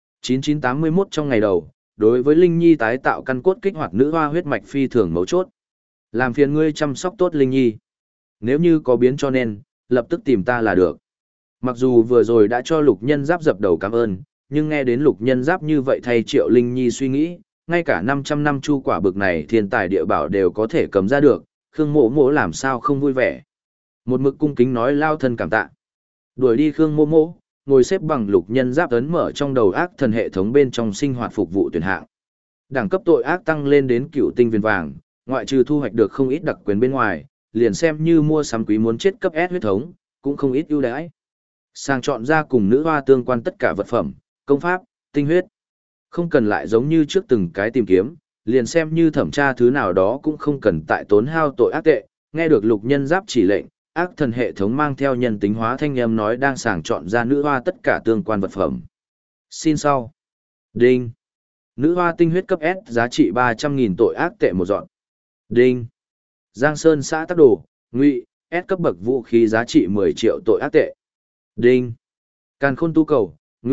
9981 trong ngày đầu, đối với Linh Nhi tái tạo căn cốt kích hoạt nữ hoa huyết mạch phi thường mấu chốt. Làm phiền ngươi chăm sóc tốt Linh Nhi. Nếu như có biến cho nên, lập tức tìm ta là được. Mặc dù vừa rồi đã cho Lục Nhân Giáp dập đầu cảm ơn, nhưng nghe đến Lục Nhân Giáp như vậy thay Triệu Linh Nhi suy nghĩ, ngay cả 500 năm chu quả bực này thiên tài địa bảo đều có thể cầm ra được, Khương mộ mộ làm sao không vui vẻ. Một mực cung kính nói lao thân cảm tạ. Đuổi đi Khương mộ mộ, ngồi xếp bằng Lục Nhân Giáp ấn mở trong đầu ác thần hệ thống bên trong sinh hoạt phục vụ tuyển hạng. Đẳng cấp tội ác tăng lên đến cựu tinh viên vàng, ngoại trừ thu hoạch được không ít đặc quyền bên ngoài, liền xem như mua sắm quý muốn chết cấp S huyết thống, cũng không ít ưu đãi. Sàng chọn ra cùng nữ hoa tương quan tất cả vật phẩm, công pháp, tinh huyết. Không cần lại giống như trước từng cái tìm kiếm, liền xem như thẩm tra thứ nào đó cũng không cần tại tốn hao tội ác tệ. Nghe được Lục Nhân Giáp chỉ lệnh, ác thần hệ thống mang theo nhân tính hóa thanh âm nói đang sàng chọn ra nữ hoa tất cả tương quan vật phẩm. Xin sau. Đinh. Nữ hoa tinh huyết cấp S giá trị 300.000 tội ác tệ một dọn. Đinh. Giang Sơn xã Tắc Đồ, Ngụy, S cấp bậc vũ khí giá trị 10 triệu tội ác tệ. Đinh. Càn Khôn tu cầu, Ngụy,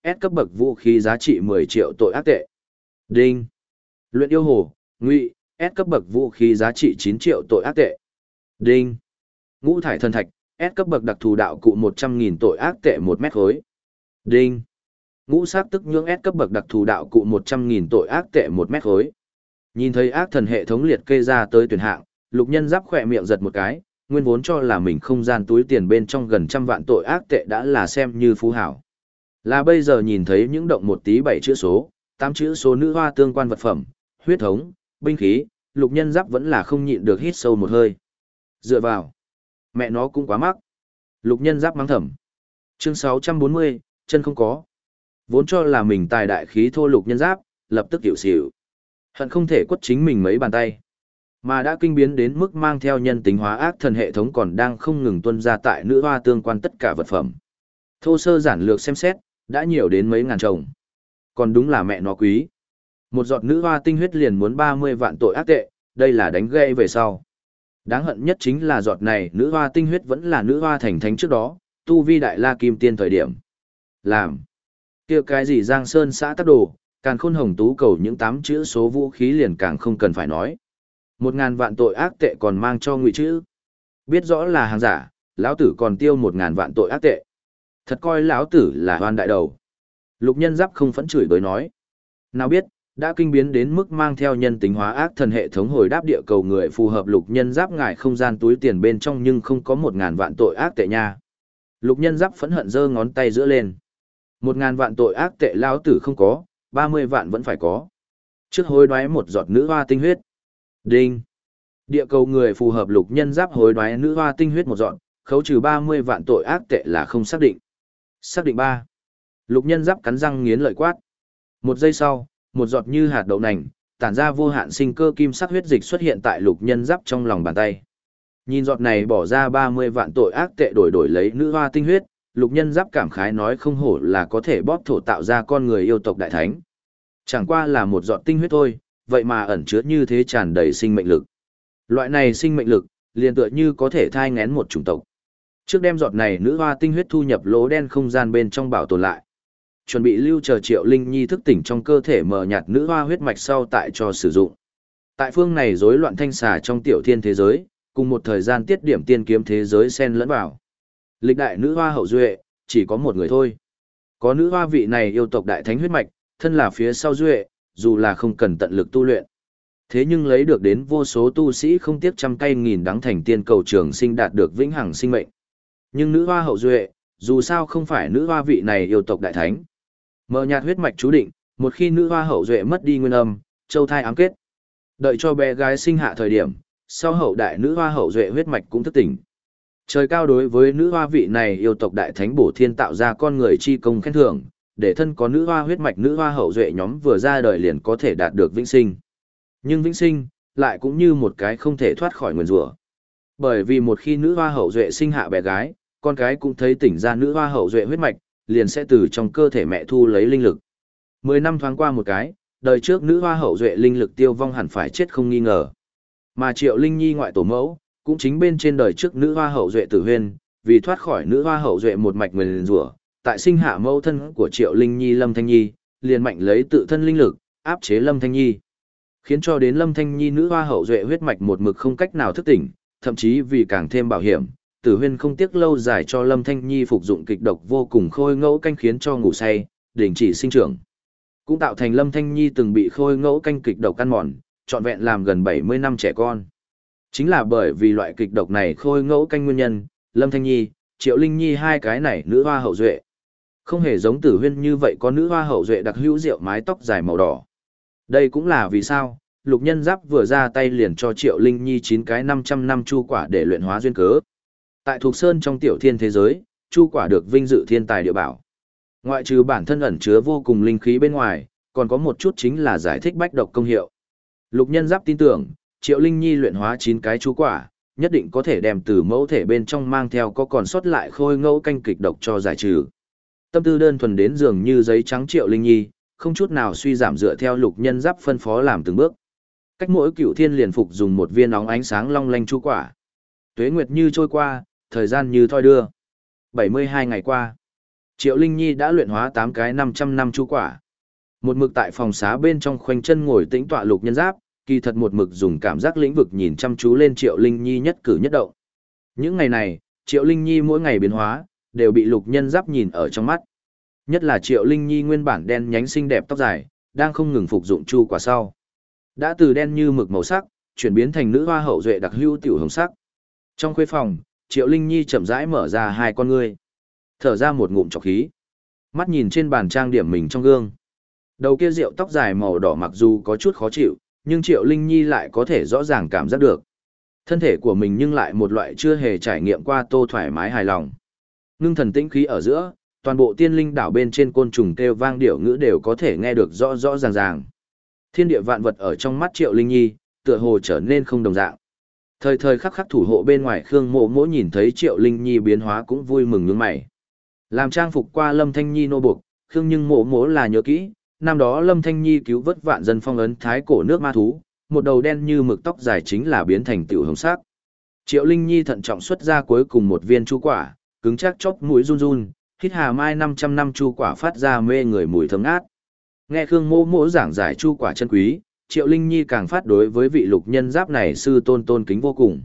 S cấp bậc vũ khí giá trị 10 triệu tội ác tệ. Đinh. Luyện yêu hồ, ngụy, S cấp bậc vũ khí giá trị 9 triệu tội ác tệ. Đinh. Ngũ thải thần thạch, S cấp bậc đặc thù đạo cụ 100.000 tội ác tệ 1 mét khối. Đinh. Ngũ sát tức nhưỡng S cấp bậc đặc thù đạo cụ 100.000 tội ác tệ 1 mét khối. Nhìn thấy ác thần hệ thống liệt kê ra tới tuyển hạng, Lục Nhân Giáp khỏe miệng giật một cái, nguyên vốn cho là mình không gian túi tiền bên trong gần 100 vạn tội ác tệ đã là xem như phú hảo. Là bây giờ nhìn thấy những động một tí 7 chữ số, 8 chữ số nữ hoa tương quan vật phẩm, huyết thống, binh khí, Lục Nhân Giáp vẫn là không nhịn được hít sâu một hơi. Dựa vào, mẹ nó cũng quá mắc. Lục Nhân Giáp mắng thầm. Chương 640, chân không có. Vốn cho là mình tài đại khí thô Lục Nhân Giáp, lập tức hiểu xỉu. Hận không thể quất chính mình mấy bàn tay. Mà đã kinh biến đến mức mang theo nhân tính hóa ác thần hệ thống còn đang không ngừng tuân ra tại nữ hoa tương quan tất cả vật phẩm. Thô sơ giản lược xem xét, đã nhiều đến mấy ngàn chồng. Còn đúng là mẹ nó quý. Một giọt nữ hoa tinh huyết liền muốn 30 vạn tội ác tệ, đây là đánh gây về sau. Đáng hận nhất chính là giọt này nữ hoa tinh huyết vẫn là nữ hoa thành thánh trước đó, tu vi đại la kim tiên thời điểm. Làm. Kia cái gì Giang Sơn xã tắc đồ, càn khôn hồng tú cầu những 8 chữ số vũ khí liền càng không cần phải nói. 1.000 vạn tội ác tệ còn mang cho ngụy chữ. Biết rõ là hàng giả, lão tử còn tiêu 1.000 vạn tội ác tệ. Thật coi lão tử là hoan đại đầu. Lục Nhân Giáp không phẫn chửi bới nói. Nào biết, đã kinh biến đến mức mang theo nhân tính hóa ác thần hệ thống hồi đáp địa cầu người phù hợp Lục Nhân Giáp ngại không gian túi tiền bên trong nhưng không có 1.000 vạn tội ác tệ nha. Lục Nhân Giáp phẫn hận giơ ngón tay giữa lên. 1.000 vạn tội ác tệ lão tử không có, 30 vạn vẫn phải có. Trước hối đoái một giọt nữ hoa tinh huyết. Đinh. Địa cầu người phù hợp Lục Nhân Giáp hối đoái nữ hoa tinh huyết một giọt, khấu trừ 30 vạn tội ác tệ là không xác định. Xác định 3. Lục Nhân Giáp cắn răng nghiến lợi quát. Một giây sau, một giọt như hạt đậu nành, tản ra vô hạn sinh cơ kim sắc huyết dịch xuất hiện tại Lục Nhân Giáp trong lòng bàn tay. Nhìn giọt này bỏ ra 30 vạn tội ác tệ đổi lấy nữ hoa tinh huyết, Lục Nhân Giáp cảm khái nói không hổ là có thể bóp thổ tạo ra con người yêu tộc đại thánh. Chẳng qua là một giọt tinh huyết thôi, vậy mà ẩn chứa như thế tràn đầy sinh mệnh lực. Loại này sinh mệnh lực, liền tựa như có thể thai nghén một chủng tộc. Trước đem giọt này nữ hoa tinh huyết thu nhập lỗ đen không gian bên trong bảo tồn lại. Chuẩn bị lưu chờ Triệu Linh Nhi thức tỉnh trong cơ thể mờ nhạt nữ hoa huyết mạch sau tại cho sử dụng. Tại phương này rối loạn thanh xà trong tiểu thiên thế giới, cùng một thời gian tiết điểm tiên kiếm thế giới xen lẫn vào. Lịch đại nữ hoa hậu duệ, chỉ có một người thôi. Có nữ hoa vị này yêu tộc đại thánh huyết mạch, thân là phía sau duệ, dù là không cần tận lực tu luyện. Thế nhưng lấy được đến vô số tu sĩ không tiếc trăm cây nghìn đắng thành tiên cầu trường sinh đạt được vĩnh hằng sinh mệnh. Nhưng nữ hoa hậu duệ, dù sao không phải nữ hoa vị này yêu tộc đại thánh. Mờ nhạt huyết mạch chú định, một khi nữ hoa hậu duệ mất đi nguyên âm, châu thai ám kết. Đợi cho bé gái sinh hạ thời điểm, sau hậu đại nữ hoa hậu duệ huyết mạch cũng thức tỉnh. Trời cao đối với nữ hoa vị này yêu tộc đại thánh bổ thiên tạo ra con người chi công khen thưởng, để thân có nữ hoa huyết mạch nữ hoa hậu duệ nhóm vừa ra đời liền có thể đạt được vĩnh sinh. Nhưng vĩnh sinh, lại cũng như một cái không thể thoát khỏi nguyền rủa. Bởi vì một khi nữ hoa hậu duệ sinh hạ bé gái, con cái cũng thấy tỉnh ra nữ hoa hậu duệ huyết mạch, liền sẽ từ trong cơ thể mẹ thu lấy linh lực. 10 năm thoáng qua một cái, đời trước nữ hoa hậu duệ linh lực tiêu vong hẳn phải chết không nghi ngờ. Mà Triệu Linh Nhi ngoại tổ mẫu, cũng chính bên trên đời trước nữ hoa hậu duệ Tử Huyên, vì thoát khỏi nữ hoa hậu duệ một mạch nguyền rủa, tại sinh hạ mẫu thân của Triệu Linh Nhi Lâm Thanh Nhi, liền mạnh lấy tự thân linh lực, áp chế Lâm Thanh Nhi. Khiến cho đến Lâm Thanh Nhi nữ hoa hậu duệ huyết mạch một mực không cách nào thức tỉnh, thậm chí vì càng thêm bảo hiểm, Tử Huyên không tiếc lâu dài cho Lâm Thanh Nhi phục dụng kịch độc vô cùng khôi ngẫu canh khiến cho ngủ say, đình chỉ sinh trưởng. Cũng tạo thành Lâm Thanh Nhi từng bị khôi ngẫu canh kịch độc ăn mòn, trọn vẹn làm gần 70 năm trẻ con. Chính là bởi vì loại kịch độc này khôi ngẫu canh nguyên nhân, Lâm Thanh Nhi, Triệu Linh Nhi hai cái này nữ hoa hậu duệ. Không hề giống Tử Huyên như vậy có nữ hoa hậu duệ đặc hữu rượu mái tóc dài màu đỏ. Đây cũng là vì sao, Lục Nhân Giáp vừa ra tay liền cho Triệu Linh Nhi 9 cái 500 năm chu quả để luyện hóa duyên cớ. Tại Thục Sơn trong tiểu thiên thế giới, chu quả được vinh dự thiên tài địa bảo. Ngoại trừ bản thân ẩn chứa vô cùng linh khí bên ngoài, còn có một chút chính là giải thích bách độc công hiệu. Lục Nhân Giáp tin tưởng, Triệu Linh Nhi luyện hóa 9 cái chu quả, nhất định có thể đem từ mẫu thể bên trong mang theo có còn sót lại khôi ngẫu canh kịch độc cho giải trừ. Tâm tư đơn thuần đến dường như giấy trắng Triệu Linh Nhi, không chút nào suy giảm dựa theo Lục Nhân Giáp phân phó làm từng bước. Cách mỗi cửu thiên liền phục dùng một viên óng ánh sáng long lanh chu quả. Tuế nguyệt như trôi qua, thời gian như thoi đưa. 72 ngày qua. Triệu Linh Nhi đã luyện hóa 8 cái 500 năm chu quả. Một mực tại phòng xá bên trong khoanh chân ngồi tĩnh tọa Lục Nhân Giáp, kỳ thật một mực dùng cảm giác lĩnh vực nhìn chăm chú lên Triệu Linh Nhi nhất cử nhất động. Những ngày này, Triệu Linh Nhi mỗi ngày biến hóa, đều bị Lục Nhân Giáp nhìn ở trong mắt. Nhất là Triệu Linh Nhi nguyên bản đen nhánh xinh đẹp tóc dài, đang không ngừng phục dụng chu quả sau. Đã từ đen như mực màu sắc, chuyển biến thành nữ hoa hậu duệ đặc hữu tiểu hồng sắc. Trong khuê phòng, Triệu Linh Nhi chậm rãi mở ra hai con ngươi, thở ra một ngụm trọc khí. Mắt nhìn trên bàn trang điểm mình trong gương. Đầu kia rượu tóc dài màu đỏ mặc dù có chút khó chịu, nhưng Triệu Linh Nhi lại có thể rõ ràng cảm giác được. Thân thể của mình nhưng lại một loại chưa hề trải nghiệm qua tô thoải mái hài lòng. Ngưng thần tĩnh khí ở giữa, toàn bộ tiên linh đảo bên trên côn trùng kêu vang điệu ngữ đều có thể nghe được rõ rõ ràng ràng. Thiên địa vạn vật ở trong mắt Triệu Linh Nhi, tựa hồ trở nên không đồng dạng. Thời thời khắc khắc thủ hộ bên ngoài Khương Mộ Mỗ nhìn thấy Triệu Linh Nhi biến hóa cũng vui mừng nhướng mày. Làm trang phục qua Lâm Thanh Nhi nô buộc, Khương nhưng Mộ Mỗ là nhớ kỹ, năm đó Lâm Thanh Nhi cứu vớt vạn dân phong ấn thái cổ nước ma thú, một đầu đen như mực tóc dài chính là biến thành tiểu hồng sắc. Triệu Linh Nhi thận trọng xuất ra cuối cùng một viên chu quả, cứng chắc chóp mũi run run, hít hà mai 500 năm chu quả phát ra mê người mùi thơm ngát. Nghe Khương Mộ Mỗ giảng giải chu quả chân quý, Triệu Linh Nhi càng phát đối với vị Lục Nhân Giáp này sư tôn tôn kính vô cùng.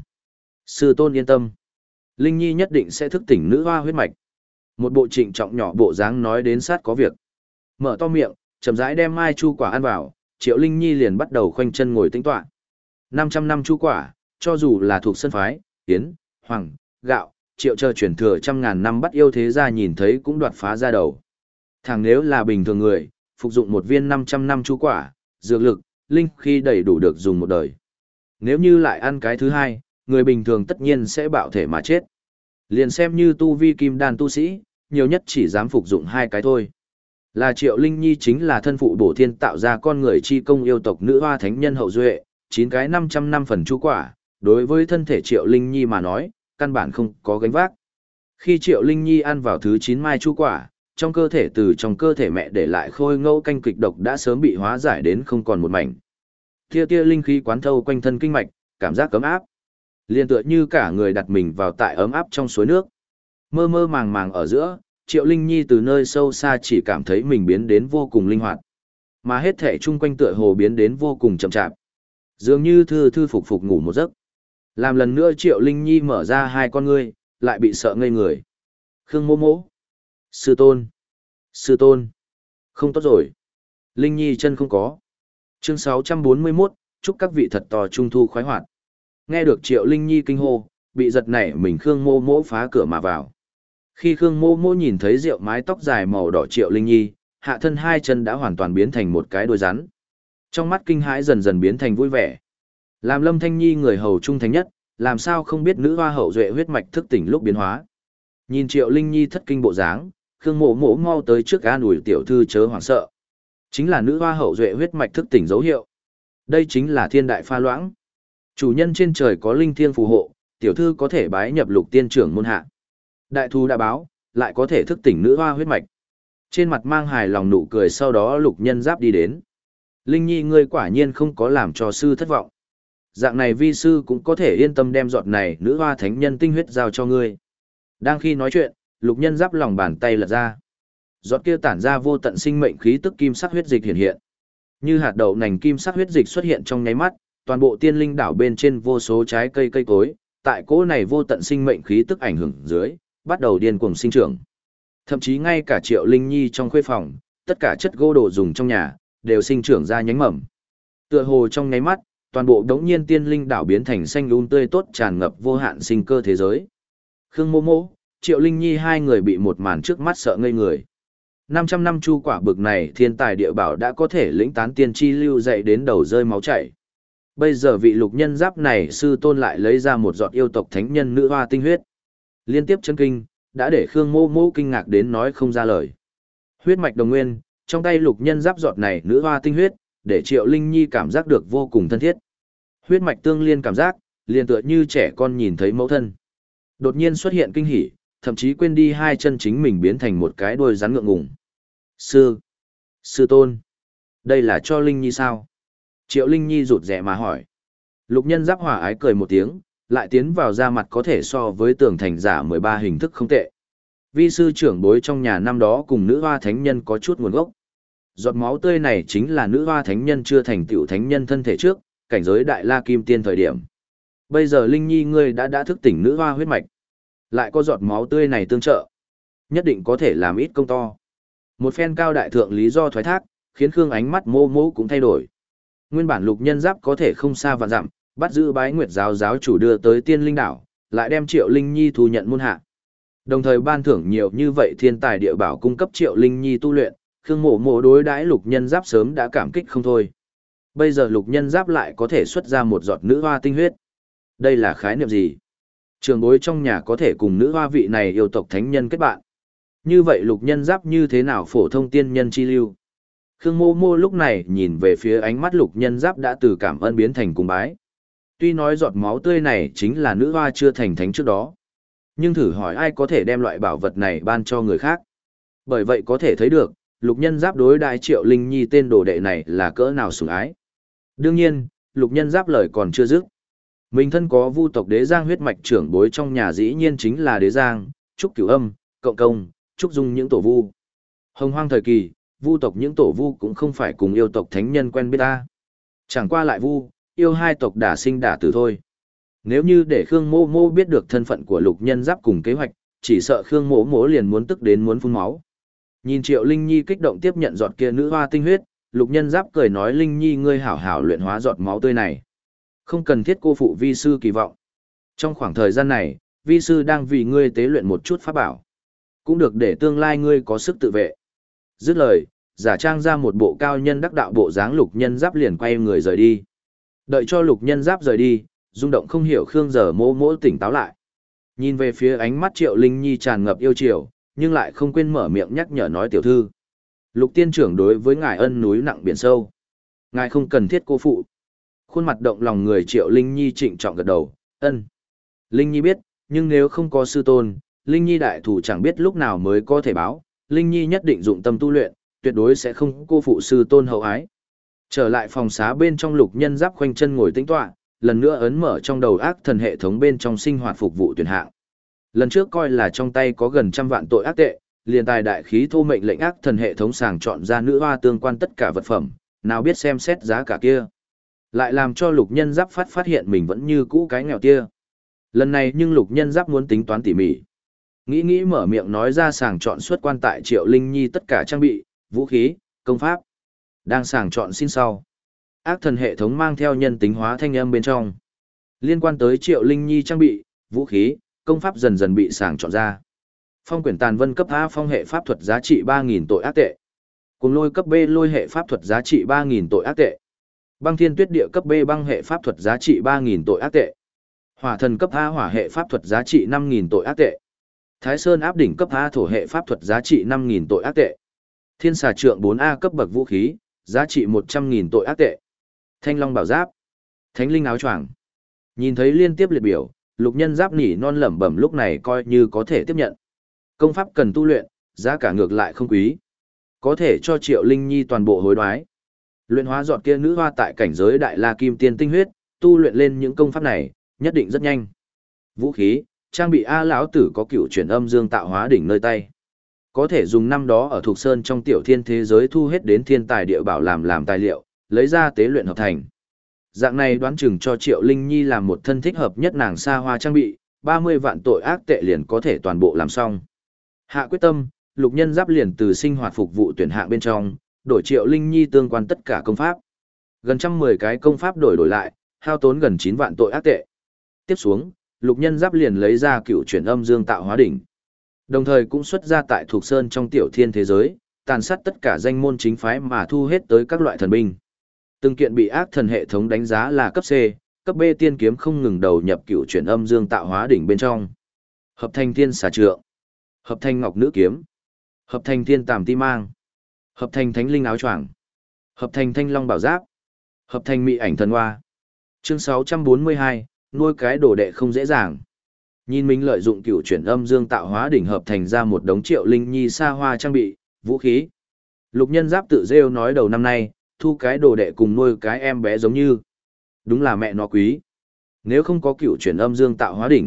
Sư tôn yên tâm, Linh Nhi nhất định sẽ thức tỉnh nữ hoa huyết mạch. Một bộ trịnh trọng nhỏ bộ dáng nói đến sát có việc. Mở to miệng, chậm rãi đem mai chu quả ăn vào, Triệu Linh Nhi liền bắt đầu khoanh chân ngồi tĩnh tọa. 500 năm chu quả, cho dù là thuộc sân phái, tiến, hoàng, gạo, Triệu chờ truyền thừa trăm ngàn năm bắt yêu thế gia nhìn thấy cũng đoạt phá ra đầu. Thằng nếu là bình thường người, phục dụng một viên 500 năm chu quả, dược lực, linh khi đầy đủ được dùng một đời. Nếu như lại ăn cái thứ hai, người bình thường tất nhiên sẽ bạo thể mà chết. Liền xem như tu vi kim đan tu sĩ, nhiều nhất chỉ dám phục dụng hai cái thôi. Là Triệu Linh Nhi chính là thân phụ bổ thiên tạo ra con người chi công yêu tộc nữ hoa thánh nhân hậu duệ, 9 cái 500 năm phần chu quả, đối với thân thể Triệu Linh Nhi mà nói, căn bản không có gánh vác. Khi Triệu Linh Nhi ăn vào thứ 9 mai chu quả, trong cơ thể từ trong cơ thể mẹ để lại khôi ngẫu canh kịch độc đã sớm bị hóa giải đến không còn một mảnh. Tia tia linh khí quán thâu quanh thân kinh mạch, cảm giác cấm áp. Liên tựa như cả người đặt mình vào tại ấm áp trong suối nước. Mơ mơ màng màng ở giữa, Triệu Linh Nhi từ nơi sâu xa chỉ cảm thấy mình biến đến vô cùng linh hoạt. Mà hết thể chung quanh tựa hồ biến đến vô cùng chậm chạp. Dường như thư thư phục phục ngủ một giấc. Làm lần nữa Triệu Linh Nhi mở ra hai con ngươi, lại bị sợ ngây người. Khương Mô Mỗ. Sư tôn. Sư tôn. Không tốt rồi. Linh Nhi chân không có. Chương 641, chúc các vị thật to trung thu khoái hoạt. Nghe được Triệu Linh Nhi kinh hô, bị giật nảy mình Khương Mô Mỗ phá cửa mà vào. Khi Khương Mô Mỗ nhìn thấy rượu mái tóc dài màu đỏ Triệu Linh Nhi, hạ thân hai chân đã hoàn toàn biến thành một cái đuôi rắn. Trong mắt kinh hãi dần dần biến thành vui vẻ. Làm Lâm Thanh Nhi người hầu trung thành nhất, làm sao không biết nữ hoa hậu duệ huyết mạch thức tỉnh lúc biến hóa. Nhìn Triệu Linh Nhi thất kinh bộ dáng, Khương Mô Mỗ mau tới trước an ủi tiểu thư chớ hoảng sợ. Chính là nữ hoa hậu duệ huyết mạch thức tỉnh dấu hiệu. Đây chính là thiên đại pha loãng. Chủ nhân trên trời có linh thiên phù hộ, tiểu thư có thể bái nhập Lục tiên trưởng môn hạ. Đại thù đã báo, lại có thể thức tỉnh nữ hoa huyết mạch. Trên mặt mang hài lòng nụ cười, sau đó Lục Nhân Giáp đi đến. Linh Nhi ngươi quả nhiên không có làm cho sư thất vọng. Dạng này vi sư cũng có thể yên tâm đem giọt này nữ hoa thánh nhân tinh huyết giao cho ngươi. Đang khi nói chuyện, Lục Nhân Giáp lòng bàn tay lật ra. Giọt kia tản ra vô tận sinh mệnh khí tức kim sắc huyết dịch hiện hiện. Như hạt đậu nành kim sắc huyết dịch xuất hiện trong nháy mắt, toàn bộ tiên linh đảo bên trên vô số trái cây cây cối, tại cỗ này vô tận sinh mệnh khí tức ảnh hưởng dưới, bắt đầu điên cuồng sinh trưởng. Thậm chí ngay cả Triệu Linh Nhi trong khuê phòng, tất cả chất gỗ đồ dùng trong nhà, đều sinh trưởng ra nhánh mầm. Tựa hồ trong nháy mắt, toàn bộ đống nhiên tiên linh đảo biến thành xanh tươi tốt tràn ngập vô hạn sinh cơ thế giới. Khương Mô Mỗ, Triệu Linh Nhi hai người bị một màn trước mắt sợ ngây người. 500 năm chu quả bực này thiên tài địa bảo đã có thể lĩnh tán tiên chi lưu dậy đến đầu rơi máu chảy. Bây giờ vị Lục Nhân Giáp này sư tôn lại lấy ra một giọt yêu tộc thánh nhân nữ hoa tinh huyết. Liên tiếp chấn kinh, đã để Khương Mô Mỗ kinh ngạc đến nói không ra lời. Huyết mạch đồng nguyên, trong tay Lục Nhân Giáp giọt này nữ hoa tinh huyết, để Triệu Linh Nhi cảm giác được vô cùng thân thiết. Huyết mạch tương liên cảm giác, liền tựa như trẻ con nhìn thấy mẫu thân. Đột nhiên xuất hiện kinh hỉ, thậm chí quên đi hai chân chính mình biến thành một cái đuôi rắn ngượng ngùng. Sư tôn, đây là cho Linh Nhi sao? Triệu Linh Nhi rụt rè mà hỏi. Lục Nhân Giáp hòa ái cười một tiếng, lại tiến vào ra mặt có thể so với tường thành giả 13 hình thức không tệ. Vi sư trưởng bối trong nhà năm đó cùng nữ hoa thánh nhân có chút nguồn gốc. Giọt máu tươi này chính là nữ hoa thánh nhân chưa thành tựu thánh nhân thân thể trước, cảnh giới đại la kim tiên thời điểm. Bây giờ Linh Nhi ngươi đã thức tỉnh nữ hoa huyết mạch. Lại có giọt máu tươi này tương trợ. Nhất định có thể làm ít công to. Một phen cao đại thượng lý do thoái thác, khiến Khương ánh mắt mô mô cũng thay đổi. Nguyên bản lục nhân giáp có thể không xa vạn dặm, bắt giữ bái nguyệt giáo giáo chủ đưa tới tiên linh đảo, lại đem Triệu Linh Nhi thu nhận môn hạ. Đồng thời ban thưởng nhiều như vậy thiên tài địa bảo cung cấp Triệu Linh Nhi tu luyện, Khương Mộ Mộ đối đãi lục nhân giáp sớm đã cảm kích không thôi. Bây giờ lục nhân giáp lại có thể xuất ra một giọt nữ hoa tinh huyết. Đây là khái niệm gì? Trường bối trong nhà có thể cùng nữ hoa vị này yêu tộc thánh nhân kết bạn. Như vậy lục nhân giáp như thế nào phổ thông tiên nhân chi lưu? Khương Mô Mô lúc này nhìn về phía ánh mắt lục nhân giáp đã từ cảm ơn biến thành cung bái. Tuy nói giọt máu tươi này chính là nữ hoa chưa thành thánh trước đó. Nhưng thử hỏi ai có thể đem loại bảo vật này ban cho người khác. Bởi vậy có thể thấy được, lục nhân giáp đối đại Triệu Linh Nhi tên đồ đệ này là cỡ nào sủng ái. Đương nhiên, lục nhân giáp lời còn chưa dứt. Mình thân có vu tộc Đế Giang huyết mạch trưởng bối trong nhà dĩ nhiên chính là Đế Giang, Trúc Cửu Âm, Cộng Công, Trúc Dung những tổ vu. Hồng hoang thời kỳ, vu tộc những tổ vu cũng không phải cùng yêu tộc thánh nhân quen biết ta. Chẳng qua lại vu, yêu hai tộc đả sinh đả tử thôi. Nếu như để Khương Mô Mô biết được thân phận của lục nhân giáp cùng kế hoạch, chỉ sợ Khương Mô Mô liền muốn tức đến muốn phun máu. Nhìn Triệu Linh Nhi kích động tiếp nhận giọt kia nữ hoa tinh huyết, lục nhân giáp cười nói Linh Nhi ngươi hảo hảo luyện hóa giọt máu tươi này. Không cần thiết cô phụ vi sư kỳ vọng. Trong khoảng thời gian này, vi sư đang vì ngươi tế luyện một chút pháp bảo. Cũng được để tương lai ngươi có sức tự vệ. Dứt lời, giả trang ra một bộ cao nhân đắc đạo bộ dáng lục nhân giáp liền quay người rời đi. Đợi cho lục nhân giáp rời đi, rung động không hiểu Khương Giờ Mô Mô tỉnh táo lại. Nhìn về phía ánh mắt Triệu Linh Nhi tràn ngập yêu chiều, nhưng lại không quên mở miệng nhắc nhở nói tiểu thư. Lục tiên trưởng đối với ngài ân núi nặng biển sâu. Ngài không cần thiết cô phụ. Khuôn mặt động lòng người Triệu Linh Nhi trịnh trọng gật đầu, ân. Linh Nhi biết, nhưng nếu không có sư tôn, Linh Nhi đại thủ chẳng biết lúc nào mới có thể báo. Linh Nhi nhất định dụng tâm tu luyện, tuyệt đối sẽ không cô phụ sư tôn hậu ái. Trở lại phòng xá bên trong lục nhân giáp khoanh chân ngồi tĩnh tọa, lần nữa ấn mở trong đầu ác thần hệ thống bên trong sinh hoạt phục vụ tuyển hạng. Lần trước coi là trong tay có gần 100 vạn tội ác tệ, liền tài đại khí thô mệnh lệnh ác thần hệ thống sàng chọn ra nữ hoa tương quan tất cả vật phẩm, nào biết xem xét giá cả kia. Lại làm cho lục nhân giáp phát hiện mình vẫn như cũ cái nghèo kia. Lần này nhưng lục nhân giáp muốn tính toán tỉ mỉ. Nghĩ mở miệng nói ra sàng chọn xuất quan tại Triệu Linh Nhi tất cả trang bị, vũ khí, công pháp. Đang sàng chọn xin sau. Ác thần hệ thống mang theo nhân tính hóa thanh âm bên trong. Liên quan tới Triệu Linh Nhi trang bị, vũ khí, công pháp dần dần bị sàng chọn ra. Phong quyển tàn vân cấp A phong hệ pháp thuật giá trị 3.000 tội ác tệ. Cùng lôi cấp B lôi hệ pháp thuật giá trị 3.000 tội ác tệ. Băng thiên tuyết địa cấp B băng hệ pháp thuật giá trị 3.000 tội ác tệ. Hỏa thần cấp A hỏa hệ pháp thuật giá trị 5.000 tội ác tệ. Thái Sơn áp đỉnh cấp A thổ hệ pháp thuật giá trị 5.000 tội ác tệ. Thiên xà trượng 4A cấp bậc vũ khí, giá trị 100.000 tội ác tệ. Thanh long bảo giáp. Thánh linh áo choàng. Nhìn thấy liên tiếp liệt biểu, lục nhân giáp nỉ non lẩm bẩm lúc này coi như có thể tiếp nhận. Công pháp cần tu luyện, giá cả ngược lại không quý. Có thể cho Triệu Linh Nhi toàn bộ hối đoái. Luyện hóa giọt kia nữ hoa tại cảnh giới đại la kim tiên tinh huyết, tu luyện lên những công pháp này, nhất định rất nhanh. Vũ khí, trang bị A lão tử có cựu chuyển âm dương tạo hóa đỉnh nơi tay. Có thể dùng năm đó ở Thục Sơn trong tiểu thiên thế giới thu hết đến thiên tài địa bảo làm tài liệu, lấy ra tế luyện hợp thành. Dạng này đoán chừng cho Triệu Linh Nhi làm một thân thích hợp nhất nàng xa hoa trang bị, 30 vạn tội ác tệ liền có thể toàn bộ làm xong. Hạ quyết tâm, lục nhân giáp liền từ sinh hoạt phục vụ tuyển hạng bên trong, đổi Triệu Linh Nhi tương quan tất cả công pháp. Gần 110 cái công pháp đổi lại, hao tốn gần 9 vạn tội ác tệ. Tiếp xuống, lục nhân giáp liền lấy ra cựu chuyển âm dương tạo hóa đỉnh. Đồng thời cũng xuất ra tại Thục Sơn trong tiểu thiên thế giới, tàn sát tất cả danh môn chính phái mà thu hết tới các loại thần binh. Từng kiện bị ác thần hệ thống đánh giá là cấp C, cấp B tiên kiếm không ngừng đầu nhập cựu chuyển âm dương tạo hóa đỉnh bên trong. Hợp thành thiên xà trượng, hợp thành ngọc nữ kiếm, hợp thành thiên tàm ti mang, hợp thành thánh linh áo choàng, hợp thành thanh long bảo giáp, hợp thành mị ảnh thần hoa. Chương 642, nuôi cái đồ đệ không dễ dàng. Nhìn mình lợi dụng cựu chuyển âm dương tạo hóa đỉnh hợp thành ra một đống Triệu Linh Nhi xa hoa trang bị, vũ khí. Lục nhân giáp tự rêu nói đầu năm nay, thu cái đồ đệ cùng nuôi cái em bé giống như. Đúng là mẹ nó quý. Nếu không có cựu chuyển âm dương tạo hóa đỉnh,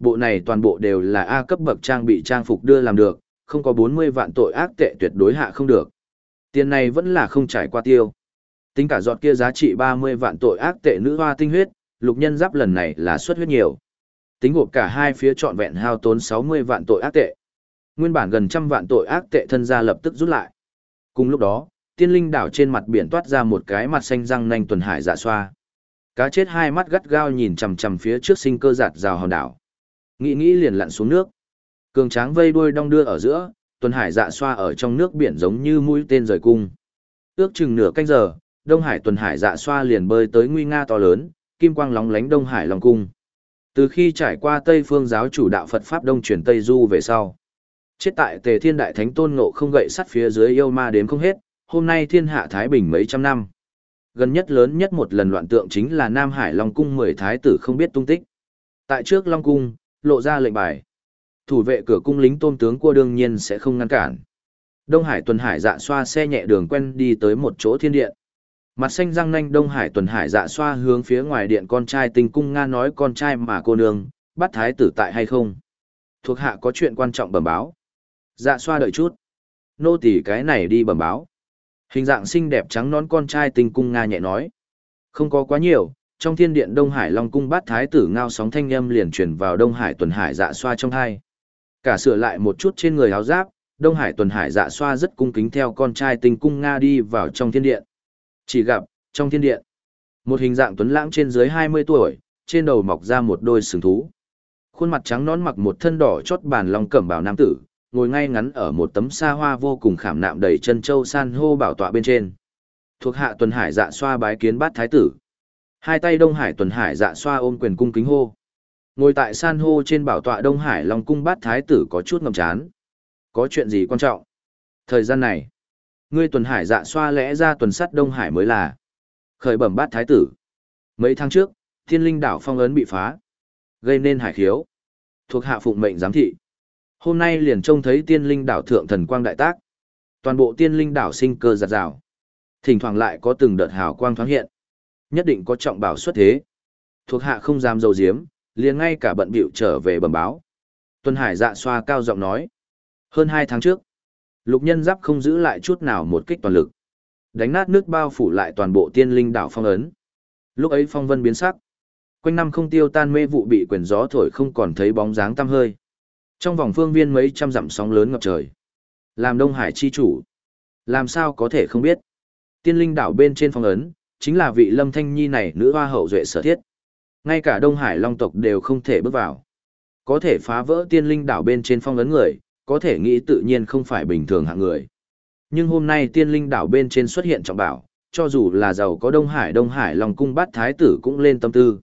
bộ này toàn bộ đều là A cấp bậc trang bị trang phục đưa làm được, không có 40 vạn tội ác tệ tuyệt đối hạ không được. Tiền này vẫn là không trải qua tiêu. Tính cả giọt kia giá trị 30 vạn tội ác tệ nữ hoa tinh huyết, Lục Nhân Giáp lần này là xuất huyết nhiều. Tính gộp cả hai phía trọn vẹn hao tốn 60 vạn tội ác tệ. Nguyên bản gần trăm vạn tội ác tệ thân gia lập tức rút lại. Cùng lúc đó, Tiên Linh đảo trên mặt biển toát ra một cái mặt xanh răng nanh tuần hải dạ xoa. Cá chết hai mắt gắt gao nhìn chằm chằm phía trước sinh cơ giạt rào hòn đảo. Nghĩ liền lặn xuống nước. Cường tráng vây đuôi đong đưa ở giữa, tuần hải dạ xoa ở trong nước biển giống như mũi tên rời cung. Ước chừng nửa canh giờ, Đông Hải tuần hải dạ xoa liền bơi tới nguy nga to lớn, kim quang lóng lánh Đông Hải Long cung. Từ khi trải qua Tây Phương giáo chủ đạo Phật Pháp Đông chuyển Tây Du về sau, chết tại Tề Thiên Đại Thánh Tôn Ngộ không gậy sắt phía dưới yêu ma đếm không hết, hôm nay thiên hạ Thái Bình mấy trăm năm. Gần nhất lớn nhất một lần loạn tượng chính là Nam Hải Long cung 10 thái tử không biết tung tích. Tại trước Long cung, lộ ra lệnh bài. Thủ vệ cửa cung lính tôm tướng cua đương nhiên sẽ không ngăn cản. Đông Hải tuần hải dạ xoa xe nhẹ đường quen đi tới một chỗ thiên điện. Mặt xanh răng nanh Đông Hải tuần hải dạ xoa hướng phía ngoài điện con trai Tinh cung Nga nói con trai mà cô nương, bắt thái tử tại hay không? Thuộc hạ có chuyện quan trọng bẩm báo. Dạ xoa đợi chút. Nô tỳ cái này đi bẩm báo. Hình dạng xinh đẹp trắng nón con trai Tinh cung Nga nhẹ nói. Không có quá nhiều, trong thiên điện Đông Hải Long cung bắt thái tử ngao sóng thanh âm liền truyền vào Đông Hải tuần hải dạ xoa trong hai. Cả sửa lại một chút trên người áo giáp, Đông Hải tuần hải dạ xoa rất cung kính theo con trai Tinh cung Nga đi vào trong thiên điện. Chỉ gặp, trong thiên điện, một hình dạng tuấn lãng trên dưới 20 tuổi, trên đầu mọc ra một đôi sừng thú. Khuôn mặt trắng nón mặc một thân đỏ chót bàn long cẩm bào nam tử, ngồi ngay ngắn ở một tấm sa hoa vô cùng khảm nạm đầy chân châu san hô bảo tọa bên trên. Thuộc hạ tuần hải dạ xoa bái kiến bát thái tử. Hai tay Đông Hải tuần hải dạ xoa ôm quyền cung kính hô. Ngồi tại san hô trên bảo tọa Đông Hải Long cung bát thái tử có chút ngầm chán. Có chuyện gì quan trọng? Thời gian này, ngươi tuần hải dạ xoa lẽ ra tuần sắt Đông Hải mới là. Khởi bẩm bát thái tử. Mấy tháng trước, Thiên Linh đảo phong ấn bị phá, gây nên hải khiếu. Thuộc hạ phụng mệnh giám thị. Hôm nay liền trông thấy Tiên Linh đảo thượng thần quang đại tác. Toàn bộ Tiên Linh đảo sinh cơ giạt rào. Thỉnh thoảng lại có từng đợt hào quang thoáng hiện. Nhất định có trọng bảo xuất thế. Thuộc hạ không dám dầu diếm, liền ngay cả bận bịu trở về bẩm báo. Tuần hải dạ xoa cao giọng nói. Hơn 2 tháng trước, Lục Nhân Giáp không giữ lại chút nào một kích toàn lực. Đánh nát nước bao phủ lại toàn bộ Tiên Linh đảo phong ấn. Lúc ấy phong vân biến sắc. Quanh năm không tiêu tan mê vụ bị quyền gió thổi không còn thấy bóng dáng tăm hơi. Trong vòng phương viên mấy trăm dặm sóng lớn ngập trời. Làm Đông Hải chi chủ, làm sao có thể không biết. Tiên Linh đảo bên trên phong ấn, chính là vị Lâm Thanh Nhi này nữ hoa hậu duệ sở thiết. Ngay cả Đông Hải Long tộc đều không thể bước vào. Có thể phá vỡ Tiên Linh đảo bên trên phong ấn người, có thể nghĩ tự nhiên không phải bình thường hạng người. Nhưng hôm nay Tiên Linh đảo bên trên xuất hiện trọng bảo, cho dù là giàu có Đông Hải Long cung bát thái tử cũng lên tâm tư.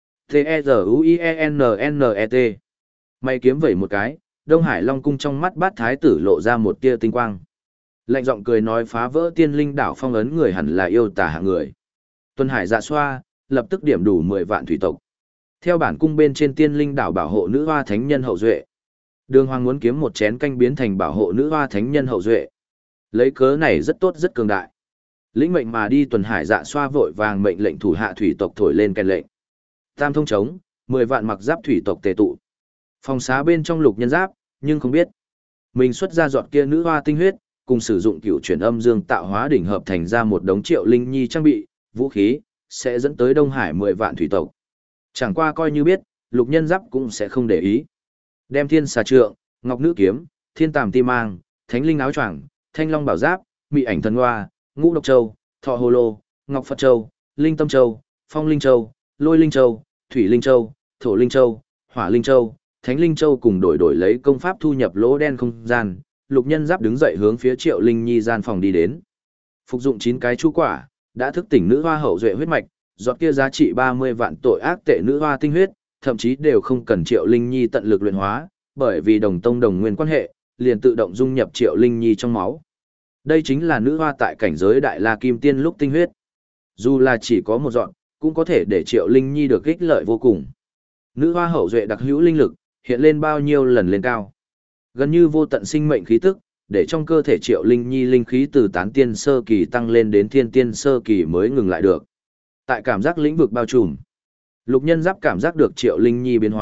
T-E-Z-U-I-E-N-N-E-T. May kiếm vẩy một cái, Đông Hải Long cung trong mắt bát thái tử lộ ra một tia tinh quang. Lạnh giọng cười nói phá vỡ Tiên Linh đảo phong ấn người hẳn là yêu tà hạng người. Tuần hải dạ xoa, lập tức điểm đủ 10 vạn thủy tộc. Theo bản cung bên trên Tiên Linh đảo bảo hộ nữ hoa thánh nhân hậu duệ. Đường Hoàng muốn kiếm một chén canh biến thành bảo hộ nữ hoa thánh nhân hậu duệ. Lấy cớ này rất tốt rất cường đại. Lĩnh mệnh mà đi tuần hải dạ xoa vội vàng mệnh lệnh thủ hạ thủy tộc thổi lên kèn lệnh. Tam thông trống, 10 vạn mặc giáp thủy tộc tề tụ. Phòng xá bên trong Lục Nhân Giáp, nhưng không biết. Mình xuất ra giọt kia nữ hoa tinh huyết, cùng sử dụng cựu chuyển âm dương tạo hóa đỉnh hợp thành ra một đống Triệu Linh Nhi trang bị, vũ khí, sẽ dẫn tới Đông Hải 10 vạn thủy tộc. Chẳng qua coi như biết, Lục Nhân Giáp cũng sẽ không để ý. Đem thiên xà trượng, ngọc nữ kiếm, thiên tàm ti mang, thánh linh áo choàng, thanh long bảo giáp, mị ảnh thần hoa, ngũ độc châu, thọ hồ lô, ngọc phật châu, linh tâm châu, phong linh châu, lôi linh châu, thủy linh châu, thổ linh châu, hỏa linh châu, thánh linh châu cùng đổi lấy công pháp thu nhập lỗ đen không gian. Lục Nhân Giáp đứng dậy hướng phía Triệu Linh Nhi gian phòng đi đến. Phục dụng 9 cái chú quả, đã thức tỉnh nữ hoa hậu duệ huyết mạch, giọt kia giá trị 30 vạn tội ác tệ nữ hoa tinh huyết, thậm chí đều không cần Triệu Linh Nhi tận lực luyện hóa, bởi vì đồng tông đồng nguyên quan hệ, liền tự động dung nhập Triệu Linh Nhi trong máu. Đây chính là nữ hoa tại cảnh giới Đại La Kim Tiên lúc tinh huyết. Dù là chỉ có một giọt, cũng có thể để Triệu Linh Nhi được ích lợi vô cùng. Nữ hoa hậu duệ đặc hữu linh lực, hiện lên bao nhiêu lần lên cao. Gần như vô tận sinh mệnh khí tức, để trong cơ thể Triệu Linh Nhi linh khí từ tán tiên sơ kỳ tăng lên đến thiên tiên sơ kỳ mới ngừng lại được. Tại cảm giác lĩnh vực bao trùm, Lục Nhân Giáp cảm giác được Triệu Linh Nhi biến hóa,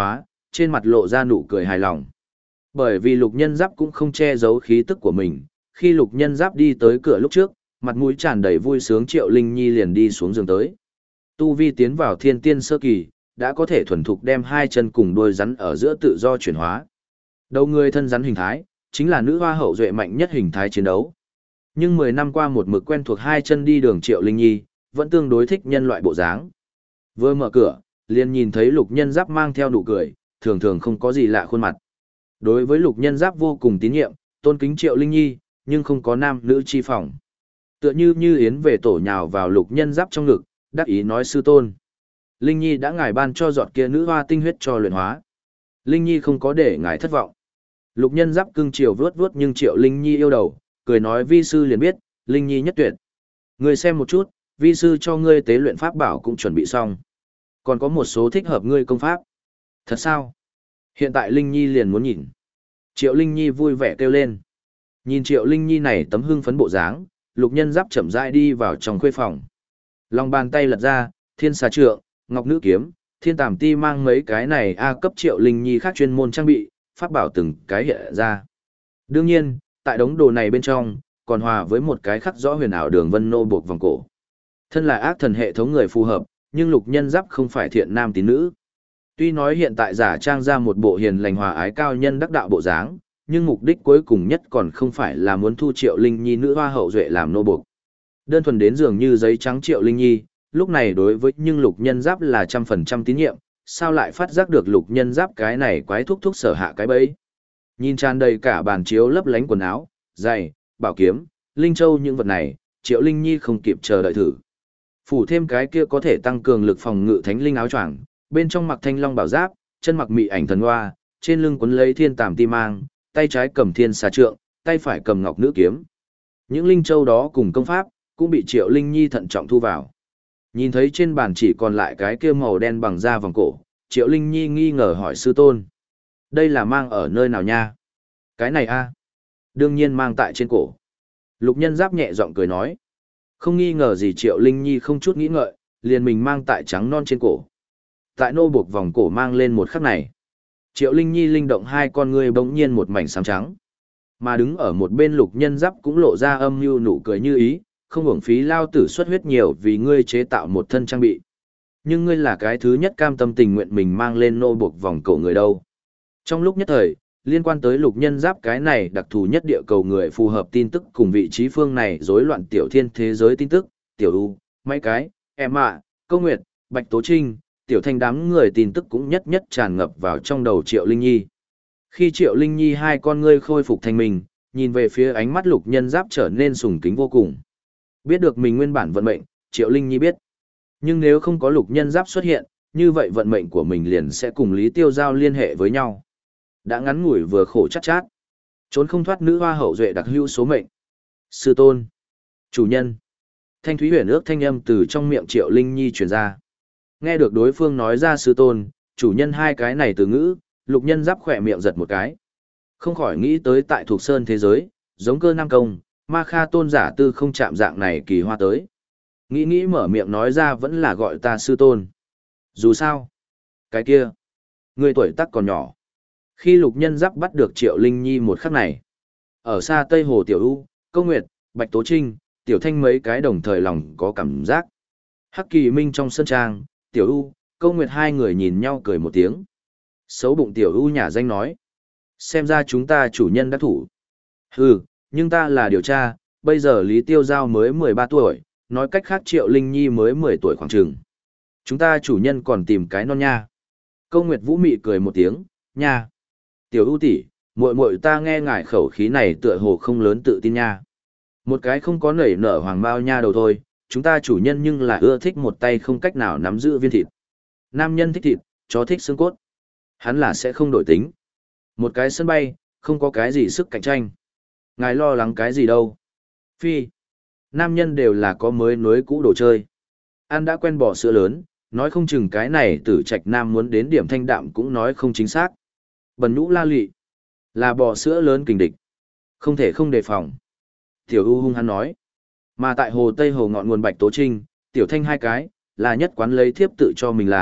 trên mặt lộ ra nụ cười hài lòng. Bởi vì Lục Nhân Giáp cũng không che giấu khí tức của mình, khi Lục Nhân Giáp đi tới cửa lúc trước, mặt mũi tràn đầy vui sướng Triệu Linh Nhi liền đi xuống giường tới. Tu vi tiến vào thiên tiên sơ kỳ, đã có thể thuần thục đem hai chân cùng đuôi rắn ở giữa tự do chuyển hóa. Đầu người thân rắn hình thái, chính là nữ hoa hậu duệ mạnh nhất hình thái chiến đấu. Nhưng 10 năm qua một mực quen thuộc hai chân đi đường Triệu Linh Nhi, vẫn tương đối thích nhân loại bộ dáng. Vừa mở cửa, liền nhìn thấy Lục Nhân Giáp mang theo nụ cười, thường thường không có gì lạ khuôn mặt. Đối với Lục Nhân Giáp vô cùng tín nhiệm, tôn kính Triệu Linh Nhi, nhưng không có nam nữ chi phòng. Tựa như yến về tổ nhào vào Lục Nhân Giáp trong ngực, đắc ý nói sư tôn. Linh Nhi đã ngài ban cho giọt kia nữ hoa tinh huyết cho luyện hóa. Linh Nhi không có để ngài thất vọng. Lục Nhân Giáp cưng chiều vuốt vuốt nhưng Triệu Linh Nhi yêu đầu, cười nói vi sư liền biết, Linh Nhi nhất tuyệt. Ngươi xem một chút, vi sư cho ngươi tế luyện pháp bảo cũng chuẩn bị xong. Còn có một số thích hợp ngươi công pháp. Thật sao? Hiện tại Linh Nhi liền muốn nhìn. Triệu Linh Nhi vui vẻ kêu lên. Nhìn Triệu Linh Nhi này tấm hưng phấn bộ dáng, Lục Nhân Giáp chậm rãi đi vào trong khuê phòng. Lòng bàn tay lật ra, thiên xà trượng, ngọc nữ kiếm, thiên tàm ti mang mấy cái này A cấp Triệu Linh Nhi khác chuyên môn trang bị, pháp bảo từng cái hiện ra. Đương nhiên, tại đống đồ này bên trong, còn hòa với một cái khắc rõ huyền ảo đường vân nô buộc vòng cổ. Thân là ác thần hệ thống người phù hợp, nhưng Lục Nhân Giáp không phải thiện nam tín nữ. Tuy nói hiện tại giả trang ra một bộ hiền lành hòa ái cao nhân đắc đạo bộ dáng, nhưng mục đích cuối cùng nhất còn không phải là muốn thu Triệu Linh Nhi nữ hoa hậu duệ làm nô buộc. Đơn thuần đến dường như giấy trắng Triệu Linh Nhi, lúc này đối với nhưng Lục Nhân Giáp là 100% tín nhiệm, sao lại phát giác được Lục Nhân Giáp cái này quái thúc thúc sở hạ cái bẫy. Nhìn tràn đầy cả bàn chiếu lấp lánh quần áo, giày, bảo kiếm, linh châu những vật này, Triệu Linh Nhi không kịp chờ đợi thử. Phủ thêm cái kia có thể tăng cường lực phòng ngự thánh linh áo choàng, bên trong mặc thanh long bảo giáp, chân mặc mị ảnh thần hoa, trên lưng quấn lấy thiên tàm ti mang, tay trái cầm thiên xà trượng, tay phải cầm ngọc nữ kiếm. Những linh châu đó cùng công pháp, cũng bị Triệu Linh Nhi thận trọng thu vào. Nhìn thấy trên bàn chỉ còn lại cái kia màu đen bằng da vòng cổ, Triệu Linh Nhi nghi ngờ hỏi sư tôn. Đây là mang ở nơi nào nha? Cái này a, đương nhiên mang tại trên cổ. Lục Nhân Giáp nhẹ giọng cười nói. Không nghi ngờ gì Triệu Linh Nhi không chút nghĩ ngợi, liền mình mang tại trắng non trên cổ. Tại nô buộc vòng cổ mang lên một khắc này. Triệu Linh Nhi linh động hai con ngươi bỗng nhiên một mảnh xám trắng. Mà đứng ở một bên Lục Nhân Giáp cũng lộ ra âm mưu nụ cười như ý, không hưởng phí lao tử xuất huyết nhiều vì ngươi chế tạo một thân trang bị. Nhưng ngươi là cái thứ nhất cam tâm tình nguyện mình mang lên nô buộc vòng cổ người đâu. Trong lúc nhất thời, liên quan tới Lục Nhân Giáp cái này đặc thù nhất địa cầu người phù hợp tin tức cùng vị trí phương này rối loạn tiểu thiên thế giới tin tức, tiểu u, mấy cái, em ạ, Câu Nguyệt, Bạch Tố Trinh, tiểu thanh đám người tin tức cũng nhất nhất tràn ngập vào trong đầu Triệu Linh Nhi. Khi Triệu Linh Nhi hai con ngươi khôi phục thành mình, nhìn về phía ánh mắt Lục Nhân Giáp trở nên sùng kính vô cùng. Biết được mình nguyên bản vận mệnh, Triệu Linh Nhi biết. Nhưng nếu không có Lục Nhân Giáp xuất hiện, như vậy vận mệnh của mình liền sẽ cùng Lý Tiêu Giao liên hệ với nhau. Đã ngắn ngủi vừa khổ chát chát. Trốn không thoát nữ hoa hậu duệ đặc hữu số mệnh. Sư tôn. Chủ nhân. Thanh thúy huyền ước thanh âm từ trong miệng Triệu Linh Nhi truyền ra. Nghe được đối phương nói ra sư tôn, chủ nhân hai cái này từ ngữ, Lục Nhân Giáp khỏe miệng giật một cái. Không khỏi nghĩ tới tại thuộc sơn thế giới, giống cơ Nam Công, Ma Kha tôn giả tư không chạm dạng này kỳ hoa tới. Nghĩ mở miệng nói ra vẫn là gọi ta sư tôn. Dù sao. Cái kia. Người tuổi tác còn nhỏ. Khi Lục Nhân Giáp bắt được Triệu Linh Nhi một khắc này. Ở xa Tây Hồ Tiểu U, Câu Nguyệt, Bạch Tố Trinh, Tiểu Thanh mấy cái đồng thời lòng có cảm giác. Hắc Kỳ Minh trong sân trang, Tiểu U, Câu Nguyệt hai người nhìn nhau cười một tiếng. Xấu bụng Tiểu U nhả danh nói. Xem ra chúng ta chủ nhân đã thủ. Hừ, nhưng ta là điều tra, bây giờ Lý Tiêu Giao mới 13 tuổi, nói cách khác Triệu Linh Nhi mới 10 tuổi khoảng chừng. Chúng ta chủ nhân còn tìm cái non nha. Câu Nguyệt Vũ mị cười một tiếng, nha. Tiểu ưu tỷ, muội muội ta nghe ngài khẩu khí này tựa hồ không lớn tự tin nha. Một cái không có nảy nở hoàng bao nha đầu thôi, chúng ta chủ nhân nhưng là ưa thích một tay không cách nào nắm giữ viên thịt. Nam nhân thích thịt, chó thích xương cốt. Hắn là sẽ không đổi tính. Một cái sân bay, không có cái gì sức cạnh tranh. Ngài lo lắng cái gì đâu. Phi. Nam nhân đều là có mới nối cũ đồ chơi. An đã quen bỏ sữa lớn, nói không chừng cái này tử trạch nam muốn đến điểm thanh đạm cũng nói không chính xác. Bần nhũ la lị. Là bò sữa lớn kình địch. Không thể không đề phòng. Tiểu U hung hắn nói. Mà tại hồ Tây Hồ ngọn nguồn Bạch Tố Trinh, Tiểu Thanh hai cái, là nhất quán lấy thiếp tự cho mình là,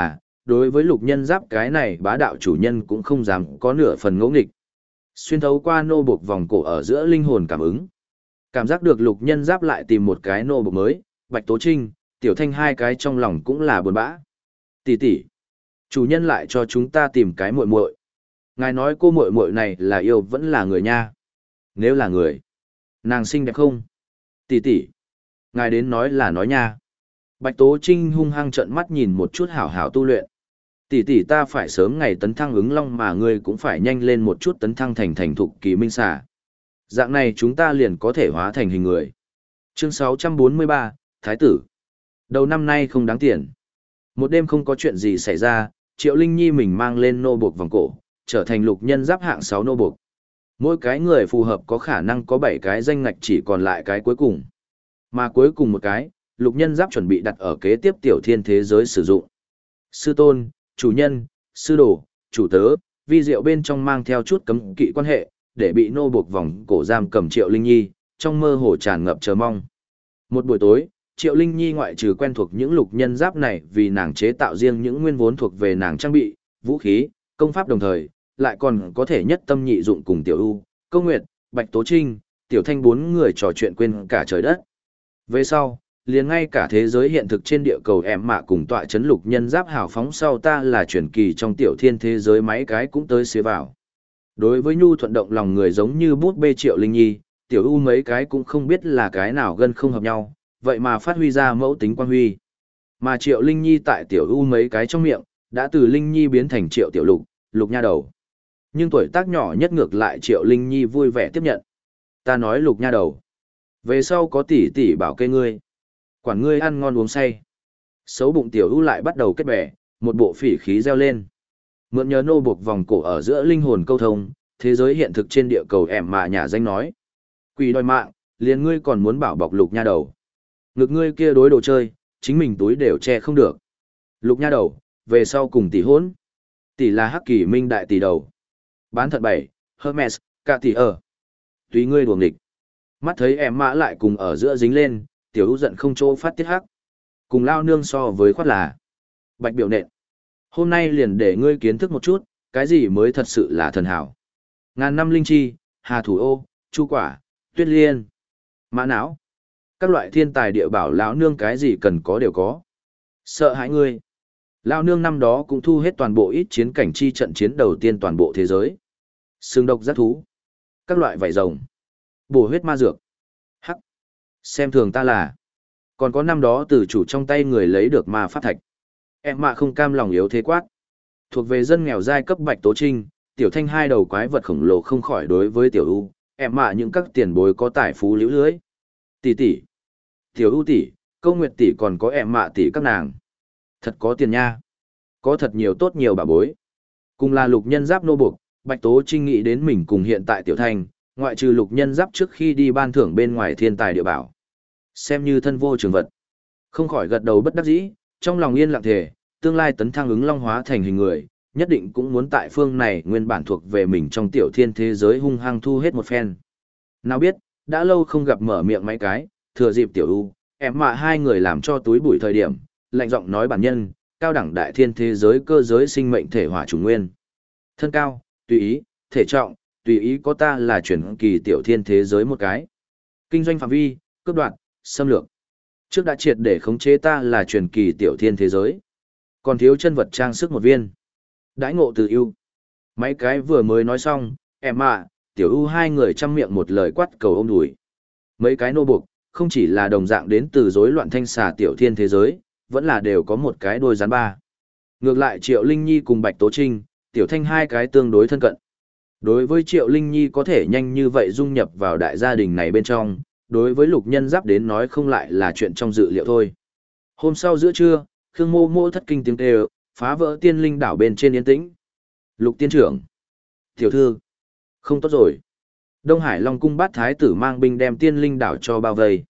đối với lục nhân giáp cái này bá đạo chủ nhân cũng không dám có nửa phần ngỗ nghịch. Xuyên thấu qua nô buộc vòng cổ ở giữa linh hồn cảm ứng. Cảm giác được lục nhân giáp lại tìm một cái nô buộc mới, Bạch Tố Trinh, Tiểu Thanh hai cái trong lòng cũng là buồn bã. Tỷ tỷ, chủ nhân lại cho chúng ta tìm cái muội muội. Ngài nói cô muội muội này là yêu vẫn là người nha. Nếu là người, nàng xinh đẹp không? Tỷ tỷ, ngài đến nói là nói nha. Bạch Tố Trinh hung hăng trợn mắt nhìn một chút hảo hảo tu luyện. Tỷ tỷ ta phải sớm ngày tấn thăng ứng long mà ngươi cũng phải nhanh lên một chút tấn thăng thành thục kỳ minh xà. Dạng này chúng ta liền có thể hóa thành hình người. Chương 643, Thái tử. Đầu năm nay không đáng tiền. Một đêm không có chuyện gì xảy ra, Triệu Linh Nhi mình mang lên nô buộc vòng cổ, trở thành lục nhân giáp hạng 6 nô buộc. Mỗi cái người phù hợp có khả năng có 7 cái danh ngạch, chỉ còn lại cái cuối cùng. Mà cuối cùng một cái, lục nhân giáp chuẩn bị đặt ở kế tiếp tiểu thiên thế giới sử dụng. Sư tôn, chủ nhân, sư đồ, chủ tớ, vi diệu bên trong mang theo chút cấm kỵ quan hệ, để bị nô buộc vòng cổ giam cầm Triệu Linh Nhi, trong mơ hồ tràn ngập chờ mong. Một buổi tối, Triệu Linh Nhi ngoại trừ quen thuộc những lục nhân giáp này vì nàng chế tạo riêng những nguyên vốn thuộc về nàng trang bị, vũ khí, công pháp đồng thời, lại còn có thể nhất tâm nhị dụng cùng Tiểu U, Câu Nguyệt, Bạch Tố Trinh, Tiểu Thanh bốn người trò chuyện quên cả trời đất. Về sau, liền ngay cả thế giới hiện thực trên địa cầu em mạ cùng tọa chấn lục nhân giáp hào phóng sau ta là truyền kỳ trong tiểu thiên thế giới mấy cái cũng tới xế vào. Đối với nhu thuận động lòng người giống như bút bê Triệu Linh Nhi, Tiểu U mấy cái cũng không biết là cái nào gân không hợp nhau, vậy mà phát huy ra mẫu tính quan huy. Mà Triệu Linh Nhi tại Tiểu U mấy cái trong miệng, đã từ Linh Nhi biến thành Triệu Tiểu Lục, Lục nha đầu. Nhưng tuổi tác nhỏ nhất ngược lại Triệu Linh Nhi vui vẻ tiếp nhận. Ta nói Lục nha đầu. Về sau có tỷ tỷ bảo kê ngươi. Quản ngươi ăn ngon uống say. Xấu bụng Tiểu U lại bắt đầu kết bè, một bộ phỉ khí reo lên. Mượn nhớ nô buộc vòng cổ ở giữa linh hồn câu thông, thế giới hiện thực trên địa cầu ẻm mà nhà danh nói. Quỷ đòi mạng, liền ngươi còn muốn bảo bọc Lục nha đầu. Ngực ngươi kia đối đồ chơi, chính mình túi đều che không được. Lục nha đầu, về sau cùng tỷ hôn. Tỷ là Hắc Kỳ Minh đại tỷ đầu. Bán thật 7, Hermes, cả tỷ ở. Tùy ngươi đuồng địch. Mắt thấy em mã lại cùng ở giữa dính lên, Tiểu U giận không chỗ phát tiết hắc. Cùng lao nương so với khoát là. Bạch biểu nện. Hôm nay liền để ngươi kiến thức một chút, cái gì mới thật sự là thần hảo. Ngàn năm linh chi, hà thủ ô, chu quả, tuyết liên, mã não. Các loại thiên tài địa bảo lão nương cái gì cần có đều có. Sợ hãi ngươi. Lão nương năm đó cũng thu hết toàn bộ ít chiến cảnh chi trận chiến đầu tiên toàn bộ thế giới. Xương độc giác thú. Các loại vảy rồng. Bổ huyết ma dược. Hắc. Xem thường ta là. Còn có năm đó từ chủ trong tay người lấy được ma pháp thạch. Em mạ không cam lòng yếu thế quát. Thuộc về dân nghèo giai cấp Bạch Tố Trinh, Tiểu Thanh hai đầu quái vật khổng lồ không khỏi đối với Tiểu U. Em mạ những các tiền bối có tài phú liễu lưới. Tỷ tỷ. Tiểu U tỷ, Câu Nguyệt tỷ còn có em mạ tỷ các nàng. Thật có tiền nha. Có thật nhiều tốt nhiều bà bối. Cùng là lục nhân giáp nô buộc, Bạch Tố Trinh nghĩ đến mình cùng hiện tại Tiểu Thanh, ngoại trừ lục nhân giáp trước khi đi ban thưởng bên ngoài thiên tài địa bảo. Xem như thân vô trường vật. Không khỏi gật đầu bất đắc dĩ, trong lòng yên lặng thề, tương lai tấn thăng ứng long hóa thành hình người, nhất định cũng muốn tại phương này nguyên bản thuộc về mình trong tiểu thiên thế giới hung hăng thu hết một phen. Nào biết, đã lâu không gặp mở miệng mấy cái, thừa dịp Tiểu U, em mạ hai người làm cho túi bụi thời điểm, lạnh giọng nói bản nhân, cao đẳng đại thiên thế giới cơ giới sinh mệnh thể hỏa chủng nguyên. Thân cao, tùy ý, thể trọng, tùy ý có ta là chuyển kỳ tiểu thiên thế giới một cái. Kinh doanh phạm vi, cướp đoạt, xâm lược. Trước đã triệt để khống chế ta là truyền kỳ tiểu thiên thế giới. Còn thiếu chân vật trang sức một viên. Đãi ngộ từ ưu. Mấy cái vừa mới nói xong, em ạ, Tiểu U hai người chăm miệng một lời quát cầu ôm đùi. Mấy cái nô buộc, không chỉ là đồng dạng đến từ rối loạn thanh xà tiểu thiên thế giới, vẫn là đều có một cái đôi rắn ba. Ngược lại Triệu Linh Nhi cùng Bạch Tố Trinh, Tiểu Thanh hai cái tương đối thân cận. Đối với Triệu Linh Nhi có thể nhanh như vậy dung nhập vào đại gia đình này bên trong, đối với lục nhân giáp đến nói không lại là chuyện trong dự liệu thôi. Hôm sau giữa trưa, Khương Mô Mô thất kinh tiếng kêu, phá vỡ tiên linh đảo bên trên yên tĩnh. Lục tiên trưởng. Tiểu thư. Không tốt rồi. Đông Hải Long cung bát thái tử mang binh đem tiên linh đảo cho bao vây.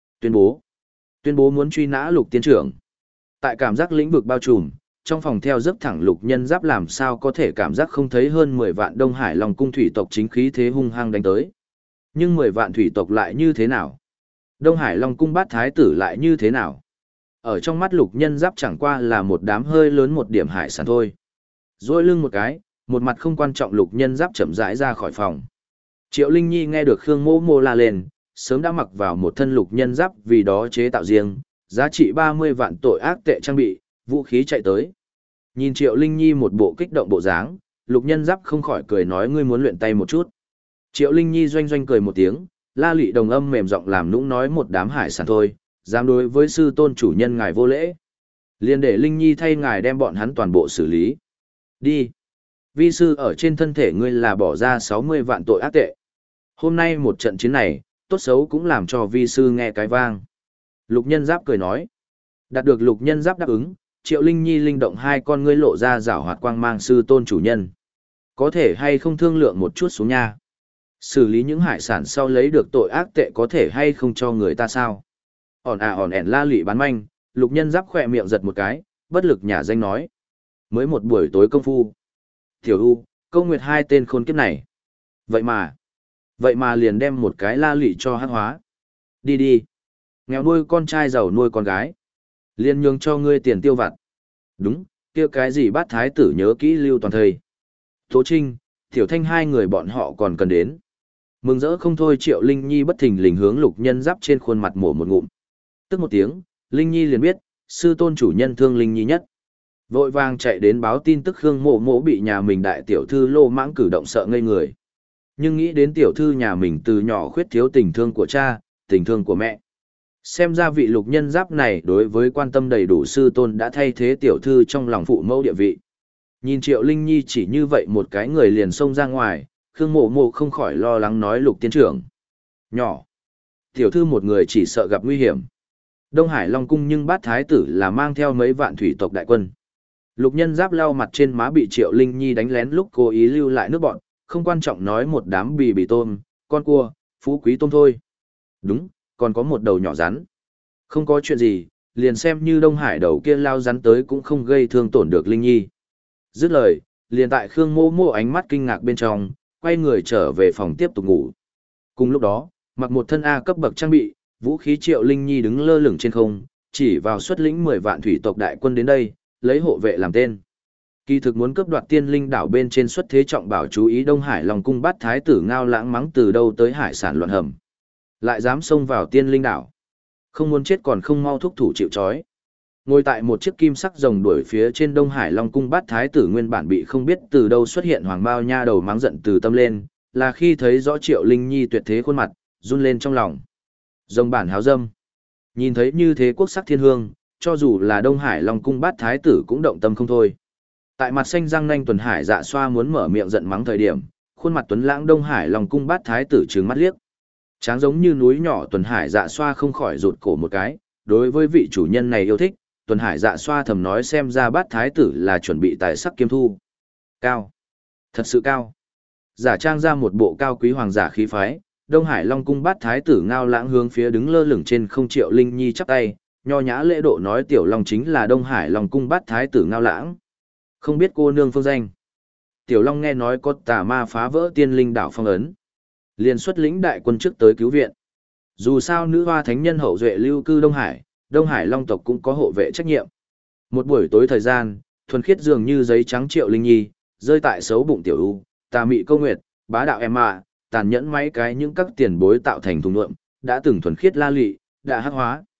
Tuyên bố muốn truy nã lục tiên trưởng. Tại cảm giác lĩnh vực bao trùm, trong phòng theo dấp thẳng lục nhân giáp làm sao có thể cảm giác không thấy hơn 10 vạn Đông Hải Long cung thủy tộc chính khí thế hung hăng đánh tới. Nhưng 10 vạn thủy tộc lại như thế nào? Đông Hải Long cung bát thái tử lại như thế nào? Ở trong mắt lục nhân giáp chẳng qua là một đám hơi lớn một điểm hải sản thôi. Rồi lưng một cái, một mặt không quan trọng lục nhân giáp chậm rãi ra khỏi phòng. Triệu Linh Nhi nghe được Khương Mỗ Mỗ la lên, sớm đã mặc vào một thân lục nhân giáp vì đó chế tạo riêng, giá trị 30 vạn tội ác tệ trang bị, vũ khí chạy tới. Nhìn Triệu Linh Nhi một bộ kích động bộ dáng, lục nhân giáp không khỏi cười nói ngươi muốn luyện tay một chút. Triệu Linh Nhi doanh doanh cười một tiếng, la lị đồng âm mềm giọng làm nũng nói một đám hải sản thôi, dám đối với sư tôn chủ nhân ngài vô lễ. Liền để Linh Nhi thay ngài đem bọn hắn toàn bộ xử lý. Đi. Vi sư ở trên thân thể ngươi là bỏ ra 60 vạn tội ác tệ. Hôm nay một trận chiến này, tốt xấu cũng làm cho vi sư nghe cái vang. Lục nhân giáp cười nói. Đạt được lục nhân giáp đáp ứng, Triệu Linh Nhi linh động hai con ngươi lộ ra rảo hoạt quang mang sư tôn chủ nhân. Có thể hay không thương lượng một chút xuống nha. Xử lý những hải sản sau lấy được tội ác tệ có thể hay không cho người ta sao? Ỏn ẻn la lị bán manh, lục nhân giáp khỏe miệng giật một cái, bất lực nhả danh nói. Mới một buổi tối công phu. Tiểu U, Câu Nguyệt hai tên khốn kiếp này. Vậy mà liền đem một cái la lị cho hắc hóa. Đi đi. Nghèo nuôi con trai giàu nuôi con gái. Liền nhường cho ngươi tiền tiêu vặt. Đúng, kia cái gì bát thái tử nhớ kỹ lưu toàn thây. Tố Trinh, Tiểu Thanh hai người bọn họ còn cần đến. Mừng rỡ không thôi Triệu Linh Nhi bất thình lình hướng lục nhân giáp trên khuôn mặt mổ một ngụm. Tức một tiếng, Linh Nhi liền biết, sư tôn chủ nhân thương Linh Nhi nhất. Vội vàng chạy đến báo tin tức Khương Mộ Mộ bị nhà mình đại tiểu thư lô mãng cử động sợ ngây người. Nhưng nghĩ đến tiểu thư nhà mình từ nhỏ khuyết thiếu tình thương của cha, tình thương của mẹ. Xem ra vị lục nhân giáp này đối với quan tâm đầy đủ sư tôn đã thay thế tiểu thư trong lòng phụ mẫu địa vị. Nhìn Triệu Linh Nhi chỉ như vậy một cái người liền xông ra ngoài, Khương Mộ Mộ không khỏi lo lắng nói lục tiên trưởng. Nhỏ. Tiểu thư một người chỉ sợ gặp nguy hiểm. Đông Hải Long Cung nhưng bát thái tử là mang theo mấy vạn thủy tộc đại quân. Lục nhân giáp lau mặt trên má bị Triệu Linh Nhi đánh lén lúc cố ý lưu lại nước bọn, không quan trọng nói một đám bì tôm, con cua, phú quý tôm thôi. Đúng, còn có một đầu nhỏ rắn. Không có chuyện gì, liền xem như Đông Hải đầu kia lao rắn tới cũng không gây thương tổn được Linh Nhi. Dứt lời, liền tại Khương Mô Mô ánh mắt kinh ngạc bên trong, quay người trở về phòng tiếp tục ngủ. Cùng lúc đó, mặc một thân A cấp bậc trang bị, vũ khí Triệu Linh Nhi đứng lơ lửng trên không, chỉ vào xuất lĩnh 10 vạn thủy tộc đại quân đến đây, lấy hộ vệ làm tên. Kỳ thực muốn cướp đoạt Tiên Linh đảo bên trên xuất thế trọng bảo chú ý Đông Hải Long Cung bắt thái tử Ngao Lãng mắng từ đâu tới hải sản loạn hầm. Lại dám xông vào Tiên Linh đảo. Không muốn chết còn không mau thúc thủ chịu trói. Ngồi tại một chiếc kim sắc rồng đuổi phía trên Đông Hải Long Cung bát thái tử nguyên bản bị không biết từ đâu xuất hiện hoàng bao nha đầu mắng giận từ tâm lên, là khi thấy rõ Triệu Linh Nhi tuyệt thế khuôn mặt, run lên trong lòng. Rồng bản háo dâm. Nhìn thấy như thế quốc sắc thiên hương, cho dù là Đông Hải Long Cung bát thái tử cũng động tâm không thôi. Tại mặt xanh răng nanh Tuần Hải Dạ Xoa muốn mở miệng giận mắng thời điểm, khuôn mặt tuấn lãng Đông Hải Long Cung bát thái tử trừng mắt liếc. Tráng giống như núi nhỏ Tuần Hải Dạ Xoa không khỏi rụt cổ một cái, đối với vị chủ nhân này yêu thích, Tuần Hải Dạ Xoa thầm nói xem ra bát thái tử là chuẩn bị tài sắc kiêm thu. Cao. Thật sự cao. Giả trang ra một bộ cao quý hoàng giả khí phái, Đông Hải Long Cung bát thái tử Ngao Lãng hướng phía đứng lơ lửng trên không Triệu Linh Nhi chắp tay, nho nhã lễ độ nói tiểu long chính là Đông Hải Long Cung bát thái tử Ngao Lãng. Không biết cô nương phương danh. Tiểu Long nghe nói có tà ma phá vỡ Tiên Linh đảo phong ấn, liền xuất lĩnh đại quân trước tới cứu viện. Dù sao nữ hoa thánh nhân hậu duệ lưu cư Đông Hải Long tộc cũng có hộ vệ trách nhiệm. Một buổi tối thời gian, thuần khiết dường như giấy trắng Triệu Linh Nhi, rơi tại xấu bụng tiểu u, tà mị câu nguyệt, bá đạo em tàn nhẫn mấy cái những các tiền bối tạo thành thùng nhuộm, đã từng thuần khiết la lị, đã hắc hóa.